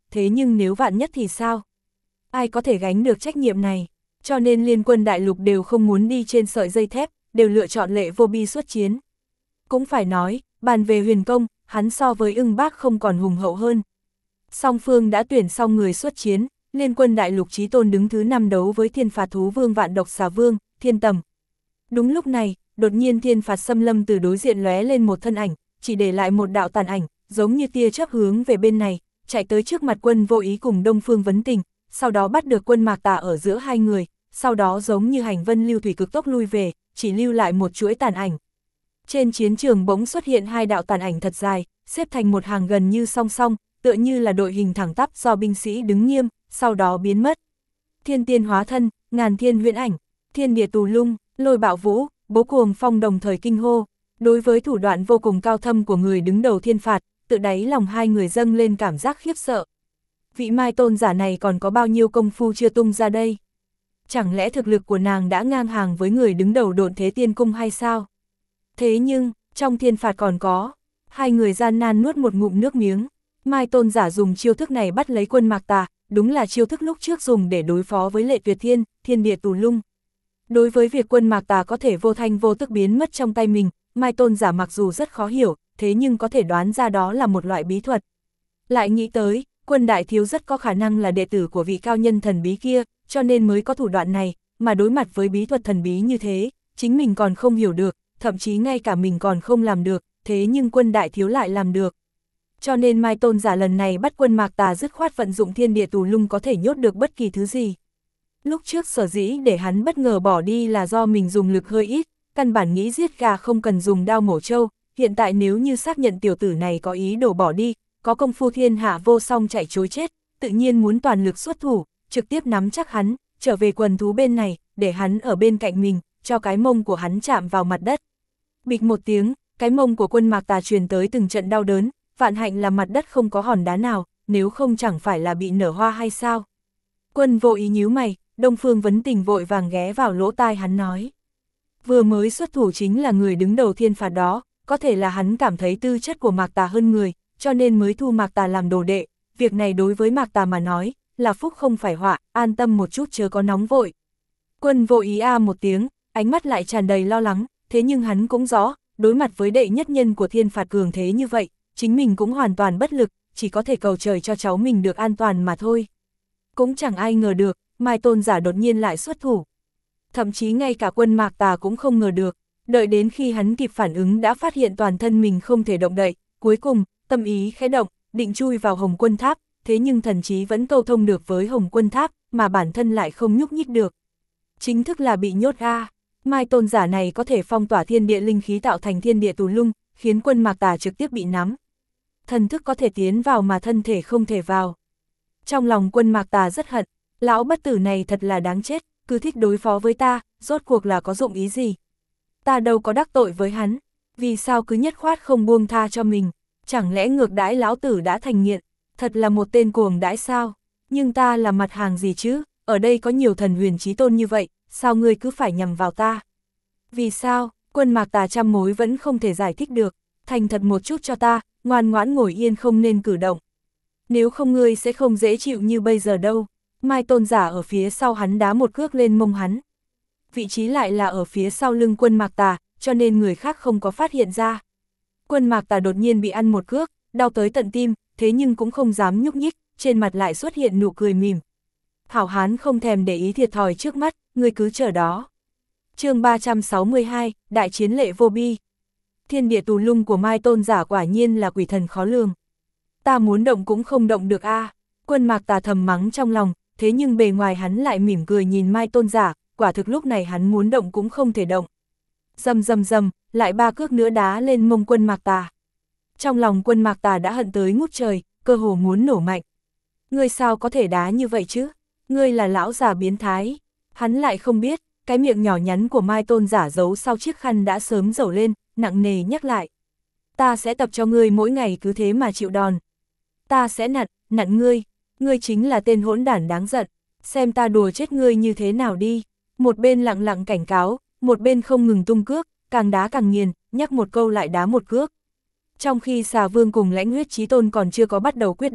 thế nhưng nếu vạn nhất thì sao? Ai có thể gánh được trách nhiệm này? Cho nên liên quân đại lục đều không muốn đi trên sợi dây thép, đều lựa chọn Lệ Vô Bi xuất chiến. Cũng phải nói, bàn về huyền công, hắn so với Ưng Bác không còn hùng hậu hơn. Song phương đã tuyển xong người xuất chiến, liên quân đại lục chí tôn đứng thứ 5 đấu với thiên phạt thú vương Vạn Độc Xà Vương, Thiên Tầm. Đúng lúc này, đột nhiên thiên phạt xâm lâm từ đối diện lóe lên một thân ảnh, chỉ để lại một đạo tàn ảnh, giống như tia chớp hướng về bên này, chạy tới trước mặt Quân Vô Ý cùng Đông Phương Vấn Tình, sau đó bắt được Quân Mạc Tà ở giữa hai người, sau đó giống như hành vân lưu thủy cực tốc lui về, chỉ lưu lại một chuỗi tàn ảnh. Trên chiến trường bỗng xuất hiện hai đạo tàn ảnh thật dài, xếp thành một hàng gần như song song, tựa như là đội hình thẳng tắp do binh sĩ đứng nghiêm, sau đó biến mất. Thiên tiên hóa thân, ngàn thiên huyễn ảnh, thiên địa tù lung, lôi bạo vũ, bố cuồng phong đồng thời kinh hô. Đối với thủ đoạn vô cùng cao thâm của người đứng đầu thiên phạt, tự đáy lòng hai người dâng lên cảm giác khiếp sợ. Vị Mai tôn giả này còn có bao nhiêu công phu chưa tung ra đây? Chẳng lẽ thực lực của nàng đã ngang hàng với người đứng đầu Độn Thế Tiên Cung hay sao? Thế nhưng, trong thiên phạt còn có, hai người gian nan nuốt một ngụm nước miếng. Mai tôn giả dùng chiêu thức này bắt lấy Quân Mạc Tà, đúng là chiêu thức lúc trước dùng để đối phó với Lệ Tuyệt Thiên, thiên địa tù lung. Đối với việc Quân Mạc Tà có thể vô thanh vô tức biến mất trong tay mình, Mai tôn giả mặc dù rất khó hiểu, thế nhưng có thể đoán ra đó là một loại bí thuật. Lại nghĩ tới, Quân đại thiếu rất có khả năng là đệ tử của vị cao nhân thần bí kia, cho nên mới có thủ đoạn này, mà đối mặt với bí thuật thần bí như thế, chính mình còn không hiểu được, thậm chí ngay cả mình còn không làm được, thế nhưng Quân đại thiếu lại làm được. Cho nên Mai tôn giả lần này bắt Quân Mạc Tà dứt khoát vận dụng thiên địa tù lung có thể nhốt được bất kỳ thứ gì. Lúc trước sở dĩ để hắn bất ngờ bỏ đi là do mình dùng lực hơi ít, căn bản nghĩ giết gà không cần dùng đao mổ trâu, hiện tại nếu như xác nhận tiểu tử này có ý đồ bỏ đi, có công phu thiên hạ vô song chạy chối chết, tự nhiên muốn toàn lực xuất thủ, trực tiếp nắm chắc hắn, trở về quần thú bên này, để hắn ở bên cạnh mình, cho cái mông của hắn chạm vào mặt đất. Bịch một tiếng, cái mông của Quân Mạc Tà truyền tới từng trận đau đớn, vạn hạnh là mặt đất không có hòn đá nào, nếu không chẳng phải là bị nở hoa hay sao. Quân Vô Ý nhíu mày, Đông Phương Vấn Tình vội vàng ghé vào lỗ tai hắn nói. Vừa mới xuất thủ chính là người đứng đầu thiên phạt đó, có thể là hắn cảm thấy tư chất của Mạc Tà hơn người, cho nên mới thu Mạc Tà làm đồ đệ, việc này đối với Mạc Tà mà nói, là phúc không phải họa, an tâm một chút chớ có nóng vội. Quân Vô Ý một tiếng, ánh mắt lại tràn đầy lo lắng, thế nhưng hắn cũng rõ, đối mặt với đệ nhất nhân của thiên phạt cường thế như vậy, chính mình cũng hoàn toàn bất lực, chỉ có thể cầu trời cho cháu mình được an toàn mà thôi. Cũng chẳng ai ngờ được, Mai tôn giả đột nhiên lại xuất thủ. Thậm chí ngay cả Quân Mạc Tà cũng không ngờ được, đợi đến khi hắn kịp phản ứng đã phát hiện toàn thân mình không thể động đậy, cuối cùng, tâm ý khẽ động, định chui vào Hồng Quân Tháp, thế nhưng thần trí vẫn câu thông được với Hồng Quân Tháp, mà bản thân lại không nhúc nhích được. Chính thức là bị nhốt Mai tôn giả này có thể phong tỏa thiên địa linh khí tạo thành thiên địa tù lung, khiến Quân Mạc Tà trực tiếp bị nắm. Thần thức có thể tiến vào mà thân thể không thể vào. Trong lòng Quân Mạc Tà rất hận, lão bất tử này thật là đáng chết, cứ thích đối phó với ta, rốt cuộc là có dụng ý gì? Ta đâu có đắc tội với hắn, vì sao cứ nhất khoát không buông tha cho mình? Chẳng lẽ ngược đãi lão tử đã thành nghiện, thật là một tên cuồng đãi sao? Nhưng ta là mặt hàng gì chứ, ở đây có nhiều thần huyền chí tôn như vậy, sao ngươi cứ phải nhằm vào ta? Vì sao, Quân Mạc Tà trăm mối vẫn không thể giải thích được, thành thật một chút cho ta, ngoan ngoãn ngồi yên không nên cử động. Nếu không ngươi sẽ không dễ chịu như bây giờ đâu. Mai tôn giả ở phía sau hắn đá một cước lên mông hắn. Vị trí lại là ở phía sau lưng Quân Mạc Tà, cho nên người khác không có phát hiện ra. Quân Mạc Tà đột nhiên bị ăn một cước, đau tới tận tim, thế nhưng cũng không dám nhúc nhích, trên mặt lại xuất hiện nụ cười mỉm. Hảo hán không thèm để ý thiệt thòi trước mắt, ngươi cứ chờ đó. Chương 362, Đại chiến Lệ Vô Bi. Thiên địa tù lung của Mai tôn giả quả nhiên là quỷ thần khó lường. Ta muốn động cũng không động được Quân Mạc Tà thầm mắng trong lòng, thế nhưng bề ngoài hắn lại mỉm cười nhìn Mai tôn giả, quả thực lúc này hắn muốn động cũng không thể động. Rầm rầm rầm, lại ba cước nữa đá lên mông Quân Mạc Tà. Trong lòng Quân Mạc Tà đã hận tới ngút trời, cơ hồ muốn nổ mạnh. Ngươi sao có thể đá như vậy chứ? Ngươi là lão già biến thái. Hắn lại không biết, cái miệng nhỏ nhắn của Mai tôn giả giấu sau chiếc khăn đã sớm dầu lên, nặng nề nhắc lại. Ta sẽ tập cho ngươi mỗi ngày cứ thế mà chịu đòn. Ta sẽ nặn ngươi chính là tên hỗn đản đáng giận, xem ta đùa chết ngươi như thế nào đi. Một bên lặng lặng cảnh cáo, một bên không ngừng tung cước, càng đá càng nghiền, nhắc một câu lại đá một cước. Trong khi Xà Vương cùng Lãnh Huyết Chí Tôn còn chưa có bắt đầu quyết đấu,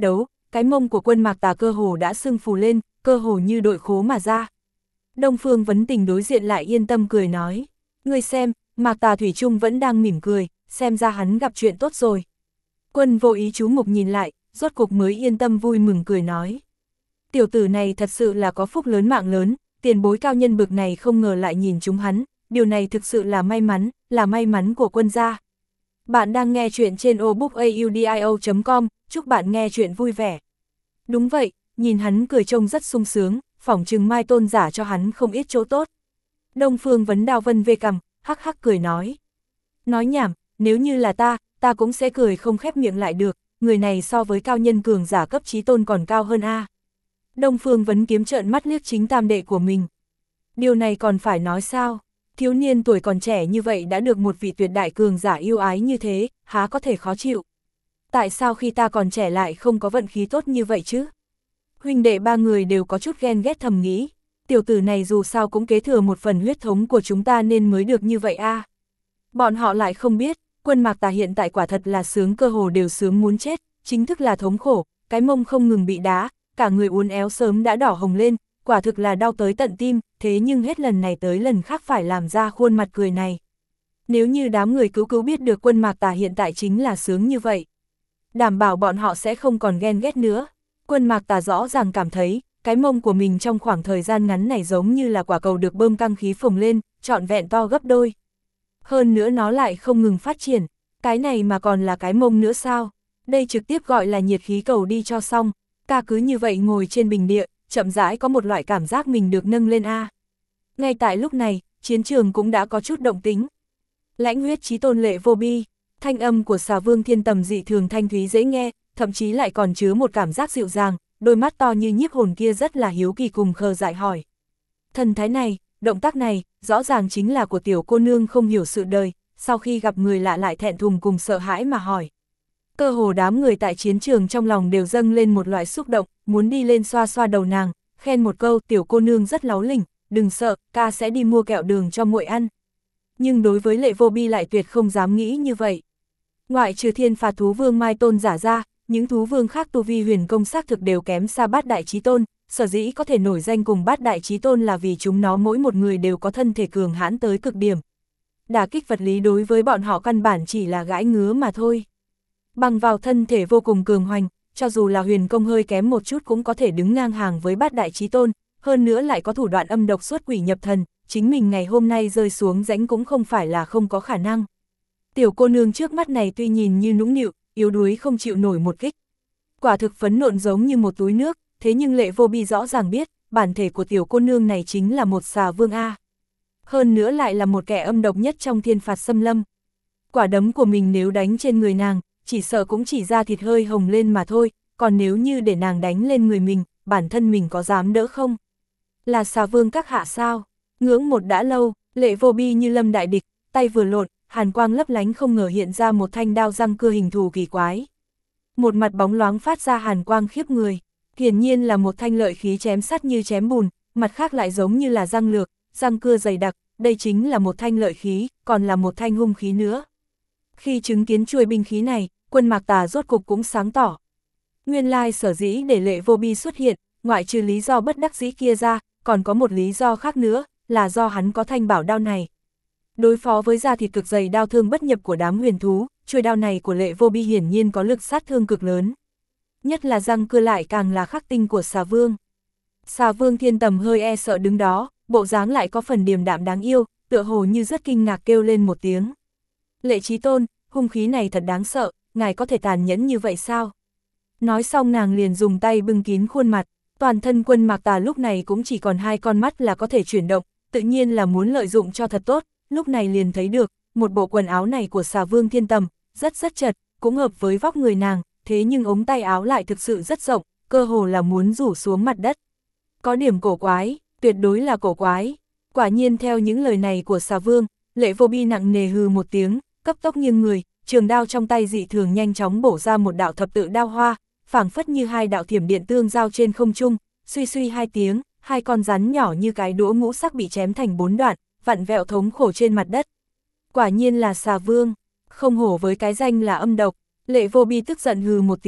cái mông của Quân Mạc Tà cơ hồ đã sưng phù lên, cơ hồ như đội khố mà ra. Đông Phương Vấn Tình đối diện lại yên tâm cười nói, ngươi xem, Mạc Tà thủy chung vẫn đang mỉm cười, xem ra hắn gặp chuyện tốt rồi. Quân Vô Ý chú mục nhìn lại, rốt cục mới yên tâm vui mừng cười nói. Tiểu tử này thật sự là có phúc lớn mạng lớn, tiền bối cao nhân bực này không ngờ lại nhìn chúng hắn, điều này thực sự là may mắn của Quân gia. Bạn đang nghe chuyện trên obookaudio.com, chúc bạn nghe chuyện vui vẻ. Đúng vậy, nhìn hắn cười trông rất sung sướng, phỏng chừng Mai Tôn giả cho hắn không ít chỗ tốt. Đông Phương Vấn Đào vân vê cằm, hắc hắc cười nói. Nói nhảm, nếu như là ta cũng sẽ cười không khép miệng lại được, người này so với cao nhân cường giả cấp chí tôn còn cao hơn a. Đông Phương Vấn Kiếm trợn mắt liếc chính tam đệ của mình. Điều này còn phải nói sao? Thiếu niên tuổi còn trẻ như vậy đã được một vị tuyệt đại cường giả yêu ái như thế, há có thể khó chịu. Tại sao khi ta còn trẻ lại không có vận khí tốt như vậy chứ? Huynh đệ ba người đều có chút ghen ghét thầm nghĩ, tiểu tử này dù sao cũng kế thừa một phần huyết thống của chúng ta nên mới được như vậy a. Bọn họ lại không biết, Quân Mạc Tà hiện tại quả thật là sướng cơ hồ đều sướng muốn chết, chính thức là thống khổ, cái mông không ngừng bị đá, cả người uốn éo sớm đã đỏ hồng lên, quả thực là đau tới tận tim, thế nhưng hết lần này tới lần khác phải làm ra khuôn mặt cười này. Nếu như đám người cứu biết được Quân Mạc Tà hiện tại chính là sướng như vậy, đảm bảo bọn họ sẽ không còn ghen ghét nữa. Quân Mạc Tà rõ ràng cảm thấy, cái mông của mình trong khoảng thời gian ngắn này giống như là quả cầu được bơm căng khí phồng lên, trọn vẹn to gấp đôi. Hơn nữa nó lại không ngừng phát triển, cái này mà còn là cái mông nữa sao? Đây trực tiếp gọi là nhiệt khí cầu đi cho xong, ca cứ như vậy ngồi trên bình địa, chậm rãi có một loại cảm giác mình được nâng lên a. Ngay tại lúc này, chiến trường cũng đã có chút động tính. Lãnh huyết chí tôn Lệ Vô Bi, thanh âm của Xà Vương Thiên Tầm dị thường thanh thúy dễ nghe, thậm chí lại còn chứa một cảm giác dịu dàng, đôi mắt to như nhiếp hồn kia rất là hiếu kỳ cùng khờ dại hỏi. Thần thái này, động tác này, rõ ràng chính là của tiểu cô nương không hiểu sự đời, sau khi gặp người lạ lại thẹn thùng cùng sợ hãi mà hỏi. Cơ hồ đám người tại chiến trường trong lòng đều dâng lên một loại xúc động, muốn đi lên xoa xoa đầu nàng, khen một câu tiểu cô nương rất láu lỉnh, đừng sợ, ca sẽ đi mua kẹo đường cho muội ăn. Nhưng đối với Lệ Vô Bi lại tuyệt không dám nghĩ như vậy. Ngoại trừ thiên phạt thú vương Mai Tôn giả ra, những thú vương khác tu vi huyền công xác thực đều kém xa bát đại chí tôn, sở dĩ có thể nổi danh cùng bát đại chí tôn là vì chúng nó mỗi một người đều có thân thể cường hãn tới cực điểm. Đả kích vật lý đối với bọn họ căn bản chỉ là gãi ngứa mà thôi. Bằng vào thân thể vô cùng cường hoành, cho dù là huyền công hơi kém một chút cũng có thể đứng ngang hàng với bát đại chí tôn, hơn nữa lại có thủ đoạn âm độc xuất quỷ nhập thần, chính mình ngày hôm nay rơi xuống rãnh cũng không phải là không có khả năng. Tiểu cô nương trước mắt này tuy nhìn như nũng nịu, yếu đuối không chịu nổi một kích. Quả thực phấn nộn giống như một túi nước, thế nhưng Lệ Vô Bi rõ ràng biết, bản thể của tiểu cô nương này chính là một xà vương A. Hơn nữa lại là một kẻ âm độc nhất trong thiên phạt xâm lâm. Quả đấm của mình nếu đánh trên người nàng, chỉ sợ cũng chỉ ra thịt hơi hồng lên mà thôi, còn nếu như để nàng đánh lên người mình, bản thân mình có dám đỡ không? Là xà vương các hạ sao? Ngưỡng một đã lâu, Lệ Vô Bi như lâm đại địch, tay vừa lộn, hàn quang lấp lánh không ngờ hiện ra một thanh đao răng cưa hình thù kỳ quái. Một mặt bóng loáng phát ra hàn quang khiếp người, hiển nhiên là một thanh lợi khí chém sắt như chém bùn, mặt khác lại giống như là răng lược, răng cưa dày đặc, đây chính là một thanh lợi khí, còn là một thanh hung khí nữa. Khi chứng kiến chuôi binh khí này, Quân Mạc Tà rốt cục cũng sáng tỏ. Nguyên lai sở dĩ để Lệ Vô Bi xuất hiện, ngoại trừ lý do bất đắc dĩ kia ra, còn có một lý do khác nữa, là do hắn có thanh bảo đao này. Đối phó với da thịt cực dày đao thương bất nhập của đám huyền thú, chuôi đao này của Lệ Vô Bi hiển nhiên có lực sát thương cực lớn. Nhất là răng cưa lại càng là khắc tinh của xà vương. Xà vương Thiên Tầm hơi e sợ đứng đó, bộ dáng lại có phần điềm đạm đáng yêu, tựa hồ như rất kinh ngạc kêu lên một tiếng. Lệ Chí Tôn, hung khí này thật đáng sợ, ngài có thể tàn nhẫn như vậy sao? Nói xong nàng liền dùng tay bưng kín khuôn mặt, toàn thân Quân Mạc Tà lúc này cũng chỉ còn hai con mắt là có thể chuyển động, tự nhiên là muốn lợi dụng cho thật tốt, lúc này liền thấy được, một bộ quần áo này của xà vương Thiên Tầm, rất chật, cũng hợp với vóc người nàng, thế nhưng ống tay áo lại thực sự rất rộng, cơ hồ là muốn rủ xuống mặt đất. Có điểm cổ quái, tuyệt đối là cổ quái. Quả nhiên theo những lời này của xà vương, Lệ Vô Bi nặng nề hừ một tiếng, cấp tốc nghiêng người, trường đao trong tay dị thường nhanh chóng bổ ra một đạo thập tự đao hoa, phảng phất như hai đạo thiểm điện tương giao trên không trung, suy suy hai tiếng, hai con rắn nhỏ như cái đũa ngũ sắc bị chém thành 4 đoạn, vặn vẹo thống khổ trên mặt đất. Quả nhiên là xà vương, không hổ với cái danh là âm độc. Lệ Vô Bi tức giận hừ một tiếng,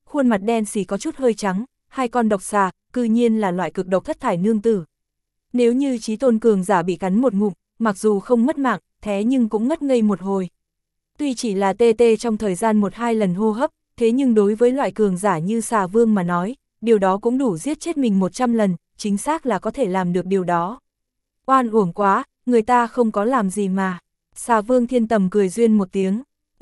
khuôn mặt đen xì có chút hơi trắng, hai con độc xà, cư nhiên là loại cực độc thất thải nương tử. Nếu như chí tôn cường giả bị cắn một ngụm, mặc dù không mất mạng, thế nhưng cũng ngất ngây một hồi. Tuy chỉ là tê tê trong thời gian 1-2 lần hô hấp, thế nhưng đối với loại cường giả như xà vương mà nói, điều đó cũng đủ giết chết mình 100 lần, chính xác là có thể làm được điều đó. Oan uổng quá, người ta không có làm gì mà. Xà vương Thiên Tầm cười duyên một tiếng.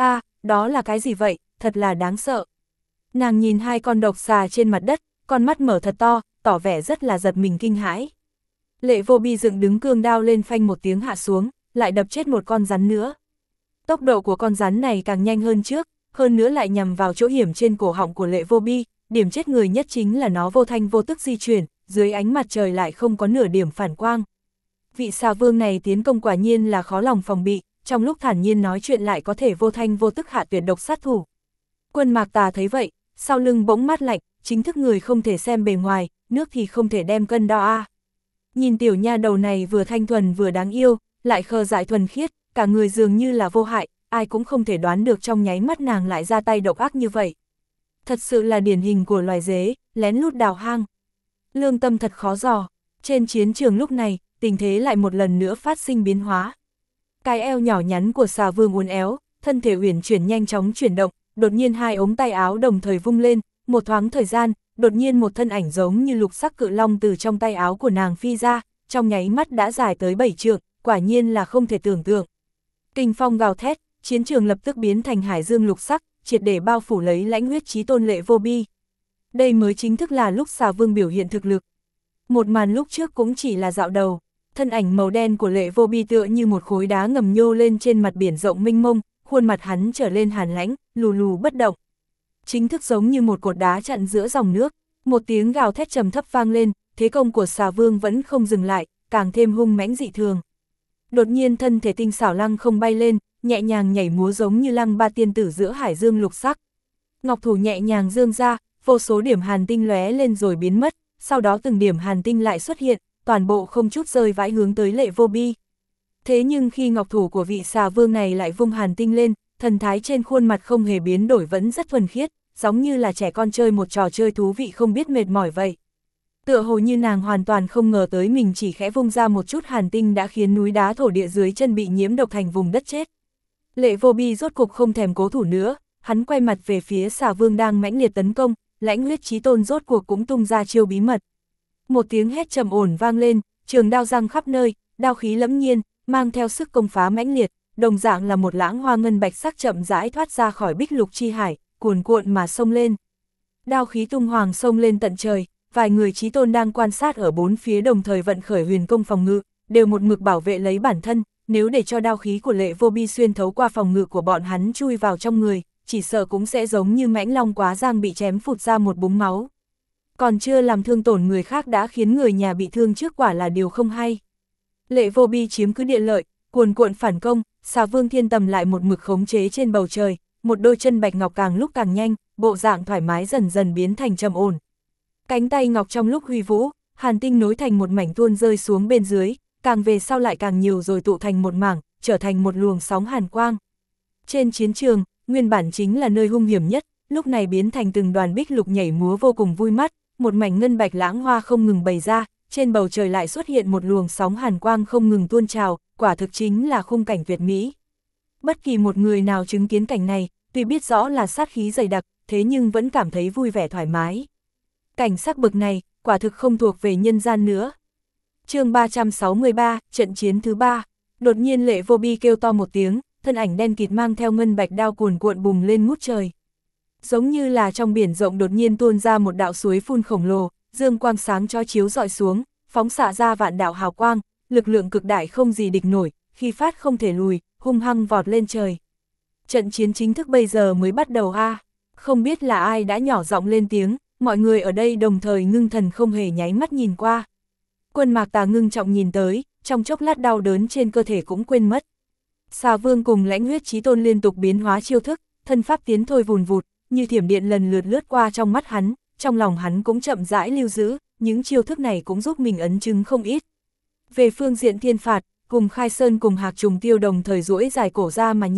Đó là cái gì vậy, thật là đáng sợ. Nàng nhìn hai con độc xà trên mặt đất, con mắt mở thật to, tỏ vẻ rất là giật mình kinh hãi. Lệ Vô Bi dựng đứng cương đao lên phanh một tiếng hạ xuống, lại đập chết một con rắn nữa. Tốc độ của con rắn này càng nhanh hơn trước, hơn nữa lại nhằm vào chỗ hiểm trên cổ họng của Lệ Vô Bi, điểm chết người nhất chính là nó vô thanh vô tức di chuyển, dưới ánh mặt trời lại không có nửa điểm phản quang. Vị xà vương này tiến công quả nhiên là khó lòng phòng bị, trong lúc thản nhiên nói chuyện lại có thể vô thanh vô tức hạ tuyệt độc sát thủ. Quân Mạc Tà thấy vậy, sau lưng bỗng mát lạnh, chính thức người không thể xem bề ngoài, nước thì không thể đem cân đo a. Nhìn tiểu nha đầu này vừa thanh thuần vừa đáng yêu, lại khờ dại thuần khiết, cả người dường như là vô hại, ai cũng không thể đoán được trong nháy mắt nàng lại ra tay độc ác như vậy. Thật sự là điển hình của loài dế, lén lút đào hang. Lương tâm thật khó dò. Trên chiến trường lúc này, tình thế lại một lần nữa phát sinh biến hóa. Cái eo nhỏ nhắn của xà vương uốn éo, thân thể uyển chuyển nhanh chóng chuyển động, đột nhiên hai ống tay áo đồng thời vung lên, một thoáng thời gian, đột nhiên một thân ảnh giống như lục sắc cự long từ trong tay áo của nàng phi ra, trong nháy mắt đã dài tới 7 trượng, quả nhiên là không thể tưởng tượng. Kinh phong gào thét, chiến trường lập tức biến thành hải dương lục sắc, triệt để bao phủ lấy lãnh huyết chí tôn Lệ Vô Bi. Đây mới chính thức là lúc xà vương biểu hiện thực lực. Một màn lúc trước cũng chỉ là dạo đầu, thân ảnh màu đen của Lệ Vô Bi tựa như một khối đá ngầm nhô lên trên mặt biển rộng mênh mông, khuôn mặt hắn trở lên hàn lãnh, lù lù bất động. Chính thức giống như một cột đá chặn giữa dòng nước, một tiếng gào thét trầm thấp vang lên, thế công của xà vương vẫn không dừng lại, càng thêm hung mãnh dị thường. Đột nhiên thân thể tinh xảo lăng không bay lên, nhẹ nhàng nhảy múa giống như lăng ba tiên tử giữa hải dương lục sắc. Ngọc thủ nhẹ nhàng dương ra, vô số điểm hàn tinh lóe lên rồi biến mất, sau đó từng điểm hàn tinh lại xuất hiện, toàn bộ không chút rơi vãi hướng tới Lệ Vô Bi. Thế nhưng khi ngọc thủ của vị xà vương này lại vung hàn tinh lên, thần thái trên khuôn mặt không hề biến đổi vẫn rất thuần khiết, giống như là trẻ con chơi một trò chơi thú vị không biết mệt mỏi vậy. Tựa hồ như nàng hoàn toàn không ngờ tới mình chỉ khẽ vung ra một chút hàn tinh đã khiến núi đá thổ địa dưới chân bị nhiễm độc thành vùng đất chết. Lệ Vô Bi rốt cục không thèm cố thủ nữa, hắn quay mặt về phía xà vương đang mãnh liệt tấn công, lãnh huyết chí tôn rốt cuộc cũng tung ra chiêu bí mật. Một tiếng hét trầm ổn vang lên, trường đao răng khắp nơi, đao khí lẫm nhiên, mang theo sức công phá mãnh liệt, đồng dạng là một lãng hoa ngân bạch sắc chậm rãi thoát ra khỏi bích lục chi hải, cuồn cuộn mà xông lên. Đao khí tung hoàng xông lên tận trời, vài người chí tôn đang quan sát ở bốn phía đồng thời vận khởi huyền công phòng ngự, đều một mực bảo vệ lấy bản thân, nếu để cho đao khí của Lệ Vô Bi xuyên thấu qua phòng ngự của bọn hắn chui vào trong người, chỉ sợ cũng sẽ giống như mãnh long quá giang bị chém phụt ra một búng máu. Còn chưa làm thương tổn người khác đã khiến người nhà bị thương trước quả là điều không hay. Lệ Vô Bi chiếm cứ địa lợi, cuồn cuộn phản công, xà vương Thiên Tầm lại một mực khống chế trên bầu trời, một đôi chân bạch ngọc càng lúc càng nhanh, bộ dạng thoải mái dần dần biến thành trầm ổn. Cánh tay ngọc trong lúc huy vũ, hàn tinh nối thành một mảnh tuôn rơi xuống bên dưới, càng về sau lại càng nhiều rồi tụ thành một mảng, trở thành một luồng sóng hàn quang. Trên chiến trường, nguyên bản chính là nơi hung hiểm nhất, lúc này biến thành từng đoàn bích lục nhảy múa vô cùng vui mắt, một mảnh ngân bạch lãng hoa không ngừng bày ra, trên bầu trời lại xuất hiện một luồng sóng hàn quang không ngừng tuôn trào, quả thực chính là khung cảnh tuyệt mỹ. Bất kỳ một người nào chứng kiến cảnh này, tuy biết rõ là sát khí dày đặc, thế nhưng vẫn cảm thấy vui vẻ thoải mái. Cảnh sắc bực này, quả thực không thuộc về nhân gian nữa. Chương 363, trận chiến thứ 3, đột nhiên Lệ Vô Bi kêu to một tiếng, thân ảnh đen kịt mang theo ngân bạch đao cuồn cuộn bùng lên ngút trời. Giống như là trong biển rộng đột nhiên tuôn ra một đạo suối phun khổng lồ, dương quang sáng chói chiếu rọi xuống, phóng xạ ra vạn đạo hào quang, lực lượng cực đại không gì địch nổi, khi phát không thể lùi, hung hăng vọt lên trời. Trận chiến chính thức bây giờ mới bắt đầu a. Không biết là ai đã nhỏ giọng lên tiếng, mọi người ở đây đồng thời ngưng thần không hề nháy mắt nhìn qua. Quân Mạc Tà ngưng trọng nhìn tới, trong chốc lát đau đớn trên cơ thể cũng quên mất. Xà vương cùng lãnh huyết chí tôn liên tục biến hóa chiêu thức, thân pháp tiến thôi vùn vụt, như thiểm điện lần lượt lướt qua trong mắt hắn, trong lòng hắn cũng chậm rãi lưu giữ, những chiêu thức này cũng giúp mình ấn chứng không ít. Về phương diện thiên phạt, cùng Khai Sơn cùng Hạc Trùng Tiêu đồng thời duỗi dài cổ ra mà nhìn,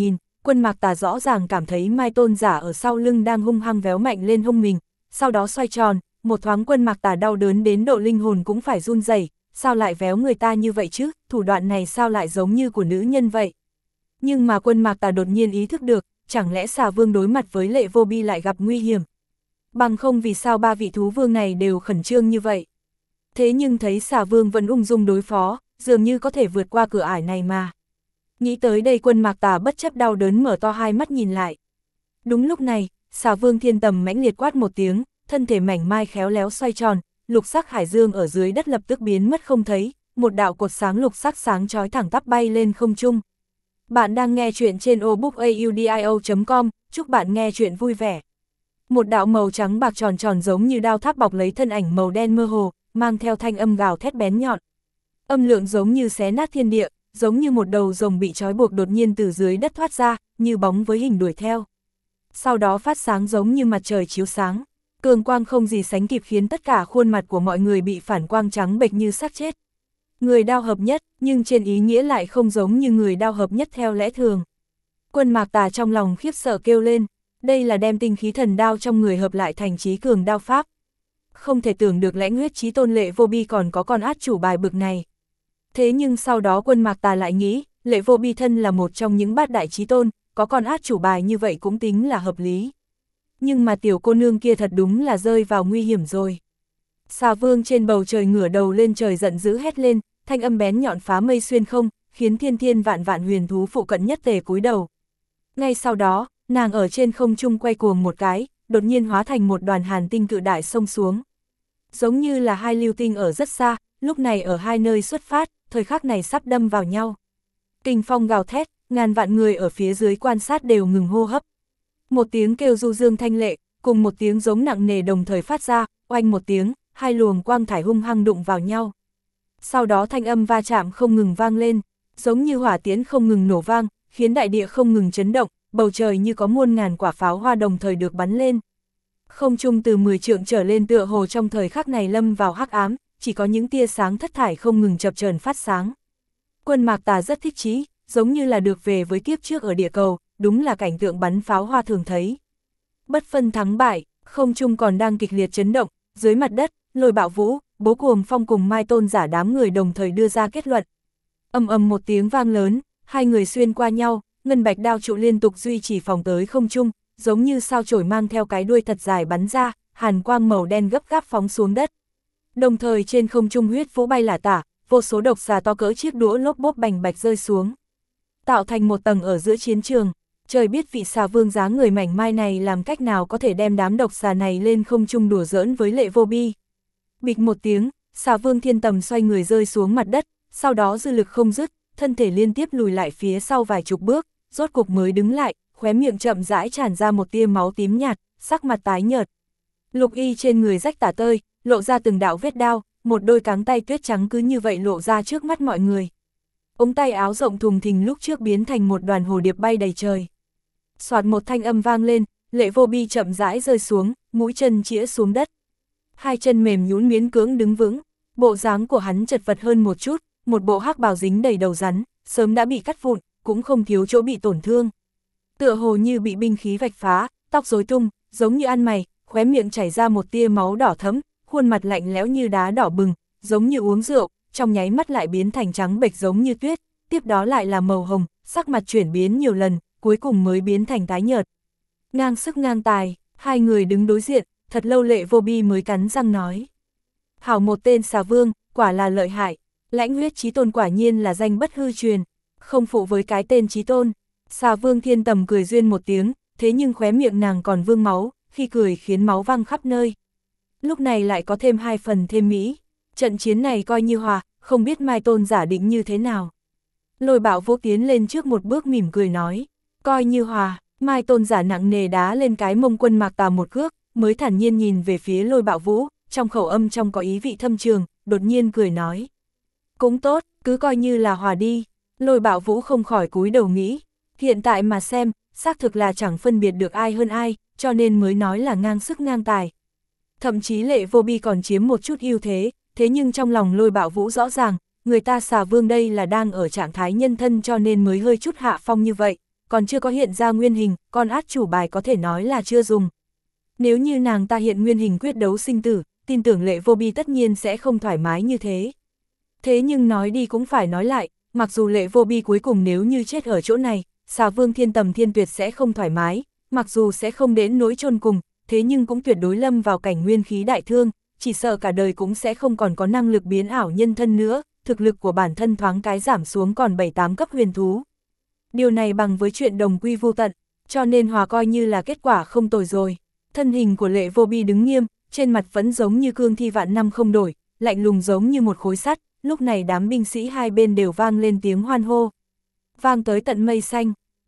Quân Mạc Tà rõ ràng cảm thấy Mai Tôn Giả ở sau lưng đang hung hăng véo mạnh lên hông mình, sau đó xoay tròn, một thoáng Quân Mạc Tà đau đớn đến độ linh hồn cũng phải run rẩy, sao lại véo người ta như vậy chứ, thủ đoạn này sao lại giống như của nữ nhân vậy. Nhưng mà Quân Mạc Tà đột nhiên ý thức được, chẳng lẽ Xà Vương đối mặt với Lệ Vô Bi lại gặp nguy hiểm. Bằng không vì sao ba vị thú vương này đều khẩn trương như vậy. Thế nhưng thấy Xà Vương vẫn ung dung đối phó, dường như có thể vượt qua cửa ải này mà. Nghĩ tới đây Quân Mạc Tà bất chấp đau đớn mở to hai mắt nhìn lại. Đúng lúc này, Xà Vương Thiên Tầm mãnh liệt quát một tiếng, thân thể mảnh mai khéo léo xoay tròn, lục sắc hải dương ở dưới đất lập tức biến mất không thấy, một đạo cột sáng lục sắc sáng chói thẳng tắp bay lên không trung. Bạn đang nghe chuyện trên audiobook.com, chúc bạn nghe chuyện vui vẻ. Một đạo màu trắng bạc tròn tròn giống như đao tháp bọc lấy thân ảnh màu đen mơ hồ, mang theo thanh âm gào thét bén nhọn. Âm lượng giống như xé nát thiên địa, giống như một đầu rồng bị trói buộc đột nhiên từ dưới đất thoát ra, như bóng với hình đuổi theo. Sau đó phát sáng giống như mặt trời chiếu sáng, cường quang không gì sánh kịp khiến tất cả khuôn mặt của mọi người bị phản quang trắng bệch như xác chết. Người đao hợp nhất, nhưng trên ý nghĩa lại không giống như người đao hợp nhất theo lẽ thường. Quân Mạc Tà trong lòng khiếp sợ kêu lên, đây là đem tinh khí thần đao trong người hợp lại thành chí cường đao pháp. Không thể tưởng được Lãnh Huyết Chí Tôn Lệ Vô Bi còn có con át chủ bài bực này. Thế nhưng sau đó Quân Mạc Tà lại nghĩ, Lệ Vô Bi thân là một trong những bát đại chí tôn, có con át chủ bài như vậy cũng tính là hợp lý. Nhưng mà tiểu cô nương kia thật đúng là rơi vào nguy hiểm rồi. Xà Vương trên bầu trời ngửa đầu lên trời giận dữ hét lên, thanh âm bén nhọn phá mây xuyên không, khiến thiên thiên vạn vạn huyền thú phụ cận nhất tề cúi đầu. Ngay sau đó, nàng ở trên không trung quay cuồng một cái, đột nhiên hóa thành một đoàn hàn tinh cự đại xông xuống. Giống như là hai lưu tinh ở rất xa, lúc này ở hai nơi xuất phát, thời khắc này sắp đâm vào nhau. Kình phong gào thét, ngàn vạn người ở phía dưới quan sát đều ngừng hô hấp. Một tiếng kêu du dương thanh lệ, cùng một tiếng giống nặng nề đồng thời phát ra, oanh một tiếng, hai luồng quang thải hung hăng đụng vào nhau. Sau đó thanh âm va chạm không ngừng vang lên, giống như hỏa tiễn không ngừng nổ vang, khiến đại địa không ngừng chấn động, bầu trời như có muôn ngàn quả pháo hoa đồng thời được bắn lên. Không trung từ 10 trượng trở lên tựa hồ trong thời khắc này lâm vào hắc ám, chỉ có những tia sáng thất thải không ngừng chập chờn phát sáng. Quân Mạc Tà rất thích chí, giống như là được về với kiếp trước ở địa cầu, đúng là cảnh tượng bắn pháo hoa thường thấy. Bất phân thắng bại, không trung còn đang kịch liệt chấn động, dưới mặt đất, Lôi Bạo Vũ, Bố Cuồng Phong cùng Mai Tôn Giả đám người đồng thời đưa ra kết luận. Ầm ầm một tiếng vang lớn, hai người xuyên qua nhau, ngân bạch đao trụ liên tục duy trì phòng tới không trung, giống như sao chổi mang theo cái đuôi thật dài bắn ra, hàn quang màu đen gấp gáp phóng xuống đất. Đồng thời trên không trung huyết vũ bay lả tả, vô số độc xà to cỡ chiếc đũa lốp bốp bành bạch rơi xuống, tạo thành một tầng ở giữa chiến trường. Trời biết vị Xà Vương dáng người mảnh mai này làm cách nào có thể đem đám độc xà này lên không trung đùa giỡn với Lệ Vô Bi. Bịch một tiếng, Xà Vương Thiên Tầm xoay người rơi xuống mặt đất, sau đó dư lực không dứt, thân thể liên tiếp lùi lại phía sau vài chục bước, rốt cục mới đứng lại, khóe miệng chậm rãi tràn ra một tia máu tím nhạt, sắc mặt tái nhợt. Lục y trên người rách tả tơi, lộ ra từng đạo vết đao, một đôi cánh tay tuyết trắng cứ như vậy lộ ra trước mắt mọi người. Ống tay áo rộng thùng thình lúc trước biến thành một đoàn hồ điệp bay đầy trời. Soạt một thanh âm vang lên, Lệ Vô Bi chậm rãi rơi xuống, mũi chân chĩa xuống đất. Hai chân mềm nhũn miễn cưỡng đứng vững, bộ dáng của hắn chật vật hơn một chút, một bộ hắc bào dính đầy đầu rắn, sớm đã bị cắt vụn, cũng không thiếu chỗ bị tổn thương. Tựa hồ như bị binh khí vạch phá, tóc rối tung, giống như ăn mày, khóe miệng chảy ra một tia máu đỏ thẫm, khuôn mặt lạnh lẽo như đá đỏ bừng, giống như uống rượu, trong nháy mắt lại biến thành trắng bệch giống như tuyết, tiếp đó lại là màu hồng, sắc mặt chuyển biến nhiều lần, cuối cùng mới biến thành tái nhợt. Ngang sức ngang tài, hai người đứng đối diện, thật lâu Lệ Vô Bi mới cắn răng nói. Hảo một tên Xà Vương, quả là lợi hại, Lãnh Huyết Chí Tôn quả nhiên là danh bất hư truyền, không phụ với cái tên Chí Tôn. Xà Vương Thiên Tầm cười duyên một tiếng, thế nhưng khóe miệng nàng còn vương máu, khi cười khiến máu văng khắp nơi. Lúc này lại có thêm hai phần thêm mỹ, trận chiến này coi như hòa, không biết Mai Tôn Giả định như thế nào. Lôi Bạo Vũ tiến lên trước một bước mỉm cười nói, coi như hòa. Mai Tôn Giả nặng nề đá lên cái mông Quân Mạc Tà một cước, mới thản nhiên nhìn về phía Lôi Bạo Vũ, trong khẩu âm trong có ý vị thâm trường, đột nhiên cười nói. Cũng tốt, cứ coi như là hòa đi. Lôi Bạo Vũ không khỏi cúi đầu nghĩ, hiện tại mà xem, xác thực là chẳng phân biệt được ai hơn ai, cho nên mới nói là ngang sức ngang tài. Thậm chí Lệ Vô Bi còn chiếm một chút ưu thế, thế nhưng trong lòng Lôi Bạo Vũ rõ ràng, người ta Xà Vương đây là đang ở trạng thái nhân thân cho nên mới hơi chút hạ phong như vậy. còn chưa có hiện ra nguyên hình, con át chủ bài có thể nói là chưa dùng. Nếu như nàng ta hiện nguyên hình quyết đấu sinh tử, tin tưởng Lệ Vô Bi tất nhiên sẽ không thoải mái như thế. Thế nhưng nói đi cũng phải nói lại, mặc dù Lệ Vô Bi cuối cùng nếu như chết ở chỗ này, Xà Vương Thiên Tầm Thiên Tuyệt sẽ không thoải mái, mặc dù sẽ không đến nỗi chôn cùng, thế nhưng cũng tuyệt đối lâm vào cảnh nguyên khí đại thương, chỉ sợ cả đời cũng sẽ không còn có năng lực biến ảo nhân thân nữa, thực lực của bản thân thoáng cái giảm xuống còn 7-8 cấp huyền thú. Điều này bằng với chuyện đồng quy vô tận, cho nên hòa coi như là kết quả không tồi rồi. Thân hình của Lệ Vô Bi đứng nghiêm, trên mặt vẫn giống như cương thi vạn năm không đổi, lạnh lùng giống như một khối sắt, lúc này đám binh sĩ hai bên đều vang lên tiếng hoan hô. Vang tới tận mây xanh,